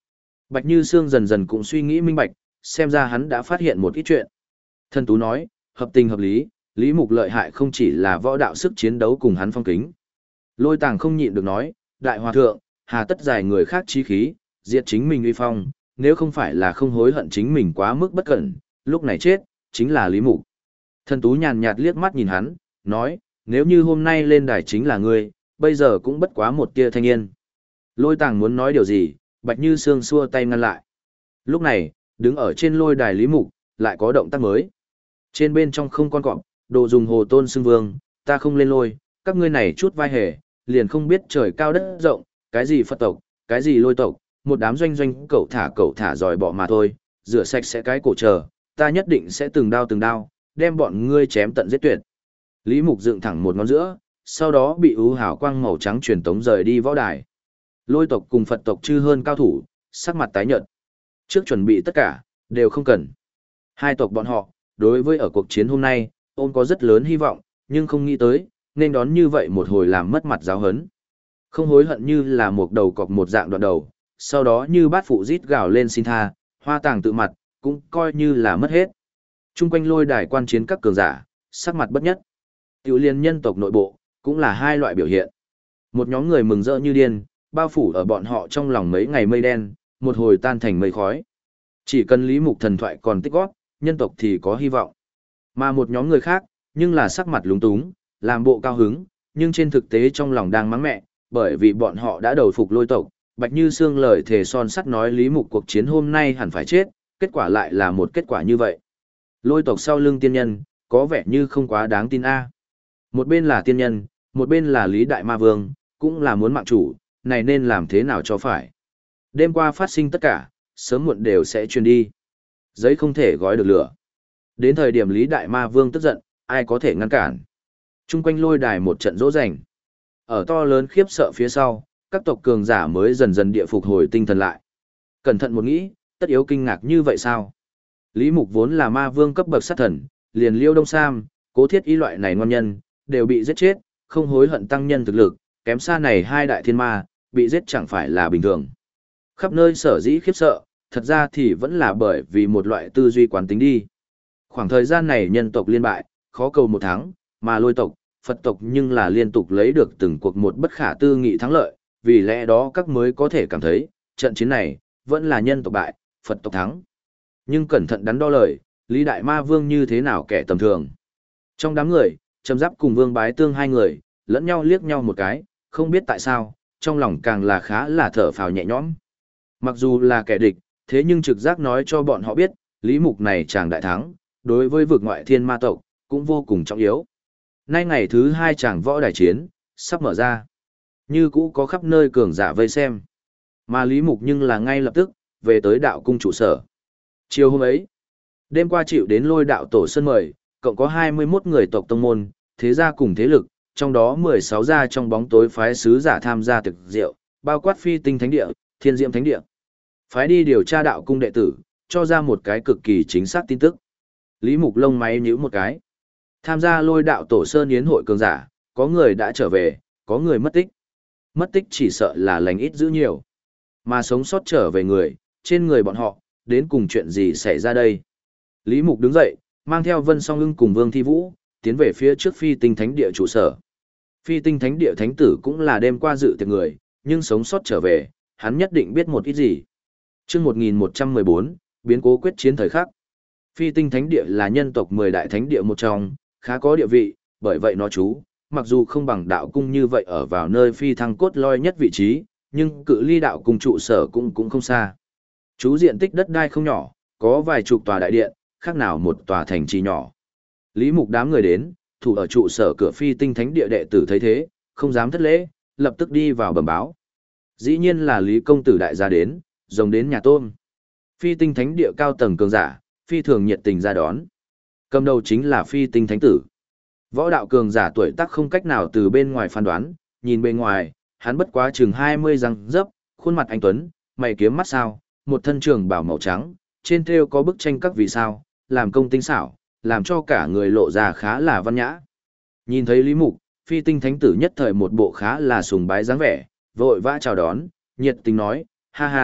Bạch Như Sương dần dần cũng suy nghĩ minh bạch, xem ra hắn đã phát hiện một ít chuyện. Thần Tú nói, hợp tình hợp lý, Lý Mục lợi hại không chỉ là võ đạo sức chiến đấu cùng hắn phong kính. Lôi Tàng không nhịn được nói, đại hòa thượng, hà tất giải người khác chí khí, diệt chính mình uy phong, nếu không phải là không hối hận chính mình quá mức bất cẩn, lúc này chết, chính là Lý Mục. Thần Tú nhàn nhạt liếc mắt nhìn hắn, nói, nếu như hôm nay lên đài chính là ngươi, bây giờ cũng bất quá một tia thanh yên. Lôi Tàng muốn nói điều gì, Bạch Như Sương xua tay ngăn lại. Lúc này, đứng ở trên lôi đài Lý Mục, lại có động tác mới. Trên bên trong không con cọp, đồ dùng hồ tôn xưng vương, ta không lên lôi, các ngươi này chút vai hề, liền không biết trời cao đất rộng, cái gì Phật tộc, cái gì lôi tộc, một đám doanh doanh cậu thả cậu thả dòi bỏ mà thôi, rửa sạch sẽ cái cổ chờ, ta nhất định sẽ từng đao từng đao, đem bọn ngươi chém tận giết tuyệt. Lý Mục dựng thẳng một ngón giữa, sau đó bị ưu hào quang màu trắng truyền tống rời đi võ đài. Lôi tộc cùng Phật tộc chư hơn cao thủ, sắc mặt tái nhợt. Trước chuẩn bị tất cả, đều không cần. Hai tộc bọn họ, đối với ở cuộc chiến hôm nay, ôm có rất lớn hy vọng, nhưng không nghĩ tới, nên đón như vậy một hồi làm mất mặt giáo hấn. Không hối hận như là một đầu cọp một dạng đoạn đầu, sau đó như bát phụ rít gào lên xin tha, Hoa Tàng tự mặt, cũng coi như là mất hết. Trung quanh lôi đài quan chiến các cường giả, sắc mặt bất nhất. Tiểu liên nhân tộc nội bộ, cũng là hai loại biểu hiện. Một nhóm người mừng rỡ như điên, bao phủ ở bọn họ trong lòng mấy ngày mây đen, một hồi tan thành mây khói. Chỉ cần Lý Mục thần thoại còn tích góp, nhân tộc thì có hy vọng. Mà một nhóm người khác, nhưng là sắc mặt lúng túng, làm bộ cao hứng, nhưng trên thực tế trong lòng đang mắng mẹ, bởi vì bọn họ đã đầu phục lôi tộc. Bạch Như Sương lời thề son sắt nói Lý Mục cuộc chiến hôm nay hẳn phải chết, kết quả lại là một kết quả như vậy. Lôi tộc sau lưng tiên nhân, có vẻ như không quá đáng tin a. Một bên là tiên nhân, một bên là Lý Đại Ma Vương, cũng là muốn mạng chủ, này nên làm thế nào cho phải. Đêm qua phát sinh tất cả, sớm muộn đều sẽ truyền đi. Giấy không thể gói được lửa. Đến thời điểm Lý Đại Ma Vương tức giận, ai có thể ngăn cản. Trung quanh lôi đài một trận dỗ dành. Ở to lớn khiếp sợ phía sau, các tộc cường giả mới dần dần địa phục hồi tinh thần lại. Cẩn thận một nghĩ, tất yếu kinh ngạc như vậy sao? Lý Mục vốn là ma vương cấp bậc sát thần, liền Liêu Đông Sam, Cố Thiết Y loại này ngon nhân, đều bị giết chết, không hối hận tăng nhân thực lực, kém xa này hai đại thiên ma, bị giết chẳng phải là bình thường. Khắp nơi sở dĩ khiếp sợ, thật ra thì vẫn là bởi vì một loại tư duy quán tính đi. Khoảng thời gian này nhân tộc liên bại, khó cầu một tháng, mà lôi tộc, Phật tộc nhưng là liên tục lấy được từng cuộc một bất khả tư nghị thắng lợi, vì lẽ đó các mới có thể cảm thấy, trận chiến này, vẫn là nhân tộc bại, Phật tộc thắng. Nhưng cẩn thận đắn đo lời, Lý Đại Ma Vương như thế nào kẻ tầm thường. Trong đám người, Trầm Giáp cùng Vương Bái Tương hai người, lẫn nhau liếc nhau một cái, không biết tại sao, trong lòng càng là khá là thở phào nhẹ nhõm. Mặc dù là kẻ địch, thế nhưng trực giác nói cho bọn họ biết, Lý Mục này chàng đại thắng, đối với vực ngoại thiên ma tộc, cũng vô cùng trọng yếu. Nay ngày thứ hai chàng võ đài chiến, sắp mở ra. Như cũ có khắp nơi cường giả vây xem. Mà Lý Mục nhưng là ngay lập tức, về tới đạo cung trụ sở. Chiều hôm ấy, đêm qua chịu đến lôi đạo tổ sân mời, cộng có hai mươi mốt người tộc tông môn, thế gia cùng thế lực, trong đó mười sáu gia trong bóng tối phái sứ giả tham gia thực rượu, bao quát phi tinh thánh địa, thiên diệm thánh địa. Phái đi điều tra đạo cung đệ tử, cho ra một cái cực kỳ chính xác tin tức. Lý Mục lông máy nhíu một cái. Tham gia lôi đạo tổ sơn yến hội cường giả, có người đã trở về, có người mất tích. Mất tích chỉ sợ là lành ít giữ nhiều. Mà sống sót trở về người, trên người bọn họ, đến cùng chuyện gì xảy ra đây? Lý Mục đứng dậy, mang theo Vân Song Ưng cùng Vương Thi Vũ, tiến về phía trước phi tinh thánh địa trụ sở. Phi tinh thánh địa thánh tử cũng là đêm qua dự tiệc người, nhưng sống sót trở về, hắn nhất định biết một ít gì. Trước một nghìn một trăm mười bốn, biến cố quyết chiến thời khắc. Phi tinh thánh địa là nhân tộc mười đại thánh địa một trong, khá có địa vị, bởi vậy nó chú, mặc dù không bằng đạo cung như vậy ở vào nơi phi thăng cốt loi nhất vị trí, nhưng cự ly đạo cung trụ sở cũng cũng không xa. Chú diện tích đất đai không nhỏ, có vài chục tòa đại điện, khác nào một tòa thành trì nhỏ. Lý Mục đám người đến, thủ ở trụ sở cửa phi tinh thánh địa đệ tử thấy thế, không dám thất lễ, lập tức đi vào bẩm báo. Dĩ nhiên là Lý công tử đại gia đến, rồng đến nhà tôm. Phi tinh thánh địa cao tầng cường giả, phi thường nhiệt tình ra đón. Cầm đầu chính là phi tinh thánh tử. Võ đạo cường giả tuổi tác không cách nào từ bên ngoài phán đoán, nhìn bên ngoài, hắn bất quá chừng hai mươi răng dấp, khuôn mặt anh tuấn, mày kiếm mắt sao, một thân trường bào màu trắng, trên thêu có bức tranh các vì sao, làm công tinh xảo, làm cho cả người lộ ra khá là văn nhã. Nhìn thấy Lý Mục, phi tinh thánh tử nhất thời một bộ khá là sùng bái dáng vẻ, vội vã chào đón, nhiệt tình nói, ha ha,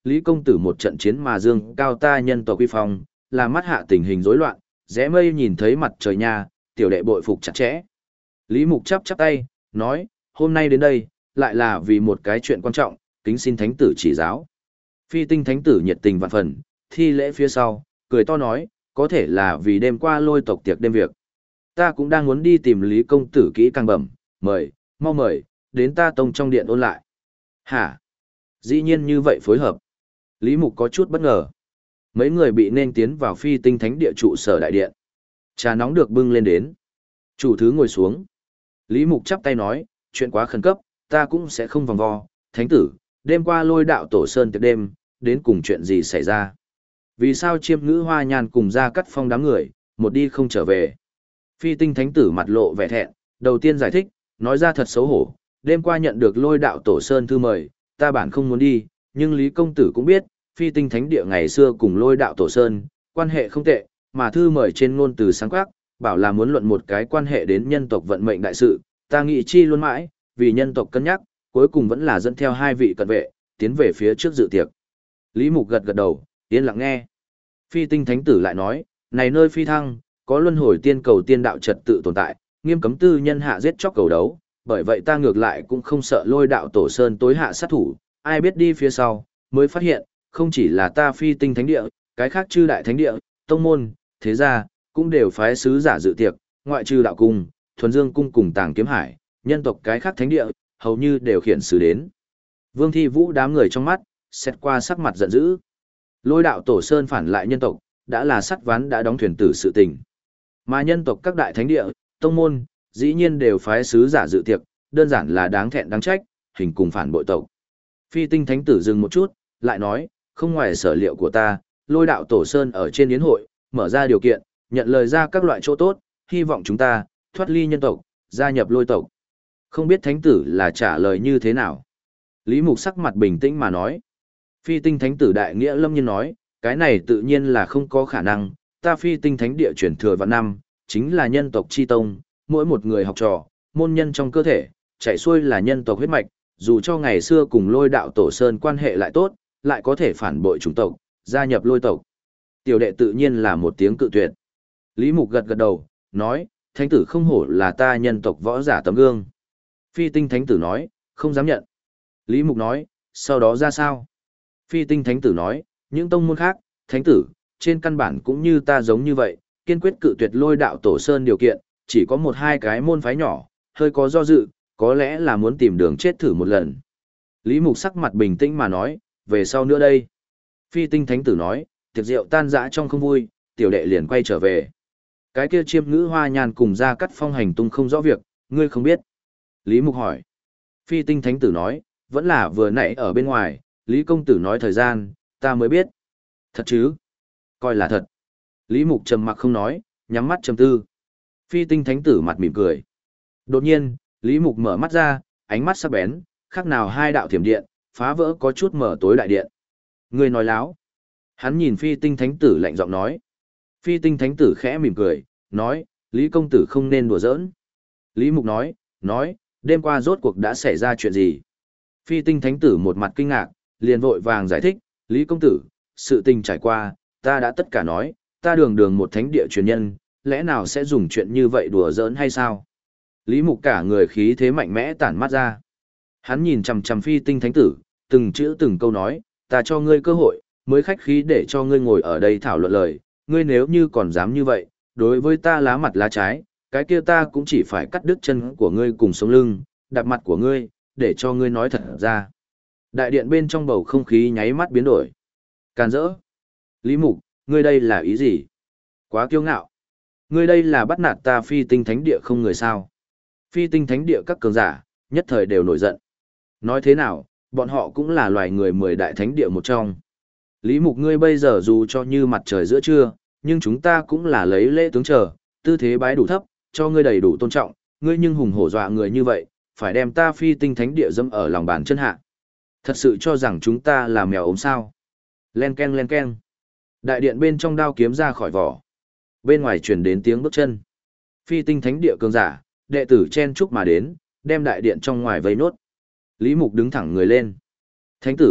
Lý công tử một trận chiến mà dương cao ta nhân tộc uy phong, là mắt hạ tình hình rối loạn, rẽ mây nhìn thấy mặt trời nha, tiểu đệ bội phục chặt chẽ. Lý Mục chắp chắp tay, nói, hôm nay đến đây, lại là vì một cái chuyện quan trọng, kính xin thánh tử chỉ giáo. Phi tinh thánh tử nhiệt tình vạn phần, thi lễ phía sau, cười to nói, có thể là vì đêm qua lôi tộc tiệc đêm việc. Ta cũng đang muốn đi tìm Lý công tử kỹ càng bẩm, mời, mau mời, đến ta tông trong điện ôn lại. Hả? Dĩ nhiên như vậy phối hợp. Lý Mục có chút bất ngờ. Mấy người bị nên tiến vào phi tinh thánh địa trụ sở đại điện. Trà nóng được bưng lên đến. Chủ thứ ngồi xuống. Lý Mục chắp tay nói, chuyện quá khẩn cấp, ta cũng sẽ không vòng vo. Thánh tử, đêm qua lôi đạo tổ sơn tiệc đêm, đến cùng chuyện gì xảy ra? Vì sao chiêm ngữ hoa nhan cùng ra cắt phong đám người, một đi không trở về? Phi tinh thánh tử mặt lộ vẻ thẹn, đầu tiên giải thích, nói ra thật xấu hổ. Đêm qua nhận được lôi đạo tổ sơn thư mời, ta bản không muốn đi, nhưng Lý công tử cũng biết, phi tinh thánh địa ngày xưa cùng lôi đạo tổ sơn, quan hệ không tệ, mà thư mời trên ngôn từ sáng quắc, bảo là muốn luận một cái quan hệ đến nhân tộc vận mệnh đại sự, ta nghĩ chi luôn mãi, vì nhân tộc cân nhắc, cuối cùng vẫn là dẫn theo hai vị cận vệ, tiến về phía trước dự tiệc. Lý Mục gật gật đầu, yên lặng nghe. Phi tinh thánh tử lại nói, này nơi phi thăng, có luân hồi tiên cầu tiên đạo trật tự tồn tại, nghiêm cấm tư nhân hạ giết chóc cầu đấu, bởi vậy ta ngược lại cũng không sợ lôi đạo tổ sơn tối hạ sát thủ, ai biết đi phía sau, mới phát hiện, không chỉ là ta phi tinh thánh địa, cái khác chư đại thánh địa, tông môn, thế gia, cũng đều phái sứ giả dự tiệc, ngoại trừ đạo cung, thuần dương cung cùng tàng kiếm hải, nhân tộc cái khác thánh địa, hầu như đều khiển sứ đến. Vương Thi Vũ đám người trong mắt, xét qua sắc mặt giận dữ. Lôi đạo tổ sơn phản lại nhân tộc, đã là sắt ván đã đóng thuyền tử sự tình. Mà nhân tộc các đại thánh địa, tông môn, dĩ nhiên đều phái sứ giả dự tiệc, đơn giản là đáng thẹn đáng trách, hình cùng phản bội tộc. Phi tinh thánh tử dừng một chút, lại nói, không ngoài sở liệu của ta, lôi đạo tổ sơn ở trên yến hội, mở ra điều kiện, nhận lời ra các loại chỗ tốt, hy vọng chúng ta, thoát ly nhân tộc, gia nhập lôi tộc. Không biết thánh tử là trả lời như thế nào? Lý Mục sắc mặt bình tĩnh mà nói. Phi tinh thánh tử đại nghĩa lâm nhiên nói, cái này tự nhiên là không có khả năng, ta phi tinh thánh địa chuyển thừa vạn năm, chính là nhân tộc chi tông, mỗi một người học trò, môn nhân trong cơ thể, chạy xuôi là nhân tộc huyết mạch, dù cho ngày xưa cùng lôi đạo tổ sơn quan hệ lại tốt, lại có thể phản bội chủng tộc, gia nhập lôi tộc. Tiểu đệ tự nhiên là một tiếng cự tuyệt. Lý Mục gật gật đầu, nói, thánh tử không hổ là ta nhân tộc võ giả tấm gương. Phi tinh thánh tử nói, không dám nhận. Lý Mục nói, sau đó ra sao? Phi tinh thánh tử nói, những tông môn khác, thánh tử, trên căn bản cũng như ta giống như vậy, kiên quyết cự tuyệt lôi đạo tổ sơn điều kiện, chỉ có một hai cái môn phái nhỏ, hơi có do dự, có lẽ là muốn tìm đường chết thử một lần. Lý Mục sắc mặt bình tĩnh mà nói, về sau nữa đây. Phi tinh thánh tử nói, tiệc rượu tan dã trong không vui, tiểu đệ liền quay trở về. Cái kia chiêm ngữ hoa nhàn cùng ra cắt phong hành tung không rõ việc, ngươi không biết. Lý Mục hỏi. Phi tinh thánh tử nói, vẫn là vừa nãy ở bên ngoài, Lý công tử nói thời gian, ta mới biết. Thật chứ? Coi là thật. Lý Mục trầm mặc không nói, nhắm mắt trầm tư. Phi tinh thánh tử mặt mỉm cười. Đột nhiên, Lý Mục mở mắt ra, ánh mắt sắc bén, khác nào hai đạo thiểm điện, phá vỡ có chút mở tối đại điện. Ngươi nói láo. Hắn nhìn phi tinh thánh tử lạnh giọng nói. Phi tinh thánh tử khẽ mỉm cười, nói, Lý công tử không nên đùa giỡn. Lý Mục nói, nói, đêm qua rốt cuộc đã xảy ra chuyện gì? Phi tinh thánh tử một mặt kinh ngạc, liền vội vàng giải thích, Lý công tử, sự tình trải qua, ta đã tất cả nói, ta đường đường một thánh địa truyền nhân, lẽ nào sẽ dùng chuyện như vậy đùa giỡn hay sao? Lý Mục cả người khí thế mạnh mẽ tản mắt ra. Hắn nhìn chằm chằm phi tinh thánh tử, từng chữ từng câu nói, ta cho ngươi cơ hội, mới khách khí để cho ngươi ngồi ở đây thảo luận lời, ngươi nếu như còn dám như vậy, đối với ta lá mặt lá trái, cái kia ta cũng chỉ phải cắt đứt chân của ngươi cùng sống lưng, đạp mặt của ngươi, để cho ngươi nói thật ra. Đại điện bên trong bầu không khí nháy mắt biến đổi. Càn rỡ. Lý Mục, ngươi đây là ý gì? Quá kiêu ngạo. Ngươi đây là bắt nạt ta phi tinh thánh địa không người sao? Phi tinh thánh địa các cường giả, nhất thời đều nổi giận. Nói thế nào, bọn họ cũng là loài người mười đại thánh địa một trong. Lý Mục ngươi bây giờ dù cho như mặt trời giữa trưa, nhưng chúng ta cũng là lấy lễ tướng chờ, tư thế bái đủ thấp, cho ngươi đầy đủ tôn trọng, ngươi nhưng hùng hổ dọa người như vậy, phải đem ta phi tinh thánh địa dẫm ở lòng bàn chân hạ. Thật sự cho rằng chúng ta là mèo ốm sao? Len ken len ken. Đại điện bên trong đao kiếm ra khỏi vỏ. Bên ngoài truyền đến tiếng bước chân. Phi tinh thánh địa cường giả, đệ tử chen chúc mà đến, đem đại điện trong ngoài vây nốt. Lý Mục đứng thẳng người lên. Thánh tử,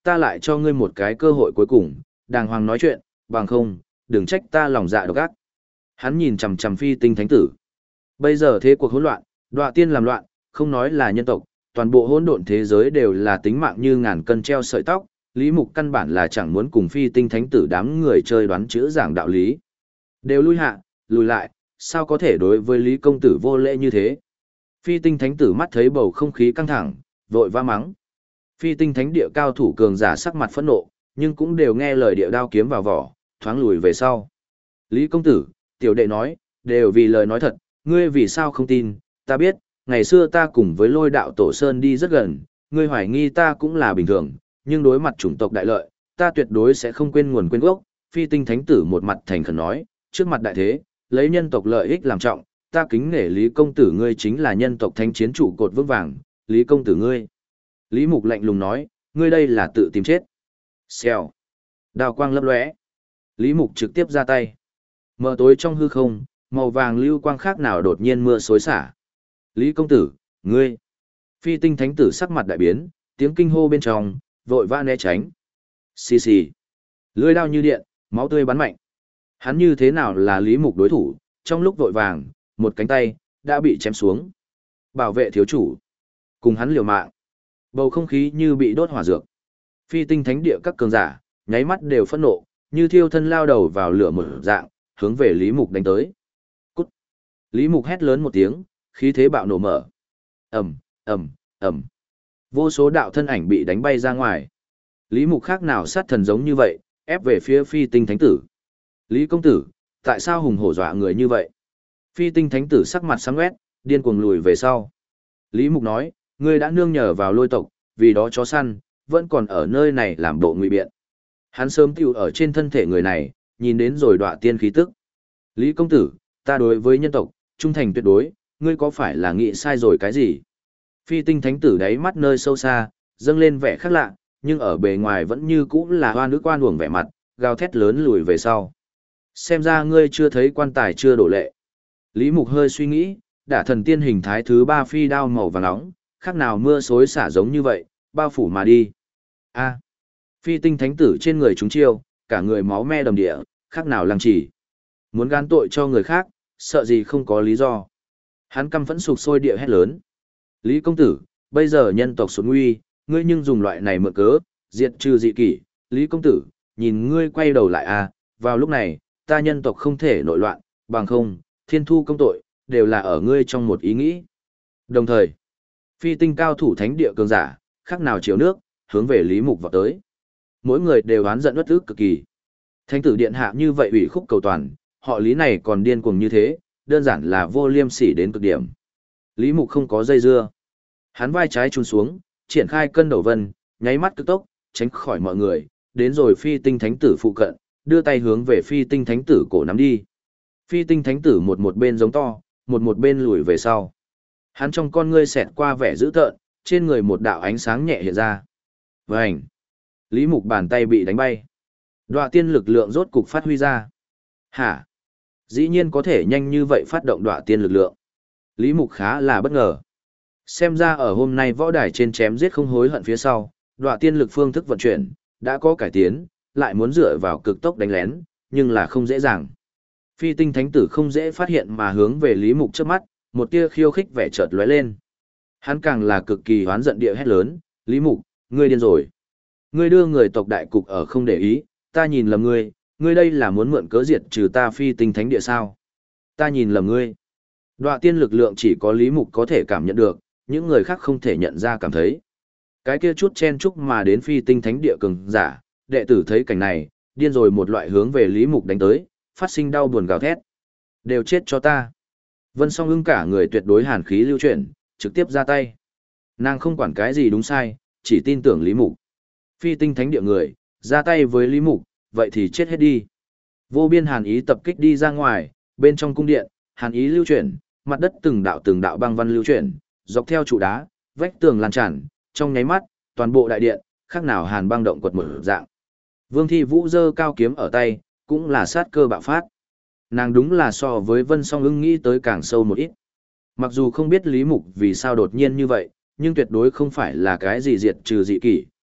ta lại cho ngươi một cái cơ hội cuối cùng, đàng hoàng nói chuyện, bằng không, đừng trách ta lòng dạ độc ác. Hắn nhìn chằm chằm phi tinh thánh tử. Bây giờ thế cuộc hỗn loạn, đọa tiên làm loạn, không nói là nhân tộc, toàn bộ hỗn độn thế giới đều là tính mạng như ngàn cân treo sợi tóc, Lý Mục căn bản là chẳng muốn cùng phi tinh thánh tử đám người chơi đoán chữ giảng đạo lý. Đều lui hạ, lùi lại, sao có thể đối với Lý công tử vô lễ như thế? Phi tinh thánh tử mắt thấy bầu không khí căng thẳng, vội va mắng. Phi tinh thánh địa cao thủ cường giả sắc mặt phẫn nộ, nhưng cũng đều nghe lời địa đao kiếm vào vỏ, thoáng lùi về sau. Lý công tử, tiểu đệ nói, đều vì lời nói thật, ngươi vì sao không tin, ta biết, ngày xưa ta cùng với lôi đạo tổ sơn đi rất gần, ngươi hoài nghi ta cũng là bình thường, nhưng đối mặt chủng tộc đại lợi, ta tuyệt đối sẽ không quên nguồn quên gốc. Phi tinh thánh tử một mặt thành khẩn nói, trước mặt đại thế, lấy nhân tộc lợi ích làm trọng, ta kính nể Lý công tử ngươi chính là nhân tộc thánh chiến trụ cột vững vàng, Lý công tử ngươi. Lý Mục lạnh lùng nói, ngươi đây là tự tìm chết. Xèo. Đao quang lấp lóe. Lý Mục trực tiếp ra tay. Mờ tối trong hư không, màu vàng lưu quang khác nào đột nhiên mưa xối xả. Lý công tử, ngươi. Phi tinh thánh tử sắc mặt đại biến, tiếng kinh hô bên trong, vội vã né tránh. Xì xì. Lưỡi đao như điện, máu tươi bắn mạnh. Hắn như thế nào là Lý Mục đối thủ, trong lúc vội vàng, một cánh tay, đã bị chém xuống. Bảo vệ thiếu chủ. Cùng hắn liều mạng. Bầu không khí như bị đốt hỏa dược. Phi tinh thánh địa các cường giả, nháy mắt đều phẫn nộ, như thiêu thân lao đầu vào lửa một dạng, hướng về Lý Mục đánh tới. Cút. Lý Mục hét lớn một tiếng, khí thế bạo nổ mở. Ầm, ầm, ầm. Vô số đạo thân ảnh bị đánh bay ra ngoài. Lý Mục khác nào sát thần giống như vậy, ép về phía phi tinh thánh tử. Lý công tử, tại sao hùng hổ dọa người như vậy? Phi tinh thánh tử sắc mặt sáng quét, điên cuồng lùi về sau. Lý Mục nói, ngươi đã nương nhờ vào lôi tộc, vì đó chó săn, vẫn còn ở nơi này làm bộ ngụy biện. Hắn sớm tiêu ở trên thân thể người này, nhìn đến rồi đọa tiên khí tức. Lý công tử, ta đối với nhân tộc, trung thành tuyệt đối, ngươi có phải là nghĩ sai rồi cái gì? Phi tinh thánh tử đáy mắt nơi sâu xa, dâng lên vẻ khác lạ, nhưng ở bề ngoài vẫn như cũ là hoa nữ quan uổng vẻ mặt, gào thét lớn lùi về sau. Xem ra ngươi chưa thấy quan tài chưa đổ lệ. Lý Mục hơi suy nghĩ, đả thần tiên hình thái thứ ba phi đao màu vàng nóng, khác nào mưa xối xả giống như vậy, bao phủ mà đi. A. Phi tinh thánh tử trên người chúng chiêu, cả người máu me đầm địa, khác nào lăng chỉ. Muốn gán tội cho người khác, sợ gì không có lý do. Hắn căm phẫn sục sôi địa hét lớn. Lý công tử, bây giờ nhân tộc sụt nguy, ngươi nhưng dùng loại này mượn cớ, diệt trừ dị kỷ. Lý công tử, nhìn ngươi quay đầu lại a, vào lúc này, ta nhân tộc không thể nội loạn, bằng không, thiên thu công tội, đều là ở ngươi trong một ý nghĩ. Đồng thời, phi tinh cao thủ thánh địa cường giả, khác nào chiều nước, hướng về Lý Mục vào tới. Mỗi người đều oán giận uất ức cực kỳ. Thánh tử điện hạ như vậy ủy khúc cầu toàn, họ Lý này còn điên cuồng như thế, đơn giản là vô liêm sỉ đến cực điểm. Lý Mục không có dây dưa. Hắn vai trái chun xuống, triển khai cân đầu vân, nháy mắt cực tốc, tránh khỏi mọi người, đến rồi phi tinh thánh tử phụ cận, đưa tay hướng về phi tinh thánh tử cổ nắm đi. Phi tinh thánh tử một một bên giống to, một một bên lùi về sau. Hắn trong con ngươi xẹt qua vẻ dữ tợn, trên người một đạo ánh sáng nhẹ hiện ra. Vành! Lý Mục bàn tay bị đánh bay. Đoạ tiên lực lượng rốt cục phát huy ra. Hả? Dĩ nhiên có thể nhanh như vậy phát động đoạ tiên lực lượng. Lý Mục khá là bất ngờ. Xem ra ở hôm nay võ đài trên chém giết không hối hận phía sau, đoạ tiên lực phương thức vận chuyển, đã có cải tiến, lại muốn dựa vào cực tốc đánh lén, nhưng là không dễ dàng. Phi tinh thánh tử không dễ phát hiện mà hướng về Lý Mục trước mắt, một tia khiêu khích vẻ chợt lóe lên. Hắn càng là cực kỳ hoán giận địa hét lớn, Lý Mục, ngươi điên rồi. Ngươi đưa người tộc đại cục ở không để ý, ta nhìn lầm ngươi, ngươi đây là muốn mượn cớ diệt trừ ta phi tinh thánh địa sao? Ta nhìn lầm ngươi. Đoạ tiên lực lượng chỉ có Lý Mục có thể cảm nhận được, những người khác không thể nhận ra cảm thấy. Cái kia chút chen chúc mà đến phi tinh thánh địa cường giả, đệ tử thấy cảnh này, điên rồi một loại hướng về Lý Mục đánh tới, phát sinh đau buồn gào thét. Đều chết cho ta. Vân Song Ưng cả người tuyệt đối hàn khí lưu chuyển, trực tiếp ra tay. Nàng không quản cái gì đúng sai, chỉ tin tưởng Lý Mục. Phi tinh thánh địa người, ra tay với Lý Mục, vậy thì chết hết đi. Vô biên hàn ý tập kích đi ra ngoài, bên trong cung điện, hàn ý lưu chuyển, mặt đất từng đạo từng đạo băng văn lưu chuyển, dọc theo trụ đá, vách tường lan tràn, trong nháy mắt, toàn bộ đại điện, khác nào hàn băng động quật mở dạng. Vương Thi Vũ giơ cao kiếm ở tay, cũng là sát cơ bạo phát. Nàng đúng là so với Vân Song Ưng nghĩ tới càng sâu một ít. Mặc dù không biết Lý Mục vì sao đột nhiên như vậy, nhưng tuyệt đối không phải là cái gì diệt trừ dị kỷ,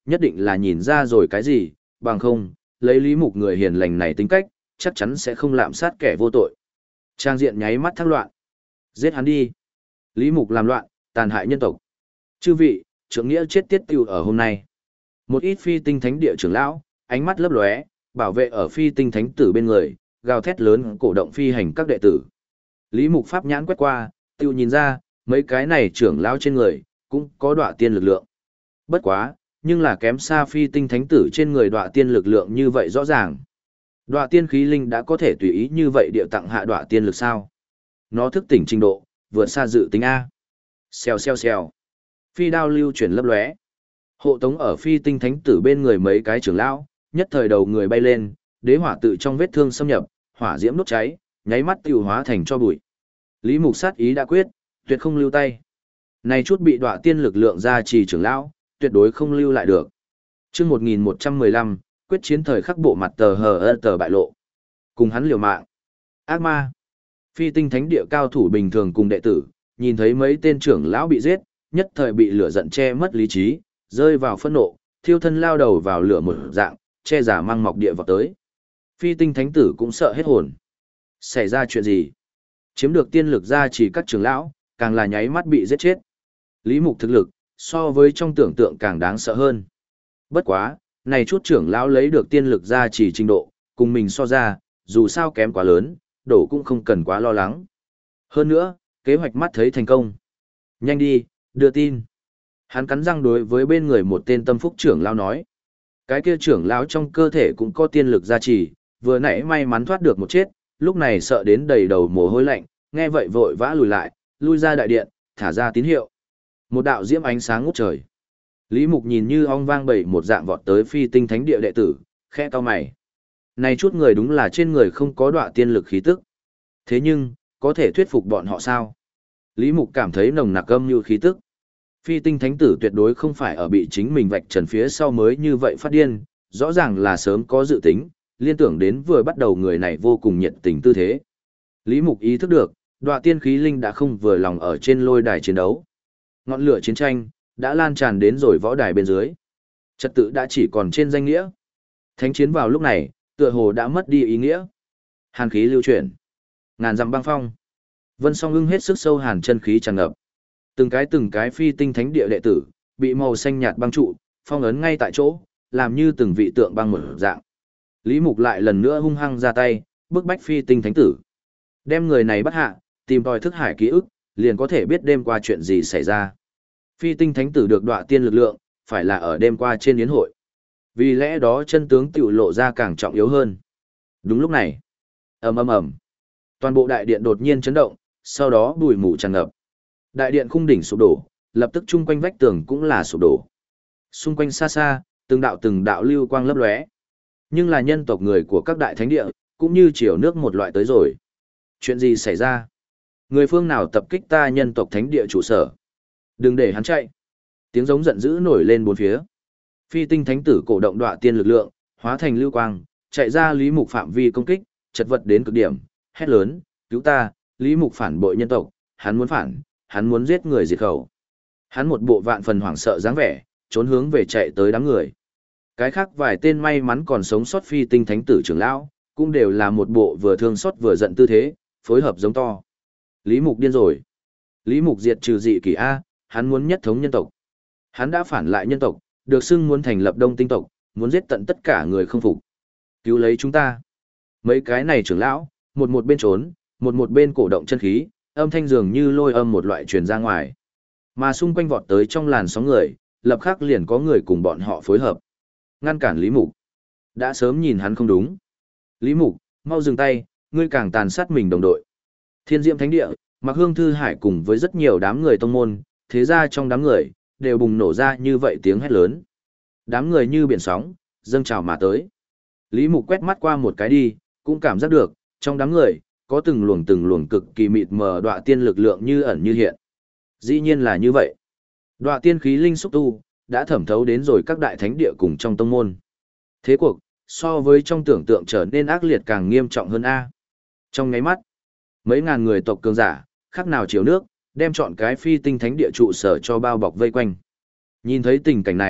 nhất định là nhìn ra rồi cái gì, bằng không, lấy Lý Mục người hiền lành này tính cách, chắc chắn sẽ không lạm sát kẻ vô tội. Trang diện nháy mắt thác loạn. Giết hắn đi. Lý Mục làm loạn, tàn hại nhân tộc. Chư vị, trưởng nghĩa chết tiết tiêu ở hôm nay. Một ít phi tinh thánh địa trưởng lão, ánh mắt lấp lóe, bảo vệ ở phi tinh thánh tử bên người, gào thét lớn cổ động phi hành các đệ tử. Lý Mục pháp nhãn quét qua, tiêu nhìn ra, mấy cái này trưởng lão trên người, cũng có đọa tiên lực lượng. Bất quá, nhưng là kém xa phi tinh thánh tử trên người đọa tiên lực lượng như vậy rõ ràng. Đọa tiên khí linh đã có thể tùy ý như vậy điệu tặng hạ đọa tiên lực sao? Nó thức tỉnh trình độ, vượt xa dự tính A. Xèo xèo xèo. Phi đao lưu chuyển lấp lóe. Hộ tống ở phi tinh thánh tử bên người mấy cái trưởng lão, nhất thời đầu người bay lên, đế hỏa tự trong vết thương xâm nhập, hỏa diễm đốt cháy, nháy mắt tiêu hóa thành cho bụi. Lý Mục sát ý đã quyết, tuyệt không lưu tay. Này chút bị đọa tiên lực lượng ra trì trưởng lão, tuyệt đối không lưu lại được. Chương một nghìn một trăm mười lăm, quyết chiến thời khắc bộ mặt tờ hờ ơ tờ bại lộ. Cùng hắn liều mạng. Ác ma. Phi tinh thánh địa cao thủ bình thường cùng đệ tử, nhìn thấy mấy tên trưởng lão bị giết, nhất thời bị lửa giận che mất lý trí, rơi vào phẫn nộ, thiêu thân lao đầu vào lửa một dạng, che giả mang mọc địa vào tới. Phi tinh thánh tử cũng sợ hết hồn. Xảy ra chuyện gì? Chiếm được tiên lực ra chỉ các trưởng lão, càng là nháy mắt bị giết chết. Lý Mục thực lực, so với trong tưởng tượng càng đáng sợ hơn. Bất quá, này chút trưởng lão lấy được tiên lực ra chỉ trình độ, cùng mình so ra, dù sao kém quá lớn, đổ cũng không cần quá lo lắng. Hơn nữa, kế hoạch mắt thấy thành công. Nhanh đi, đưa tin. Hắn cắn răng đối với bên người một tên tâm phúc trưởng lão nói. Cái kia trưởng lão trong cơ thể cũng có tiên lực gia trì, vừa nãy may mắn thoát được một chết, lúc này sợ đến đầy đầu mồ hôi lạnh, nghe vậy vội vã lùi lại, lui ra đại điện, thả ra tín hiệu. Một đạo diễm ánh sáng ngút trời. Lý Mục nhìn như ong vang bầy một dạng vọt tới phi tinh thánh địa đệ tử, khẽ cau mày. Này chút người đúng là trên người không có đọa tiên lực khí tức. Thế nhưng, có thể thuyết phục bọn họ sao? Lý Mục cảm thấy nồng nặc âm như khí tức. Phi tinh thánh tử tuyệt đối không phải ở bị chính mình vạch trần phía sau mới như vậy phát điên, rõ ràng là sớm có dự tính, liên tưởng đến vừa bắt đầu người này vô cùng nhiệt tình tư thế. Lý Mục ý thức được, đọa tiên khí linh đã không vừa lòng ở trên lôi đài chiến đấu. Ngọn lửa chiến tranh đã lan tràn đến rồi võ đài bên dưới. Trật tự đã chỉ còn trên danh nghĩa. Thánh chiến vào lúc này, tựa hồ đã mất đi ý nghĩa. Hàn khí lưu chuyển, ngàn dặm băng phong. Vân Song Ưng hết sức sâu hàn chân khí tràn ngập. Từng cái từng cái phi tinh thánh địa đệ tử, bị màu xanh nhạt băng trụ, phong ấn ngay tại chỗ, làm như từng vị tượng băng một dạng. Lý Mục lại lần nữa hung hăng ra tay, bức bách phi tinh thánh tử. Đem người này bắt hạ, tìm tòi thức hải ký ức, liền có thể biết đêm qua chuyện gì xảy ra. Phi tinh thánh tử được đọa tiên lực lượng, phải là ở đêm qua trên yến hội. Vì lẽ đó chân tướng tiểu lộ ra càng trọng yếu hơn. Đúng lúc này, ầm ầm ầm, toàn bộ đại điện đột nhiên chấn động, sau đó bụi mù tràn ngập. Đại điện khung đỉnh sụp đổ, lập tức chung quanh vách tường cũng là sụp đổ. Xung quanh xa xa, từng đạo từng đạo lưu quang lấp lóe. Nhưng là nhân tộc người của các đại thánh địa, cũng như chiều nước một loại tới rồi. Chuyện gì xảy ra? Người phương nào tập kích ta nhân tộc thánh địa trụ sở? Đừng để hắn chạy. Tiếng giống giận dữ nổi lên bốn phía. Phi tinh thánh tử cổ động đọa tiên lực lượng, hóa thành lưu quang, chạy ra Lý Mục phạm vi công kích, chật vật đến cực điểm, hét lớn, cứu ta, Lý Mục phản bội nhân tộc, hắn muốn phản, hắn muốn giết người diệt khẩu. Hắn một bộ vạn phần hoảng sợ dáng vẻ, trốn hướng về chạy tới đám người. Cái khác vài tên may mắn còn sống sót phi tinh thánh tử trưởng lão, cũng đều là một bộ vừa thương xót vừa giận tư thế, phối hợp giống to. Lý Mục điên rồi. Lý Mục diệt trừ dị kỷ A, hắn muốn nhất thống nhân tộc. Hắn đã phản lại nhân tộc, được xưng muốn thành lập đông tinh tộc, muốn giết tận tất cả người không phục. Cứu lấy chúng ta. Mấy cái này trưởng lão, một một bên trốn, một một bên cổ động chân khí, âm thanh dường như lôi âm một loại truyền ra ngoài. Mà xung quanh vọt tới trong làn sóng người, lập khắc liền có người cùng bọn họ phối hợp. Ngăn cản Lý Mục. Đã sớm nhìn hắn không đúng. Lý Mục, mau dừng tay, ngươi càng tàn sát mình đồng đội. Thiên Diệm Thánh Địa, Mạc Hương Thư Hải cùng với rất nhiều đám người tông môn, thế ra trong đám người, đều bùng nổ ra như vậy tiếng hét lớn. Đám người như biển sóng, dâng trào mà tới. Lý Mục quét mắt qua một cái đi, cũng cảm giác được, trong đám người, có từng luồng từng luồng cực kỳ mịt mờ đọa tiên lực lượng như ẩn như hiện. Dĩ nhiên là như vậy. Đọa tiên khí linh xúc tu, đã thẩm thấu đến rồi các đại thánh địa cùng trong tông môn. Thế cuộc, so với trong tưởng tượng trở nên ác liệt càng nghiêm trọng hơn A. Trong ngáy mắt, mấy ngàn người tộc cường giả, khác nào chiều nước, đem chọn cái phi tinh thánh địa trụ sở cho bao bọc vây quanh. Nhìn thấy tình cảnh này,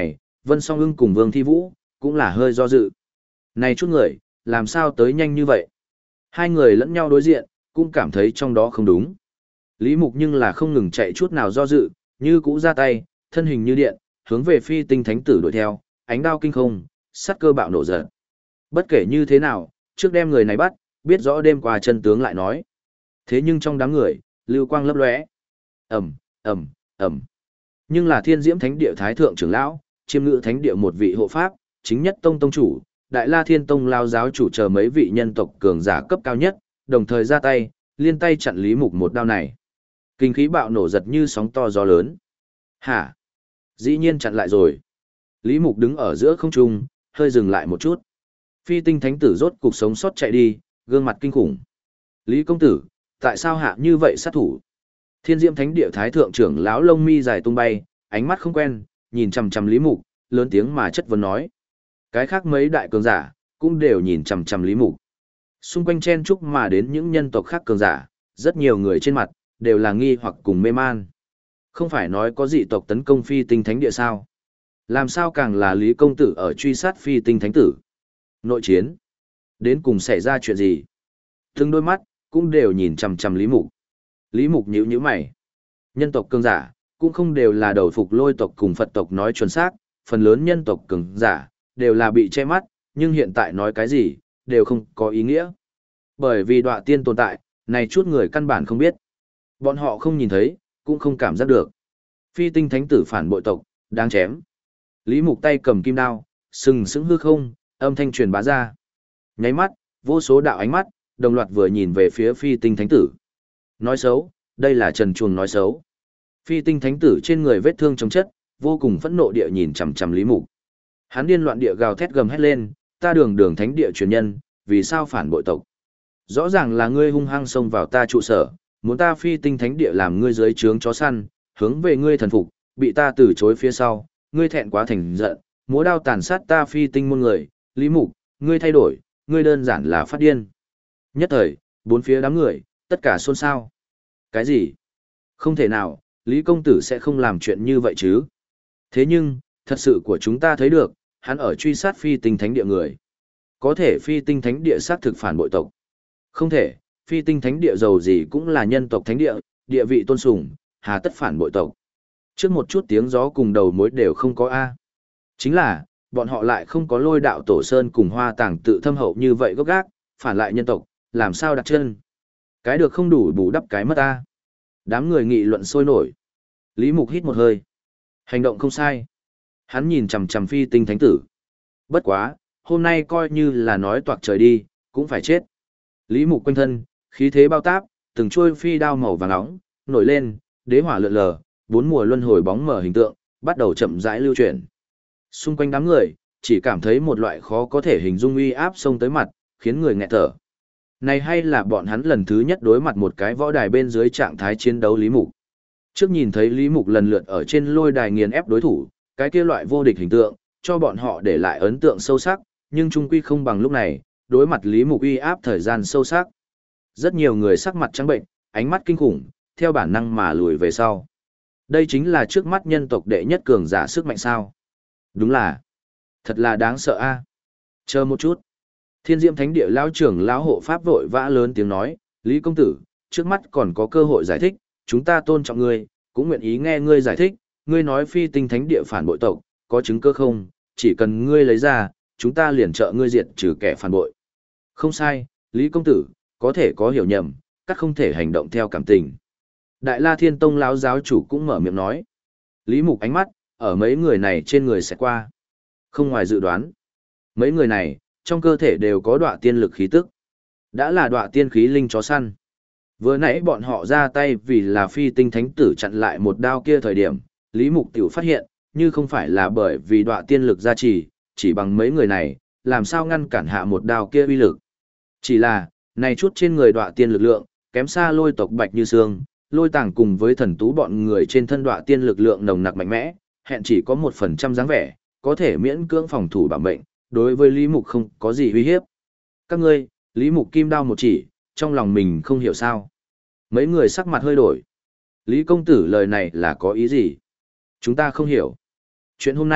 Vân Song Ưng cùng Vương Thi Vũ, cũng là hơi do dự. Này chút người, làm sao tới nhanh như vậy? Hai người lẫn nhau đối diện, cũng cảm thấy trong đó không đúng. Lý Mục nhưng là không ngừng chạy chút nào do dự, như cũ ra tay, thân hình như điện, hướng về phi tinh thánh tử đuổi theo, ánh đao kinh không, sắt cơ bạo nổ giật. Bất kể như thế nào, trước đem người này bắt, biết rõ đêm qua chân tướng lại nói. Thế nhưng trong đám người, lưu quang lấp lóe. Ầm, ầm, ầm. Nhưng là Thiên Diễm Thánh Địa Thái thượng trưởng lão, Chiêm Ngự Thánh Địa một vị hộ pháp, chính nhất tông tông chủ, Đại La Thiên Tông lao giáo chủ chờ mấy vị nhân tộc cường giả cấp cao nhất, đồng thời ra tay, liên tay chặn Lý Mục một đao này. Kinh khí bạo nổ giật như sóng to gió lớn. Hả? Dĩ nhiên chặn lại rồi. Lý Mục đứng ở giữa không trung, hơi dừng lại một chút. Phi tinh thánh tử rốt cục sống sót chạy đi, gương mặt kinh khủng. Lý công tử, tại sao hạ như vậy sát thủ? Thiên Diễm Thánh Địa Thái thượng trưởng lão lông mi dài tung bay, ánh mắt không quen, nhìn chằm chằm Lý Mục, lớn tiếng mà chất vấn nói. Cái khác mấy đại cường giả cũng đều nhìn chằm chằm Lý Mục. Xung quanh chen chúc mà đến những nhân tộc khác cường giả, rất nhiều người trên mặt đều là nghi hoặc cùng mê man. Không phải nói có dị tộc tấn công Phi Tinh Thánh Địa sao? Làm sao càng là Lý công tử ở truy sát Phi Tinh Thánh tử? Nội chiến, đến cùng xảy ra chuyện gì? Từng đôi mắt cũng đều nhìn chằm chằm Lý Mục. Lý Mục nhíu nhíu mày. Nhân tộc cường giả cũng không đều là đầu phục Lôi tộc cùng Phật tộc nói chuẩn xác, phần lớn nhân tộc cường giả đều là bị che mắt, nhưng hiện tại nói cái gì đều không có ý nghĩa. Bởi vì Đọa Tiên tồn tại, này chút người căn bản không biết. Bọn họ không nhìn thấy, cũng không cảm giác được. Phi Tinh Thánh tử phản bội tộc, đáng chém. Lý Mục tay cầm kim đao, sừng sững hư không, âm thanh truyền bá ra. Nháy mắt, vô số đạo ánh mắt đồng loạt vừa nhìn về phía Phi Tinh Thánh tử. Nói xấu, đây là Trần Chuồng nói xấu. Phi Tinh Thánh tử trên người vết thương chống chất, vô cùng phẫn nộ địa nhìn chằm chằm Lý Mục. Hắn điên loạn địa gào thét gầm hét lên, ta đường đường thánh địa truyền nhân, vì sao phản bội tộc? Rõ ràng là ngươi hung hăng xông vào ta trụ sở, muốn ta Phi Tinh Thánh Địa làm ngươi dưới trướng chó săn, hướng về ngươi thần phục, bị ta từ chối phía sau, ngươi thẹn quá thành giận, múa đao tàn sát ta Phi Tinh môn người, Lý Mục, ngươi thay đổi, ngươi đơn giản là phát điên. Nhất thời, bốn phía đám người, tất cả xôn xao. Cái gì? Không thể nào, Lý công tử sẽ không làm chuyện như vậy chứ? Thế nhưng, thật sự của chúng ta thấy được, hắn ở truy sát Phi Tinh Thánh Địa người. Có thể Phi Tinh Thánh Địa xác thực phản bội tộc. Không thể, Phi Tinh Thánh Địa giàu gì cũng là nhân tộc thánh địa, địa vị tôn sùng, hà tất phản bội tộc. Trước một chút tiếng gió cùng đầu mối đều không có A. Chính là, bọn họ lại không có Lôi đạo tổ sơn cùng Hoa Tàng tự thâm hậu như vậy gốc gác, phản lại nhân tộc, làm sao đặt chân. Cái được không đủ bù đắp cái mất A. Đám người nghị luận sôi nổi. Lý Mục hít một hơi. Hành động không sai. Hắn nhìn chằm chằm Phi Tinh Thánh tử. Bất quá, hôm nay coi như là nói toạc trời đi, cũng phải chết. Lý Mục quanh thân, khí thế bao táp, từng chuôi phi đao màu vàng nóng nổi lên, đế hỏa lượn lờ, bốn mùa luân hồi bóng mở hình tượng, bắt đầu chậm rãi lưu chuyển. Xung quanh đám người, chỉ cảm thấy một loại khó có thể hình dung uy áp xông tới mặt, khiến người nghẹt thở. Này hay là bọn hắn lần thứ nhất đối mặt một cái võ đài bên dưới trạng thái chiến đấu Lý Mục. Trước nhìn thấy Lý Mục lần lượt ở trên lôi đài nghiền ép đối thủ, cái kia loại vô địch hình tượng, cho bọn họ để lại ấn tượng sâu sắc, nhưng chung quy không bằng lúc này, đối mặt Lý Mục uy áp thời gian sâu sắc. Rất nhiều người sắc mặt trắng bệnh, ánh mắt kinh khủng, theo bản năng mà lùi về sau. Đây chính là trước mắt nhân tộc đệ nhất cường giả sức mạnh sao. Đúng là, thật là đáng sợ a. Chờ một chút. Thiên Diễm Thánh Địa lão trưởng lão hộ pháp vội vã lớn tiếng nói, Lý công tử, trước mắt còn có cơ hội giải thích, chúng ta tôn trọng ngươi, cũng nguyện ý nghe ngươi giải thích, ngươi nói Phi Tinh Thánh Địa phản bội tộc, có chứng cơ không, chỉ cần ngươi lấy ra, chúng ta liền trợ ngươi diệt trừ kẻ phản bội. Không sai, Lý công tử, có thể có hiểu nhầm, các không thể hành động theo cảm tình. Đại La Thiên Tông lão giáo chủ cũng mở miệng nói. Lý Mục ánh mắt, ở mấy người này trên người sẽ qua. Không ngoài dự đoán, mấy người này, trong cơ thể đều có đọa tiên lực khí tức. Đã là đọa tiên khí linh chó săn. Vừa nãy bọn họ ra tay vì là Phi Tinh Thánh tử chặn lại một đao kia thời điểm, Lý Mục tiểu phát hiện, như không phải là bởi vì đọa tiên lực gia trì, chỉ bằng mấy người này, làm sao ngăn cản hạ một đao kia uy lực. Chỉ là, này chút trên người đọa tiên lực lượng, kém xa Lôi tộc Bạch Như Sương, Lôi Tàng cùng với thần tú bọn người trên thân đọa tiên lực lượng nồng nặc mạnh mẽ, hẹn chỉ có một phần trăm dáng vẻ, có thể miễn cưỡng phòng thủ bảo mệnh, đối với Lý Mục không có gì uy hiếp. Các ngươi, Lý Mục kim đao một chỉ, trong lòng mình không hiểu sao. Mấy người sắc mặt hơi đổi. Lý công tử lời này là có ý gì? Chúng ta không hiểu. Chuyện hôm nay,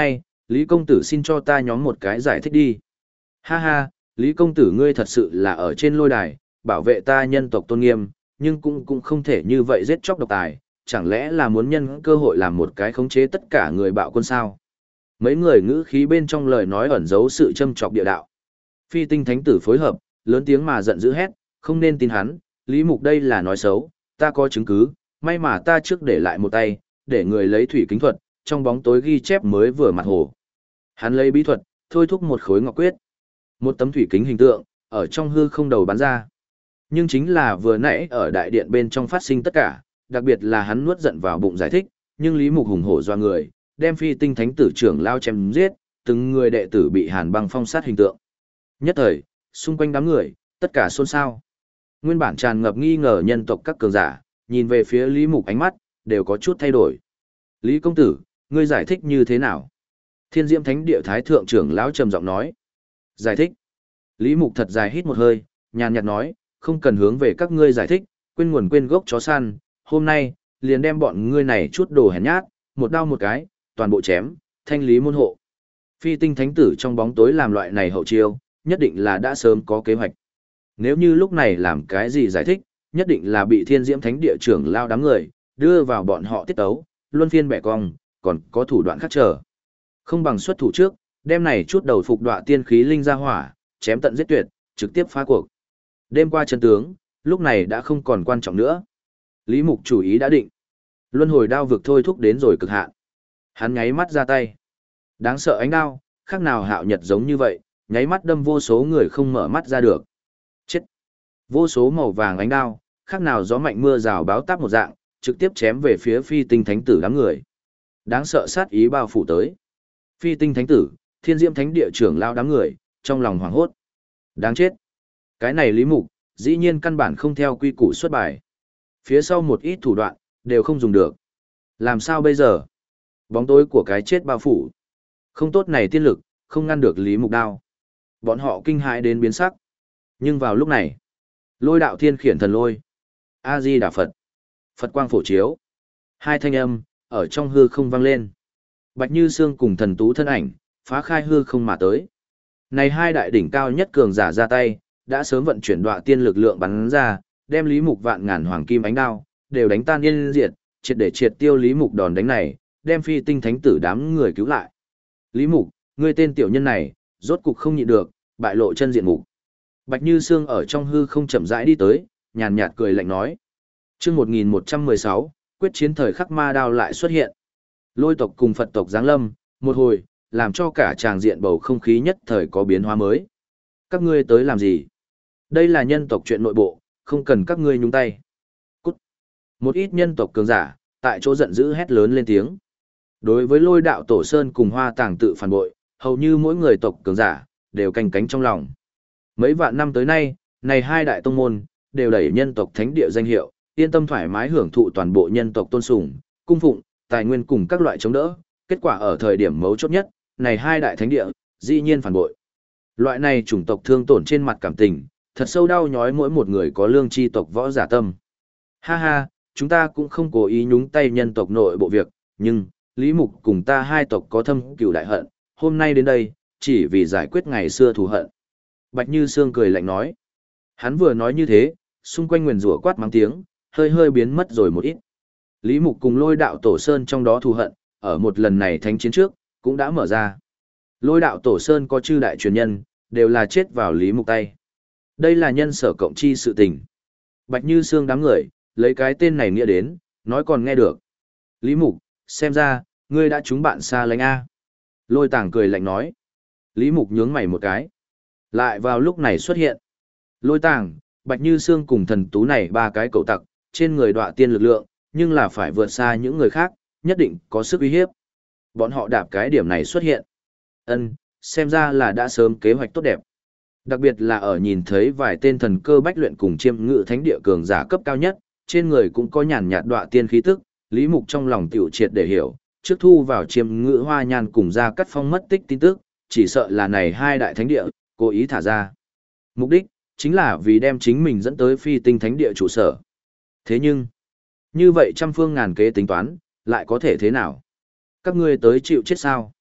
Lý công tử xin cho ta nhóm một cái giải thích đi. Ha ha, Lý công tử ngươi thật sự là ở trên lôi đài, bảo vệ ta nhân tộc tôn nghiêm, nhưng cũng cũng không thể như vậy giết chóc độc tài, chẳng lẽ là muốn nhân cơ hội làm một cái khống chế tất cả người bạo quân sao? Mấy người ngữ khí bên trong lời nói ẩn giấu sự châm chọc địa đạo. Phi tinh thánh tử phối hợp, lớn tiếng mà giận dữ hét, không nên tin hắn, Lý Mục đây là nói xấu, ta có chứng cứ, may mà ta trước để lại một tay, để người lấy thủy kính thuật, trong bóng tối ghi chép mới vừa mặt hồ. Hắn lấy bí thuật, thôi thúc một khối ngọc quyết. Một tấm thủy kính hình tượng, ở trong hư không đầu bắn ra. Nhưng chính là vừa nãy ở đại điện bên trong phát sinh tất cả, đặc biệt là hắn nuốt giận vào bụng giải thích, nhưng Lý Mục hùng hổ doa người, đem phi tinh thánh tử trưởng lao chém giết, từng người đệ tử bị hàn băng phong sát hình tượng. Nhất thời, xung quanh đám người, tất cả xôn xao. Nguyên bản tràn ngập nghi ngờ nhân tộc các cường giả, nhìn về phía Lý Mục ánh mắt, đều có chút thay đổi. Lý công tử, ngươi giải thích như thế nào? Thiên Diễm Thánh Địa Thái Thượng trưởng lão trầm giọng nói. Giải thích. Lý Mục thật dài hít một hơi, nhàn nhạt nói, không cần hướng về các ngươi giải thích, quên nguồn quên gốc chó săn, hôm nay, liền đem bọn ngươi này chút đồ hèn nhát, một đao một cái, toàn bộ chém, thanh lý môn hộ. Phi tinh thánh tử trong bóng tối làm loại này hậu chiêu, nhất định là đã sớm có kế hoạch. Nếu như lúc này làm cái gì giải thích, nhất định là bị Thiên Diễm Thánh Địa trưởng lao đám người, đưa vào bọn họ tiết tấu, luân phiên bẻ cong, còn có thủ đoạn khác trở. Không bằng xuất thủ trước, đem này chút đầu phục đọa tiên khí linh ra hỏa, chém tận giết tuyệt, trực tiếp phá cuộc. Đêm qua chân tướng, lúc này đã không còn quan trọng nữa. Lý Mục chủ ý đã định. Luân hồi đao vực thôi thúc đến rồi cực hạn. Hắn nháy mắt ra tay. Đáng sợ ánh đao, khác nào hạo nhật giống như vậy, nháy mắt đâm vô số người không mở mắt ra được. Chết! Vô số màu vàng ánh đao, khác nào gió mạnh mưa rào báo táp một dạng, trực tiếp chém về phía phi tinh thánh tử đám người. Đáng sợ sát ý bao phủ tới. Phi tinh thánh tử, Thiên Diễm Thánh Địa trưởng lao đám người, trong lòng hoảng hốt. Đáng chết! Cái này Lý Mục, dĩ nhiên căn bản không theo quy củ xuất bài. Phía sau một ít thủ đoạn, đều không dùng được. Làm sao bây giờ? Bóng tối của cái chết bao phủ. Không tốt này tiên lực, không ngăn được Lý Mục đao. Bọn họ kinh hãi đến biến sắc. Nhưng vào lúc này, lôi đạo thiên khiển thần lôi. A-di-đà Phật. Phật quang phổ chiếu. Hai thanh âm, ở trong hư không vang lên. Bạch Như Sương cùng thần tú thân ảnh, phá khai hư không mà tới. Này hai đại đỉnh cao nhất cường giả ra tay, đã sớm vận chuyển đọa tiên lực lượng bắn ra, đem Lý Mục vạn ngàn hoàng kim ánh đao, đều đánh tan yên diệt, triệt để triệt tiêu Lý Mục đòn đánh này, đem phi tinh thánh tử đám người cứu lại. Lý Mục, ngươi tên tiểu nhân này, rốt cục không nhịn được, bại lộ chân diện mục. Bạch Như Sương ở trong hư không chậm rãi đi tới, nhàn nhạt cười lạnh nói. Chương một nghìn một trăm mười sáu, quyết chiến thời khắc ma đao lại xuất hiện. Lôi tộc cùng Phật tộc giáng lâm, một hồi, làm cho cả tràng diện bầu không khí nhất thời có biến hóa mới. Các ngươi tới làm gì? Đây là nhân tộc chuyện nội bộ, không cần các ngươi nhúng tay. Cút. Một ít nhân tộc cường giả, tại chỗ giận dữ hét lớn lên tiếng. Đối với lôi đạo tổ sơn cùng hoa tàng tự phản bội, hầu như mỗi người tộc cường giả, đều canh cánh trong lòng. Mấy vạn năm tới nay, này hai đại tông môn, đều đẩy nhân tộc thánh địa danh hiệu, yên tâm thoải mái hưởng thụ toàn bộ nhân tộc tôn sùng, cung phụng, tài nguyên cùng các loại chống đỡ. Kết quả ở thời điểm mấu chốt nhất, này hai đại thánh địa, dĩ nhiên phản bội. Loại này chủng tộc thương tổn trên mặt cảm tình, thật sâu đau nhói mỗi một người có lương tri tộc võ giả tâm. Ha ha, chúng ta cũng không cố ý nhúng tay nhân tộc nội bộ việc, nhưng, Lý Mục cùng ta hai tộc có thâm cừu đại hận, hôm nay đến đây, chỉ vì giải quyết ngày xưa thù hận. Bạch Như Sương cười lạnh nói. Hắn vừa nói như thế, xung quanh nguyền rủa quát mắng tiếng, hơi hơi biến mất rồi một ít. Lý Mục cùng lôi đạo tổ sơn trong đó thù hận, ở một lần này thánh chiến trước, cũng đã mở ra. Lôi đạo tổ sơn có chư đại truyền nhân, đều là chết vào Lý Mục tay. Đây là nhân sở cộng chi sự tình. Bạch Như Sương đám người, lấy cái tên này nghĩa đến, nói còn nghe được. Lý Mục, xem ra, ngươi đã trúng bạn xa lánh A. Lôi tàng cười lạnh nói. Lý Mục nhướng mày một cái. Lại vào lúc này xuất hiện. Lôi tàng, Bạch Như Sương cùng thần tú này ba cái cầu tặc, trên người đọa tiên lực lượng, nhưng là phải vượt xa những người khác, nhất định có sức uy hiếp. Bọn họ đạp cái điểm này xuất hiện. Ân, xem ra là đã sớm kế hoạch tốt đẹp. Đặc biệt là ở nhìn thấy vài tên thần cơ bách luyện cùng chiêm ngự thánh địa cường giả cấp cao nhất, trên người cũng có nhàn nhạt đọa tiên khí tức, Lý Mục trong lòng tiểu triệt để hiểu, trước thu vào chiêm ngự hoa nhan cùng ra cắt phong mất tích tin tức, chỉ sợ là này hai đại thánh địa, cố ý thả ra. Mục đích, chính là vì đem chính mình dẫn tới phi tinh thánh địa trụ sở. Thế nhưng, như vậy trăm phương ngàn kế tính toán, lại có thể thế nào? Các ngươi tới chịu chết sao?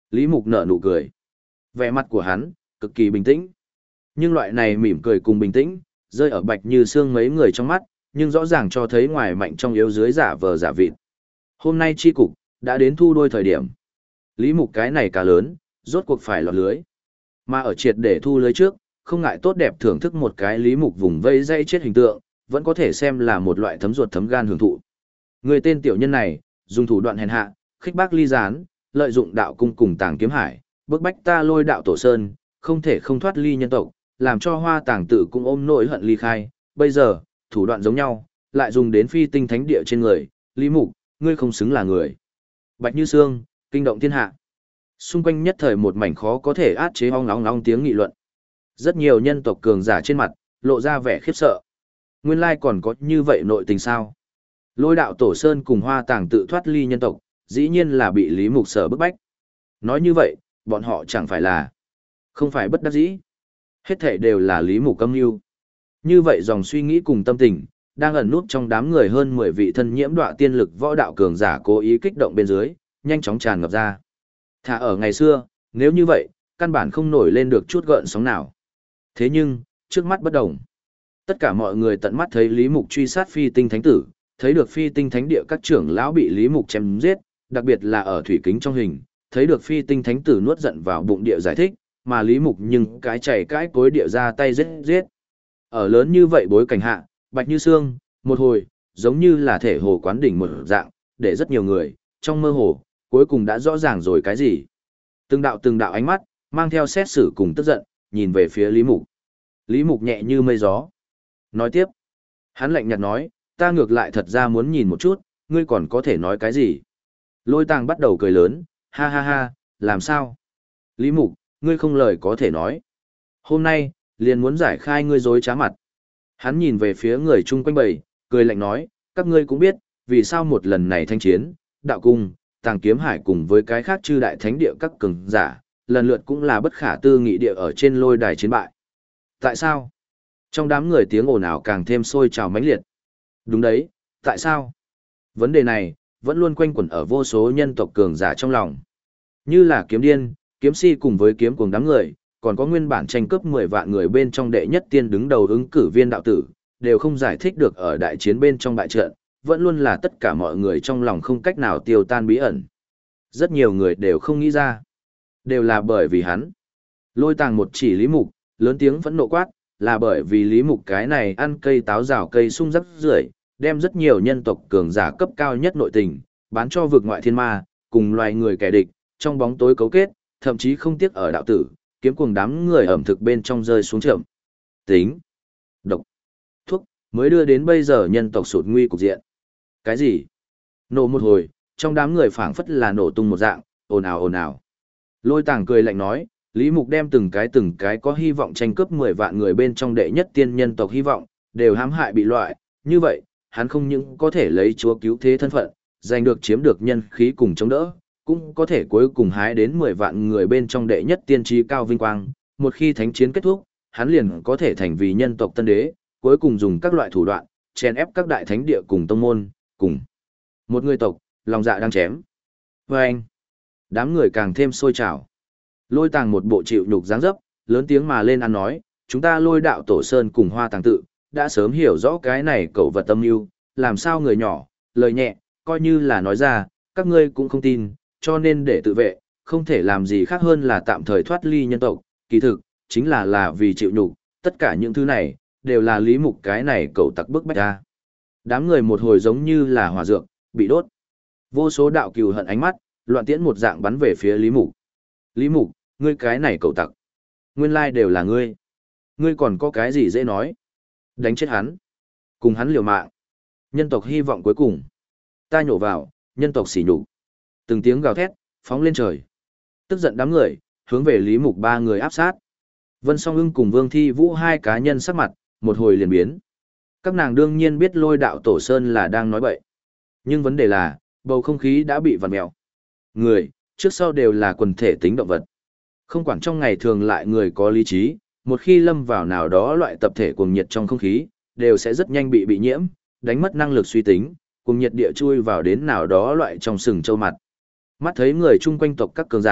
Lý Mục nở nụ cười. Vẻ mặt của hắn, cực kỳ bình tĩnh. Nhưng loại này mỉm cười cùng bình tĩnh, rơi ở Bạch Như Sương mấy người trong mắt, nhưng rõ ràng cho thấy ngoài mạnh trong yếu dưới giả vờ giả vịt. Hôm nay chi cục, đã đến thu đôi thời điểm. Lý Mục cái này cá lớn, rốt cuộc phải lọt lưới. Mà ở triệt để thu lưới trước, không ngại tốt đẹp thưởng thức một cái Lý Mục vùng vây dây chết hình tượng, vẫn có thể xem là một loại thấm ruột thấm gan hưởng thụ. Người tên tiểu nhân này, dùng thủ đoạn hèn hạ, khích bác ly gián, lợi dụng đạo cung cùng tàng kiếm hải, bức bách ta Lôi Đạo Tổ Sơn, không thể không thoát ly nhân tộc, làm cho Hoa Tàng tự cũng ôm nỗi hận ly khai. Bây giờ, thủ đoạn giống nhau, lại dùng đến phi tinh thánh địa trên người, Lý Mục, ngươi không xứng là người. Bạch Như Sương, kinh động thiên hạ. Xung quanh nhất thời một mảnh khó có thể át chế ong ong ong tiếng nghị luận. Rất nhiều nhân tộc cường giả trên mặt, lộ ra vẻ khiếp sợ. Nguyên lai còn có như vậy nội tình sao? Lôi Đạo Tổ Sơn cùng Hoa Tàng tự thoát ly nhân tộc, dĩ nhiên là bị Lý Mục sở bức bách. Nói như vậy, bọn họ chẳng phải là không phải bất đắc dĩ. Hết thể đều là Lý Mục âm mưu. Như vậy dòng suy nghĩ cùng tâm tình, đang ẩn nút trong đám người hơn mười vị thân nhiễm đọa tiên lực võ đạo cường giả cố ý kích động bên dưới, nhanh chóng tràn ngập ra. Thà ở ngày xưa, nếu như vậy, căn bản không nổi lên được chút gợn sóng nào. Thế nhưng, trước mắt bất đồng. Tất cả mọi người tận mắt thấy Lý Mục truy sát phi tinh thánh tử, thấy được phi tinh thánh địa các trưởng lão bị Lý Mục chém giết, đặc biệt là ở thủy kính trong hình, thấy được phi tinh thánh tử nuốt giận vào bụng địa giải thích, mà Lý Mục nhưng cái chảy cái cối địa ra tay giết giết. Ở lớn như vậy bối cảnh hạ, Bạch Như Sương, một hồi, giống như là thể hồ quán đỉnh một dạng, để rất nhiều người, trong mơ hồ, cuối cùng đã rõ ràng rồi cái gì. Từng đạo từng đạo ánh mắt, mang theo xét xử cùng tức giận, nhìn về phía Lý Mục. Lý Mục nhẹ như mây gió. Nói tiếp, hắn lạnh nhạt nói, ta ngược lại thật ra muốn nhìn một chút, ngươi còn có thể nói cái gì. Lôi Tàng bắt đầu cười lớn, ha ha ha, làm sao? Lý Mục, ngươi không lời có thể nói. Hôm nay, liền muốn giải khai ngươi dối trá mặt. Hắn nhìn về phía người chung quanh bầy, cười lạnh nói, các ngươi cũng biết, vì sao một lần này thanh chiến, đạo cung, tàng kiếm hải cùng với cái khác chư đại thánh địa các cường giả, lần lượt cũng là bất khả tư nghị địa ở trên lôi đài chiến bại. Tại sao? Trong đám người tiếng ồn ào càng thêm sôi trào mãnh liệt. Đúng đấy, tại sao? Vấn đề này, vẫn luôn quanh quẩn ở vô số nhân tộc cường giả trong lòng. Như là kiếm điên, kiếm si cùng với kiếm cuồng đám người, còn có nguyên bản tranh cướp mười vạn người bên trong đệ nhất tiên đứng đầu ứng cử viên đạo tử, đều không giải thích được ở đại chiến bên trong bại trận, vẫn luôn là tất cả mọi người trong lòng không cách nào tiêu tan bí ẩn. Rất nhiều người đều không nghĩ ra. Đều là bởi vì hắn. Lôi Tàng một chỉ Lý Mục, lớn tiếng phẫn nộ quát, là bởi vì Lý Mục cái này ăn cây táo rào cây sung rắc rưởi, đem rất nhiều nhân tộc cường giả cấp cao nhất nội tình, bán cho vực ngoại thiên ma, cùng loài người kẻ địch, trong bóng tối cấu kết, thậm chí không tiếc ở đạo tử, kiếm cuồng đám người ẩm thực bên trong rơi xuống chậm. Tính, độc, thuốc, mới đưa đến bây giờ nhân tộc sụt nguy cục diện. Cái gì? Nổ một hồi, trong đám người phảng phất là nổ tung một dạng, ồn ào ồn ào. Lôi Tàng cười lạnh nói, Lý Mục đem từng cái từng cái có hy vọng tranh cướp mười vạn người bên trong đệ nhất tiên nhân tộc hy vọng, đều hãm hại bị loại, như vậy, hắn không những có thể lấy chúa cứu thế thân phận, giành được chiếm được nhân khí cùng chống đỡ, cũng có thể cuối cùng hái đến mười vạn người bên trong đệ nhất tiên trí cao vinh quang, một khi thánh chiến kết thúc, hắn liền có thể thành vì nhân tộc tân đế, cuối cùng dùng các loại thủ đoạn, chèn ép các đại thánh địa cùng tông môn, cùng một người tộc, lòng dạ đang chém. Và anh, đám người càng thêm sôi trào. Lôi Tàng một bộ chịu nhục dáng dấp, lớn tiếng mà lên ăn nói, chúng ta Lôi Đạo Tổ Sơn cùng Hoa Tàng tự, đã sớm hiểu rõ cái này cẩu vật tâm yêu, làm sao người nhỏ, lời nhẹ, coi như là nói ra, các ngươi cũng không tin, cho nên để tự vệ, không thể làm gì khác hơn là tạm thời thoát ly nhân tộc, kỳ thực, chính là là vì chịu nhục, tất cả những thứ này, đều là Lý Mục cái này cẩu tặc bức bách ra. Đám người một hồi giống như là hỏa dược, bị đốt. Vô số đạo cừu hận ánh mắt, loạn tiễn một dạng bắn về phía Lý Mục. Lý Mục, ngươi cái này cẩu tặc. Nguyên lai đều là ngươi. Ngươi còn có cái gì dễ nói. Đánh chết hắn. Cùng hắn liều mạng. Nhân tộc hy vọng cuối cùng. Ta nhổ vào, nhân tộc xỉ nhục. Từng tiếng gào thét, phóng lên trời. Tức giận đám người, hướng về Lý Mục ba người áp sát. Vân Song Ưng cùng Vương Thi Vũ hai cá nhân sắc mặt, một hồi liền biến. Các nàng đương nhiên biết Lôi Đạo Tổ Sơn là đang nói bậy. Nhưng vấn đề là, bầu không khí đã bị vặn mèo. Người, trước sau đều là quần thể tính động vật. Không quản trong ngày thường lại người có lý trí, một khi lâm vào nào đó loại tập thể cuồng nhiệt trong không khí, đều sẽ rất nhanh bị bị nhiễm, đánh mất năng lực suy tính, cuồng nhiệt địa chui vào đến nào đó loại trong sừng châu mặt. Mắt thấy người chung quanh tộc các cường giả,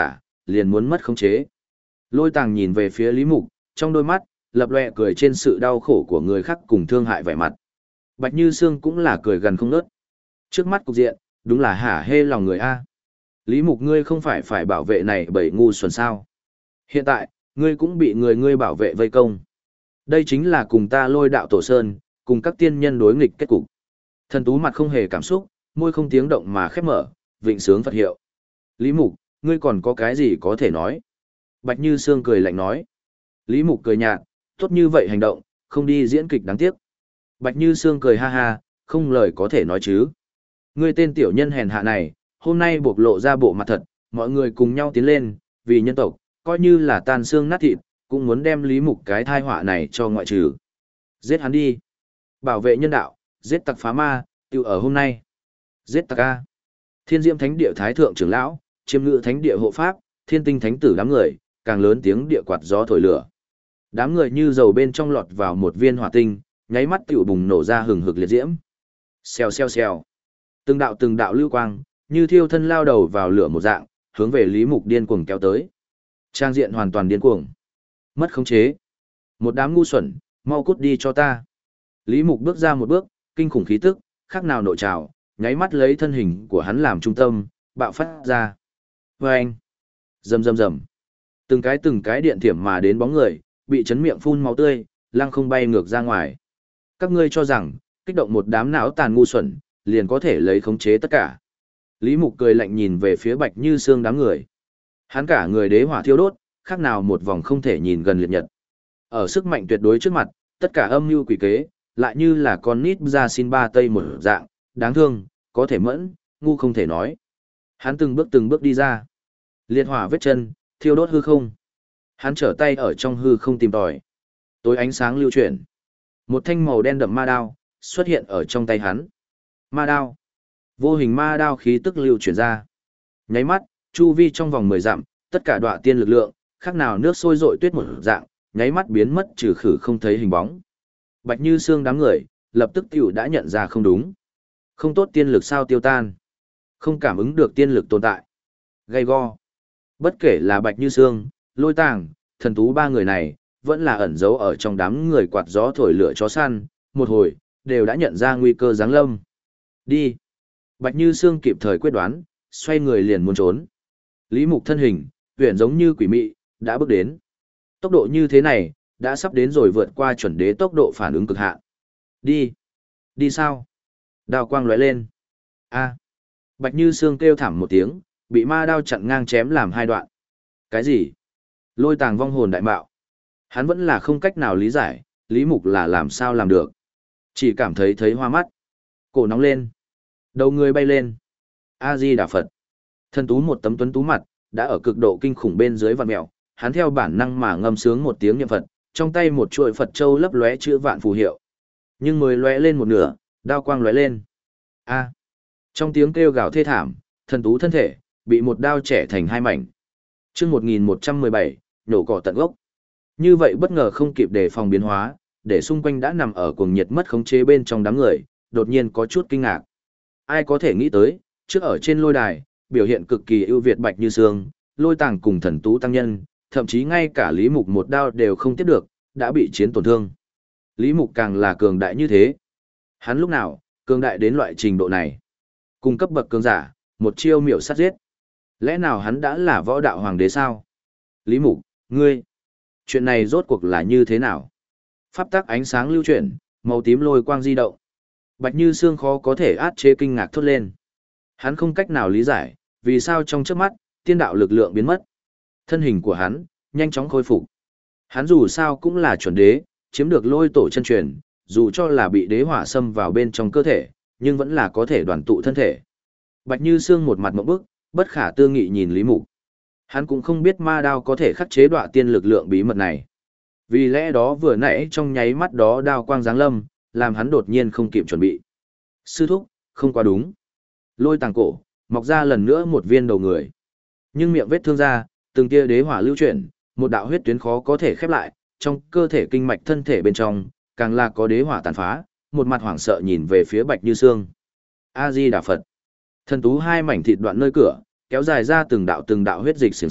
liền muốn mất khống chế. Lôi Tàng nhìn về phía Lý Mục, trong đôi mắt lập lòe cười trên sự đau khổ của người khác cùng thương hại vẻ mặt. Bạch Như Sương cũng là cười gần không ngớt. Trước mắt cục diện, đúng là hả hê lòng người a. Lý Mục ngươi không phải phải bảo vệ này bởi ngu xuẩn sao? Hiện tại, ngươi cũng bị người ngươi bảo vệ vây công. Đây chính là cùng ta Lôi đạo tổ sơn, cùng các tiên nhân đối nghịch kết cục. Thần Tú mặt không hề cảm xúc, môi không tiếng động mà khép mở, vịnh sướng Phật hiệu. Lý Mục, ngươi còn có cái gì có thể nói? Bạch Như Sương cười lạnh nói. Lý Mục cười nhạt, tốt như vậy hành động, không đi diễn kịch đáng tiếc. Bạch Như Sương cười ha ha, không lời có thể nói chứ. Ngươi tên tiểu nhân hèn hạ này, hôm nay bộc lộ ra bộ mặt thật, mọi người cùng nhau tiến lên, vì nhân tộc, coi như là tan xương nát thịt, cũng muốn đem Lý Mục cái thai họa này cho ngoại trừ. Giết hắn đi. Bảo vệ nhân đạo, giết tặc phá ma, tiêu ở hôm nay. Giết tặc A. Thiên Diễm Thánh Địa Thái Thượng trưởng lão, Chiêm Ngự Thánh Địa hộ pháp, Thiên Tinh Thánh Tử đám người, càng lớn tiếng địa quạt gió thổi lửa. Đám người như dầu bên trong lọt vào một viên hỏa tinh, nháy mắt tiểu bùng nổ ra hừng hực liệt diễm. Xèo xèo xèo. Từng đạo từng đạo lưu quang, như thiêu thân lao đầu vào lửa một dạng, hướng về Lý Mục điên cuồng kéo tới. Trang diện hoàn toàn điên cuồng. Mất khống chế. Một đám ngu xuẩn, mau cút đi cho ta. Lý Mục bước ra một bước, kinh khủng khí tức, khác nào nội trào, nháy mắt lấy thân hình của hắn làm trung tâm, bạo phát ra. Vâng! Rầm rầm rầm. Từng cái từng cái điện thiểm mà đến bóng người, bị chấn miệng phun máu tươi, lăng không bay ngược ra ngoài. Các ngươi cho rằng, kích động một đám não tàn ngu xuẩn, liền có thể lấy khống chế tất cả. Lý Mục cười lạnh nhìn về phía Bạch Như Sương đám người. Hắn cả người đế hỏa thiêu đốt, khác nào một vòng không thể nhìn gần liệt nhật. Ở sức mạnh tuyệt đối trước mặt, tất cả âm mưu quỷ kế, lại như là con nít ra xin ba tây một dạng, đáng thương, có thể mẫn, ngu không thể nói. Hắn từng bước từng bước đi ra. Liệt hỏa vết chân, thiêu đốt hư không. Hắn trở tay ở trong hư không tìm tòi. Tối ánh sáng lưu chuyển. Một thanh màu đen đậm ma đao, xuất hiện ở trong tay hắn. Ma đao. Vô hình ma đao khí tức lưu chuyển ra. Nháy mắt, chu vi trong vòng mười dặm, tất cả đọa tiên lực lượng, khác nào nước sôi rội tuyết một dạng, nháy mắt biến mất trừ khử không thấy hình bóng. Bạch Như Sương đám người, lập tức tiểu đã nhận ra không đúng. Không tốt tiên lực sao tiêu tan. Không cảm ứng được tiên lực tồn tại. Gay go. Bất kể là Bạch Như Sương, Lôi Tàng, Thần Tú ba người này, vẫn là ẩn giấu ở trong đám người quạt gió thổi lửa chó săn, một hồi, đều đã nhận ra nguy cơ giáng lâm. Đi. Bạch Như Sương kịp thời quyết đoán, xoay người liền muốn trốn. Lý Mục thân hình, huyền giống như quỷ mị, đã bước đến. Tốc độ như thế này, đã sắp đến rồi vượt qua chuẩn đế tốc độ phản ứng cực hạn. Đi. Đi sao? Đao quang lóe lên. A. Bạch Như Sương kêu thảm một tiếng, bị ma đao chặn ngang chém làm hai đoạn. Cái gì? Lôi Tàng vong hồn đại bạo. Hắn vẫn là không cách nào lý giải, Lý Mục là làm sao làm được. Chỉ cảm thấy thấy hoa mắt. Cổ nóng lên. Đầu người bay lên. A-di-đà Phật. Thần Tú một tấm tuấn tú mặt, đã ở cực độ kinh khủng bên dưới vạn mẹo. Hắn theo bản năng mà ngâm sướng một tiếng niệm Phật, trong tay một chuỗi Phật châu lấp lóe chữ vạn phù hiệu. Nhưng mới lóe lên một nửa, đao quang lóe lên. A. Trong tiếng kêu gào thê thảm, Thần Tú thân thể bị một đao chẻ thành hai mảnh. Chương một nghìn một trăm mười bảy, nhổ cỏ tận gốc. Như vậy bất ngờ không kịp đề phòng biến hóa, để xung quanh đã nằm ở cuồng nhiệt mất khống chế bên trong đám người, đột nhiên có chút kinh ngạc. Ai có thể nghĩ tới, trước ở trên lôi đài, biểu hiện cực kỳ ưu việt Bạch Như Sương, Lôi Tàng cùng Thần Tú tăng nhân, thậm chí ngay cả Lý Mục một đao đều không tiếp được, đã bị chiến tổn thương. Lý Mục càng là cường đại như thế. Hắn lúc nào, cường đại đến loại trình độ này. Cùng cấp bậc cường giả, một chiêu miểu sát giết. Lẽ nào hắn đã là võ đạo hoàng đế sao? Lý Mục, ngươi, chuyện này rốt cuộc là như thế nào? Pháp tắc ánh sáng lưu chuyển, màu tím lôi quang di động. Bạch Như Sương khó có thể át chế kinh ngạc thốt lên. Hắn không cách nào lý giải, vì sao trong chớp mắt, tiên đạo lực lượng biến mất. Thân hình của hắn, nhanh chóng khôi phục. Hắn dù sao cũng là chuẩn đế, chiếm được lôi tổ chân truyền, dù cho là bị đế hỏa xâm vào bên trong cơ thể, nhưng vẫn là có thể đoàn tụ thân thể. Bạch Như Sương một mặt mộng bức, bất khả tư nghị nhìn Lý Mục. Hắn cũng không biết ma đao có thể khắc chế đọa tiên lực lượng bí mật này. Vì lẽ đó vừa nãy trong nháy mắt đó đao quang giáng lâm, làm hắn đột nhiên không kịp chuẩn bị. Sư thúc, không quá đúng. Lôi Tàng cổ, mọc ra lần nữa một viên đầu người. Nhưng miệng vết thương ra, từng tia đế hỏa lưu chuyển, một đạo huyết tuyến khó có thể khép lại, trong cơ thể kinh mạch thân thể bên trong, càng là có đế hỏa tàn phá, một mặt hoảng sợ nhìn về phía Bạch Như Sương. A-di Đà Phật. Thần Tú hai mảnh thịt đoạn nơi cửa, kéo dài ra từng đạo từng đạo huyết dịch xiềng xích,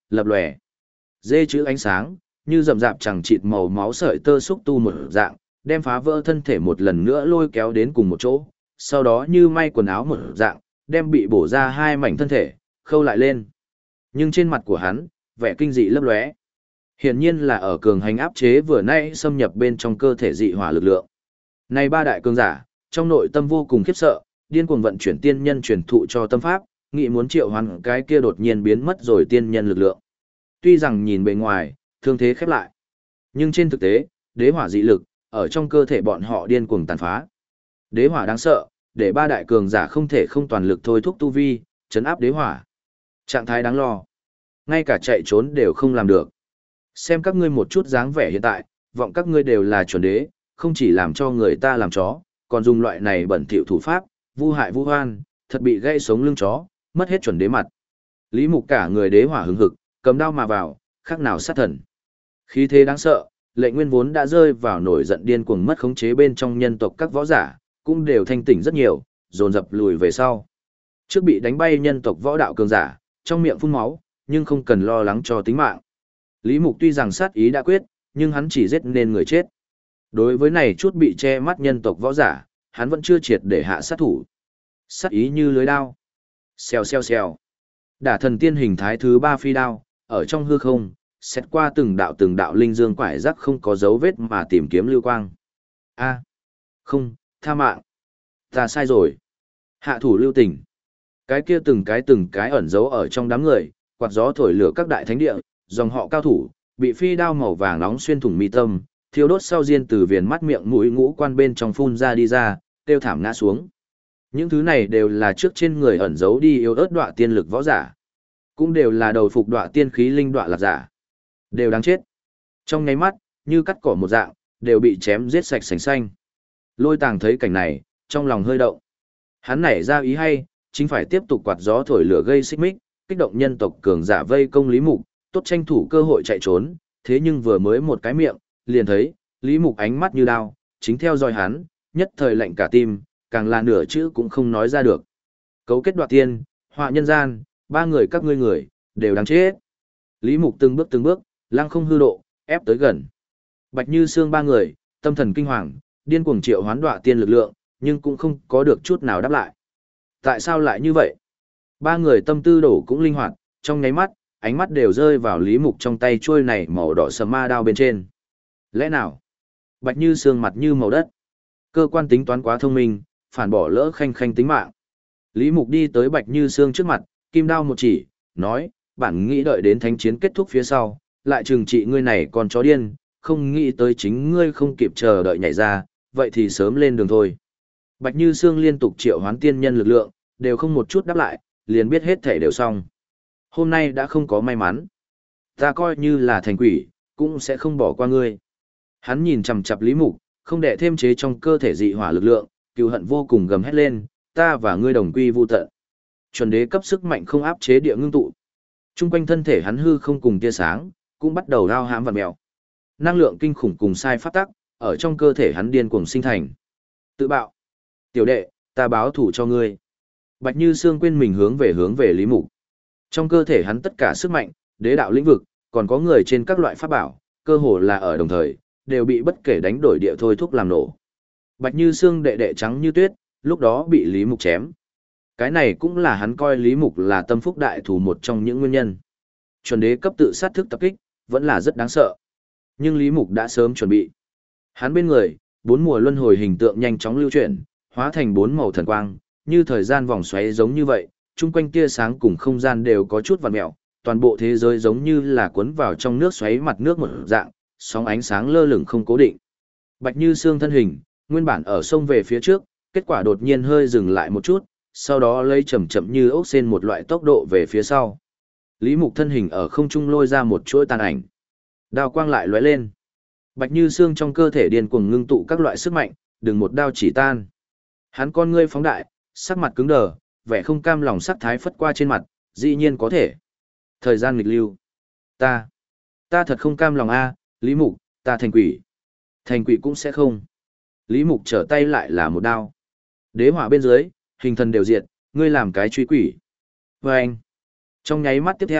lập lòe. Dê chữ ánh sáng, như rậm rạp chẳng chịt màu máu sợi tơ xúc tu một dạng, đem phá vỡ thân thể một lần nữa lôi kéo đến cùng một chỗ, sau đó như may quần áo một dạng, đem bị bổ ra hai mảnh thân thể, khâu lại lên. Nhưng trên mặt của hắn, vẻ kinh dị lấp lóe. Hiển nhiên là ở cường hành áp chế vừa nãy xâm nhập bên trong cơ thể dị hỏa lực lượng. Này ba đại cường giả, trong nội tâm vô cùng khiếp sợ, điên cuồng vận chuyển tiên nhân truyền thụ cho tâm pháp, nghĩ muốn triệu hoán cái kia đột nhiên biến mất rồi tiên nhân lực lượng. Tuy rằng nhìn bề ngoài, thương thế khép lại, nhưng trên thực tế, đế hỏa dị lực ở trong cơ thể bọn họ điên cuồng tàn phá. Đế hỏa đáng sợ, để ba đại cường giả không thể không toàn lực thôi thúc tu vi, chấn áp đế hỏa. Trạng thái đáng lo, ngay cả chạy trốn đều không làm được. Xem các ngươi một chút dáng vẻ hiện tại, vọng các ngươi đều là chuẩn đế, không chỉ làm cho người ta làm chó, còn dùng loại này bẩn thỉu thủ pháp, vu hại vu hoan, thật bị gãy sống lưng chó, mất hết chuẩn đế mặt. Lý Mục cả người đế hỏa hứng hực, cầm đao mà vào, khác nào sát thần. Khí thế đáng sợ, Lệnh Nguyên vốn đã rơi vào nổi giận điên cuồng mất khống chế bên trong nhân tộc các võ giả, cũng đều thanh tỉnh rất nhiều, dồn dập lùi về sau. Trước bị đánh bay nhân tộc võ đạo cường giả, trong miệng phun máu, nhưng không cần lo lắng cho tính mạng. Lý Mục tuy rằng sát ý đã quyết, nhưng hắn chỉ giết nên người chết. Đối với này chút bị che mắt nhân tộc võ giả, hắn vẫn chưa triệt để hạ sát thủ. Sát ý như lưới đao. Xèo xèo xèo. Đả thần tiên hình thái thứ ba phi đao, ở trong hư không, xét qua từng đạo từng đạo linh dương quải rắc không có dấu vết mà tìm kiếm lưu quang. A, không, tha mạng. Ta sai rồi. Hạ thủ lưu tình. Cái kia từng cái từng cái ẩn giấu ở trong đám người, quạt gió thổi lửa các đại thánh địa, dòng họ cao thủ, bị phi đao màu vàng nóng xuyên thủng mi tâm, thiêu đốt sau diên từ viền mắt miệng mũi ngũ quan bên trong phun ra đi ra, tiêu thảm ngã xuống. Những thứ này đều là trước trên người ẩn giấu đi yếu ớt đọa tiên lực võ giả, cũng đều là đầu phục đọa tiên khí linh đọa lạc giả, đều đáng chết. Trong nháy mắt, như cắt cỏ một dạng, đều bị chém giết sạch sành xanh. Lôi Tàng thấy cảnh này, trong lòng hơi động. Hắn nảy ra ý hay, chính phải tiếp tục quạt gió thổi lửa gây xích mích, kích động nhân tộc cường giả vây công Lý Mục, tốt tranh thủ cơ hội chạy trốn, thế nhưng vừa mới một cái miệng, liền thấy, Lý Mục ánh mắt như đao, chính theo dõi hắn, nhất thời lạnh cả tim, càng là nửa chữ cũng không nói ra được. Cấu kết đoạt tiên, họa nhân gian, ba người các ngươi người, đều đáng chết. Lý Mục từng bước từng bước, lăng không hư độ, ép tới gần. Bạch Như Sương ba người, tâm thần kinh hoàng, điên cuồng triệu hoán đoạt tiên lực lượng, nhưng cũng không có được chút nào đáp lại. Tại sao lại như vậy? Ba người tâm tư đổ cũng linh hoạt, trong nháy mắt, ánh mắt đều rơi vào Lý Mục trong tay chuôi này màu đỏ sầm ma đao bên trên. Lẽ nào? Bạch Như Sương mặt như màu đất. Cơ quan tính toán quá thông minh, phản bỏ lỡ khanh khanh tính mạng. Lý Mục đi tới Bạch Như Sương trước mặt, kim đao một chỉ, nói, bản nghĩ đợi đến thánh chiến kết thúc phía sau, lại trừng trị ngươi này còn chó điên, không nghĩ tới chính ngươi không kịp chờ đợi nhảy ra, vậy thì sớm lên đường thôi. Bạch Như Sương liên tục triệu hoán tiên nhân lực lượng, đều không một chút đáp lại, liền biết hết thể đều xong. Hôm nay đã không có may mắn. Ta coi như là thành quỷ, cũng sẽ không bỏ qua ngươi. Hắn nhìn chằm chằm Lý Mục, không để thêm chế trong cơ thể dị hỏa lực lượng, cừu hận vô cùng gầm hét lên, ta và ngươi đồng quy vu tận. Chuẩn đế cấp sức mạnh không áp chế địa ngưng tụ. Trung quanh thân thể hắn hư không cùng tia sáng, cũng bắt đầu rao hãm vặn mèo. Năng lượng kinh khủng cùng sai pháp tắc, ở trong cơ thể hắn điên cuồng sinh thành. Tự bạo. Tiểu đệ, ta báo thủ cho ngươi. Bạch Như Sương quên mình hướng về hướng về Lý Mục. Trong cơ thể hắn tất cả sức mạnh, đế đạo lĩnh vực, còn có người trên các loại pháp bảo, cơ hồ là ở đồng thời, đều bị bất kể đánh đổi địa thôi thúc làm nổ. Bạch Như Sương đệ đệ trắng như tuyết, lúc đó bị Lý Mục chém. Cái này cũng là hắn coi Lý Mục là tâm phúc đại thủ một trong những nguyên nhân. Chuẩn đế cấp tự sát thức tập kích, vẫn là rất đáng sợ. Nhưng Lý Mục đã sớm chuẩn bị. Hắn bên người, bốn mùa luân hồi hình tượng nhanh chóng lưu chuyển, hóa thành bốn màu thần quang, như thời gian vòng xoáy giống như vậy, chung quanh tia sáng cùng không gian đều có chút vặn mèo, toàn bộ thế giới giống như là cuốn vào trong nước xoáy mặt nước một dạng, sóng ánh sáng lơ lửng không cố định. Bạch Như Sương thân hình, nguyên bản ở sông về phía trước, kết quả đột nhiên hơi dừng lại một chút, sau đó lấy chậm chậm như ốc sên một loại tốc độ về phía sau. Lý Mục thân hình ở không trung lôi ra một chuỗi tàn ảnh. Đao quang lại lóe lên. Bạch Như Sương trong cơ thể điên cuồng ngưng tụ các loại sức mạnh, đừng một đao chỉ tan. Hắn con ngươi phóng đại, sắc mặt cứng đờ, vẻ không cam lòng sắc thái phất qua trên mặt, dĩ nhiên có thể. Thời gian nghịch lưu. Ta, ta thật không cam lòng a, Lý Mục, ta thành quỷ. Thành quỷ cũng sẽ không. Lý Mục trở tay lại là một đao. Đế hỏa bên dưới, hình thần đều diệt, ngươi làm cái truy quỷ. Và anh, trong nháy mắt tiếp theo,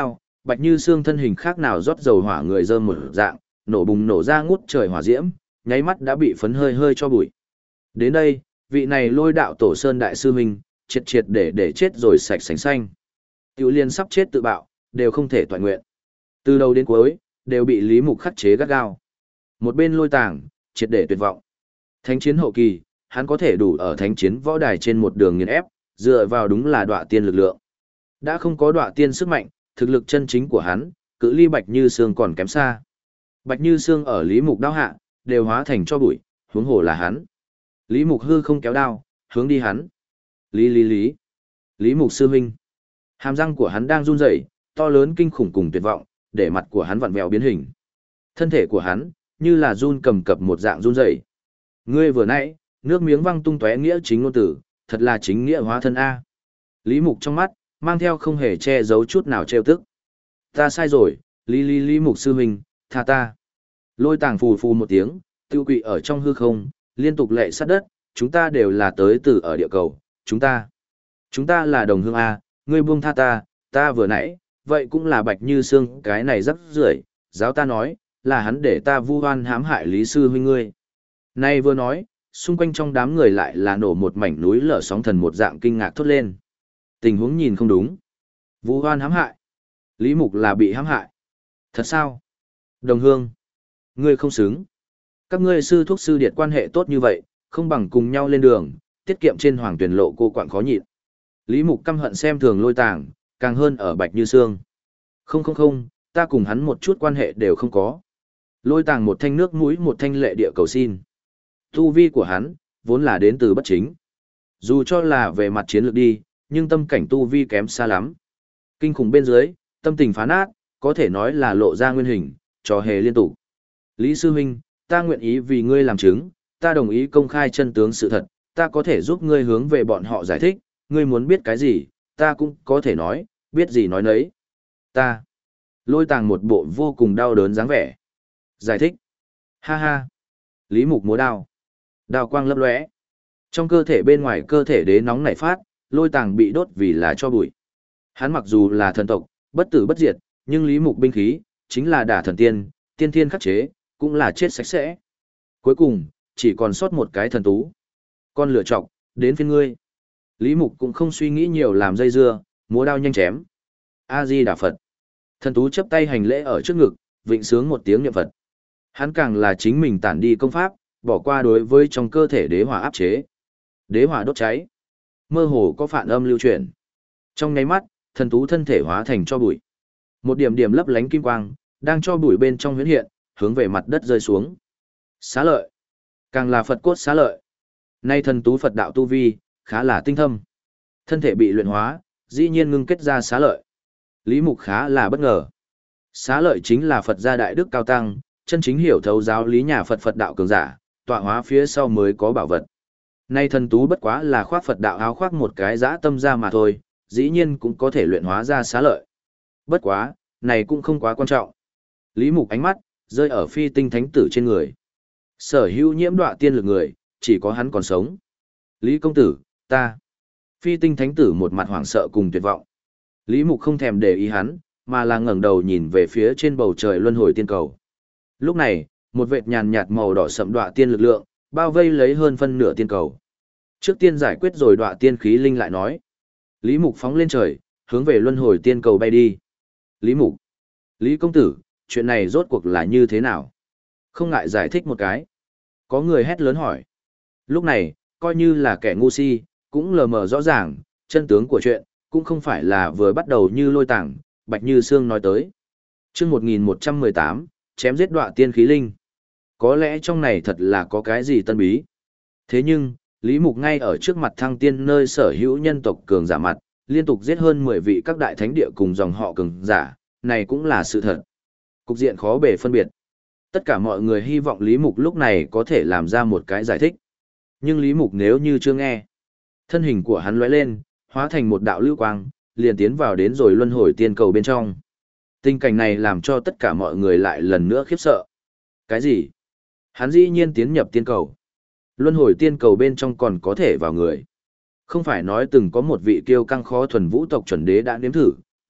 Bạch Như Xương thân hình khác nào rót dầu hỏa người dơm một dạng, nổ bùng nổ ra ngút trời hỏa diễm, nháy mắt đã bị phấn hơi hơi cho bụi. Đến đây, vị này Lôi Đạo Tổ Sơn đại sư huynh, triệt triệt để để chết rồi sạch sành xanh. Tiểu Liên sắp chết tự bạo, đều không thể toàn nguyện. Từ đầu đến cuối, đều bị Lý Mục khắc chế gắt gao. Một bên Lôi Tàng, triệt để tuyệt vọng. Thánh chiến hậu kỳ, hắn có thể đủ ở thánh chiến võ đài trên một đường nghiền ép, dựa vào đúng là đọa tiên lực lượng. Đã không có đọa tiên sức mạnh, thực lực chân chính của hắn, cự ly Bạch Như Xương còn kém xa. Bạch Như Xương ở Lý Mục đao hạ, đều hóa thành cho bụi, huống hồ là hắn. Lý Mục hư không kéo đao, hướng đi hắn. Lý Lý Lý. Lý Mục sư huynh. Hàm răng của hắn đang run rẩy, to lớn kinh khủng cùng tuyệt vọng, để mặt của hắn vặn vẹo biến hình. Thân thể của hắn, như là run cầm cập một dạng run rẩy. Ngươi vừa nãy, nước miếng văng tung tóe nghĩa chính ngôn tử, thật là chính nghĩa hóa thân A. Lý Mục trong mắt, mang theo không hề che giấu chút nào trêu tức. Ta sai rồi, Lý Lý Lý Mục sư huynh, tha ta. Lôi Tàng phù phù một tiếng, tiêu quỵ ở trong hư không, liên tục lệ sát đất, chúng ta đều là tới từ ở địa cầu, chúng ta. Chúng ta là đồng hương A, ngươi buông tha ta, ta vừa nãy, vậy cũng là Bạch Như Xương cái này rắc rưởi, giáo ta nói, là hắn để ta vu oan hãm hại Lý sư huynh ngươi. Nay vừa nói, xung quanh trong đám người lại là nổ một mảnh núi lở sóng thần một dạng kinh ngạc thốt lên. Tình huống nhìn không đúng. Vu oan hãm hại. Lý Mục là bị hãm hại. Thật sao? Đồng hương. Ngươi không xứng. Các ngươi sư thuốc sư điệt quan hệ tốt như vậy, không bằng cùng nhau lên đường, tiết kiệm trên hoàng tuyển lộ cô quạng khó nhịn. Lý Mục căm hận xem thường Lôi Tàng, càng hơn ở Bạch Như Xương. Không không không, ta cùng hắn một chút quan hệ đều không có. Lôi Tàng một thanh nước mũi một thanh lệ địa cầu xin. Tu vi của hắn, vốn là đến từ bất chính. Dù cho là về mặt chiến lược đi, nhưng tâm cảnh tu vi kém xa lắm. Kinh khủng bên dưới, tâm tình phá nát, có thể nói là lộ ra nguyên hình, trò hề liên tục. Lý sư huynh, ta nguyện ý vì ngươi làm chứng, ta đồng ý công khai chân tướng sự thật, ta có thể giúp ngươi hướng về bọn họ giải thích, ngươi muốn biết cái gì, ta cũng có thể nói, biết gì nói nấy. Ta. Lôi Tàng một bộ vô cùng đau đớn dáng vẻ. Giải thích. Ha ha. Lý Mục múa đao. Đao quang lấp lóe. Trong cơ thể bên ngoài cơ thể đế nóng nảy phát, Lôi Tàng bị đốt vì là cho bụi. Hắn mặc dù là thần tộc, bất tử bất diệt, nhưng Lý Mục binh khí, chính là đả thần tiên, tiên thiên khắc chế, cũng là chết sạch sẽ. Cuối cùng, chỉ còn sót một cái thần tú. Con lựa chọc, đến phiên ngươi. Lý Mục cũng không suy nghĩ nhiều làm dây dưa, múa đao nhanh chém. A-di-đà Phật. Thần tú chấp tay hành lễ ở trước ngực, vịnh sướng một tiếng niệm Phật. Hắn càng là chính mình tản đi công pháp, bỏ qua đối với trong cơ thể đế hỏa áp chế. Đế hỏa đốt cháy. Mơ hồ có phản âm lưu chuyển. Trong nháy mắt, thần tú thân thể hóa thành cho bụi. Một điểm điểm lấp lánh kim quang, đang cho bụi bên trong huyễn hiện, hướng về mặt đất rơi xuống. Xá lợi. Càng là Phật cốt xá lợi. Nay thần tú Phật đạo tu vi, khá là tinh thâm. Thân thể bị luyện hóa, dĩ nhiên ngưng kết ra xá lợi. Lý Mục khá là bất ngờ. Xá lợi chính là Phật gia đại đức cao tăng, chân chính hiểu thấu giáo lý nhà Phật Phật đạo cường giả, tọa hóa phía sau mới có bảo vật. Nay thần tú bất quá là khoác Phật đạo áo khoác một cái dã tâm ra mà thôi, dĩ nhiên cũng có thể luyện hóa ra xá lợi. Bất quá, này cũng không quá quan trọng. Lý Mục ánh mắt, rơi ở phi tinh thánh tử trên người. Sở hữu nhiễm đọa tiên lực người, chỉ có hắn còn sống. Lý công tử, ta. Phi tinh thánh tử một mặt hoảng sợ cùng tuyệt vọng. Lý Mục không thèm để ý hắn, mà là ngẩng đầu nhìn về phía trên bầu trời luân hồi tiên cầu. Lúc này, một vệt nhàn nhạt màu đỏ sậm đọa tiên lực lượng, bao vây lấy hơn phân nửa tiên cầu. Trước tiên giải quyết rồi đọa tiên khí linh lại nói. Lý Mục phóng lên trời, hướng về luân hồi tiên cầu bay đi. Lý Mục. Lý công tử, chuyện này rốt cuộc là như thế nào? Không ngại giải thích một cái. Có người hét lớn hỏi. Lúc này, coi như là kẻ ngu si, cũng lờ mờ rõ ràng, chân tướng của chuyện, cũng không phải là vừa bắt đầu như Lôi Tàng, Bạch Như Xương nói tới. Chương một nghìn một trăm mười tám, chém giết đọa tiên khí linh. Có lẽ trong này thật là có cái gì tân bí. Thế nhưng, Lý Mục ngay ở trước mặt thăng tiên nơi sở hữu nhân tộc cường giả mặt, liên tục giết hơn mười vị các đại thánh địa cùng dòng họ cường giả, này cũng là sự thật. Cục diện khó bề phân biệt. Tất cả mọi người hy vọng Lý Mục lúc này có thể làm ra một cái giải thích. Nhưng Lý Mục nếu như chưa nghe, thân hình của hắn lóe lên, hóa thành một đạo lưu quang, liền tiến vào đến rồi luân hồi tiên cầu bên trong. Tình cảnh này làm cho tất cả mọi người lại lần nữa khiếp sợ. Cái gì? Hắn dĩ nhiên tiến nhập tiên cầu. Luân hồi tiên cầu bên trong còn có thể vào người. Không phải nói từng có một vị kiêu căng khó thuần vũ tộc chuẩn đế đã nếm thử,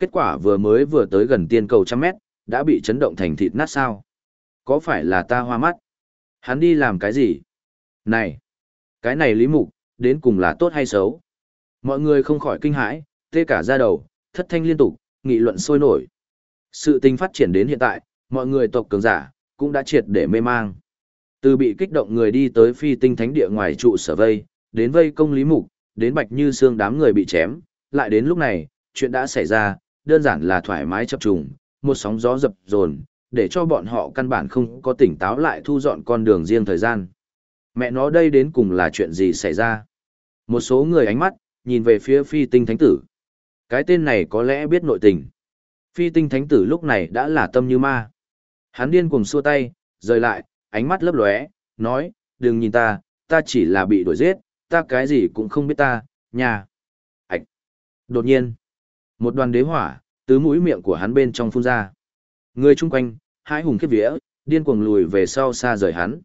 Kết quả vừa mới vừa tới gần tiên cầu trăm mét, đã bị chấn động thành thịt nát sao. Có phải là ta hoa mắt? Hắn đi làm cái gì? Này! Cái này Lý Mục, đến cùng là tốt hay xấu? Mọi người không khỏi kinh hãi, tê cả da đầu, thất thanh liên tục, nghị luận sôi nổi. Sự tình phát triển đến hiện tại, mọi người tộc cường giả, cũng đã triệt để mê mang. Từ bị kích động người đi tới phi tinh thánh địa ngoài trụ sở vây, đến vây công Lý Mục, đến Bạch Như Xương đám người bị chém, lại đến lúc này, chuyện đã xảy ra, đơn giản là thoải mái chập trùng, một sóng gió dập dồn, để cho bọn họ căn bản không có tỉnh táo lại thu dọn con đường riêng thời gian. Mẹ nó đây đến cùng là chuyện gì xảy ra? Một số người ánh mắt, nhìn về phía phi tinh thánh tử. Cái tên này có lẽ biết nội tình. Phi tinh thánh tử lúc này đã là tâm như ma. Hắn điên cuồng xua tay, rời lại, ánh mắt lấp lóe, nói, đừng nhìn ta, ta chỉ là bị đuổi giết, ta cái gì cũng không biết ta, nhà. Ảch. Đột nhiên, một đoàn đế hỏa, từ mũi miệng của hắn bên trong phun ra. Người chung quanh, hai hùng khiếp vía, điên cuồng lùi về sau xa rời hắn.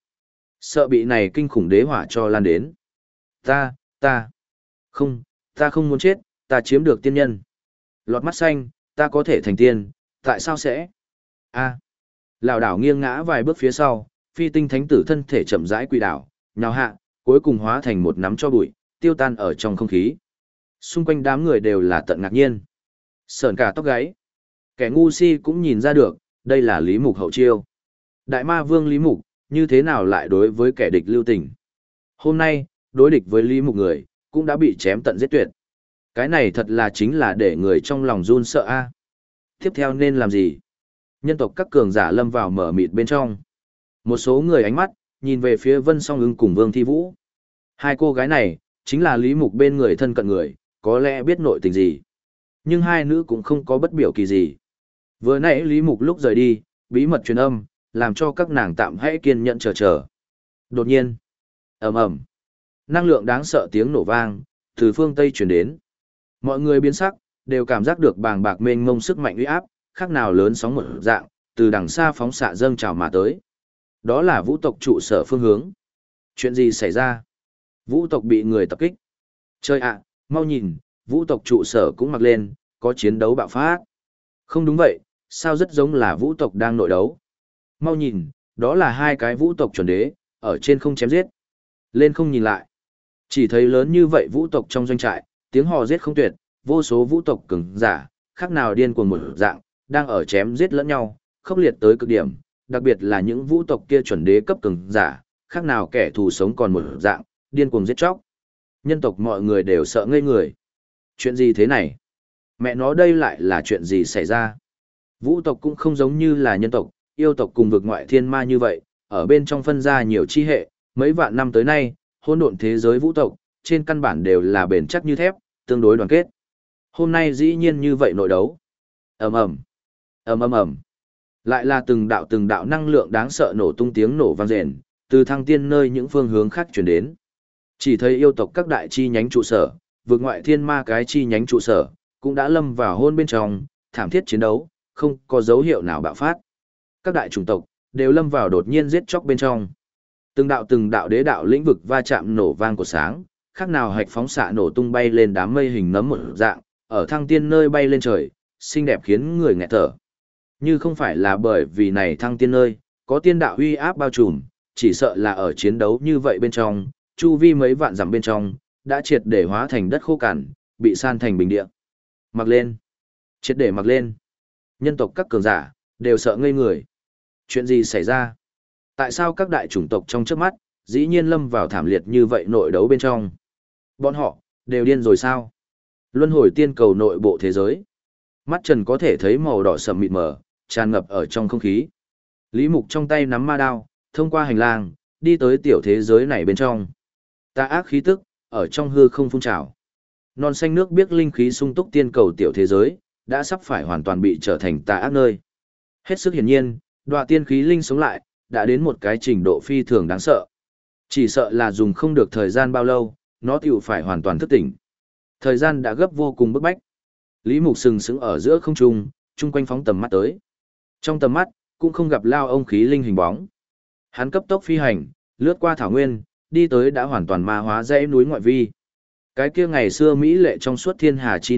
Sợ bị này kinh khủng đế hỏa cho lan đến. Ta, ta, không, ta không muốn chết, ta chiếm được tiên nhân. Lọt mắt xanh, ta có thể thành tiên, tại sao sẽ? A. Lảo đảo nghiêng ngã vài bước phía sau, phi tinh thánh tử thân thể chậm rãi quỳ đảo, nhào hạ, cuối cùng hóa thành một nắm cho bụi, tiêu tan ở trong không khí. Xung quanh đám người đều là tận ngạc nhiên. Sởn cả tóc gáy. Kẻ ngu si cũng nhìn ra được, đây là Lý Mục hậu chiêu. Đại ma vương Lý Mục, như thế nào lại đối với kẻ địch lưu tình? Hôm nay, đối địch với Lý Mục người, cũng đã bị chém tận giết tuyệt. Cái này thật là chính là để người trong lòng run sợ a. Tiếp theo nên làm gì? Nhân tộc các cường giả lâm vào mở mịt bên trong. Một số người ánh mắt, nhìn về phía Vân Song Ưng cùng Vương Thi Vũ. Hai cô gái này, chính là Lý Mục bên người thân cận người, có lẽ biết nội tình gì. Nhưng hai nữ cũng không có bất biểu kỳ gì. Vừa nãy Lý Mục lúc rời đi, bí mật truyền âm, làm cho các nàng tạm hãy kiên nhẫn chờ chờ. Đột nhiên, ầm ầm, năng lượng đáng sợ tiếng nổ vang, từ phương Tây truyền đến. Mọi người biến sắc, đều cảm giác được bàng bạc mênh mông sức mạnh uy áp, khác nào lớn sóng một dạng, từ đằng xa phóng xạ dâng trào mà tới. Đó là vũ tộc trụ sở phương hướng. Chuyện gì xảy ra? Vũ tộc bị người tập kích. Chơi ạ, mau nhìn, vũ tộc trụ sở cũng mặc lên, có chiến đấu bạo phát. Không đúng vậy, sao rất giống là vũ tộc đang nội đấu. Mau nhìn, đó là hai cái vũ tộc chuẩn đế, ở trên không chém giết. Lên không nhìn lại. Chỉ thấy lớn như vậy vũ tộc trong doanh trại, tiếng hò giết không tuyệt, vô số vũ tộc cường giả, khác nào điên cuồng một dạng, đang ở chém giết lẫn nhau, khốc liệt tới cực điểm, đặc biệt là những vũ tộc kia chuẩn đế cấp cường giả, khác nào kẻ thù sống còn một dạng, điên cuồng giết chóc. Nhân tộc mọi người đều sợ ngây người. Chuyện gì thế này? Mẹ nó đây lại là chuyện gì xảy ra? Vũ tộc cũng không giống như là nhân tộc, yêu tộc cùng vực ngoại thiên ma như vậy, ở bên trong phân ra nhiều chi hệ, mấy vạn năm tới nay, hỗn độn thế giới vũ tộc, trên căn bản đều là bền chắc như thép, tương đối đoàn kết. Hôm nay dĩ nhiên như vậy nội đấu. Ầm ầm, ầm ầm ầm. Lại là từng đạo từng đạo năng lượng đáng sợ nổ tung tiếng nổ vang rền, từ thăng tiên nơi những phương hướng khác truyền đến. Chỉ thấy yêu tộc các đại chi nhánh trụ sở, vượt ngoại thiên ma cái chi nhánh trụ sở, cũng đã lâm vào hôn bên trong, thảm thiết chiến đấu, không có dấu hiệu nào bạo phát. Các đại chủng tộc đều lâm vào đột nhiên giết chóc bên trong. Từng đạo từng đạo đế đạo lĩnh vực va chạm nổ vang của sáng, khác nào hạch phóng xạ nổ tung bay lên đám mây hình nấm một dạng, ở thăng tiên nơi bay lên trời, xinh đẹp khiến người nghẹt thở. Như không phải là bởi vì này thăng tiên nơi, có tiên đạo uy áp bao trùm, chỉ sợ là ở chiến đấu như vậy bên trong, chu vi mấy vạn dặm bên trong, đã triệt để hóa thành đất khô cằn, bị san thành bình địa. Mặc lên. Triệt để mặc lên. Nhân tộc các cường giả, đều sợ ngây người. Chuyện gì xảy ra? Tại sao các đại chủng tộc trong trước mắt, dĩ nhiên lâm vào thảm liệt như vậy nội đấu bên trong? Bọn họ, đều điên rồi sao? Luân hồi tiên cầu nội bộ thế giới. Mắt trần có thể thấy màu đỏ sầm mịt mờ, tràn ngập ở trong không khí. Lý Mục trong tay nắm ma đao, thông qua hành lang, đi tới tiểu thế giới này bên trong. Tà ác khí tức, ở trong hư không phun trào. Non xanh nước biếc linh khí sung túc tiên cầu tiểu thế giới, đã sắp phải hoàn toàn bị trở thành tà ác nơi. Hết sức hiển nhiên, đoạ tiên khí linh sống lại, đã đến một cái trình độ phi thường đáng sợ. Chỉ sợ là dùng không được thời gian bao lâu, nó tiểu phải hoàn toàn thức tỉnh. Thời gian đã gấp vô cùng bức bách. Lý Mục sừng sững ở giữa không trung, chung quanh phóng tầm mắt tới. Trong tầm mắt, cũng không gặp lao ông khí linh hình bóng. Hắn cấp tốc phi hành, lướt qua thảo nguyên, đi tới đã hoàn toàn ma hóa dãy núi ngoại vi. Cái kia ngày xưa Mỹ lệ trong suốt thiên hà chi nước,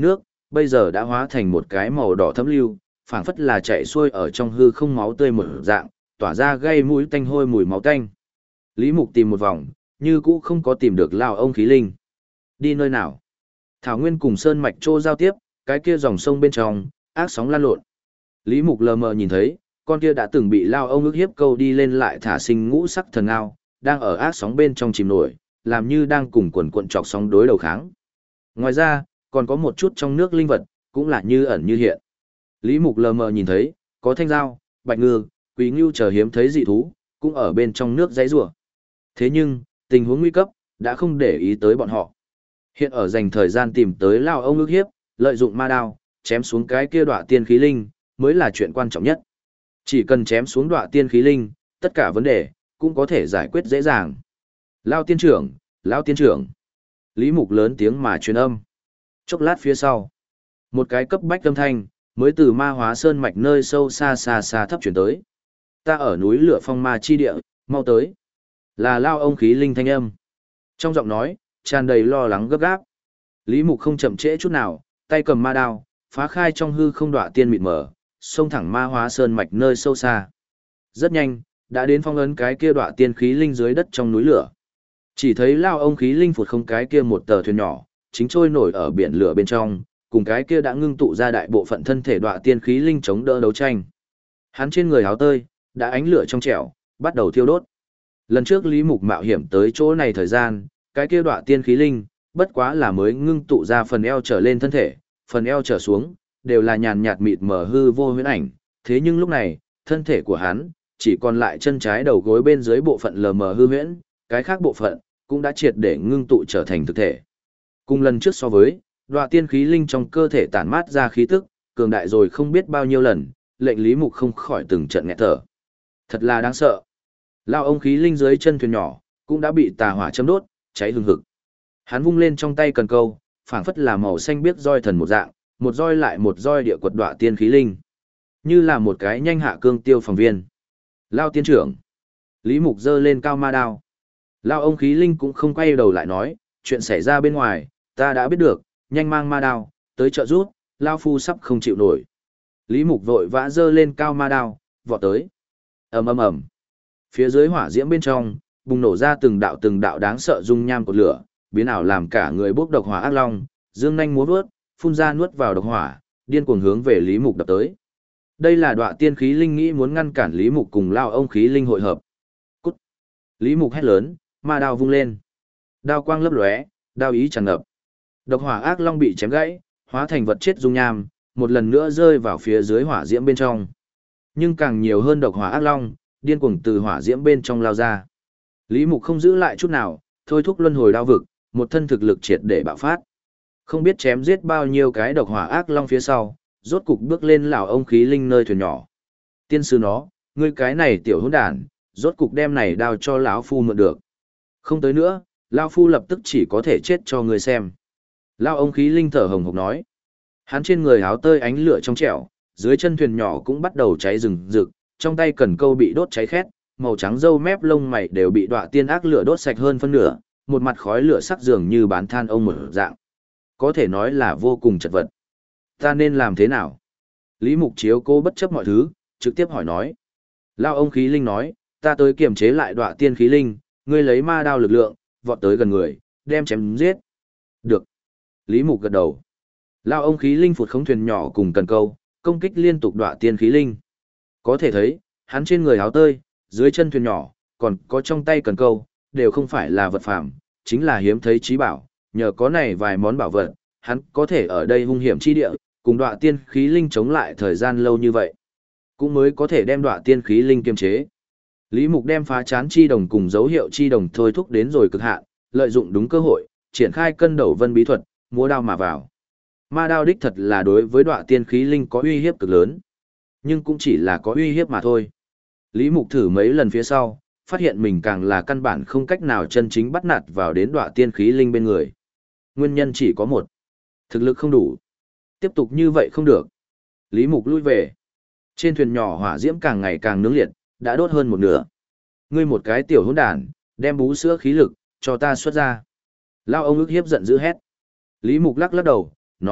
bây giờ đã hóa thành một cái màu đỏ thấm lưu, phảng phất là chạy xuôi ở trong hư không máu tươi một dạng, tỏa ra gây mũi tanh hôi mùi máu tanh. Lý Mục tìm một vòng, như cũ không có tìm được lao ông khí linh. Đi nơi nào? Thảo Nguyên cùng Sơn Mạch Trô giao tiếp, cái kia dòng sông bên trong, ác sóng lan lộn. Lý Mục lờ mờ nhìn thấy, con kia đã từng bị lao ông ức hiếp câu đi lên lại thả sinh ngũ sắc thần ngao, đang ở ác sóng bên trong chìm nổi, làm như đang cùng quần cuộn chọc sóng đối đầu kháng. Ngoài ra, còn có một chút trong nước linh vật, cũng là như ẩn như hiện. Lý Mục lờ mờ nhìn thấy, có thanh dao, bạch ngư, quý ngưu chờ hiếm thấy dị thú, cũng ở bên trong nước giãy giụa. Thế nhưng, tình huống nguy cấp, đã không để ý tới bọn họ. Hiện ở dành thời gian tìm tới lao ông ức hiếp, lợi dụng ma đao, chém xuống cái kia đọa tiên khí linh, mới là chuyện quan trọng nhất. Chỉ cần chém xuống đọa tiên khí linh, tất cả vấn đề, cũng có thể giải quyết dễ dàng. Lao tiên trưởng, lao tiên trưởng. Lý Mục lớn tiếng mà truyền âm. Chốc lát phía sau, một cái cấp bách âm thanh, mới từ ma hóa sơn mạch nơi sâu xa xa xa thấp chuyển tới. Ta ở núi lửa phong ma chi địa, mau tới. Là lao ông khí linh thanh âm. Trong giọng nói, tràn đầy lo lắng gấp gáp. Lý Mục không chậm trễ chút nào, tay cầm ma đao, phá khai trong hư không đọa tiên mịt mờ, xông thẳng ma hóa sơn mạch nơi sâu xa. Rất nhanh, đã đến phong ấn cái kia đọa tiên khí linh dưới đất trong núi lửa. Chỉ thấy lao ông khí linh phụt không cái kia một tờ thuyền nhỏ, chính trôi nổi ở biển lửa bên trong, cùng cái kia đã ngưng tụ ra đại bộ phận thân thể đọa tiên khí linh chống đỡ đấu tranh. Hắn trên người áo tơi, đã ánh lửa trong trẻo, bắt đầu thiêu đốt. Lần trước Lý Mục mạo hiểm tới chỗ này thời gian, cái kia đọa tiên khí linh, bất quá là mới ngưng tụ ra phần eo trở lên thân thể, phần eo trở xuống, đều là nhàn nhạt mịt mờ hư vô huyễn ảnh. Thế nhưng lúc này, thân thể của hắn, chỉ còn lại chân trái đầu gối bên dưới bộ phận lờ mờ hư huyễn, cái khác bộ phận, cũng đã triệt để ngưng tụ trở thành thực thể. Cùng lần trước so với, đọa tiên khí linh trong cơ thể tản mát ra khí tức, cường đại rồi không biết bao nhiêu lần, lệnh Lý Mục không khỏi từng trận nghẹt thở. Thật là đáng sợ. Lao ông khí linh dưới chân thuyền nhỏ, cũng đã bị tà hỏa châm đốt, cháy hừng hực. Hắn vung lên trong tay cần câu, phảng phất là màu xanh biếc roi thần một dạng, một roi lại một roi địa quật đọa tiên khí linh. Như là một cái nhanh hạ cương tiêu phòng viên. Lao tiên trưởng. Lý Mục giơ lên cao ma đao. Lao ông khí linh cũng không quay đầu lại nói, chuyện xảy ra bên ngoài, ta đã biết được, nhanh mang ma đao, tới trợ rút, Lao phu sắp không chịu nổi. Lý Mục vội vã giơ lên cao ma đao, vọt tới. Ầm ầm ầm. Phía dưới hỏa diễm bên trong, bùng nổ ra từng đạo từng đạo đáng sợ dung nham của lửa, biến ảo làm cả người bốc độc hỏa ác long, dương nhanh múa vớt, phun ra nuốt vào độc hỏa, điên cuồng hướng về Lý Mục đập tới. Đây là đọa tiên khí linh nghĩ muốn ngăn cản Lý Mục cùng Lao ông khí linh hội hợp. Cút! Lý Mục hét lớn, ma đao vung lên. Đao quang lấp lóe, đao ý tràn ngập. Độc hỏa ác long bị chém gãy, hóa thành vật chết dung nham, một lần nữa rơi vào phía dưới hỏa diễm bên trong. Nhưng càng nhiều hơn độc hỏa ác long, điên cuồng từ hỏa diễm bên trong lao ra. Lý Mục không giữ lại chút nào, thôi thúc luân hồi đao vực, một thân thực lực triệt để bạo phát. Không biết chém giết bao nhiêu cái độc hỏa ác long phía sau, rốt cục bước lên lão ông khí linh nơi thuyền nhỏ. Tiên sư nó, ngươi cái này tiểu hỗn đản, rốt cục đem này đao cho lão phu mượn được. Không tới nữa, lão phu lập tức chỉ có thể chết cho ngươi xem. Lão ông khí linh thở hồng hộc nói. Hắn trên người áo tơi ánh lửa trong trẻo, dưới chân thuyền nhỏ cũng bắt đầu cháy rừng rực, trong tay cần câu bị đốt cháy khét, màu trắng râu mép lông mày đều bị đọa tiên ác lửa đốt sạch hơn phân nửa, một mặt khói lửa sắc dường như bán than ông một dạng. Có thể nói là vô cùng chật vật. Ta nên làm thế nào? Lý Mục chiếu cố bất chấp mọi thứ, trực tiếp hỏi nói. Lao ông khí linh nói, ta tới kiềm chế lại đọa tiên khí linh, ngươi lấy ma đao lực lượng, vọt tới gần người, đem chém giết. Được. Lý Mục gật đầu. Lao ông khí linh phụt khống thuyền nhỏ cùng cần câu, công kích liên tục đọa tiên khí linh. Có thể thấy, hắn trên người áo tơi, dưới chân thuyền nhỏ, còn có trong tay cần câu, đều không phải là vật phàm, chính là hiếm thấy trí bảo, nhờ có này vài món bảo vật, hắn có thể ở đây hung hiểm chi địa, cùng đọa tiên khí linh chống lại thời gian lâu như vậy, cũng mới có thể đem đọa tiên khí linh kiềm chế. Lý Mục đem phá chán chi đồng cùng dấu hiệu chi đồng thôi thúc đến rồi cực hạn, lợi dụng đúng cơ hội, triển khai cân đầu vân bí thuật, múa đao mà vào. Ma đao đích thật là đối với đọa tiên khí linh có uy hiếp cực lớn, nhưng cũng chỉ là có uy hiếp mà thôi. Lý Mục thử mấy lần phía sau, phát hiện mình càng là căn bản không cách nào chân chính bắt nạt vào đến đọa tiên khí linh bên người. Nguyên nhân chỉ có một: thực lực không đủ. Tiếp tục như vậy không được. Lý Mục lui về. Trên thuyền nhỏ hỏa diễm càng ngày càng nướng liệt, đã đốt hơn một nửa. Ngươi một cái tiểu hỗn đản, đem bú sữa khí lực cho ta xuất ra. Lao ông ức hiếp giận dữ hét. Lý Mục lắc lắc đầu, nói,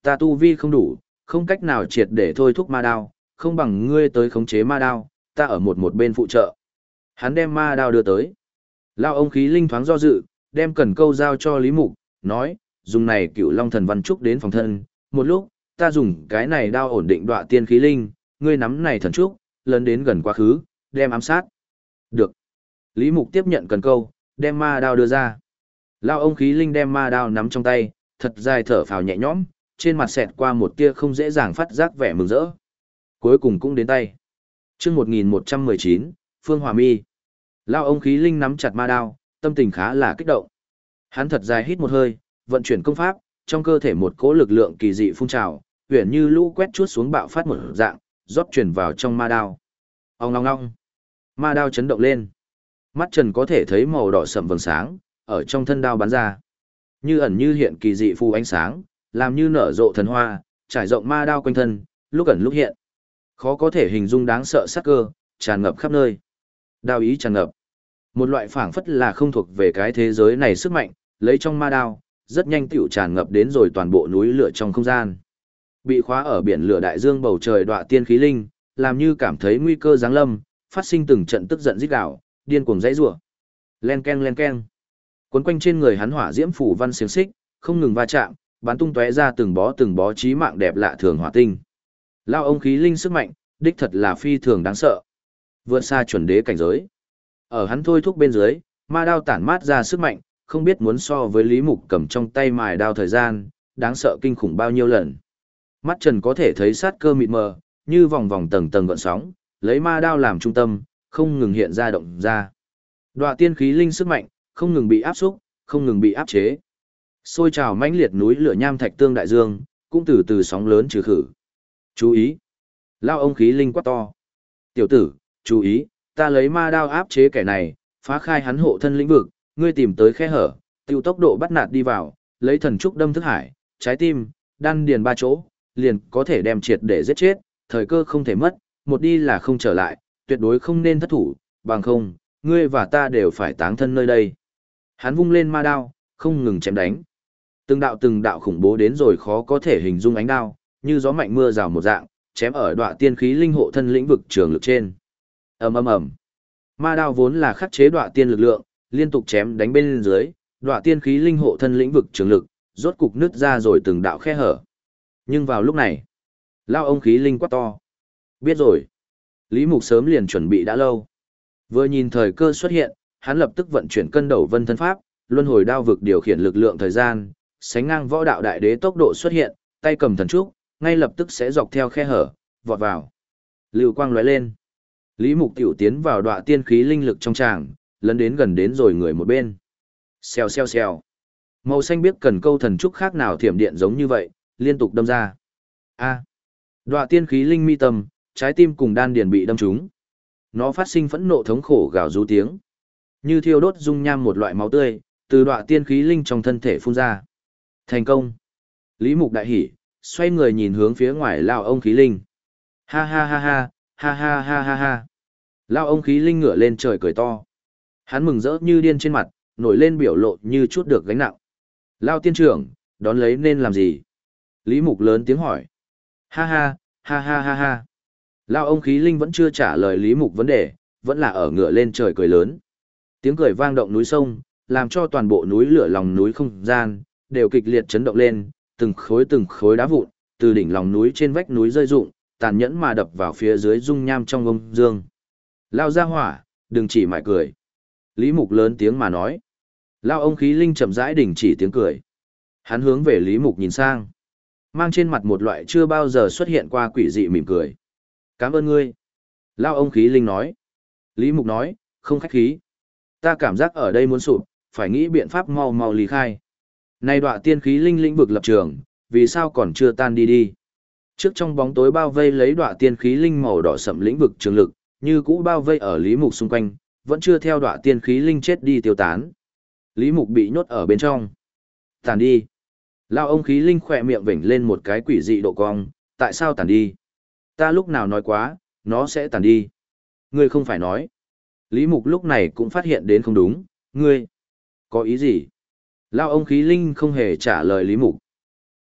ta tu vi không đủ, không cách nào triệt để thôi thúc ma đao, không bằng ngươi tới khống chế ma đao, ta ở một một bên phụ trợ. Hắn đem ma đao đưa tới. Lao ông khí linh thoáng do dự, đem cần câu giao cho Lý Mục, nói, dùng này cựu long thần văn trúc đến phòng thân, một lúc, ta dùng cái này đao ổn định đọa tiên khí linh, ngươi nắm này thần trúc, lớn đến gần quá khứ, đem ám sát. Được. Lý Mục tiếp nhận cần câu, đem ma đao đưa ra. Lao ông khí linh đem ma đao nắm trong tay, thật dài thở phào nhẹ nhõm, trên mặt xẹt qua một tia không dễ dàng phát giác vẻ mừng rỡ. Cuối cùng cũng đến tay. Chương một nghìn một trăm mười chín, Phương Hòa Mi. Lao ông khí linh nắm chặt ma đao, tâm tình khá là kích động. Hắn thật dài hít một hơi, vận chuyển công pháp, trong cơ thể một cỗ lực lượng kỳ dị phun trào, huyền như lũ quét chuốt xuống bạo phát một dạng, rót chuyển vào trong ma đao. Ong ong ong. Ma đao chấn động lên. Mắt Trần có thể thấy màu đỏ sẫm vầng sáng ở trong thân đao bắn ra. Như ẩn như hiện kỳ dị phù ánh sáng, làm như nở rộ thần hoa, trải rộng ma đao quanh thân, lúc ẩn lúc hiện. Khó có thể hình dung đáng sợ sát cơ, tràn ngập khắp nơi. Đao ý tràn ngập. Một loại phảng phất là không thuộc về cái thế giới này sức mạnh, lấy trong ma đao, rất nhanh tiểu tràn ngập đến rồi toàn bộ núi lửa trong không gian. Bị khóa ở biển lửa đại dương bầu trời đọa tiên khí linh, làm như cảm thấy nguy cơ giáng lâm, phát sinh từng trận tức giận rít gào, điên cuồng dãy rủa. Len keng len keng. Quấn quanh trên người hắn hỏa diễm phủ văn xiềng xích, không ngừng va chạm, bắn tung tóe ra từng bó từng bó chí mạng đẹp lạ thường hỏa tinh. Lao ông khí linh sức mạnh, đích thật là phi thường đáng sợ. Vượt xa chuẩn đế cảnh giới. Ở hắn thôi thúc bên dưới, ma đao tản mát ra sức mạnh, không biết muốn so với Lý Mục cầm trong tay mài đao thời gian, đáng sợ kinh khủng bao nhiêu lần. Mắt Trần có thể thấy sát cơ mịt mờ, như vòng vòng tầng tầng gợn sóng, lấy ma đao làm trung tâm, không ngừng hiện ra động ra. Đoạ tiên khí linh sức mạnh, không ngừng bị áp xúc, không ngừng bị áp chế. Sôi trào mãnh liệt núi lửa nham thạch tương đại dương, cũng từ từ sóng lớn trừ khử. Chú ý! Lao ông khí linh quát to. Tiểu tử, chú ý, ta lấy ma đao áp chế kẻ này, phá khai hắn hộ thân lĩnh vực, ngươi tìm tới khe hở, tiêu tốc độ bắt nạt đi vào, lấy thần trúc đâm thức hải, trái tim, đan điền ba chỗ, liền có thể đem triệt để giết chết, thời cơ không thể mất, một đi là không trở lại, tuyệt đối không nên thất thủ, bằng không, ngươi và ta đều phải táng thân nơi đây. Hắn vung lên ma đao, không ngừng chém đánh. Từng đạo từng đạo khủng bố đến rồi khó có thể hình dung ánh đao, như gió mạnh mưa rào một dạng, chém ở đoạ tiên khí linh hộ thân lĩnh vực trường lực trên. Ầm ầm ầm. Ma đao vốn là khắc chế đoạ tiên lực lượng, liên tục chém đánh bên dưới, đoạ tiên khí linh hộ thân lĩnh vực trường lực, rốt cục nứt ra rồi từng đạo khe hở. Nhưng vào lúc này, lao ông khí linh quát to. Biết rồi. Lý Mục sớm liền chuẩn bị đã lâu. Vừa nhìn thời cơ xuất hiện, hắn lập tức vận chuyển cân đầu vân thân pháp, luân hồi đao vực điều khiển lực lượng thời gian, sánh ngang võ đạo đại đế tốc độ xuất hiện, tay cầm thần trúc, ngay lập tức sẽ dọc theo khe hở, vọt vào. Lưu quang lóe lên. Lý Mục tiểu tiến vào đoạ tiên khí linh lực trong tràng, lấn đến gần đến rồi người một bên. Xèo xèo xèo. Màu xanh biếc cần câu thần trúc khác nào thiểm điện giống như vậy, liên tục đâm ra. A. Đoạ tiên khí linh mi tâm, trái tim cùng đan điền bị đâm trúng. Nó phát sinh phẫn nộ thống khổ gào rú tiếng. Như thiêu đốt dung nham một loại máu tươi, từ đoạ tiên khí linh trong thân thể phun ra. Thành công. Lý Mục đại hỉ, xoay người nhìn hướng phía ngoài lao ông khí linh. Ha ha ha ha, ha ha ha ha ha. Lao ông khí linh ngửa lên trời cười to. Hắn mừng rỡ như điên trên mặt, nổi lên biểu lộ như chút được gánh nặng. Lao tiên trưởng, đón lấy nên làm gì? Lý Mục lớn tiếng hỏi. Ha ha, ha ha ha ha. Lao ông khí linh vẫn chưa trả lời Lý Mục vấn đề, vẫn là ở ngửa lên trời cười lớn. Tiếng cười vang động núi sông, làm cho toàn bộ núi lửa lòng núi không gian, đều kịch liệt chấn động lên, từng khối từng khối đá vụn, từ đỉnh lòng núi trên vách núi rơi rụng, tàn nhẫn mà đập vào phía dưới dung nham trong ông dương. Lao ra hỏa, đừng chỉ mải cười. Lý Mục lớn tiếng mà nói. Lao ông khí linh chậm rãi đình chỉ tiếng cười. Hắn hướng về Lý Mục nhìn sang. Mang trên mặt một loại chưa bao giờ xuất hiện qua quỷ dị mỉm cười. Cảm ơn ngươi. Lao ông khí linh nói. Lý Mục nói, không khách khí. Ta cảm giác ở đây muốn sụp, phải nghĩ biện pháp mau mau lý khai. Này đoạ tiên khí linh lĩnh vực lập trường, vì sao còn chưa tan đi đi? Trước trong bóng tối bao vây lấy đoạ tiên khí linh màu đỏ sẫm lĩnh vực trường lực, như cũ bao vây ở Lý Mục xung quanh, vẫn chưa theo đoạ tiên khí linh chết đi tiêu tán. Lý Mục bị nhốt ở bên trong. Tàn đi. Lao ông khí linh khỏe miệng vểnh lên một cái quỷ dị độ cong, tại sao tàn đi? Ta lúc nào nói quá, nó sẽ tàn đi. Ngươi không phải nói. Lý Mục lúc này cũng phát hiện đến không đúng, ngươi. Có ý gì? Lao ông khí linh không hề trả lời Lý Mục.